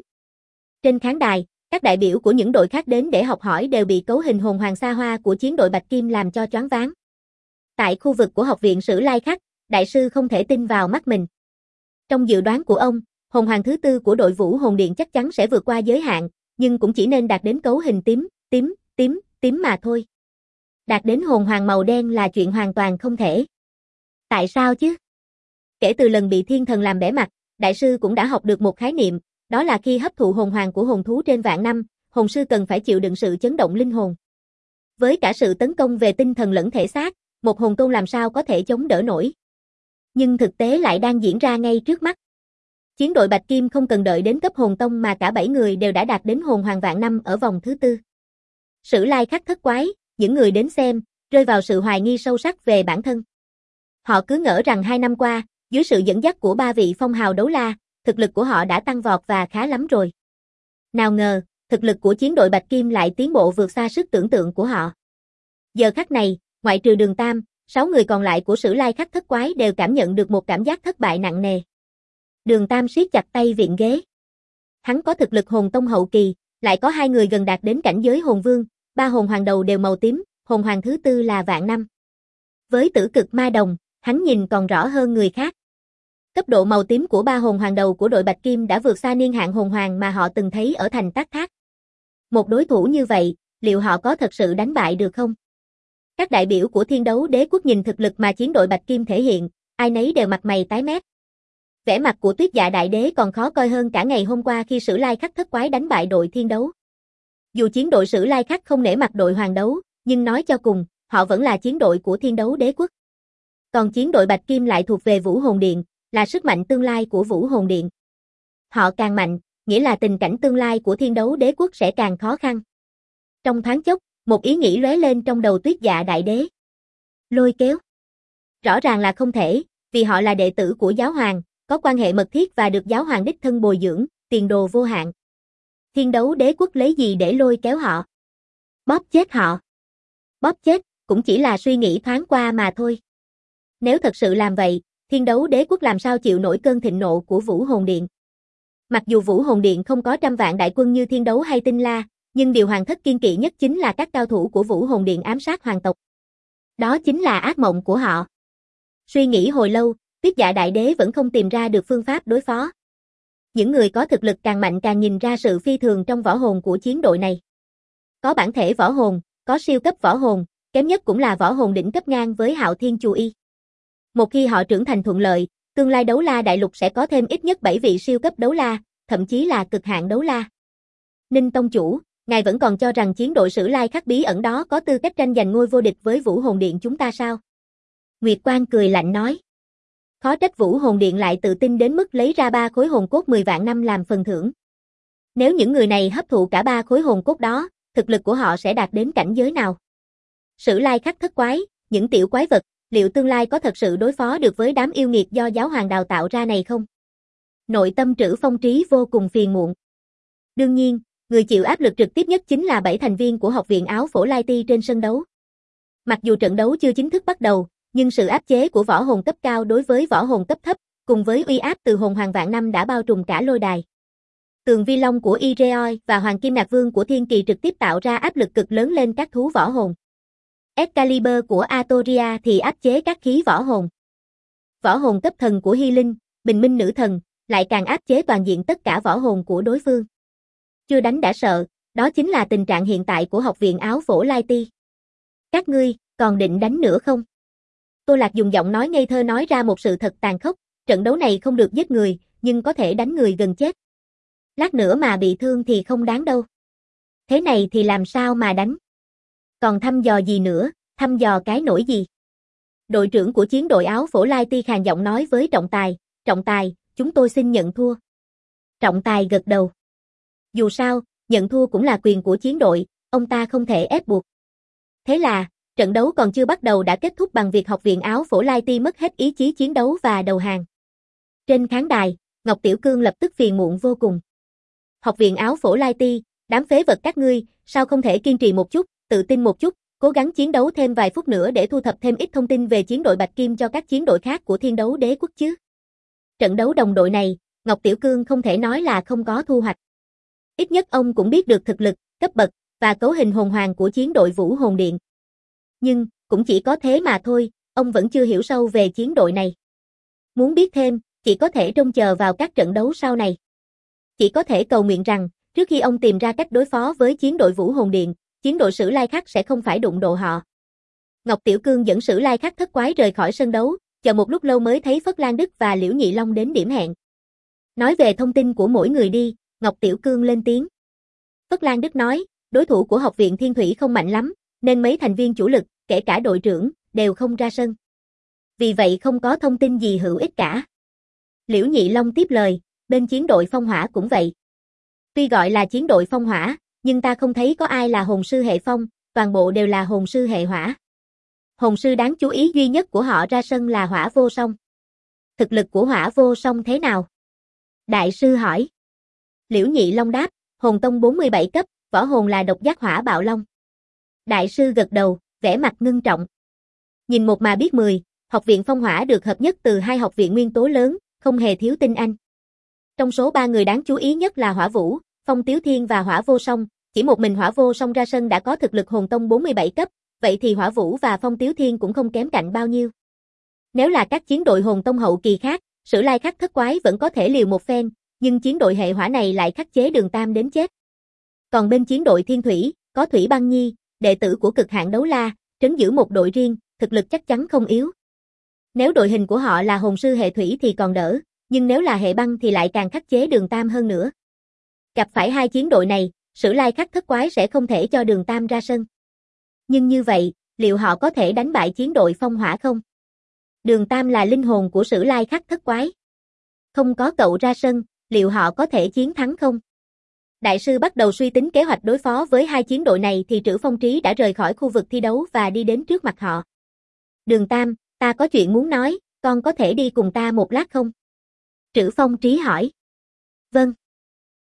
Trên khán đài, các đại biểu của những đội khác đến để học hỏi đều bị cấu hình hồn hoàng xa hoa của chiến đội Bạch Kim làm cho choáng váng. Tại khu vực của Học viện Sử Lai Khắc, đại sư không thể tin vào mắt mình. Trong dự đoán của ông, hồn hoàng thứ 4 của đội Vũ Hồn Điện chắc chắn sẽ vượt qua giới hạn, nhưng cũng chỉ nên đạt đến cấu hình tím mà thôi. Đạt đến hồn hoàng màu đen là chuyện hoàn toàn không thể. Tại sao chứ? Kể từ lần bị thiên thần làm bẽ mặt, đại sư cũng đã học được một khái niệm, đó là khi hấp thụ hồn hoàng của hồn thú trên vạn năm, hồn sư cần phải chịu đựng sự chấn động linh hồn. Với cả sự tấn công về tinh thần lẫn thể xác, một hồn tôn làm sao có thể chống đỡ nổi. Nhưng thực tế lại đang diễn ra ngay trước mắt. Chiến đội Bạch Kim không cần đợi đến cấp hồn tông mà cả 7 người đều đã đạt đến hồn hoàng vạn năm ở vòng thứ 4. Sử Lai Khắc thất quái, những người đến xem, rơi vào sự hoài nghi sâu sắc về bản thân. Họ cứ ngỡ rằng 2 năm qua, dưới sự dẫn dắt của 3 vị phong hào đấu la, thực lực của họ đã tăng vọt và khá lắm rồi. Nào ngờ, thực lực của chiến đội Bạch Kim lại tiến bộ vượt xa sức tưởng tượng của họ. Giờ khắc này, ngoại trừ Đường Tam, 6 người còn lại của Sử Lai Khắc thất quái đều cảm nhận được một cảm giác thất bại nặng nề. Đường Tam siết chặt tay viện ghế. Hắn có thực lực hồn tông hậu kỳ, lại có 2 người gần đạt đến cảnh giới hồn vương, 3 hồn hoàng đầu đều màu tím, hồn hoàng thứ 4 là vạn năm. Với tử cực ma đồng, hắn nhìn còn rõ hơn người khác. Cấp độ màu tím của 3 hồn hoàng đầu của đội Bạch Kim đã vượt xa niên hạn hồn hoàng mà họ từng thấy ở thành Tác Thác. Một đối thủ như vậy, liệu họ có thật sự đánh bại được không? Các đại biểu của Thiên Đấu Đế Quốc nhìn thực lực mà chiến đội Bạch Kim thể hiện, ai nấy đều mặt mày tái mét. Vẻ mặt của Tuyết Dạ Đại Đế còn khó coi hơn cả ngày hôm qua khi Sử Lai Khắc thất quái đánh bại đội Thiên Đấu. Dù chiến đội Sử Lai Khắc không nể mặt đội Hoàng Đấu, nhưng nói cho cùng, họ vẫn là chiến đội của Thiên Đấu Đế Quốc. Còn chiến đội Bạch Kim lại thuộc về Vũ Hồn Điện, là sức mạnh tương lai của Vũ Hồn Điện. Họ càng mạnh, nghĩa là tình cảnh tương lai của Thiên Đấu Đế Quốc sẽ càng khó khăn. Trong thoáng chốc, một ý nghĩ lóe lên trong đầu Tuyết Dạ Đại Đế. Lôi kéo. Rõ ràng là không thể, vì họ là đệ tử của giáo hoàng, có quan hệ mật thiết và được giáo hoàng đích thân bồi dưỡng, tiền đồ vô hạn. Thiên Đấu Đế Quốc lấy gì để lôi kéo họ? Bóp chết họ. Bóp chết, cũng chỉ là suy nghĩ thoáng qua mà thôi. Nếu thật sự làm vậy, Thiên Đấu Đế Quốc làm sao chịu nổi cơn thịnh nộ của Vũ Hồn Điện? Mặc dù Vũ Hồn Điện không có trăm vạn đại quân như Thiên Đấu hay Tinh La, nhưng điều Hoàng thất kiên kỵ nhất chính là các cao thủ của Vũ Hồn Điện ám sát hoàng tộc. Đó chính là ác mộng của họ. Suy nghĩ hồi lâu, Tuyết Dạ Đại Đế vẫn không tìm ra được phương pháp đối phó. Những người có thực lực càng mạnh càng nhìn ra sự phi thường trong võ hồn của chiến đội này. Có bản thể võ hồn, có siêu cấp võ hồn, kém nhất cũng là võ hồn đỉnh cấp ngang với Hạo Thiên Chu Y. Một khi họ trưởng thành thuận lợi, tương lai đấu la đại lục sẽ có thêm ít nhất 7 vị siêu cấp đấu la, thậm chí là cực hạn đấu la. Ninh Tông Chủ, ngài vẫn còn cho rằng chiến đội Sử Lai Khắc bí ẩn đó có tư cách tranh giành ngôi vô địch với Vũ Hồn Điện chúng ta sao? Nguyệt Quang cười lạnh nói. Khó trách Vũ Hồn Điện lại tự tin đến mức lấy ra 3 khối hồn cốt 10 vạn năm làm phần thưởng. Nếu những người này hấp thụ cả 3 khối hồn cốt đó, thực lực của họ sẽ đạt đến cảnh giới nào? Sử Lai Khắc thất quái, những tiểu quái vật, liệu tương lai có thật sự đối phó được với đám yêu nghiệt do giáo hoàng đào tạo ra này không? Nội tâm Trữ Phong Trí vô cùng phiền muộn. Đương nhiên, người chịu áp lực trực tiếp nhất chính là 7 thành viên của Học viện Áo Phổ Lai Ti trên sân đấu. Mặc dù trận đấu chưa chính thức bắt đầu, nhưng sự áp chế của võ hồn cấp cao đối với võ hồn cấp thấp, cùng với uy áp từ hồn hoàng vạn năm đã bao trùm cả lôi đài. Tường Vi Long của Ireoi và Hoàng Kim Nạc Vương của Thiên Kỳ trực tiếp tạo ra áp lực cực lớn lên các thú võ hồn. Excalibur của Atoria thì áp chế các khí võ hồn. Võ hồn cấp thần của Hy Linh, Bình Minh Nữ Thần, lại càng áp chế toàn diện tất cả võ hồn của đối phương. Chưa đánh đã sợ, đó chính là tình trạng hiện tại của Học viện Áo Phổ Lai Ti. Các ngươi, còn định đánh nữa không? Tô Lạc dùng giọng nói ngây thơ nói ra một sự thật tàn khốc, trận đấu này không được giết người, nhưng có thể đánh người gần chết. Lát nữa mà bị thương thì không đáng đâu. Thế này thì làm sao mà đánh? Còn thăm dò gì nữa, thăm dò cái nỗi gì? Đội trưởng của chiến đội Áo Phổ Lai Ti khàn giọng nói với Trọng Tài, chúng tôi xin nhận thua. Trọng Tài gật đầu. Dù sao, nhận thua cũng là quyền của chiến đội, ông ta không thể ép buộc. Thế là, trận đấu còn chưa bắt đầu đã kết thúc bằng việc Học viện Áo Phổ Lai Ti mất hết ý chí chiến đấu và đầu hàng. Trên khán đài, Ngọc Tiểu Cương lập tức phiền muộn vô cùng. Học viện Áo Phổ Lai Ti, đám phế vật các ngươi, sao không thể kiên trì một chút, tự tin một chút, cố gắng chiến đấu thêm vài phút nữa để thu thập thêm ít thông tin về chiến đội Bạch Kim cho các chiến đội khác của Thiên Đấu Đế Quốc chứ. Trận đấu đồng đội này, Ngọc Tiểu Cương không thể nói là không có thu hoạch. Ít nhất ông cũng biết được thực lực, cấp bậc và cấu hình hồn hoàng của chiến đội Vũ Hồn Điện. Nhưng, cũng chỉ có thế mà thôi, ông vẫn chưa hiểu sâu về chiến đội này. Muốn biết thêm, chỉ có thể trông chờ vào các trận đấu sau này. Chỉ có thể cầu nguyện rằng, trước khi ông tìm ra cách đối phó với chiến đội Vũ Hồn Điện, chiến đội Sử Lai Khắc sẽ không phải đụng độ họ. Ngọc Tiểu Cương dẫn Sử Lai Khắc thất quái rời khỏi sân đấu, chờ một lúc lâu mới thấy Phất Lan Đức và Liễu Nhị Long đến điểm hẹn. Nói về thông tin của mỗi người đi, Ngọc Tiểu Cương lên tiếng. Phất Lan Đức nói, đối thủ của Học viện Thiên Thủy không mạnh lắm, nên mấy thành viên chủ lực, kể cả đội trưởng, đều không ra sân. Vì vậy không có thông tin gì hữu ích cả. Liễu Nhị Long tiếp lời, bên chiến đội Phong Hỏa cũng vậy. Tuy gọi là chiến đội Phong Hỏa, nhưng ta không thấy có ai là hồn sư hệ phong, toàn bộ đều là hồn sư hệ hỏa. Hồn sư đáng chú ý duy nhất của họ ra sân là Hỏa Vô Song. Thực lực của Hỏa Vô Song thế nào? Đại sư hỏi. Liễu Nhị Long đáp, hồn tông 47 cấp, võ hồn là độc giác hỏa bạo long. Đại sư gật đầu, vẻ mặt ngưng trọng. Nhìn một mà biết 10, Học viện Phong Hỏa được hợp nhất từ 2 học viện nguyên tố lớn, không hề thiếu tinh anh. Trong số 3 người đáng chú ý nhất là Hỏa Vũ, Phong Tiếu Thiên và Hỏa Vô Song, chỉ một mình Hỏa Vô Song ra sân đã có thực lực hồn tông 47 cấp, vậy thì Hỏa Vũ và Phong Tiếu Thiên cũng không kém cạnh bao nhiêu. Nếu là các chiến đội hồn tông hậu kỳ khác, Sử Lai Khắc thất quái vẫn có thể liều một phen, nhưng chiến đội hệ hỏa này lại khắc chế Đường Tam đến chết. Còn bên chiến đội Thiên Thủy, có Thủy Băng Nhi, đệ tử của cực hạn đấu la, trấn giữ một đội riêng, thực lực chắc chắn không yếu. Nếu đội hình của họ là hồn sư hệ thủy thì còn đỡ, nhưng nếu là hệ băng thì lại càng khắc chế Đường Tam hơn nữa. Gặp phải hai chiến đội này, Sử Lai Khắc thất quái sẽ không thể cho Đường Tam ra sân. Nhưng như vậy, liệu họ có thể đánh bại chiến đội Phong Hỏa không? Đường Tam là linh hồn của Sử Lai Khắc thất quái. Không có cậu ra sân, liệu họ có thể chiến thắng không? Đại sư bắt đầu suy tính kế hoạch đối phó với hai chiến đội này thì Trữ Phong Trí đã rời khỏi khu vực thi đấu và đi đến trước mặt họ. Đường Tam, ta có chuyện muốn nói, con có thể đi cùng ta một lát không? Trữ Phong Trí hỏi. Vâng.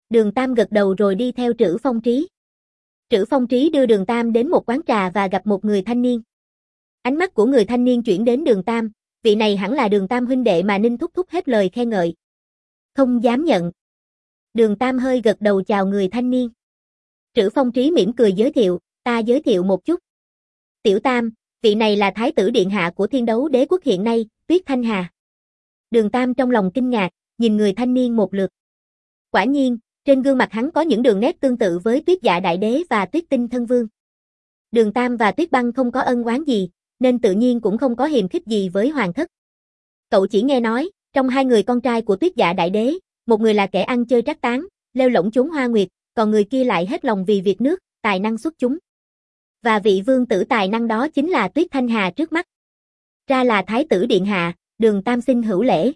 Đường Tam gật đầu rồi đi theo Trữ Phong Trí. Trữ Phong Trí đưa Đường Tam đến một quán trà và gặp một người thanh niên. Ánh mắt của người thanh niên chuyển đến Đường Tam, vị này hẳn là Đường Tam huynh đệ mà Ninh Thúc Thúc hết lời khen ngợi. Không dám nhận. Đường Tam hơi gật đầu chào người thanh niên. Trữ Phong Trí mỉm cười giới thiệu, ta giới thiệu một chút. Tiểu Tam, vị này là Thái tử Điện Hạ của Thiên Đấu Đế Quốc hiện nay, Tuyết Thanh Hà. Đường Tam trong lòng kinh ngạc, nhìn người thanh niên một lượt. Quả nhiên, trên gương mặt hắn có những đường nét tương tự với Tuyết Dạ Đại Đế và Tuyết Tinh Thân Vương. Đường Tam và Tuyết Băng không có ân oán gì, nên tự nhiên cũng không có hiềm khích gì với hoàng thất. Cậu chỉ nghe nói, trong hai người con trai của Tuyết Dạ Đại Đế, một người là kẻ ăn chơi trác táng, lêu lổng trốn hoa nguyệt, còn người kia lại hết lòng vì việc nước, tài năng xuất chúng. Và vị vương tử tài năng đó chính là Tuyết Thanh Hà trước mắt. Ra là Thái tử Điện Hạ, Đường Tam xin hữu lễ.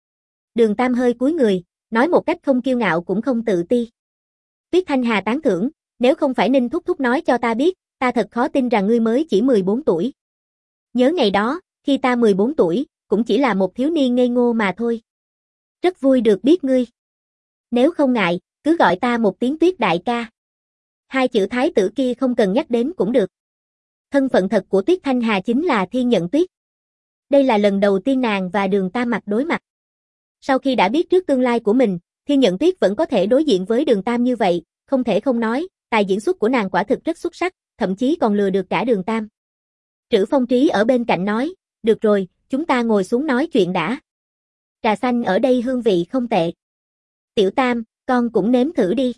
Đường Tam hơi cúi người, nói một cách không kiêu ngạo cũng không tự ti. Tuyết Thanh Hà tán thưởng, nếu không phải Ninh Thúc Thúc nói cho ta biết, ta thật khó tin rằng ngươi mới chỉ 14 tuổi. Nhớ ngày đó, khi ta 14 tuổi, cũng chỉ là một thiếu niên ngây ngô mà thôi. Rất vui được biết ngươi. Nếu không ngại, cứ gọi ta một tiếng Tuyết đại ca. Hai chữ thái tử kia không cần nhắc đến cũng được. Thân phận thật của Tuyết Thanh Hà chính là Thiên Nhận Tuyết. Đây là lần đầu tiên nàng và Đường Tam mặt đối mặt. Sau khi đã biết trước tương lai của mình, Thiên Nhận Tuyết vẫn có thể đối diện với Đường Tam như vậy, không thể không nói, tài diễn xuất của nàng quả thực rất xuất sắc, thậm chí còn lừa được cả Đường Tam. Trữ Phong Trí ở bên cạnh nói, được rồi, chúng ta ngồi xuống nói chuyện đã. Trà xanh ở đây hương vị không tệ. Tiểu Tam, con cũng nếm thử đi.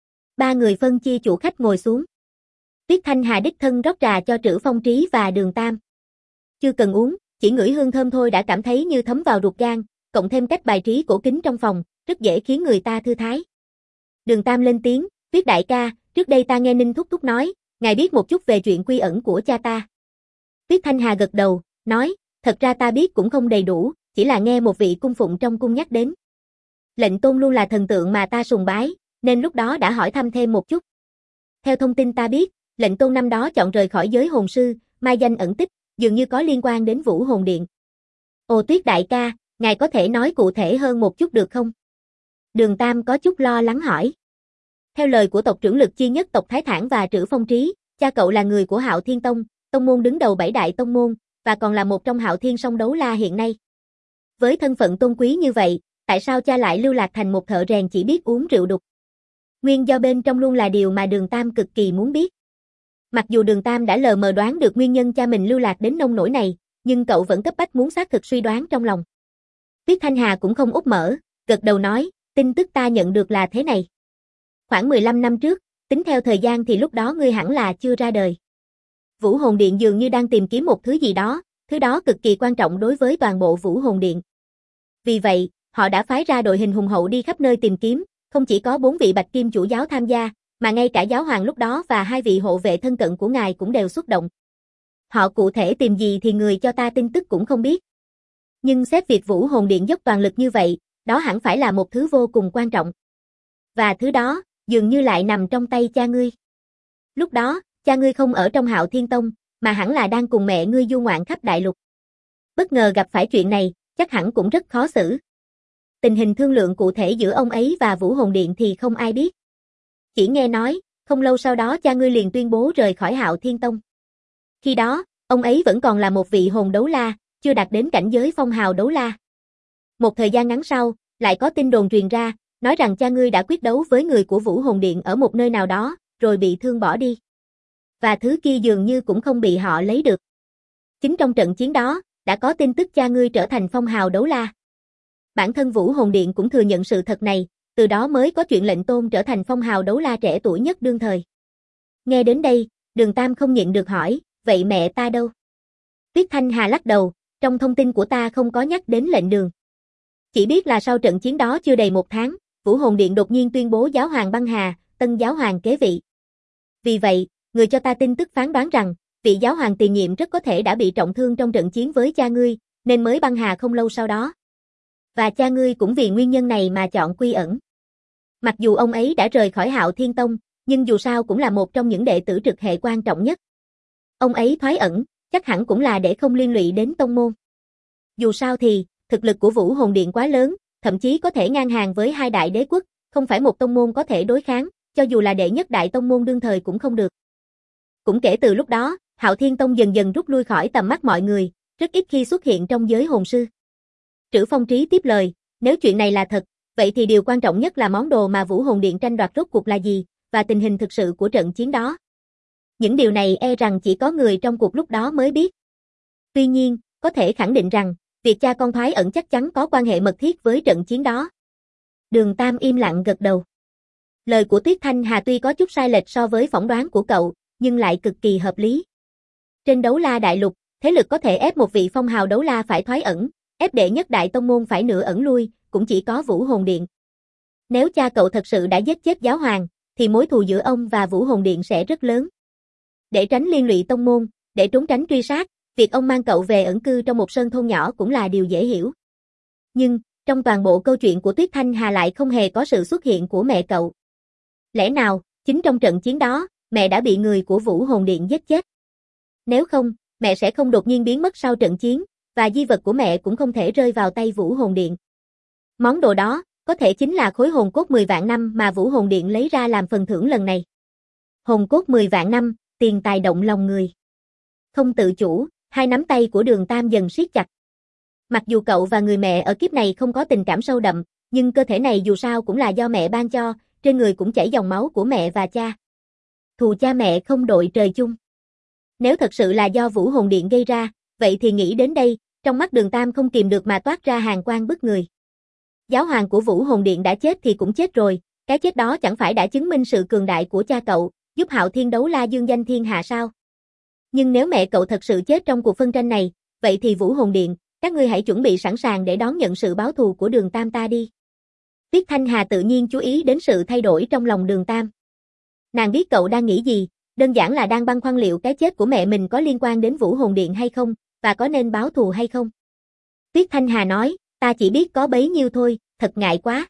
Ba người phân chia chủ khách ngồi xuống. Tuyết Thanh Hà đích thân rót trà cho Trữ Phong Trí và Đường Tam. Chưa cần uống, chỉ ngửi hương thơm thôi đã cảm thấy như thấm vào ruột gan, cộng thêm cách bài trí cổ kính trong phòng, rất dễ khiến người ta thư thái. Đường Tam lên tiếng, Tuyết đại ca, trước đây ta nghe Ninh Thúc Thúc nói, ngài biết một chút về chuyện quy ẩn của cha ta. Tuyết Thanh Hà gật đầu, nói, thật ra ta biết cũng không đầy đủ, chỉ là nghe một vị cung phụng trong cung nhắc đến. Lệnh Tôn luôn là thần tượng mà ta sùng bái, nên lúc đó đã hỏi thăm thêm một chút. Theo thông tin ta biết, Lệnh Tôn năm đó chọn rời khỏi giới hồn sư, mai danh ẩn tích, dường như có liên quan đến Vũ Hồn Điện. Ồ Tuyết đại ca, ngài có thể nói cụ thể hơn một chút được không? Đường Tam có chút lo lắng hỏi. Theo lời của tộc trưởng lực chi nhất tộc Thái Thản và Trữ Phong Trí, cha cậu là người của Hạo Thiên Tông, tông môn đứng đầu 7 đại tông môn, và còn là một trong Hạo Thiên Song Đấu La hiện nay. Với thân phận tôn quý như vậy, tại sao cha lại lưu lạc thành một thợ rèn chỉ biết uống rượu đục? Nguyên do bên trong luôn là điều mà Đường Tam cực kỳ muốn biết. Mặc dù Đường Tam đã lờ mờ đoán được nguyên nhân cha mình lưu lạc đến nông nỗi này, nhưng cậu vẫn cấp bách muốn xác thực suy đoán trong lòng. Tuyết Thanh Hà cũng không úp mở, gật đầu nói, tin tức ta nhận được là thế này. Khoảng 15 năm trước, tính theo thời gian thì lúc đó ngươi hẳn là chưa ra đời. Vũ Hồn Điện dường như đang tìm kiếm một thứ gì đó, thứ đó cực kỳ quan trọng đối với toàn bộ Vũ Hồn Điện. Vì vậy, họ đã phái ra đội hình hùng hậu đi khắp nơi tìm kiếm, không chỉ có 4 vị Bạch Kim chủ giáo tham gia, mà ngay cả giáo hoàng lúc đó và 2 vị hộ vệ thân cận của ngài cũng đều xuất động. Họ cụ thể tìm gì thì người cho ta tin tức cũng không biết. Nhưng xét việc Vũ Hồn Điện dốc toàn lực như vậy, đó hẳn phải là một thứ vô cùng quan trọng. Và thứ đó, dường như lại nằm trong tay cha ngươi. Lúc đó, cha ngươi không ở trong Hạo Thiên Tông, mà hẳn là đang cùng mẹ ngươi du ngoạn khắp đại lục. Bất ngờ gặp phải chuyện này, chắc hẳn cũng rất khó xử. Tình hình thương lượng cụ thể giữa ông ấy và Vũ Hồn Điện thì không ai biết. Chỉ nghe nói, không lâu sau đó cha ngươi liền tuyên bố rời khỏi Hạo Thiên Tông. Khi đó, ông ấy vẫn còn là một vị hồn đấu la, chưa đạt đến cảnh giới phong hào đấu la. Một thời gian ngắn sau, lại có tin đồn truyền ra, nói rằng cha ngươi đã quyết đấu với người của Vũ Hồn Điện ở một nơi nào đó, rồi bị thương bỏ đi. Và thứ kia dường như cũng không bị họ lấy được. Chính trong trận chiến đó, đã có tin tức cha ngươi trở thành phong hào đấu la. Bản thân Vũ Hồn Điện cũng thừa nhận sự thật này, từ đó mới có chuyện Lệnh Tôn trở thành phong hào đấu la trẻ tuổi nhất đương thời. Nghe đến đây, Đường Tam không nhịn được hỏi, vậy mẹ ta đâu? Tuyết Thanh Hà lắc đầu, trong thông tin của ta không có nhắc đến lệnh đường. Chỉ biết là sau trận chiến đó chưa đầy 1 tháng, Vũ Hồn Điện đột nhiên tuyên bố giáo hoàng băng hà, tân giáo hoàng kế vị. Vì vậy, người cho ta tin tức phán đoán rằng, vị giáo hoàng tiền nhiệm rất có thể đã bị trọng thương trong trận chiến với cha ngươi, nên mới băng hà không lâu sau đó. Và cha ngươi cũng vì nguyên nhân này mà chọn quy ẩn. Mặc dù ông ấy đã rời khỏi Hạo Thiên Tông, nhưng dù sao cũng là một trong những đệ tử trực hệ quan trọng nhất. Ông ấy thoái ẩn, chắc hẳn cũng là để không liên lụy đến tông môn. Dù sao thì, thực lực của Vũ Hồn Điện quá lớn, thậm chí có thể ngang hàng với 2 đại đế quốc, không phải một tông môn có thể đối kháng, cho dù là đệ nhất đại tông môn đương thời cũng không được. Cũng kể từ lúc đó, Hạo Thiên Tông dần dần rút lui khỏi tầm mắt mọi người, rất ít khi xuất hiện trong giới hồn sư. Trữ Phong Trí tiếp lời, nếu chuyện này là thật, vậy thì điều quan trọng nhất là món đồ mà Vũ Hồn Điện tranh đoạt rốt cuộc là gì, và tình hình thực sự của trận chiến đó. Những điều này e rằng chỉ có người trong cuộc lúc đó mới biết. Tuy nhiên, có thể khẳng định rằng, việc cha con Thoái Ẩn chắc chắn có quan hệ mật thiết với trận chiến đó. Đường Tam im lặng gật đầu. Lời của Tuyết Thanh Hà tuy có chút sai lệch so với phỏng đoán của cậu, nhưng lại cực kỳ hợp lý. Trên Đấu La Đại Lục, thế lực có thể ép một vị phong hào đấu la phải thoái ẩn, ép đệ nhất đại tông môn phải nửa ẩn lui, cũng chỉ có Vũ Hồn Điện. Nếu cha cậu thật sự đã giết chết giáo hoàng, thì mối thù giữa ông và Vũ Hồn Điện sẽ rất lớn. Để tránh liên lụy tông môn, để trốn tránh truy sát, việc ông mang cậu về ẩn cư trong một sơn thôn nhỏ cũng là điều dễ hiểu. Nhưng, trong toàn bộ câu chuyện của Tuyết Thanh Hà lại không hề có sự xuất hiện của mẹ cậu. Lẽ nào, chính trong trận chiến đó, mẹ đã bị người của Vũ Hồn Điện giết chết? Nếu không, mẹ sẽ không đột nhiên biến mất sau trận chiến, và di vật của mẹ cũng không thể rơi vào tay Vũ Hồn Điện. Món đồ đó, có thể chính là khối hồn cốt 10 vạn năm mà Vũ Hồn Điện lấy ra làm phần thưởng lần này. Hồn cốt 10 vạn năm, tiền tài động lòng người. Không tự chủ, hai nắm tay của Đường Tam dần siết chặt. Mặc dù cậu và người mẹ ở kiếp này không có tình cảm sâu đậm, nhưng cơ thể này dù sao cũng là do mẹ ban cho, trên người cũng chảy dòng máu của mẹ và cha. Thù cha mẹ không đội trời chung. Nếu thật sự là do Vũ Hồn Điện gây ra, vậy thì nghĩ đến đây, trong mắt Đường Tam không kìm được mà toát ra hàn quang bức người. Giáo hoàng của Vũ Hồn Điện đã chết thì cũng chết rồi, cái chết đó chẳng phải đã chứng minh sự cường đại của cha cậu, giúp Hạo Thiên Đấu La dương danh thiên hạ sao? Nhưng nếu mẹ cậu thật sự chết trong cuộc phân tranh này, vậy thì Vũ Hồn Điện, các ngươi hãy chuẩn bị sẵn sàng để đón nhận sự báo thù của Đường Tam ta đi. Tuyết Thanh Hà tự nhiên chú ý đến sự thay đổi trong lòng Đường Tam. Nàng biết cậu đang nghĩ gì, đơn giản là đang băn khoăn liệu cái chết của mẹ mình có liên quan đến Vũ Hồn Điện hay không, và có nên báo thù hay không. Tuyết Thanh Hà nói, ta chỉ biết có bấy nhiêu thôi, thật ngại quá.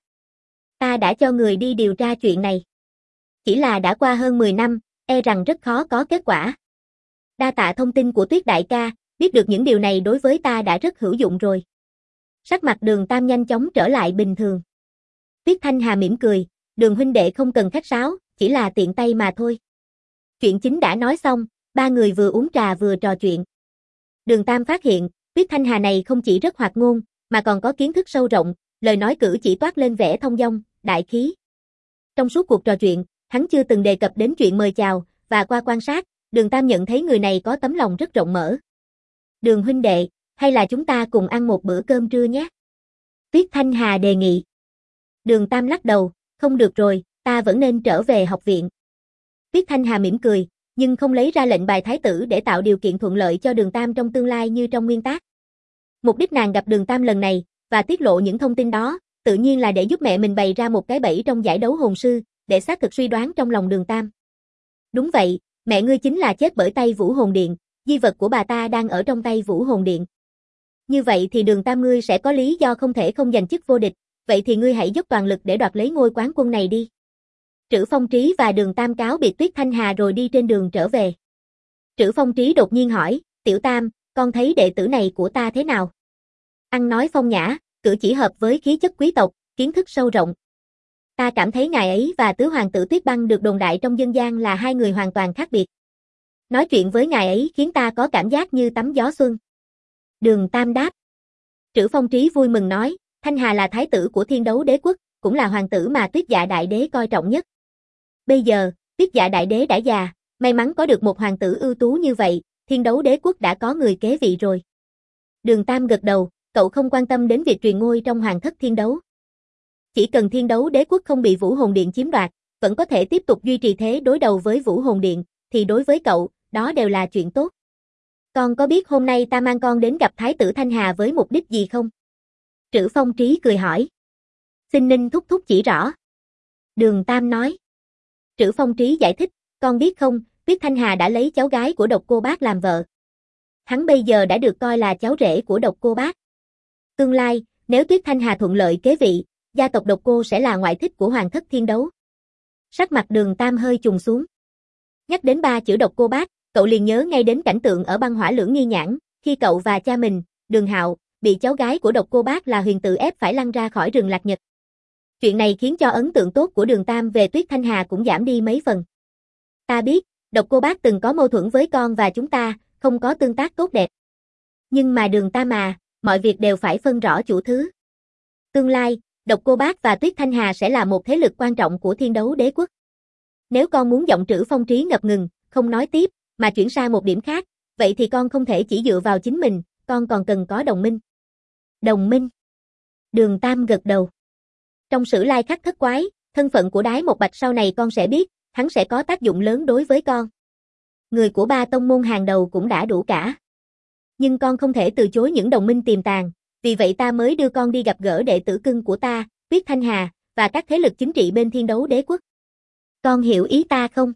Ta đã cho người đi điều tra chuyện này. Chỉ là đã qua hơn 10 năm, e rằng rất khó có kết quả. Đa tạ thông tin của Tuyết đại ca, biết được những điều này đối với ta đã rất hữu dụng rồi. Sắc mặt Đường Tam nhanh chóng trở lại bình thường. Tuyết Thanh Hà mỉm cười, Đường huynh đệ không cần khách sáo, chỉ là tiện tay mà thôi. Chuyện chính đã nói xong, ba người vừa uống trà vừa trò chuyện. Đường Tam phát hiện, Tuyết Thanh Hà này không chỉ rất hoạt ngôn, mà còn có kiến thức sâu rộng, lời nói cử chỉ toát lên vẻ thông dong, đại khí. Trong suốt cuộc trò chuyện, hắn chưa từng đề cập đến chuyện mời chào, và qua quan sát, Đường Tam nhận thấy người này có tấm lòng rất rộng mở. Đường huynh đệ, hay là chúng ta cùng ăn một bữa cơm trưa nhé? Tuyết Thanh Hà đề nghị. Đường Tam lắc đầu, không được rồi, ta vẫn nên trở về học viện. Tuyết Thanh Hà mỉm cười, nhưng không lấy ra lệnh bài thái tử để tạo điều kiện thuận lợi cho Đường Tam trong tương lai như trong nguyên tắc. Mục đích nàng gặp Đường Tam lần này, và tiết lộ những thông tin đó, tự nhiên là để giúp mẹ mình bày ra một cái bẫy trong giải đấu hồn sư, để xác thực suy đoán trong lòng Đường Tam. Đúng vậy, mẹ ngươi chính là chết bởi tay Vũ Hồn Điện, di vật của bà ta đang ở trong tay Vũ Hồn Điện. Như vậy thì Đường Tam ngươi sẽ có lý do không thể không giành chức vô địch, vậy thì ngươi hãy dốc toàn lực để đoạt lấy ngôi quán quân này đi. Trữ Phong Trí và Đường Tam cáo biệt Tuyết Thanh Hà rồi đi trên đường trở về. Trữ Phong Trí đột nhiên hỏi, Tiểu Tam, con thấy đệ tử này của ta thế nào? Ăn nói phong nhã, cử chỉ hợp với khí chất quý tộc, kiến thức sâu rộng. Ta cảm thấy ngài ấy và tứ hoàng tử Tuyết Băng được đồn đại trong dân gian là hai người hoàn toàn khác biệt. Nói chuyện với ngài ấy khiến ta có cảm giác như tắm gió xuân. Đường Tam đáp. Trữ Phong Trí vui mừng nói, Thanh Hà là thái tử của Thiên Đấu Đế quốc, cũng là hoàng tử mà Tuyết Dạ Đại Đế coi trọng nhất. Bây giờ, Tuyết Dạ Đại Đế đã già, may mắn có được một hoàng tử ưu tú như vậy, Thiên Đấu Đế quốc đã có người kế vị rồi. Đường Tam gật đầu, cậu không quan tâm đến việc truyền ngôi trong hoàng thất thiên đấu. Chỉ cần Thiên Đấu Đế quốc không bị Vũ Hồn Điện chiếm đoạt, vẫn có thể tiếp tục duy trì thế đối đầu với Vũ Hồn Điện, thì đối với cậu, đó đều là chuyện tốt. Con có biết hôm nay ta mang con đến gặp Thái tử Thanh Hà với mục đích gì không? Trữ Phong Trí cười hỏi. Xin Ninh thúc thúc chỉ rõ. Đường Tam nói. Trữ Phong Trí giải thích, con biết không, Tuyết Thanh Hà đã lấy cháu gái của Độc Cô Bác làm vợ. Hắn bây giờ đã được coi là cháu rể của Độc Cô Bác. Tương lai, nếu Tuyết Thanh Hà thuận lợi kế vị, gia tộc Độc Cô sẽ là ngoại thích của hoàng thất thiên đấu. Sắc mặt Đường Tam hơi trùng xuống. Nhắc đến ba chữ Độc Cô Bác, cậu liền nhớ ngay đến cảnh tượng ở băng hỏa lưỡng nghi nhãn, khi cậu và cha mình, Đường Hạo, bị cháu gái của Độc Cô Bác là Huyền Tự ép phải lăn ra khỏi rừng Lạc Nhật. Chuyện này khiến cho ấn tượng tốt của Đường Tam về Tuyết Thanh Hà cũng giảm đi mấy phần. Ta biết, Độc Cô Bác từng có mâu thuẫn với con và chúng ta, không có tương tác tốt đẹp. Nhưng mà Đường Tam à, mọi việc đều phải phân rõ chủ thứ. Tương lai, Độc Cô Bác và Tuyết Thanh Hà sẽ là một thế lực quan trọng của Thiên Đấu Đế Quốc. Nếu con muốn giọng Trữ Phong Trí ngập ngừng, không nói tiếp, mà chuyển sang một điểm khác, vậy thì con không thể chỉ dựa vào chính mình, con còn cần có đồng minh. Đồng minh? Đường Tam gật đầu. Trong Sử Lai Khắc thất quái, thân phận của Đái Một Bạch sau này con sẽ biết, hắn sẽ có tác dụng lớn đối với con. Người của ba tông môn hàng đầu cũng đã đủ cả. Nhưng con không thể từ chối những đồng minh tiềm tàng, vì vậy ta mới đưa con đi gặp gỡ đệ tử cưng của ta, Tuyết Thanh Hà, và các thế lực chính trị bên Thiên Đấu Đế Quốc. Con hiểu ý ta không?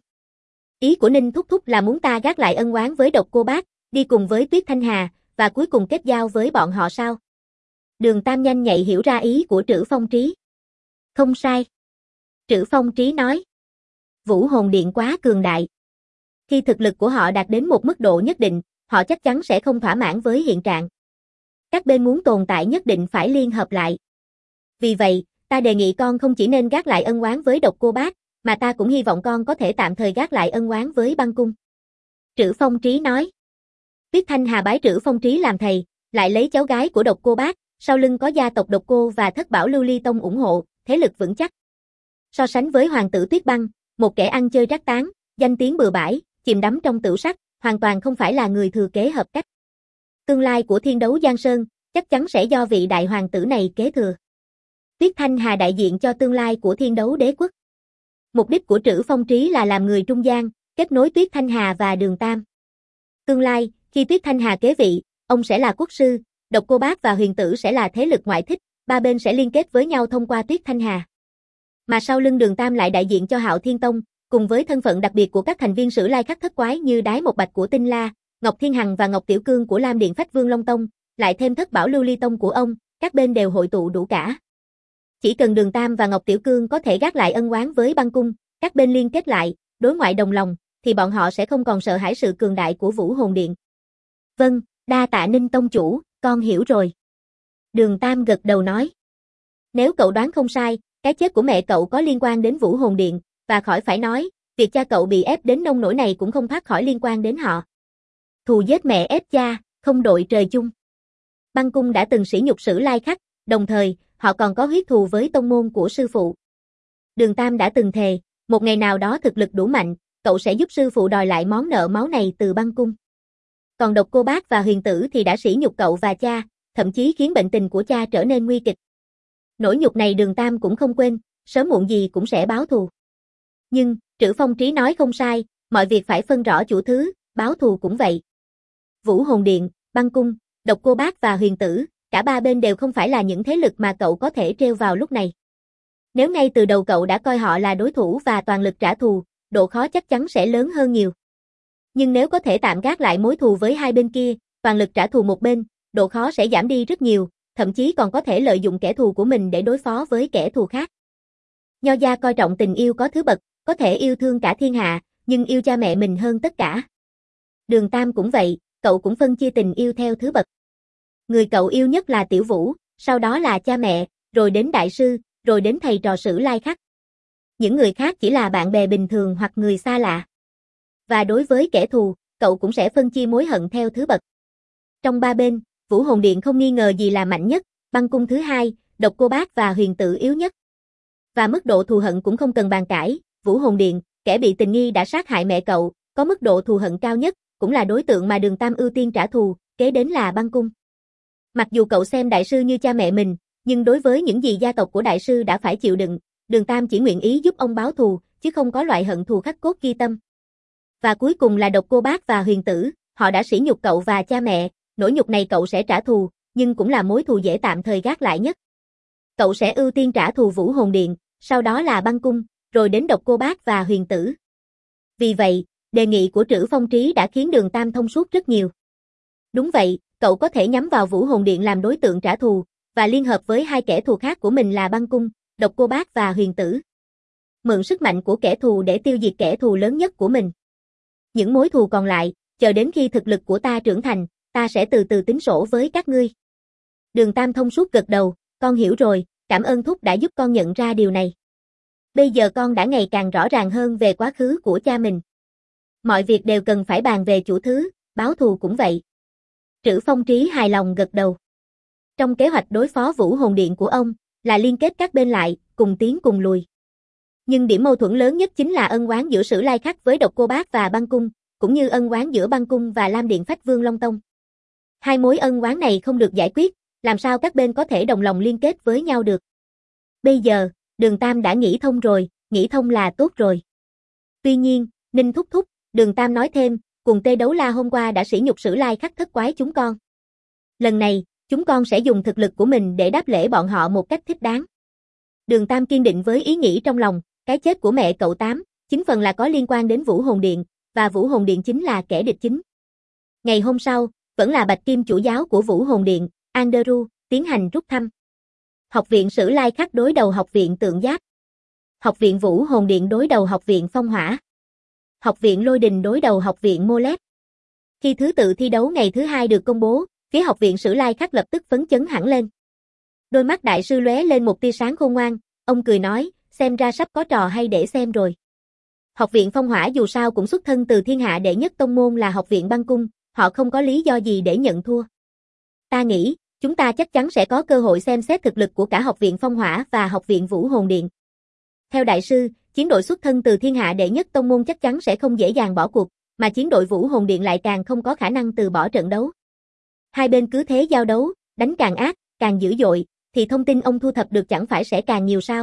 Ý của Ninh Thúc Thúc là muốn ta gác lại ân oán với Độc Cô Bác, đi cùng với Tuyết Thanh Hà, và cuối cùng kết giao với bọn họ sao? Đường Tam nhanh nhạy hiểu ra ý của Trữ Phong Trí. Không sai. Trữ Phong Trí nói. Vũ Hồn Điện quá cường đại. Khi thực lực của họ đạt đến một mức độ nhất định, họ chắc chắn sẽ không thỏa mãn với hiện trạng. Các bên muốn tồn tại nhất định phải liên hợp lại. Vì vậy, ta đề nghị con không chỉ nên gác lại ân oán với Độc Cô Bác, mà ta cũng hy vọng con có thể tạm thời gác lại ân oán với Băng Cung. Trữ Phong Trí nói. Tuyết Thanh Hà bái Trữ Phong Trí làm thầy, lại lấy cháu gái của Độc Cô Bác, sau lưng có gia tộc Độc Cô và Thất Bảo Lưu Ly Tông ủng hộ, thế lực vững chắc. So sánh với hoàng tử Tuyết Băng, một kẻ ăn chơi rác tán, danh tiếng bừa bãi, chìm đắm trong tửu sắc, hoàn toàn không phải là người thừa kế hợp cách. Tương lai của Thiên Đấu Giang Sơn, chắc chắn sẽ do vị đại hoàng tử này kế thừa. Tuyết Thanh Hà đại diện cho tương lai của Thiên Đấu Đế Quốc. Mục đích của Trữ Phong Trí là làm người trung gian, kết nối Tuyết Thanh Hà và Đường Tam. Tương lai, khi Tuyết Thanh Hà kế vị, ông sẽ là quốc sư, Độc Cô Bác và Huyền Tử sẽ là thế lực ngoại thích, ba bên sẽ liên kết với nhau thông qua Tuyết Thanh Hà. Mà sau lưng Đường Tam lại đại diện cho Hạo Thiên Tông, cùng với thân phận đặc biệt của các thành viên Sử Lai Khắc thất quái như Đái Một Bạch của Tinh La, Ngọc Thiên Hằng và Ngọc Tiểu Cương của Lam Điện Phách Vương Long Tông, lại thêm Thất Bảo Lưu Ly Tông của ông, các bên đều hội tụ đủ cả. Chỉ cần Đường Tam và Ngọc Tiểu Cương có thể gác lại ân oán với Băng Cung, các bên liên kết lại, đối ngoại đồng lòng, thì bọn họ sẽ không còn sợ hãi sự cường đại của Vũ Hồn Điện. Vâng, đa tạ Ninh Tông chủ, con hiểu rồi. Đường Tam gật đầu nói. Nếu cậu đoán không sai, cái chết của mẹ cậu có liên quan đến Vũ Hồn Điện, và khỏi phải nói, việc cha cậu bị ép đến nông nỗi này cũng không thoát khỏi liên quan đến họ. Thù giết mẹ ép cha, không đội trời chung. Băng Cung đã từng sỉ nhục Sử Lai Khắc, đồng thời, họ còn có huyết thù với tông môn của sư phụ. Đường Tam đã từng thề, một ngày nào đó thực lực đủ mạnh, cậu sẽ giúp sư phụ đòi lại món nợ máu này từ Băng Cung. Còn Độc Cô Bác và Huyền Tử thì đã sỉ nhục cậu và cha, thậm chí khiến bệnh tình của cha trở nên nguy kịch. Nỗi nhục này Đường Tam cũng không quên, sớm muộn gì cũng sẽ báo thù. Nhưng, Trữ Phong Trí nói không sai, mọi việc phải phân rõ chủ thứ, báo thù cũng vậy. Vũ Hồn Điện, Băng Cung, Độc Cô Bác và Huyền Tử, cả ba bên đều không phải là những thế lực mà cậu có thể trêu vào lúc này. Nếu ngay từ đầu cậu đã coi họ là đối thủ và toàn lực trả thù, độ khó chắc chắn sẽ lớn hơn nhiều. Nhưng nếu có thể tạm gác lại mối thù với hai bên kia, toàn lực trả thù một bên, độ khó sẽ giảm đi rất nhiều, thậm chí còn có thể lợi dụng kẻ thù của mình để đối phó với kẻ thù khác. Nho gia coi trọng tình yêu có thứ bậc, có thể yêu thương cả thiên hạ, nhưng yêu cha mẹ mình hơn tất cả. Đường Tam cũng vậy, cậu cũng phân chia tình yêu theo thứ bậc. Người cậu yêu nhất là Tiểu Vũ, sau đó là cha mẹ, rồi đến đại sư, rồi đến thầy trò Sử Lai Khắc. Những người khác chỉ là bạn bè bình thường hoặc người xa lạ. Và đối với kẻ thù, cậu cũng sẽ phân chia mối hận theo thứ bậc. Trong ba bên, Vũ Hồn Điện không nghi ngờ gì là mạnh nhất, Băng Cung thứ hai, Độc Cô Bác và Huyền Tử yếu nhất. Và mức độ thù hận cũng không cần bàn cãi, Vũ Hồn Điện, kẻ bị tình nghi đã sát hại mẹ cậu, có mức độ thù hận cao nhất, cũng là đối tượng mà Đường Tam ưu tiên trả thù, kế đến là Băng Cung. Mặc dù cậu xem đại sư như cha mẹ mình, nhưng đối với những gì gia tộc của đại sư đã phải chịu đựng, Đường Tam chỉ nguyện ý giúp ông báo thù, chứ không có loại hận thù khắc cốt ghi tâm. Và cuối cùng là Độc Cô Bác và Huyền Tử, họ đã sỉ nhục cậu và cha mẹ, nỗi nhục này cậu sẽ trả thù, nhưng cũng là mối thù dễ tạm thời gác lại nhất. Cậu sẽ ưu tiên trả thù Vũ Hồn Điện, sau đó là Băng Cung, rồi đến Độc Cô Bác và Huyền Tử. Vì vậy, đề nghị của Trữ Phong Trí đã khiến Đường Tam thông suốt rất nhiều. Đúng vậy, cậu có thể nhắm vào Vũ Hồn Điện làm đối tượng trả thù, và liên hợp với hai kẻ thù khác của mình là Băng Cung, Độc Cô Bác và Huyền Tử. Mượn sức mạnh của kẻ thù để tiêu diệt kẻ thù lớn nhất của mình. Những mối thù còn lại, chờ đến khi thực lực của ta trưởng thành, ta sẽ từ từ tính sổ với các ngươi. Đường Tam thông suốt gật đầu, con hiểu rồi, cảm ơn thúc đã giúp con nhận ra điều này. Bây giờ con đã ngày càng rõ ràng hơn về quá khứ của cha mình. Mọi việc đều cần phải bàn về chủ thứ, báo thù cũng vậy. Trữ Phong Trí hài lòng gật đầu. Trong kế hoạch đối phó Vũ Hồn Điện của ông, là liên kết các bên lại, cùng tiến cùng lùi. Nhưng điểm mâu thuẫn lớn nhất chính là ân oán giữa Sử Lai Khắc với Độc Cô Bác và Băng Cung, cũng như ân oán giữa Băng Cung và Lam Điện Phách Vương Long Tông. Hai mối ân oán này không được giải quyết, làm sao các bên có thể đồng lòng liên kết với nhau được. Bây giờ, Đường Tam đã nghĩ thông rồi, nghĩ thông là tốt rồi. Tuy nhiên, Ninh thúc thúc, Đường Tam nói thêm, cùng Tê Đấu La hôm qua đã sỉ nhục Sử Lai Khắc thất quái chúng con. Lần này, chúng con sẽ dùng thực lực của mình để đáp lễ bọn họ một cách thích đáng. Đường Tam kiên định với ý nghĩ trong lòng, cái chết của mẹ cậu Tám, chính phần là có liên quan đến Vũ Hồn Điện, và Vũ Hồn Điện chính là kẻ địch chính. Ngày hôm sau, vẫn là Bạch Kim chủ giáo của Vũ Hồn Điện, Anderu, tiến hành rút thăm. Học viện Sử Lai Khắc đối đầu Học viện Tượng Giáp. Học viện Vũ Hồn Điện đối đầu Học viện Phong Hỏa. Học viện Lôi Đình đối đầu Học viện Mô Lép. Khi thứ tự thi đấu ngày thứ hai được công bố, phía Học viện Sử Lai Khắc lập tức phấn chấn hẳn lên. Đôi mắt đại sư lóe lên một tia sáng khôn ngoan, ông cười nói, xem ra sắp có trò hay để xem rồi. Học viện Phong Hỏa dù sao cũng xuất thân từ thiên hạ đệ nhất tông môn là Học viện Băng Cung, họ không có lý do gì để nhận thua. Ta nghĩ, chúng ta chắc chắn sẽ có cơ hội xem xét thực lực của cả Học viện Phong Hỏa và Học viện Vũ Hồn Điện. Theo đại sư, chiến đội xuất thân từ thiên hạ đệ nhất tông môn chắc chắn sẽ không dễ dàng bỏ cuộc, mà chiến đội Vũ Hồn Điện lại càng không có khả năng từ bỏ trận đấu. Hai bên cứ thế giao đấu, đánh càng ác, càng dữ dội, thì thông tin ông thu thập được chẳng phải sẽ càng nhiều sao?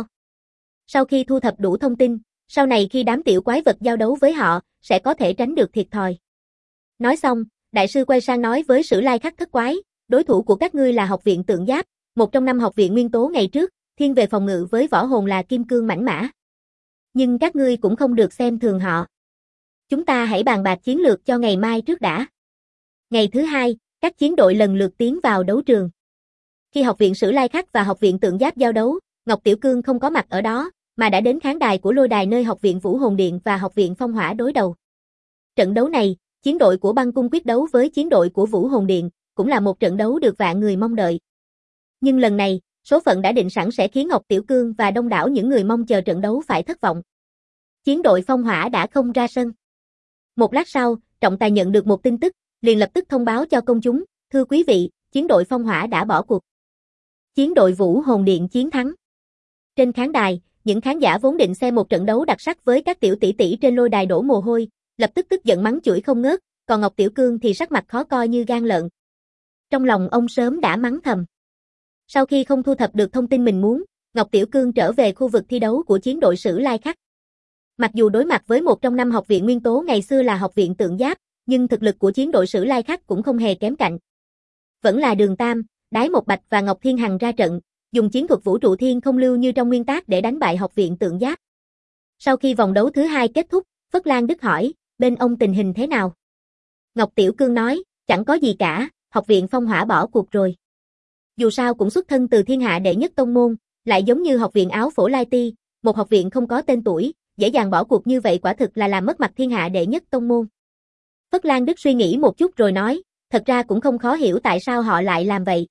Sau khi thu thập đủ thông tin, sau này khi đám tiểu quái vật giao đấu với họ, sẽ có thể tránh được thiệt thòi. Nói xong, đại sư quay sang nói với Sử Lai Khắc thất quái, đối thủ của các ngươi là Học viện Tượng Giáp, một trong 5 học viện nguyên tố ngày trước, thiên về phòng ngự với võ hồn là kim cương mãnh mã. Nhưng các ngươi cũng không được xem thường họ. Chúng ta hãy bàn bạc chiến lược cho ngày mai trước đã. Ngày thứ hai, các chiến đội lần lượt tiến vào đấu trường. Khi Học viện Sử Lai Khắc và Học viện Tượng Giáp giao đấu, Ngọc Tiểu Cương không có mặt ở đó, mà đã đến khán đài của lôi đài nơi Học viện Vũ Hồn Điện và Học viện Phong Hỏa đối đầu. Trận đấu này, chiến đội của Băng Cung quyết đấu với chiến đội của Vũ Hồn Điện, cũng là một trận đấu được vạn người mong đợi. Nhưng lần này, số phận đã định sẵn sẽ khiến Ngọc Tiểu Cương và đông đảo những người mong chờ trận đấu phải thất vọng. Chiến đội Phong Hỏa đã không ra sân. Một lát sau, trọng tài nhận được một tin tức, liền lập tức thông báo cho công chúng, thưa quý vị, chiến đội Phong Hỏa đã bỏ cuộc. Chiến đội Vũ Hồn Điện chiến thắng. Trên khán đài, những khán giả vốn định xem một trận đấu đặc sắc với các tiểu tỷ tỷ trên lôi đài đổ mồ hôi, lập tức tức giận mắng chửi không ngớt, còn Ngọc Tiểu Cương thì sắc mặt khó coi như gan lợn. Trong lòng ông sớm đã mắng thầm. Sau khi không thu thập được thông tin mình muốn, Ngọc Tiểu Cương trở về khu vực thi đấu của chiến đội Sử Lai Khắc. Mặc dù đối mặt với một trong 5 học viện nguyên tố ngày xưa là Học viện Tượng Giáp, nhưng thực lực của chiến đội Sử Lai Khắc cũng không hề kém cạnh. Vẫn là Đường Tam, Đái Một Bạch và Ngọc Thiên Hằng ra trận, dùng chiến thuật vũ trụ thiên không lưu như trong nguyên tác để đánh bại Học viện Tượng Giáp. Sau khi vòng đấu thứ hai kết thúc, Phất Lan Đức hỏi, bên ông tình hình thế nào? Ngọc Tiểu Cương nói, chẳng có gì cả, Học viện Phong Hỏa bỏ cuộc rồi. Dù sao cũng xuất thân từ thiên hạ đệ nhất tông môn, lại giống như Học viện Áo Phổ Lai Ti, một học viện không có tên tuổi, dễ dàng bỏ cuộc như vậy quả thực là làm mất mặt thiên hạ đệ nhất tông môn. Phất Lan Đức suy nghĩ một chút rồi nói, thật ra cũng không khó hiểu tại sao họ lại làm vậy.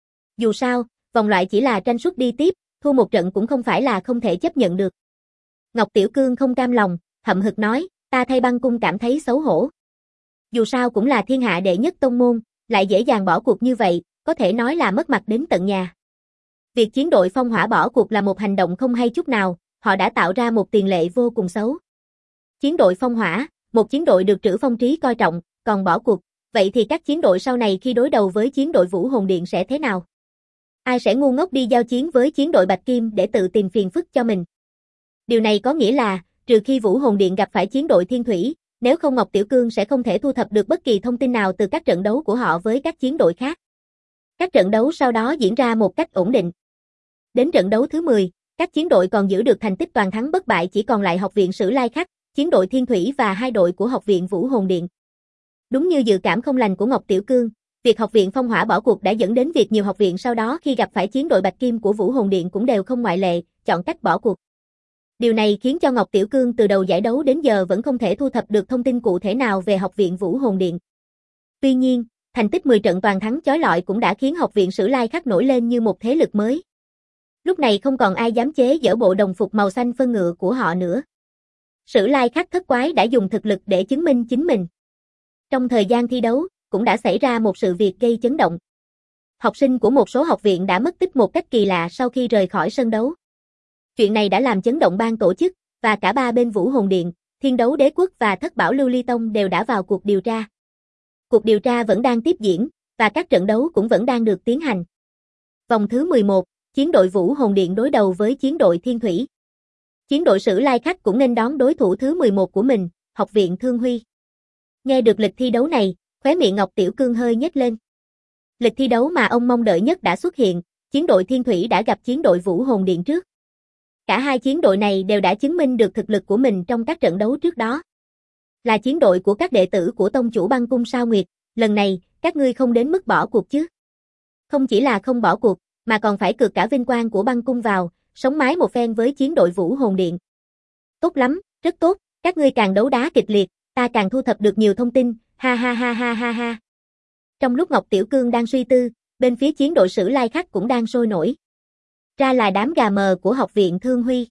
Dù sao, vòng loại chỉ là tranh suất đi tiếp, thua một trận cũng không phải là không thể chấp nhận được. Ngọc Tiểu Cương không cam lòng, hậm hực nói, ta thay Băng Cung cảm thấy xấu hổ. Dù sao cũng là thiên hạ đệ nhất tông môn, lại dễ dàng bỏ cuộc như vậy, có thể nói là mất mặt đến tận nhà. Việc chiến đội Phong Hỏa bỏ cuộc là một hành động không hay chút nào, họ đã tạo ra một tiền lệ vô cùng xấu. Chiến đội Phong Hỏa, một chiến đội được Trữ Phong Trí coi trọng, còn bỏ cuộc, vậy thì các chiến đội sau này khi đối đầu với chiến đội Vũ Hồn Điện sẽ thế nào? Ai sẽ ngu ngốc đi giao chiến với chiến đội Bạch Kim để tự tìm phiền phức cho mình? Điều này có nghĩa là, trừ khi Vũ Hồn Điện gặp phải chiến đội Thiên Thủy, nếu không Ngọc Tiểu Cương sẽ không thể thu thập được bất kỳ thông tin nào từ các trận đấu của họ với các chiến đội khác. Các trận đấu sau đó diễn ra một cách ổn định. Đến trận đấu thứ 10, các chiến đội còn giữ được thành tích toàn thắng bất bại, chỉ còn lại Học viện Sử Lai Khắc, chiến đội Thiên Thủy và 2 đội của Học viện Vũ Hồn Điện. Đúng như dự cảm không lành của Ngọc Tiểu Cương, việc Học viện Phong Hỏa bỏ cuộc đã dẫn đến việc nhiều học viện sau đó khi gặp phải chiến đội Bạch Kim của Vũ Hồn Điện cũng đều không ngoại lệ, chọn cách bỏ cuộc. Điều này khiến cho Ngọc Tiểu Cương từ đầu giải đấu đến giờ vẫn không thể thu thập được thông tin cụ thể nào về Học viện Vũ Hồn Điện. Tuy nhiên, thành tích 10 trận toàn thắng chói lọi cũng đã khiến Học viện Sử Lai Khắc nổi lên như một thế lực mới. Lúc này không còn ai dám chế giễu bộ đồng phục màu xanh phân ngựa của họ nữa. Sử Lai Khắc thất quái đã dùng thực lực để chứng minh chính mình. Trong thời gian thi đấu, cũng đã xảy ra một sự việc gây chấn động. Học sinh của một số học viện đã mất tích một cách kỳ lạ sau khi rời khỏi sân đấu. Chuyện này đã làm chấn động ban tổ chức, và cả ba bên Vũ Hồn Điện, Thiên Đấu Đế Quốc và Thất Bảo Lưu Ly Tông đều đã vào cuộc điều tra. Cuộc điều tra vẫn đang tiếp diễn, và các trận đấu cũng vẫn đang được tiến hành. Vòng thứ 11, chiến đội Vũ Hồn Điện đối đầu với chiến đội Thiên Thủy. Chiến đội Sử Lai Khắc cũng nên đón đối thủ thứ 11 của mình, Học viện Thương Huy. Nghe được lịch thi đấu này, khóe miệng Ngọc Tiểu Cương hơi nhếch lên. Lịch thi đấu mà ông mong đợi nhất đã xuất hiện, chiến đội Thiên Thủy đã gặp chiến đội Vũ Hồn Điện trước. Cả hai chiến đội này đều đã chứng minh được thực lực của mình trong các trận đấu trước đó. Là chiến đội của các đệ tử của tông chủ Băng Cung Sao Nguyệt, lần này, các ngươi không đến mức bỏ cuộc chứ? Không chỉ là không bỏ cuộc, mà còn phải cược cả vinh quang của Băng Cung vào, sống mái một phen với chiến đội Vũ Hồn Điện. Tốt lắm, rất tốt, các ngươi càng đấu đá kịch liệt, ta càng thu thập được nhiều thông tin, ha ha ha ha ha ha. Trong lúc Ngọc Tiểu Cương đang suy tư, bên phía chiến đội Sử Lai Khắc cũng đang sôi nổi. Ra là đám gà mờ của Học viện Thương Huy.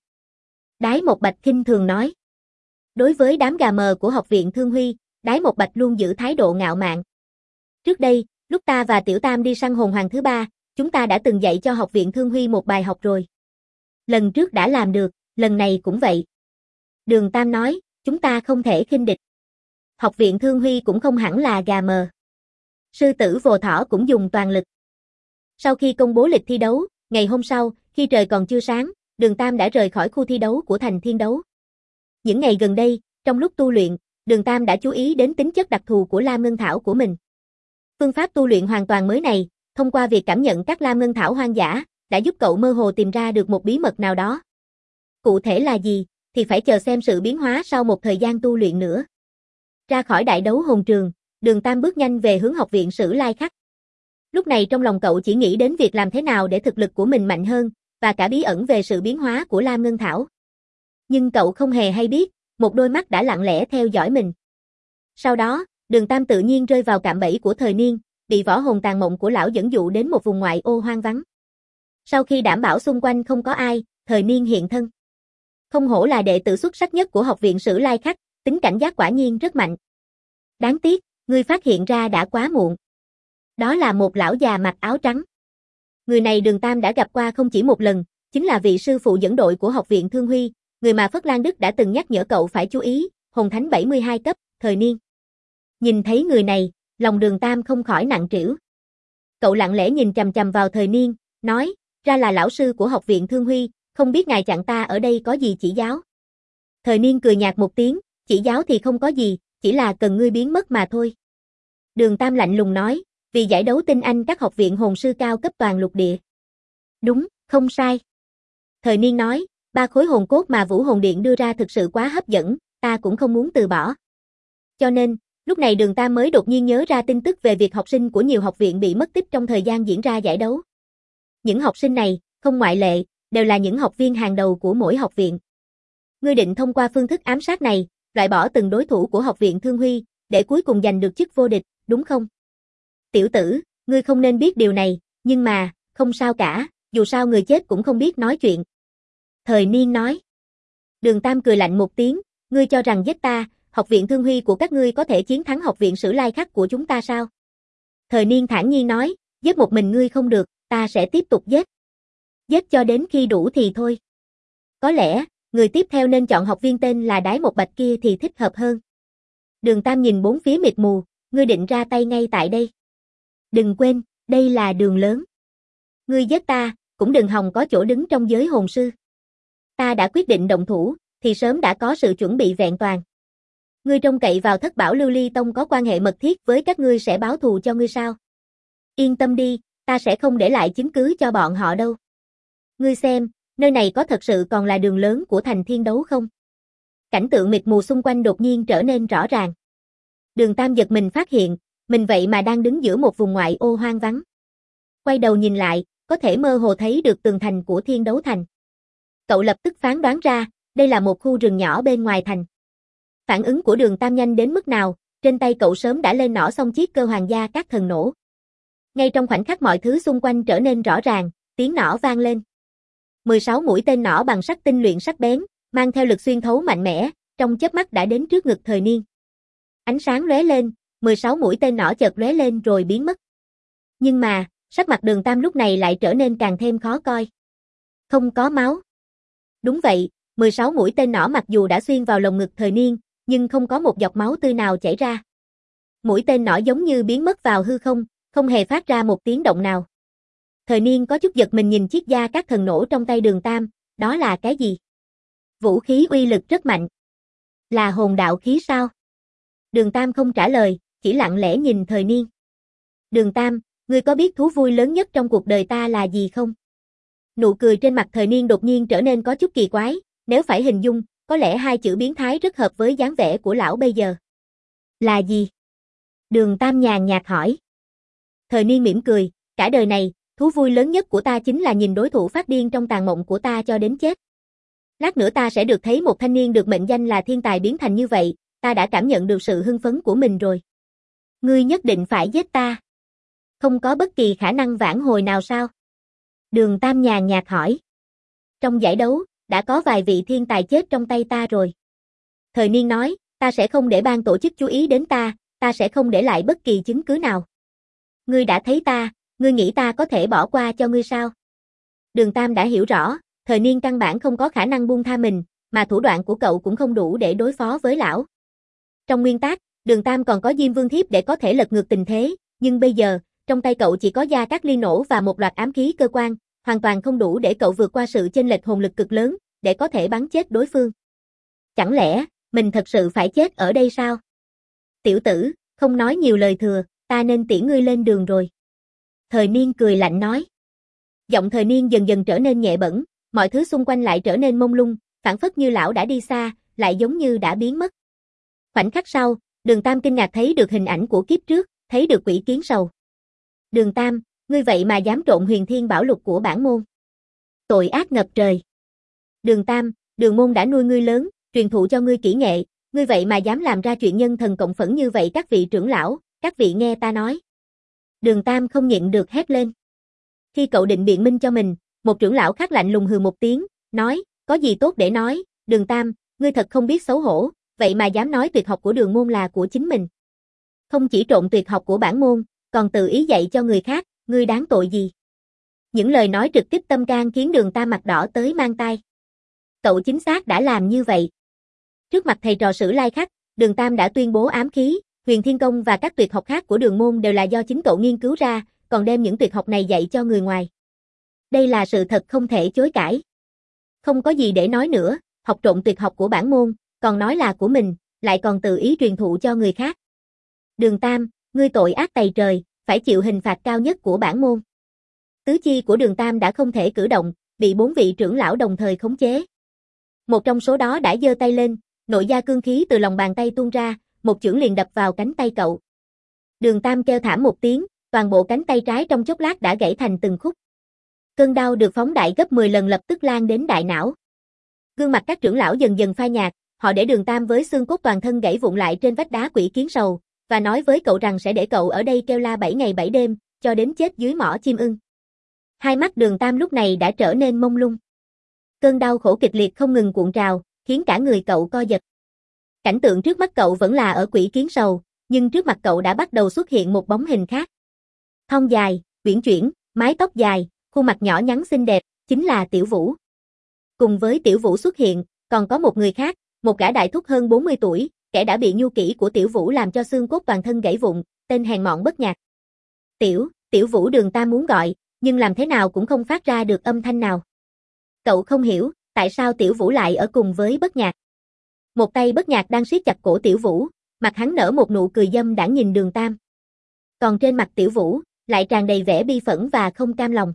Đái Một Bạch khinh thường nói. Đối với đám gà mờ của Học viện Thương Huy, Đái Một Bạch luôn giữ thái độ ngạo mạn. Trước đây, lúc ta và Tiểu Tam đi săn hồn hoàng thứ 3, chúng ta đã từng dạy cho Học viện Thương Huy một bài học rồi. Lần trước đã làm được, lần này cũng vậy. Đường Tam nói, chúng ta không thể khinh địch. Học viện Thương Huy cũng không hẳn là gà mờ. Sư tử Vồ Thỏ cũng dùng toàn lực. Sau khi công bố lịch thi đấu, ngày hôm sau, khi trời còn chưa sáng, Đường Tam đã rời khỏi khu thi đấu của thành Thiên Đấu. Những ngày gần đây, trong lúc tu luyện, Đường Tam đã chú ý đến tính chất đặc thù của Lam Ngân Thảo của mình. Phương pháp tu luyện hoàn toàn mới này, thông qua việc cảm nhận các Lam Ngân Thảo hoang dã, đã giúp cậu mơ hồ tìm ra được một bí mật nào đó. Cụ thể là gì, thì phải chờ xem sự biến hóa sau một thời gian tu luyện nữa. Ra khỏi đại đấu hồn trường, Đường Tam bước nhanh về hướng Học viện Sử Lai Khắc. Lúc này trong lòng cậu chỉ nghĩ đến việc làm thế nào để thực lực của mình mạnh hơn, và cả bí ẩn về sự biến hóa của Lam Ngân Thảo. Nhưng cậu không hề hay biết, một đôi mắt đã lặng lẽ theo dõi mình. Sau đó, Đường Tam tự nhiên rơi vào cạm bẫy của Thời Niên, bị võ hồn tàn mộng của lão dẫn dụ đến một vùng ngoại ô hoang vắng. Sau khi đảm bảo xung quanh không có ai, Thời Niên hiện thân. Không hổ là đệ tử xuất sắc nhất của Học viện Sử Lai Khắc, tính cảnh giác quả nhiên rất mạnh. Đáng tiếc, ngươi phát hiện ra đã quá muộn. Đó là một lão già mặc áo trắng. Người này Đường Tam đã gặp qua không chỉ một lần, chính là vị sư phụ dẫn đội của Học viện Thương Huy, người mà Phất Lan Đức đã từng nhắc nhở cậu phải chú ý, hồn thánh 72 cấp, Thời Niên. Nhìn thấy người này, lòng Đường Tam không khỏi nặng trĩu. Cậu lặng lẽ nhìn chằm chằm vào Thời Niên, nói, ra là lão sư của Học viện Thương Huy, không biết ngài chặn ta ở đây có gì chỉ giáo. Thời Niên cười nhạt một tiếng, chỉ giáo thì không có gì, chỉ là cần ngươi biến mất mà thôi. Đường Tam lạnh lùng nói, vì giải đấu tinh anh các học viện hồn sư cao cấp toàn lục địa. Đúng, không sai. Thời Niên nói, 3 khối hồn cốt mà Vũ Hồn Điện đưa ra thực sự quá hấp dẫn, ta cũng không muốn từ bỏ. Cho nên, lúc này Đường Tam mới đột nhiên nhớ ra tin tức về việc học sinh của nhiều học viện bị mất tích trong thời gian diễn ra giải đấu. Những học sinh này, không ngoại lệ, đều là những học viên hàng đầu của mỗi học viện. Ngươi định thông qua phương thức ám sát này, loại bỏ từng đối thủ của Học viện Thương Huy, để cuối cùng giành được chức vô địch, đúng không? Tiểu tử, ngươi không nên biết điều này, nhưng mà, không sao cả, dù sao người chết cũng không biết nói chuyện. Thời Niên nói. Đường Tam cười lạnh một tiếng, ngươi cho rằng giết ta, Học viện Thương Huy của các ngươi có thể chiến thắng Học viện Sử Lai Khắc của chúng ta sao? Thời Niên thản nhiên nói, giết một mình ngươi không được, ta sẽ tiếp tục giết. Giết cho đến khi đủ thì thôi. Có lẽ, người tiếp theo nên chọn học viên tên là Đái Một Bạch kia thì thích hợp hơn. Đường Tam nhìn bốn phía mịt mù, ngươi định ra tay ngay tại đây. Đừng quên, đây là đường lớn. Ngươi giết ta, cũng đừng hòng có chỗ đứng trong giới hồn sư. Ta đã quyết định động thủ, thì sớm đã có sự chuẩn bị vẹn toàn. Ngươi trông cậy vào Thất Bảo Lưu Ly Tông có quan hệ mật thiết với các ngươi sẽ báo thù cho ngươi sao? Yên tâm đi, ta sẽ không để lại chứng cứ cho bọn họ đâu. Ngươi xem, nơi này có thật sự còn là đường lớn của thành Thiên Đấu không? Cảnh tượng mịt mù xung quanh đột nhiên trở nên rõ ràng. Đường Tam giật mình phát hiện, mình vậy mà đang đứng giữa một vùng ngoại ô hoang vắng. Quay đầu nhìn lại, có thể mơ hồ thấy được tường thành của Thiên Đấu Thành. Cậu lập tức phán đoán ra, đây là một khu rừng nhỏ bên ngoài thành. Phản ứng của Đường Tam nhanh đến mức nào, trên tay cậu sớm đã lên nỏ xong chiếc cơ hoàng gia các thần nổ. Ngay trong khoảnh khắc mọi thứ xung quanh trở nên rõ ràng, tiếng nỏ vang lên. 16 mũi tên nỏ bằng sắt tinh luyện sắc bén, mang theo lực xuyên thấu mạnh mẽ, trong chớp mắt đã đến trước ngực Thời Niên. Ánh sáng lóe lên, 16 mũi tên nỏ chợt lóe lên rồi biến mất. Nhưng mà, sắc mặt Đường Tam lúc này lại trở nên càng thêm khó coi. Không có máu. Đúng vậy, 16 mũi tên nỏ mặc dù đã xuyên vào lồng ngực Thời Niên, nhưng không có một giọt máu tươi nào chảy ra. Mũi tên nỏ giống như biến mất vào hư không, không hề phát ra một tiếng động nào. Thời Niên có chút giật mình nhìn chiếc da các thần nổ trong tay Đường Tam, đó là cái gì? Vũ khí uy lực rất mạnh. Là hồn đạo khí sao? Đường Tam không trả lời, chỉ lặng lẽ nhìn Thời Niên. Đường Tam, ngươi có biết thú vui lớn nhất trong cuộc đời ta là gì không? Nụ cười trên mặt Thời Niên đột nhiên trở nên có chút kỳ quái, nếu phải hình dung, có lẽ hai chữ biến thái rất hợp với dáng vẻ của lão bây giờ. Là gì? Đường Tam nhàn nhạt hỏi. Thời Niên mỉm cười, cả đời này, thú vui lớn nhất của ta chính là nhìn đối thủ phát điên trong tàn mộng của ta cho đến chết. Lát nữa ta sẽ được thấy một thanh niên được mệnh danh là thiên tài biến thành như vậy, ta đã cảm nhận được sự hưng phấn của mình rồi. Ngươi nhất định phải giết ta. Không có bất kỳ khả năng vãn hồi nào sao? Đường Tam nhàn nhạt hỏi. Trong giải đấu, đã có vài vị thiên tài chết trong tay ta rồi. Thời Niên nói, ta sẽ không để ban tổ chức chú ý đến ta sẽ không để lại bất kỳ chứng cứ nào. Ngươi đã thấy ta, ngươi nghĩ ta có thể bỏ qua cho ngươi sao? Đường Tam đã hiểu rõ, Thời Niên căn bản không có khả năng buông tha mình, mà thủ đoạn của cậu cũng không đủ để đối phó với lão. Trong nguyên tắc, Đường Tam còn có Diêm Vương Thiếp để có thể lật ngược tình thế, nhưng bây giờ, trong tay cậu chỉ có Gia Cát Ly nổ và một loạt ám khí cơ quan, hoàn toàn không đủ để cậu vượt qua sự chênh lệch hồn lực cực lớn, để có thể bắn chết đối phương. Chẳng lẽ, mình thật sự phải chết ở đây sao? Tiểu tử, không nói nhiều lời thừa, ta nên tiễn ngươi lên đường rồi. Thời Niên cười lạnh nói. Giọng Thời Niên dần dần trở nên nhẹ bẫng, mọi thứ xung quanh lại trở nên mông lung, phảng phất như lão đã đi xa, lại giống như đã biến mất. Khoảnh khắc sau, Đường Tam kinh ngạc thấy được hình ảnh của kiếp trước, thấy được Quỷ Kiến Sầu. Đường Tam, ngươi vậy mà dám trộn huyền thiên bảo lục của bản môn. Tội ác ngập trời. Đường Tam, Đường môn đã nuôi ngươi lớn, truyền thụ cho ngươi kỹ nghệ, ngươi vậy mà dám làm ra chuyện nhân thần cộng phẫn như vậy các vị trưởng lão, các vị nghe ta nói. Đường Tam không nhịn được hét lên. Khi cậu định biện minh cho mình, một trưởng lão khác lạnh lùng hừ một tiếng, nói, có gì tốt để nói, Đường Tam, ngươi thật không biết xấu hổ, vậy mà dám nói tuyệt học của Đường môn là của chính mình. Không chỉ trộn tuyệt học của bản môn, còn tự ý dạy cho người khác, ngươi đáng tội gì? Những lời nói trực kích tâm can khiến Đường Tam mặt đỏ tới mang tai. Cậu chính xác đã làm như vậy. Trước mặt thầy trò Sử Lai Khắc, Đường Tam đã tuyên bố ám khí, huyền thiên công và các tuyệt học khác của Đường môn đều là do chính cậu nghiên cứu ra, còn đem những tuyệt học này dạy cho người ngoài. Đây là sự thật không thể chối cãi. Không có gì để nói nữa, học trộn tuyệt học của bản môn, còn nói là của mình, lại còn tự ý truyền thụ cho người khác. Đường Tam, ngươi tội ác tày trời, phải chịu hình phạt cao nhất của bản môn. Tứ chi của Đường Tam đã không thể cử động, bị 4 vị trưởng lão đồng thời khống chế. Một trong số đó đã giơ tay lên, nội gia cương khí từ lòng bàn tay tuôn ra, một chưởng liền đập vào cánh tay cậu. Đường Tam kêu thảm một tiếng, toàn bộ cánh tay trái trong chốc lát đã gãy thành từng khúc. Cơn đau được phóng đại gấp 10 lần lập tức lan đến đại não. Gương mặt các trưởng lão dần dần phai nhạt, họ để Đường Tam với xương cốt toàn thân gãy vụn lại trên vách đá Quỷ Kiến Sầu, và nói với cậu rằng sẽ để cậu ở đây kêu la 7 ngày 7 đêm, cho đến chết dưới mỏ chim ưng. Hai mắt Đường Tam lúc này đã trở nên mông lung. Cơn đau khổ kịch liệt không ngừng cuộn trào, khiến cả người cậu co giật. Cảnh tượng trước mắt cậu vẫn là ở Quỷ Kiến Sầu, nhưng trước mặt cậu đã bắt đầu xuất hiện một bóng hình khác. Thon dài, uyển chuyển, mái tóc dài, khuôn mặt nhỏ nhắn xinh đẹp, chính là Tiểu Vũ. Cùng với Tiểu Vũ xuất hiện, còn có một người khác, một gã đại thúc hơn 40 tuổi, kẻ đã bị nhu kỹ của Tiểu Vũ làm cho xương cốt toàn thân gãy vụn, tên hèn mọn Bất Nhạc. Tiểu Vũ Đường Tam muốn gọi, nhưng làm thế nào cũng không phát ra được âm thanh nào. Cậu không hiểu, tại sao Tiểu Vũ lại ở cùng với Bất Nhạc. Một tay Bất Nhạc đang siết chặt cổ Tiểu Vũ, mặt hắn nở một nụ cười dâm đãng nhìn Đường Tam. Còn trên mặt Tiểu Vũ, lại tràn đầy vẻ bi phẫn và không cam lòng.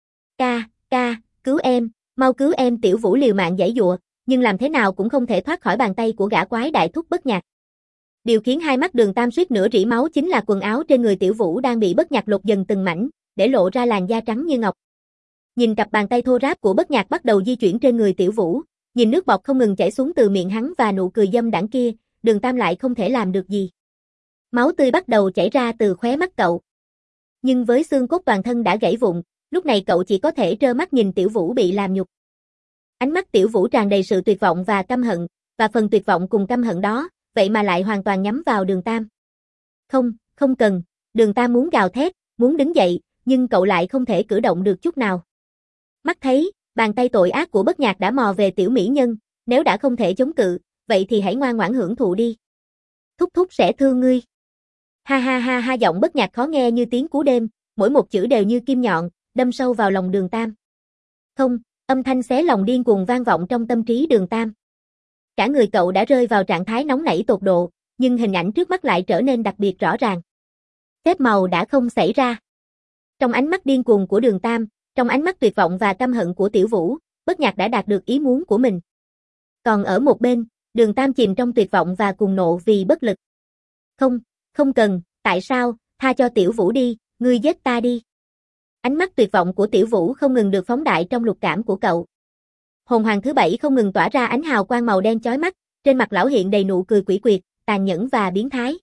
Ca, cứu em, mau cứu em. Tiểu Vũ liều mạng giãy giụa, nhưng làm thế nào cũng không thể thoát khỏi bàn tay của gã quái đại thúc Bất Nhạc. Điều khiến hai mắt Đường Tam suýt nữa rỉ máu chính là quần áo trên người Tiểu Vũ đang bị Bất Nhạc lột dần từng mảnh, để lộ ra làn da trắng như ngọc. Nhìn cặp bàn tay thô ráp của Bất Nhạc bắt đầu di chuyển trên người Tiểu Vũ, nhìn nước bọt không ngừng chảy xuống từ miệng hắn và nụ cười dâm đãng kia, Đường Tam lại không thể làm được gì. Máu tươi bắt đầu chảy ra từ khóe mắt cậu. Nhưng với xương cốt toàn thân đã gãy vụn, lúc này cậu chỉ có thể trơ mắt nhìn Tiểu Vũ bị làm nhục. Ánh mắt Tiểu Vũ tràn đầy sự tuyệt vọng và căm hận, và phần tuyệt vọng cùng căm hận đó, vậy mà lại hoàn toàn nhắm vào Đường Tam. Không, không cần, Đường Tam muốn gào thét, muốn đứng dậy, nhưng cậu lại không thể cử động được chút nào. Mắt thấy, bàn tay tội ác của Bất Nhạc đã mò về Tiểu mỹ nhân, nếu đã không thể chống cự, vậy thì hãy ngoan ngoãn hưởng thụ đi. Thúc thúc sẽ thương ngươi. Ha ha ha ha, giọng Bất Nhạc khó nghe như tiếng cú đêm, mỗi một chữ đều như kim nhọn, đâm sâu vào lòng Đường Tam. Không, âm thanh xé lòng điên cuồng vang vọng trong tâm trí Đường Tam. Cả người cậu đã rơi vào trạng thái nóng nảy tột độ, nhưng hình ảnh trước mắt lại trở nên đặc biệt rõ ràng. Phép màu đã không xảy ra. Trong ánh mắt điên cuồng của Đường Tam, trong ánh mắt tuyệt vọng và căm hận của Tiểu Vũ, Bất Nhạc đã đạt được ý muốn của mình. Còn ở một bên, Đường Tam chìm trong tuyệt vọng và cuồng nộ vì bất lực. Không, không cần, tại sao, tha cho Tiểu Vũ đi, ngươi giết ta đi. Ánh mắt tuyệt vọng của Tiểu Vũ không ngừng được phóng đại trong lục cảm của cậu. Hồn hoàng thứ 7 không ngừng tỏa ra ánh hào quang màu đen chói mắt, trên mặt lão hiện đầy nụ cười quỷ quyệt, tàn nhẫn và biến thái.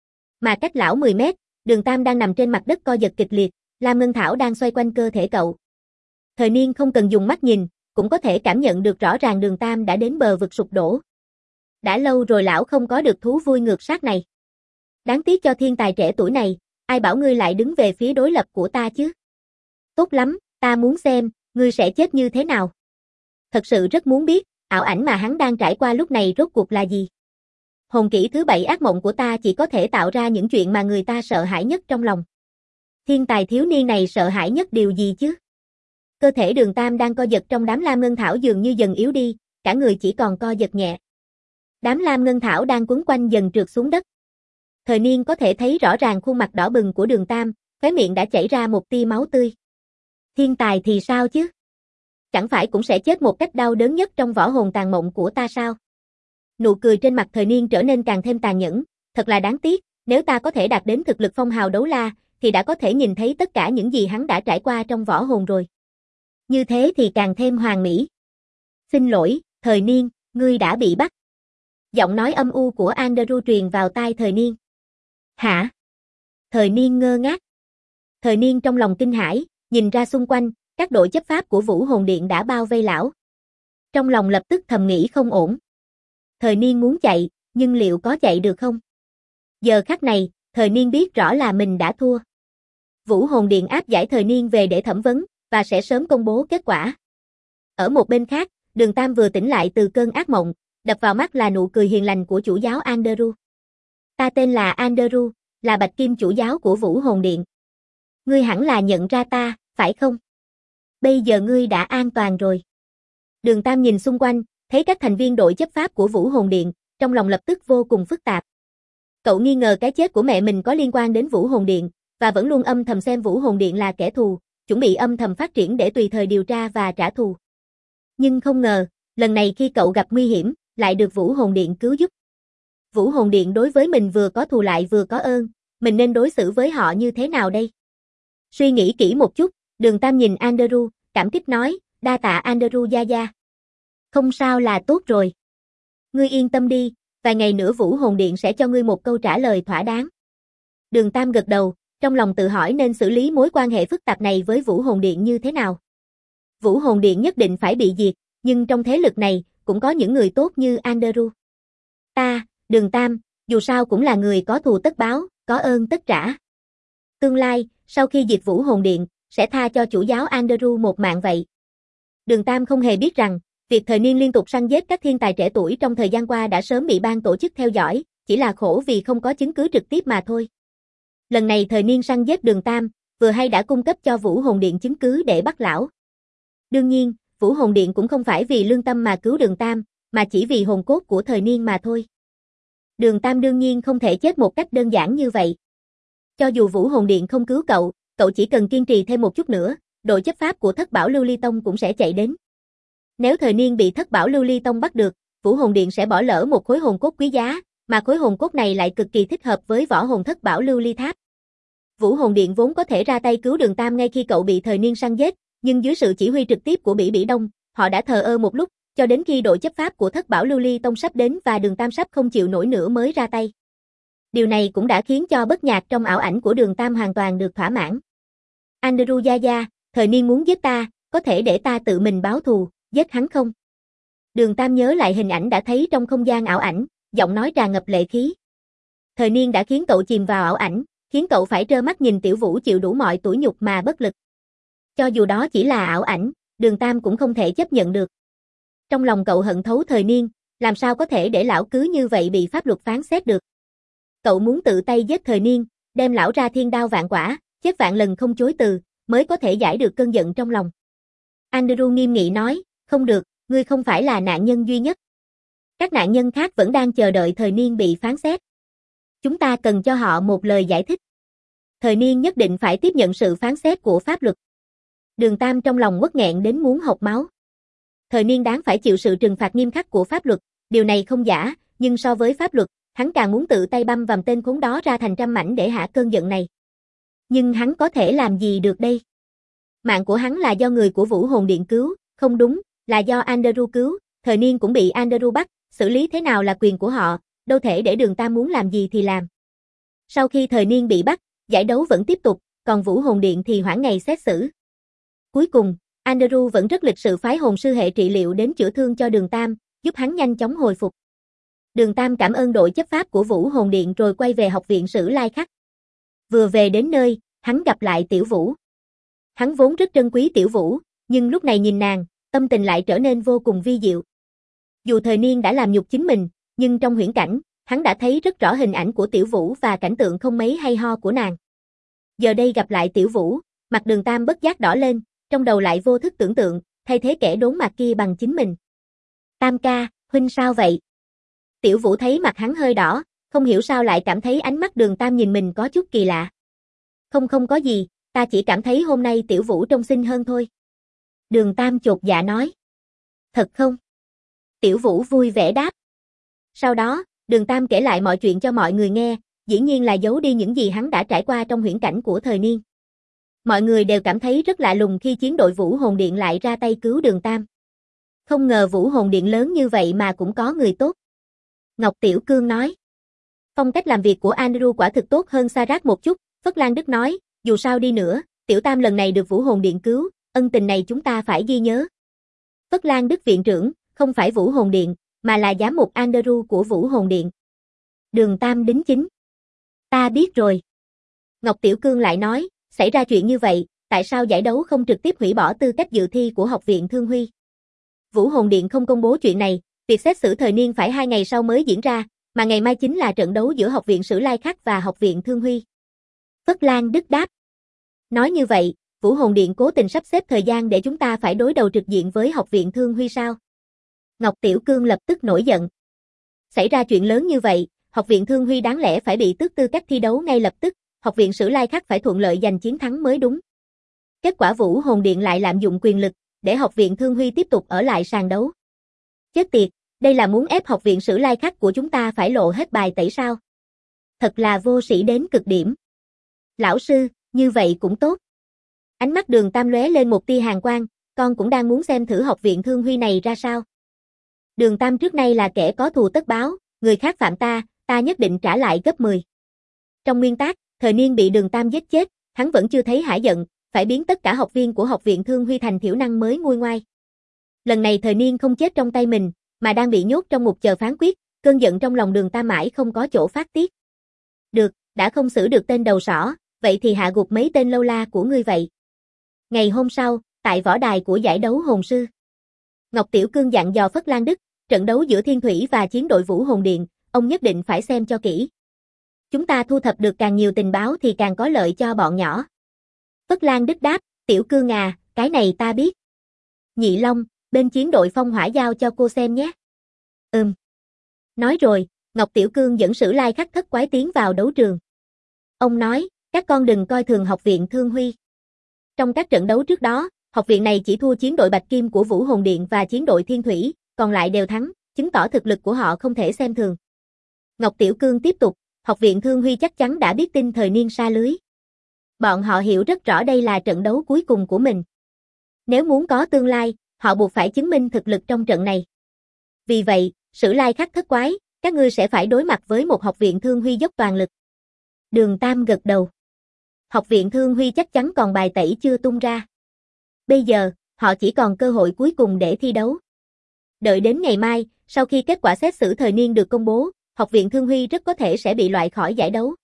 Mà cách lão 10 mét, Đường Tam đang nằm trên mặt đất co giật kịch liệt, Lam Ngân Thảo đang xoay quanh cơ thể cậu. Thời Niên không cần dùng mắt nhìn, cũng có thể cảm nhận được rõ ràng Đường Tam đã đến bờ vực sụp đổ. Đã lâu rồi lão không có được thú vui ngược sát này. Đáng tiếc cho thiên tài trẻ tuổi này, ai bảo ngươi lại đứng về phía đối lập của ta chứ? Tốt lắm, ta muốn xem, ngươi sẽ chết như thế nào. Thật sự rất muốn biết, ảo ảnh mà hắn đang trải qua lúc này rốt cuộc là gì. Hồn kỹ thứ 7 ác mộng của ta chỉ có thể tạo ra những chuyện mà người ta sợ hãi nhất trong lòng. Thiên tài thiếu niên này sợ hãi nhất điều gì chứ? Cơ thể Đường Tam đang co giật trong đám lam ngân thảo dường như dần yếu đi, cả người chỉ còn co giật nhẹ. Đám lam ngân thảo đang quấn quanh dần trượt xuống đất. Thời Niên có thể thấy rõ ràng khuôn mặt đỏ bừng của Đường Tam, khóe miệng đã chảy ra một tia máu tươi. Thiên tài thì sao chứ? Chẳng phải cũng sẽ chết một cách đau đớn nhất trong võ hồn tàn mộng của ta sao? Nụ cười trên mặt Thời Niên trở nên càng thêm tàn nhẫn, thật là đáng tiếc, nếu ta có thể đạt đến thực lực phong hào đấu la, thì đã có thể nhìn thấy tất cả những gì hắn đã trải qua trong võ hồn rồi. Như thế thì càng thêm hoàn mỹ. Xin lỗi, Thời Niên, ngươi đã bị bắt. Giọng nói âm u của Andrew truyền vào tai Thời Niên. Hả? Thời Niên ngơ ngác. Thời Niên trong lòng kinh hãi, nhìn ra xung quanh, các đội chấp pháp của Vũ Hồn Điện đã bao vây lão. Trong lòng lập tức thầm nghĩ không ổn. Thời Niên muốn chạy, nhưng liệu có chạy được không? Giờ khắc này, Thời Niên biết rõ là mình đã thua. Vũ Hồn Điện áp giải Thời Niên về để thẩm vấn, và sẽ sớm công bố kết quả. Ở một bên khác, Đường Tam vừa tỉnh lại từ cơn ác mộng, đập vào mắt là nụ cười hiền lành của chủ giáo Andrew. Ta tên là Andrew, là Bạch Kim chủ giáo của Vũ Hồn Điện. Ngươi hẳn là nhận ra ta, phải không? Bây giờ ngươi đã an toàn rồi. Đường Tam nhìn xung quanh, thấy các thành viên đội chấp pháp của Vũ Hồn Điện, trong lòng lập tức vô cùng phức tạp. Cậu nghi ngờ cái chết của mẹ mình có liên quan đến Vũ Hồn Điện, và vẫn luôn âm thầm xem Vũ Hồn Điện là kẻ thù, chuẩn bị âm thầm phát triển để tùy thời điều tra và trả thù. Nhưng không ngờ, lần này khi cậu gặp nguy hiểm, lại được Vũ Hồn Điện cứu giúp. Vũ Hồn Điện đối với mình vừa có thù lại vừa có ơn, mình nên đối xử với họ như thế nào đây? Suy nghĩ kỹ một chút, Đường Tam nhìn Andrew, cảm kích nói, đa tạ Andrew gia gia. Không sao là tốt rồi. Ngươi yên tâm đi, vài ngày nữa Vũ Hồn Điện sẽ cho ngươi một câu trả lời thỏa đáng. Đường Tam gật đầu, trong lòng tự hỏi nên xử lý mối quan hệ phức tạp này với Vũ Hồn Điện như thế nào. Vũ Hồn Điện nhất định phải bị diệt, nhưng trong thế lực này, cũng có những người tốt như Andrew. Ta, Đường Tam, dù sao cũng là người có thù tất báo, có ơn tất trả. Tương lai, sau khi diệt Vũ Hồn Điện, sẽ tha cho chủ giáo Andrew một mạng vậy. Đường Tam không hề biết rằng, việc Thời Niên liên tục săn giết các thiên tài trẻ tuổi trong thời gian qua đã sớm bị ban tổ chức theo dõi, chỉ là khổ vì không có chứng cứ trực tiếp mà thôi. Lần này Thời Niên săn giết Đường Tam, vừa hay đã cung cấp cho Vũ Hồn Điện chứng cứ để bắt lão. Đương nhiên, Vũ Hồn Điện cũng không phải vì lương tâm mà cứu Đường Tam, mà chỉ vì hồn cốt của Thời Niên mà thôi. Đường Tam đương nhiên không thể chết một cách đơn giản như vậy. Cho dù Vũ Hồn Điện không cứu cậu, cậu chỉ cần kiên trì thêm một chút nữa, đội chấp pháp của Thất Bảo Lưu Ly Tông cũng sẽ chạy đến. Nếu Thời Niên bị Thất Bảo Lưu Ly Tông bắt được, Vũ Hồn Điện sẽ bỏ lỡ một khối hồn cốt quý giá, mà khối hồn cốt này lại cực kỳ thích hợp với võ hồn Thất Bảo Lưu Ly Tháp. Vũ Hồn Điện vốn có thể ra tay cứu Đường Tam ngay khi cậu bị Thời Niên săn giết, nhưng dưới sự chỉ huy trực tiếp của Bỉ Bỉ Đông, họ đã thờ ơ một lúc, cho đến khi đội chấp pháp của Thất Bảo Lưu Ly Tông sắp đến và Đường Tam sắp không chịu nổi nữa mới ra tay. Điều này cũng đã khiến cho Bất Nhạc trong ảo ảnh của Đường Tam hoàn toàn được thỏa mãn. Andrew gia gia, Thời Niên muốn giết ta, có thể để ta tự mình báo thù, giết hắn không? Đường Tam nhớ lại hình ảnh đã thấy trong không gian ảo ảnh, giọng nói tràn ngập lệ khí. Thời Niên đã khiến cậu chìm vào ảo ảnh, khiến cậu phải trơ mắt nhìn Tiểu Vũ chịu đủ mọi tủi nhục mà bất lực. Cho dù đó chỉ là ảo ảnh, Đường Tam cũng không thể chấp nhận được. Trong lòng cậu hận thấu Thời Niên, làm sao có thể để lão cứ như vậy bị pháp luật phán xét được. Cậu muốn tự tay giết Thời Niên, đem lão ra thiên đao vạn quả, chết vạn lần không chối từ, mới có thể giải được cơn giận trong lòng. Andrew nghiêm nghị nói, không được, ngươi không phải là nạn nhân duy nhất. Các nạn nhân khác vẫn đang chờ đợi Thời Niên bị phán xét. Chúng ta cần cho họ một lời giải thích. Thời Niên nhất định phải tiếp nhận sự phán xét của pháp luật. Đường Tam trong lòng uất nghẹn đến muốn hộc máu. Thời Niên đáng phải chịu sự trừng phạt nghiêm khắc của pháp luật, điều này không giả, nhưng so với pháp luật, hắn càng muốn tự tay băm vằm tên khốn đó ra thành trăm mảnh để hạ cơn giận này. Nhưng hắn có thể làm gì được đây? Mạng của hắn là do người của Vũ Hồn Điện cứu, không đúng, là do Andrew cứu, Thời Niên cũng bị Andrew bắt, xử lý thế nào là quyền của họ, đâu thể để Đường Tam muốn làm gì thì làm. Sau khi Thời Niên bị bắt, giải đấu vẫn tiếp tục, còn Vũ Hồn Điện thì hoãn ngày xét xử. Cuối cùng, Andrew vẫn rất lịch sự phái hồn sư hệ trị liệu đến chữa thương cho Đường Tam, giúp hắn nhanh chóng hồi phục. Đường Tam cảm ơn đội chấp pháp của Vũ Hồn Điện rồi quay về học viện Sử Lai Khắc. Vừa về đến nơi, hắn gặp lại Tiểu Vũ. Hắn vốn rất trân quý Tiểu Vũ, nhưng lúc này nhìn nàng, tâm tình lại trở nên vô cùng vi diệu. Dù Thời Niên đã làm nhục chính mình, nhưng trong huyễn cảnh, hắn đã thấy rất rõ hình ảnh của Tiểu Vũ và cảnh tượng không mấy hay ho của nàng. Giờ đây gặp lại Tiểu Vũ, mặt Đường Tam bất giác đỏ lên, trong đầu lại vô thức tưởng tượng, thay thế kẻ đốn mặt kia bằng chính mình. Tam ca, huynh sao vậy? Tiểu Vũ thấy mặt hắn hơi đỏ, không hiểu sao lại cảm thấy ánh mắt Đường Tam nhìn mình có chút kỳ lạ. Không có gì, ta chỉ cảm thấy hôm nay Tiểu Vũ trông xinh hơn thôi. Đường Tam chột dạ nói. Thật không? Tiểu Vũ vui vẻ đáp. Sau đó, Đường Tam kể lại mọi chuyện cho mọi người nghe, dĩ nhiên là giấu đi những gì hắn đã trải qua trong huyễn cảnh của Thời Niên. Mọi người đều cảm thấy rất lạ lùng khi chiến đội Vũ Hồn Điện lại ra tay cứu Đường Tam. Không ngờ Vũ Hồn Điện lớn như vậy mà cũng có người tốt. Ngọc Tiểu Cương nói. Phong cách làm việc của Andrew quả thực tốt hơn Sarat một chút, Phất Lan Đức nói, dù sao đi nữa, Tiểu Tam lần này được Vũ Hồn Điện cứu, ân tình này chúng ta phải ghi nhớ. Phất Lan Đức viện trưởng, không phải Vũ Hồn Điện, mà là giám mục Andrew của Vũ Hồn Điện. Đường Tam đính chính. Ta biết rồi. Ngọc Tiểu Cương lại nói, xảy ra chuyện như vậy, tại sao giải đấu không trực tiếp hủy bỏ tư cách dự thi của Học viện Thương Huy? Vũ Hồn Điện không công bố chuyện này, việc xét xử Thời Niên phải 2 ngày sau mới diễn ra, mà ngày mai chính là trận đấu giữa Học viện Sử Lai Khắc và Học viện Thương Huy. Phất Lan Đức đáp. Nói như vậy, Vũ Hồn Điện cố tình sắp xếp thời gian để chúng ta phải đối đầu trực diện với Học viện Thương Huy sao? Ngọc Tiểu Cương lập tức nổi giận. Xảy ra chuyện lớn như vậy, Học viện Thương Huy đáng lẽ phải bị tước tư cách thi đấu ngay lập tức, Học viện Sử Lai Khắc phải thuận lợi giành chiến thắng mới đúng. Kết quả Vũ Hồn Điện lại lạm dụng quyền lực, để Học viện Thương Huy tiếp tục ở lại sàn đấu. Chết tiệt, đây là muốn ép Học viện Sử Lai Khắc của chúng ta phải lộ hết bài tẩy sao? Thật là vô sĩ đến cực điểm. Lão sư, như vậy cũng tốt. Ánh mắt Đường Tam lóe lên một tia hàn quang, con cũng đang muốn xem thử Học viện Thương Huy này ra sao. Đường Tam trước nay là kẻ có thù tất báo, người khác phạm ta, ta nhất định trả lại gấp 10. Trong nguyên tắc, Thời Niên bị Đường Tam giết chết, hắn vẫn chưa thấy hả giận, phải biến tất cả học viên của Học viện Thương Huy thành thiểu năng mới nguôi ngoai. Lần này Thời Niên không chết trong tay mình, mà đang bị nhốt trong ngục chờ phán quyết, cơn giận trong lòng Đường Tam mãi không có chỗ phát tiết. Được, đã không xử được tên đầu sỏ, vậy thì hạ gục mấy tên lâu la của ngươi vậy. Ngày hôm sau, tại võ đài của giải đấu hồn sư, Ngọc Tiểu Cương dặn dò Phất Lan Đức, trận đấu giữa Thiên Thủy và chiến đội Vũ Hồn Điện, ông nhất định phải xem cho kỹ. Chúng ta thu thập được càng nhiều tình báo thì càng có lợi cho bọn nhỏ. Phất Lan Đức đáp, Tiểu Cương à, cái này ta biết. Nhị Long, bên chiến đội Phong Hỏa giao cho cô xem nhé. Nói rồi, Ngọc Tiểu Cương dẫn Sử Lai Khắc thất quái tiến vào đấu trường. Ông nói, các con đừng coi thường Học viện Thương Huy. Trong các trận đấu trước đó, học viện này chỉ thua chiến đội Bạch Kim của Vũ Hồn Điện và chiến đội Thiên Thủy, còn lại đều thắng, chứng tỏ thực lực của họ không thể xem thường. Ngọc Tiểu Cương tiếp tục, Học viện Thương Huy chắc chắn đã biết tin Thời Niên sa lưới. Bọn họ hiểu rất rõ đây là trận đấu cuối cùng của mình. Nếu muốn có tương lai, họ buộc phải chứng minh thực lực trong trận này. Vì vậy, Sử Lai Khắc thất quái, các ngươi sẽ phải đối mặt với một Học viện Thương Huy dốc toàn lực. Đường Tam gật đầu. Học viện Thương Huy chắc chắn còn bài tẩy chưa tung ra. Bây giờ, họ chỉ còn cơ hội cuối cùng để thi đấu. Đợi đến ngày mai, sau khi kết quả xét xử thời niên được công bố, Học viện Thương Huy rất có thể sẽ bị loại khỏi giải đấu.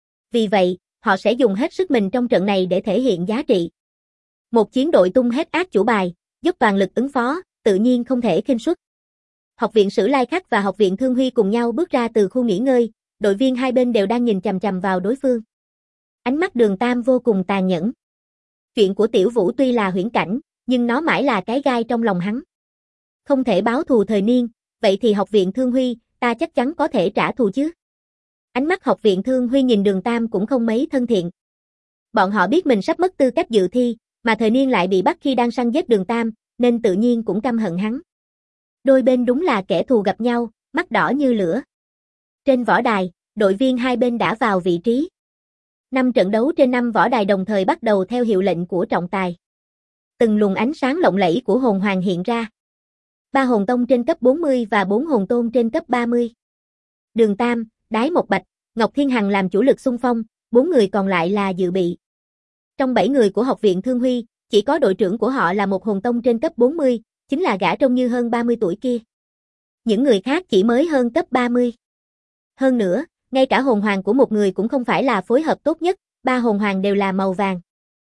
Vì vậy, họ sẽ dùng hết sức mình trong trận này để thể hiện giá trị. Một chiến đội tung hết át chủ bài, dốc toàn lực ứng phó, tự nhiên không thể khinh suất. Học viện Sử Lai Khắc và Học viện Thương Huy cùng nhau bước ra từ khu nghỉ ngơi, đội viên hai bên đều đang nhìn chằm chằm vào đối phương. Ánh mắt Đường Tam vô cùng tàn nhẫn. Chuyện của Tiểu Vũ tuy là huyễn cảnh, nhưng nó mãi là cái gai trong lòng hắn. Không thể báo thù thời niên, vậy thì Học viện Thương Huy, ta chắc chắn có thể trả thù chứ. Ánh mắt Học viện Thương Huy nhìn Đường Tam cũng không mấy thân thiện. Bọn họ biết mình sắp mất tư cách dự thi, mà thời niên lại bị bắt khi đang săn giết Đường Tam, nên tự nhiên cũng căm hận hắn. Đôi bên đúng là kẻ thù gặp nhau, mắt đỏ như lửa. Trên võ đài, đội viên hai bên đã vào vị trí. 5 trận đấu trên 5 võ đài đồng thời bắt đầu theo hiệu lệnh của trọng tài. Từng luồng ánh sáng lộng lẫy của hồn hoàng hiện ra. 3 hồn tông trên cấp 40 và 4 hồn tôn trên cấp 30. Đường Tam, Đái Một Bạch, Ngọc Thiên Hằng làm chủ lực xung phong, 4 người còn lại là dự bị. Trong 7 người của Học viện Thương Huy, chỉ có đội trưởng của họ là một hồn tông trên cấp 40, chính là gã trông như hơn 30 tuổi kia. Những người khác chỉ mới hơn cấp 30. Hơn nữa, ngay cả hồn hoàng của một người cũng không phải là phối hợp tốt nhất, 3 hồn hoàng đều là màu vàng.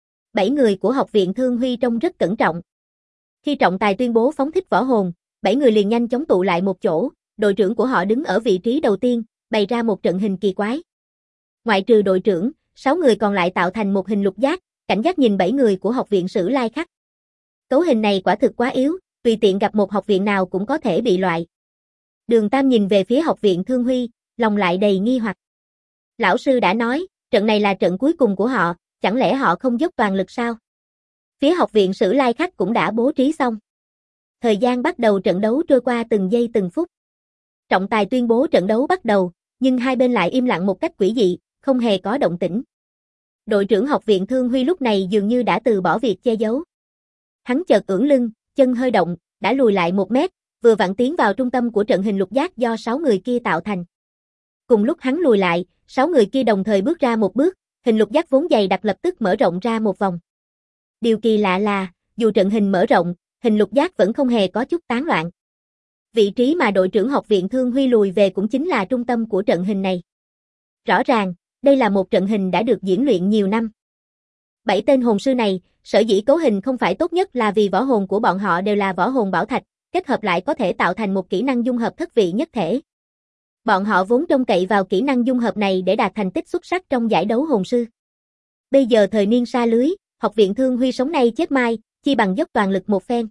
7 người của Học viện Thương Huy trông rất cẩn trọng. Khi trọng tài tuyên bố phóng thích võ hồn, 7 người liền nhanh chóng tụ lại một chỗ, đội trưởng của họ đứng ở vị trí đầu tiên, bày ra một trận hình kỳ quái. Ngoại trừ đội trưởng, 6 người còn lại tạo thành một hình lục giác, cảnh giác nhìn 7 người của Học viện Sử Lai Khắc. Cấu hình này quả thực quá yếu, tùy tiện gặp một học viện nào cũng có thể bị loại. Đường Tam nhìn về phía Học viện Thương Huy, lòng lại đầy nghi hoặc. Lão sư đã nói, trận này là trận cuối cùng của họ, chẳng lẽ họ không dốc toàn lực sao? Phía Học viện Sử Lai Khắc cũng đã bố trí xong. Thời gian bắt đầu trận đấu trôi qua từng giây từng phút. Trọng tài tuyên bố trận đấu bắt đầu, nhưng hai bên lại im lặng một cách quỷ dị, không hề có động tĩnh. Đội trưởng Học viện Thương Huy lúc này dường như đã từ bỏ việc che giấu. Hắn chợt ưỡn lưng, chân hơi động, đã lùi lại 1 mét, vừa vặn tiến vào trung tâm của trận hình lục giác do 6 người kia tạo thành. Cùng lúc hắn lùi lại, 6 người kia đồng thời bước ra một bước, hình lục giác vốn dày đặc lập tức mở rộng ra một vòng. Điều kỳ lạ là, dù trận hình mở rộng, hình lục giác vẫn không hề có chút tán loạn. Vị trí mà đội trưởng Học viện Thương Huy lùi về cũng chính là trung tâm của trận hình này. Rõ ràng, đây là một trận hình đã được diễn luyện nhiều năm. 7 tên hồn sư này, sở dĩ cấu hình không phải tốt nhất là vì võ hồn của bọn họ đều là võ hồn bảo thạch, kết hợp lại có thể tạo thành một kỹ năng dung hợp thất vị nhất thể. Bọn họ vốn trông cậy vào kỹ năng dung hợp này để đạt thành tích xuất sắc trong giải đấu hồn sư. Bây giờ thời niên sa lưới, Học viện Thương Huy sống nay chết mai, chi bằng dốc toàn lực một phen.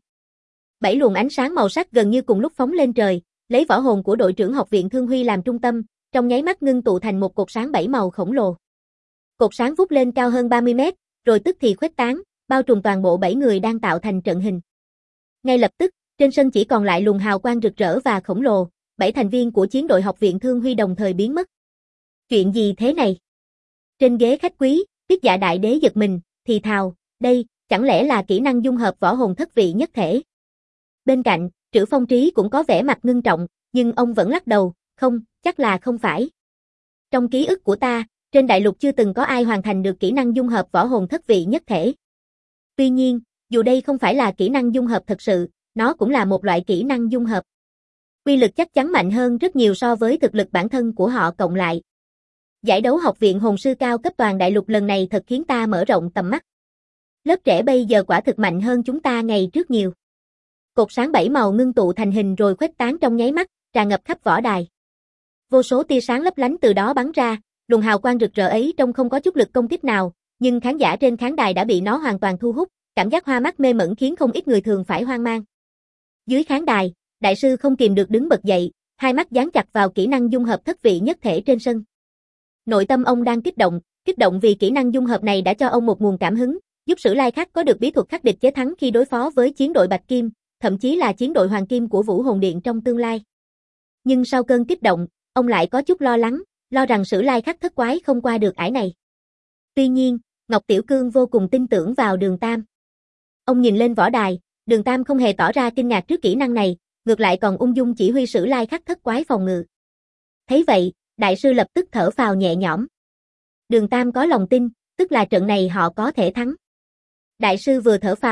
7 luồng ánh sáng màu sắc gần như cùng lúc phóng lên trời, lấy võ hồn của đội trưởng Học viện Thương Huy làm trung tâm, trong nháy mắt ngưng tụ thành một cột sáng 7 màu khổng lồ. Cột sáng vút lên cao hơn 30 mét, rồi tức thì khuếch tán, bao trùm toàn bộ 7 người đang tạo thành trận hình. Ngay lập tức, trên sân chỉ còn lại luồng hào quang rực rỡ và khổng lồ, 7 thành viên của chiến đội Học viện Thương Huy đồng thời biến mất. Chuyện gì thế này? Trên ghế khách quý, Tiết Dạ Đại Đế giật mình, thì thào, đây, chẳng lẽ là kỹ năng dung hợp võ hồn thất vị nhất thể? Bên cạnh, Trữ Phong Trí cũng có vẻ mặt ngưng trọng, nhưng ông vẫn lắc đầu, không, chắc là không phải. Trong ký ức của ta, trên đại lục chưa từng có ai hoàn thành được kỹ năng dung hợp võ hồn thất vị nhất thể. Tuy nhiên, dù đây không phải là kỹ năng dung hợp thật sự, nó cũng là một loại kỹ năng dung hợp. Uy lực chắc chắn mạnh hơn rất nhiều so với thực lực bản thân của họ cộng lại. Giải đấu Học viện Hồn sư cao cấp toàn đại lục lần này thật khiến ta mở rộng tầm mắt. Lớp trẻ bây giờ quả thực mạnh hơn chúng ta ngày trước nhiều. Cột sáng 7 màu ngưng tụ thành hình rồi khuếch tán trong nháy mắt, tràn ngập khắp võ đài. Vô số tia sáng lấp lánh từ đó bắn ra, luồng hào quang rực rỡ ấy trông không có chút lực công kích nào, nhưng khán giả trên khán đài đã bị nó hoàn toàn thu hút, cảm giác hoa mắt mê mẩn khiến không ít người thường phải hoang mang. Dưới khán đài, đại sư không kìm được đứng bật dậy, hai mắt dán chặt vào kỹ năng dung hợp thất vị nhất thể trên sân. Nội tâm ông đang kích động vì kỹ năng dung hợp này đã cho ông một nguồn cảm hứng, giúp Sử Lai Khắc có được bí thuật khắc địch chế thắng khi đối phó với chiến đội Bạch Kim, thậm chí là chiến đội Hoàng Kim của Vũ Hồn Điện trong tương lai. Nhưng sau cơn kích động, ông lại có chút lo lắng, lo rằng Sử Lai Khắc thất quái không qua được ải này. Tuy nhiên, Ngọc Tiểu Cương vô cùng tin tưởng vào Đường Tam. Ông nhìn lên võ đài, Đường Tam không hề tỏ ra kinh ngạc trước kỹ năng này, ngược lại còn ung dung chỉ huy Sử Lai Khắc thất quái phòng ngự. Thấy vậy, đại sư lập tức thở phào nhẹ nhõm. Đường Tam có lòng tin, tức là trận này họ có thể thắng. Đại sư vừa thở phào,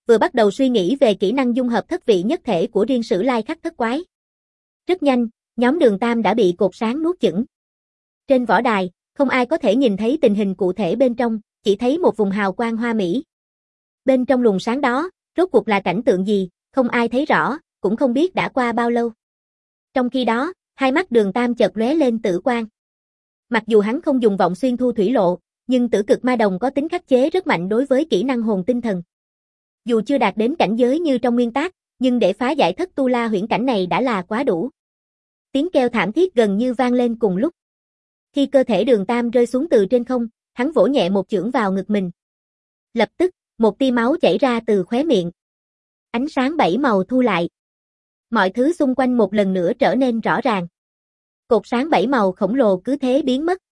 vừa bắt đầu suy nghĩ về kỹ năng dung hợp thất vị nhất thể của riêng Sử Lai Khắc thất quái. Rất nhanh, nhóm Đường Tam đã bị cột sáng nuốt chửng. Trên võ đài, không ai có thể nhìn thấy tình hình cụ thể bên trong, chỉ thấy một vùng hào quang hoa mỹ. Bên trong luồng sáng đó, rốt cuộc là cảnh tượng gì, không ai thấy rõ, cũng không biết đã qua bao lâu. Trong khi đó, hai mắt Đường Tam chợt lóe lên tử quang. Mặc dù hắn không dùng vọng xuyên thu thủy lộ, nhưng tử cực ma đồng có tính khắc chế rất mạnh đối với kỹ năng hồn tinh thần. Dù chưa đạt đến cảnh giới như trong nguyên tác, nhưng để phá giải thất tu la huyễn cảnh này đã là quá đủ. Tiếng kêu thảm thiết gần như vang lên cùng lúc. Khi cơ thể Đường Tam rơi xuống từ trên không, hắn vỗ nhẹ một chưởng vào ngực mình. Lập tức, một tia máu chảy ra từ khóe miệng. Ánh sáng bảy màu thu lại. Mọi thứ xung quanh một lần nữa trở nên rõ ràng. Cột sáng bảy màu khổng lồ cứ thế biến mất.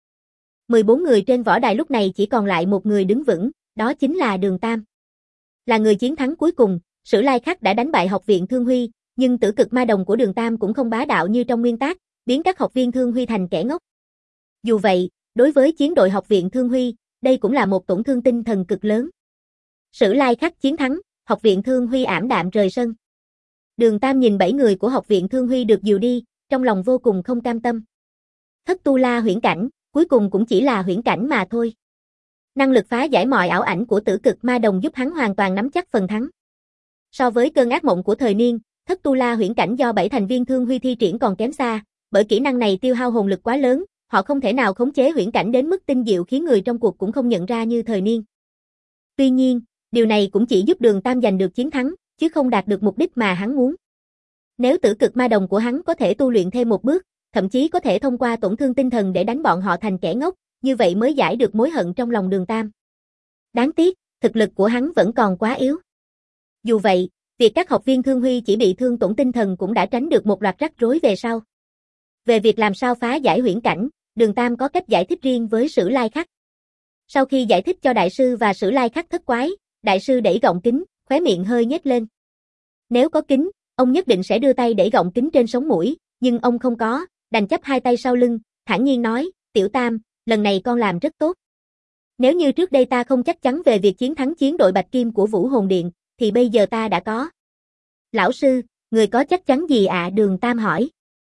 14 người trên võ đài lúc này chỉ còn lại một người đứng vững, đó chính là Đường Tam. Là người chiến thắng cuối cùng, Sử Lai Khắc đã đánh bại học viện Thương Huy, nhưng tử cực ma đồng của Đường Tam cũng không bá đạo như trong nguyên tác, biến các học viên Thương Huy thành kẻ ngốc. Dù vậy, đối với chiến đội học viện Thương Huy, đây cũng là một tổn thương tinh thần cực lớn. Sử Lai Khắc chiến thắng, học viện Thương Huy ảm đạm rời sân. Đường Tam nhìn 7 người của học viện Thương Huy được dìu đi, trong lòng vô cùng không cam tâm. Thất tu la huyễn cảnh, cuối cùng cũng chỉ là huyễn cảnh mà thôi. Năng lực phá giải mọi ảo ảnh của tử cực ma đồng giúp hắn hoàn toàn nắm chắc phần thắng. So với cơn ác mộng của thời niên, thất tu la huyễn cảnh do 7 thành viên Thương Huy thi triển còn kém xa, bởi kỹ năng này tiêu hao hồn lực quá lớn, họ không thể nào khống chế huyễn cảnh đến mức tinh diệu khiến người trong cuộc cũng không nhận ra như thời niên. Tuy nhiên, điều này cũng chỉ giúp Đường Tam giành được chiến thắng, chứ không đạt được mục đích mà hắn muốn. Nếu tử cực ma đồng của hắn có thể tu luyện thêm một bước, thậm chí có thể thông qua tổn thương tinh thần để đánh bọn họ thành kẻ ngốc, như vậy mới giải được mối hận trong lòng Đường Tam. Đáng tiếc, thực lực của hắn vẫn còn quá yếu. Dù vậy, việc các học viên Thương Huy chỉ bị thương tổn tinh thần cũng đã tránh được một loạt rắc rối về sau. Về việc làm sao phá giải huyễn cảnh, Đường Tam có cách giải thích riêng với Sử Lai Khắc. Sau khi giải thích cho đại sư và Sử Lai Khắc thất quái, đại sư đẩy gọng kính, khóe miệng hơi nhếch lên. Nếu có kính, ông nhất định sẽ đưa tay đẩy gọng kính trên sống mũi, nhưng ông không có, đành chắp hai tay sau lưng, thản nhiên nói, Tiểu Tam, lần này con làm rất tốt. Nếu như trước đây ta không chắc chắn về việc chiến thắng chiến đội Bạch Kim của Vũ Hồn Điện, thì bây giờ ta đã có. Lão sư, người có chắc chắn gì ạ? Đường Tam hỏi.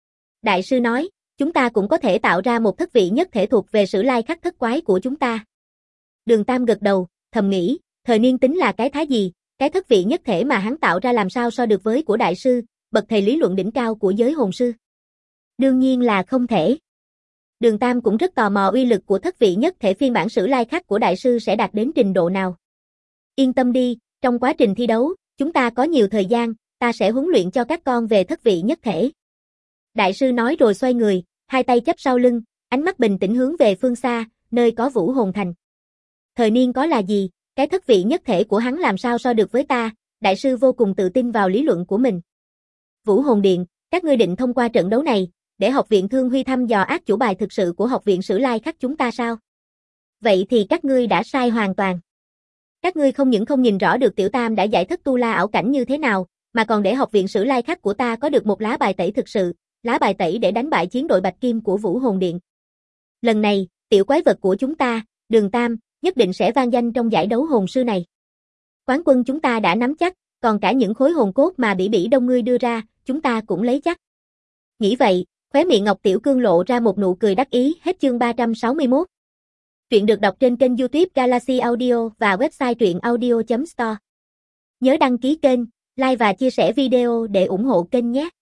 Đại sư nói, chúng ta cũng có thể tạo ra một thất vị nhất thể thuộc về Sử Lai Khắc thất quái của chúng ta. Đường Tam gật đầu, thầm nghĩ, thời niên tính là cái thái gì, cái thất vị nhất thể mà hắn tạo ra làm sao so được với của đại sư, bậc thầy lý luận đỉnh cao của giới hồn sư. Đương nhiên là không thể. Đường Tam cũng rất tò mò uy lực của thất vị nhất thể phiên bản Sử Lai Khắc của đại sư sẽ đạt đến trình độ nào. Yên tâm đi, trong quá trình thi đấu, chúng ta có nhiều thời gian, ta sẽ huấn luyện cho các con về thất vị nhất thể. Đại sư nói rồi xoay người, hai tay chắp sau lưng, ánh mắt bình tĩnh hướng về phương xa, nơi có Vũ Hồn Thành. Thời niên có là gì, cái thất vị nhất thể của hắn làm sao so được với ta, đại sư vô cùng tự tin vào lý luận của mình. Vũ Hồn Điện, các ngươi định thông qua trận đấu này, để học viện Thương Huy thăm dò ác chủ bài thực sự của học viện Sử Lai Khắc chúng ta sao? Vậy thì các ngươi đã sai hoàn toàn. Các ngươi không những không nhìn rõ được Tiểu Tam đã giải thất tu la ảo cảnh như thế nào, mà còn để học viện Sử Lai Khắc của ta có được một lá bài tẩy thực sự, lá bài tẩy để đánh bại chiến đội Bạch Kim của Vũ Hồn Điện. Lần này, tiểu quái vật của chúng ta, Đường Tam, nhất định sẽ vang danh trong giải đấu hồn sư này. Quán quân chúng ta đã nắm chắc, còn cả những khối hồn cốt mà Bỉ Bỉ Đông ngươi đưa ra, chúng ta cũng lấy chắc. Nghĩ vậy, khóe miệng Ngọc Tiểu Cương lộ ra một nụ cười đắc ý. Hết chương 361. Truyện được đọc trên kênh YouTube Galaxy Audio và website truyệnaudio.store. Nhớ đăng ký kênh, like và chia sẻ video để ủng hộ kênh nhé.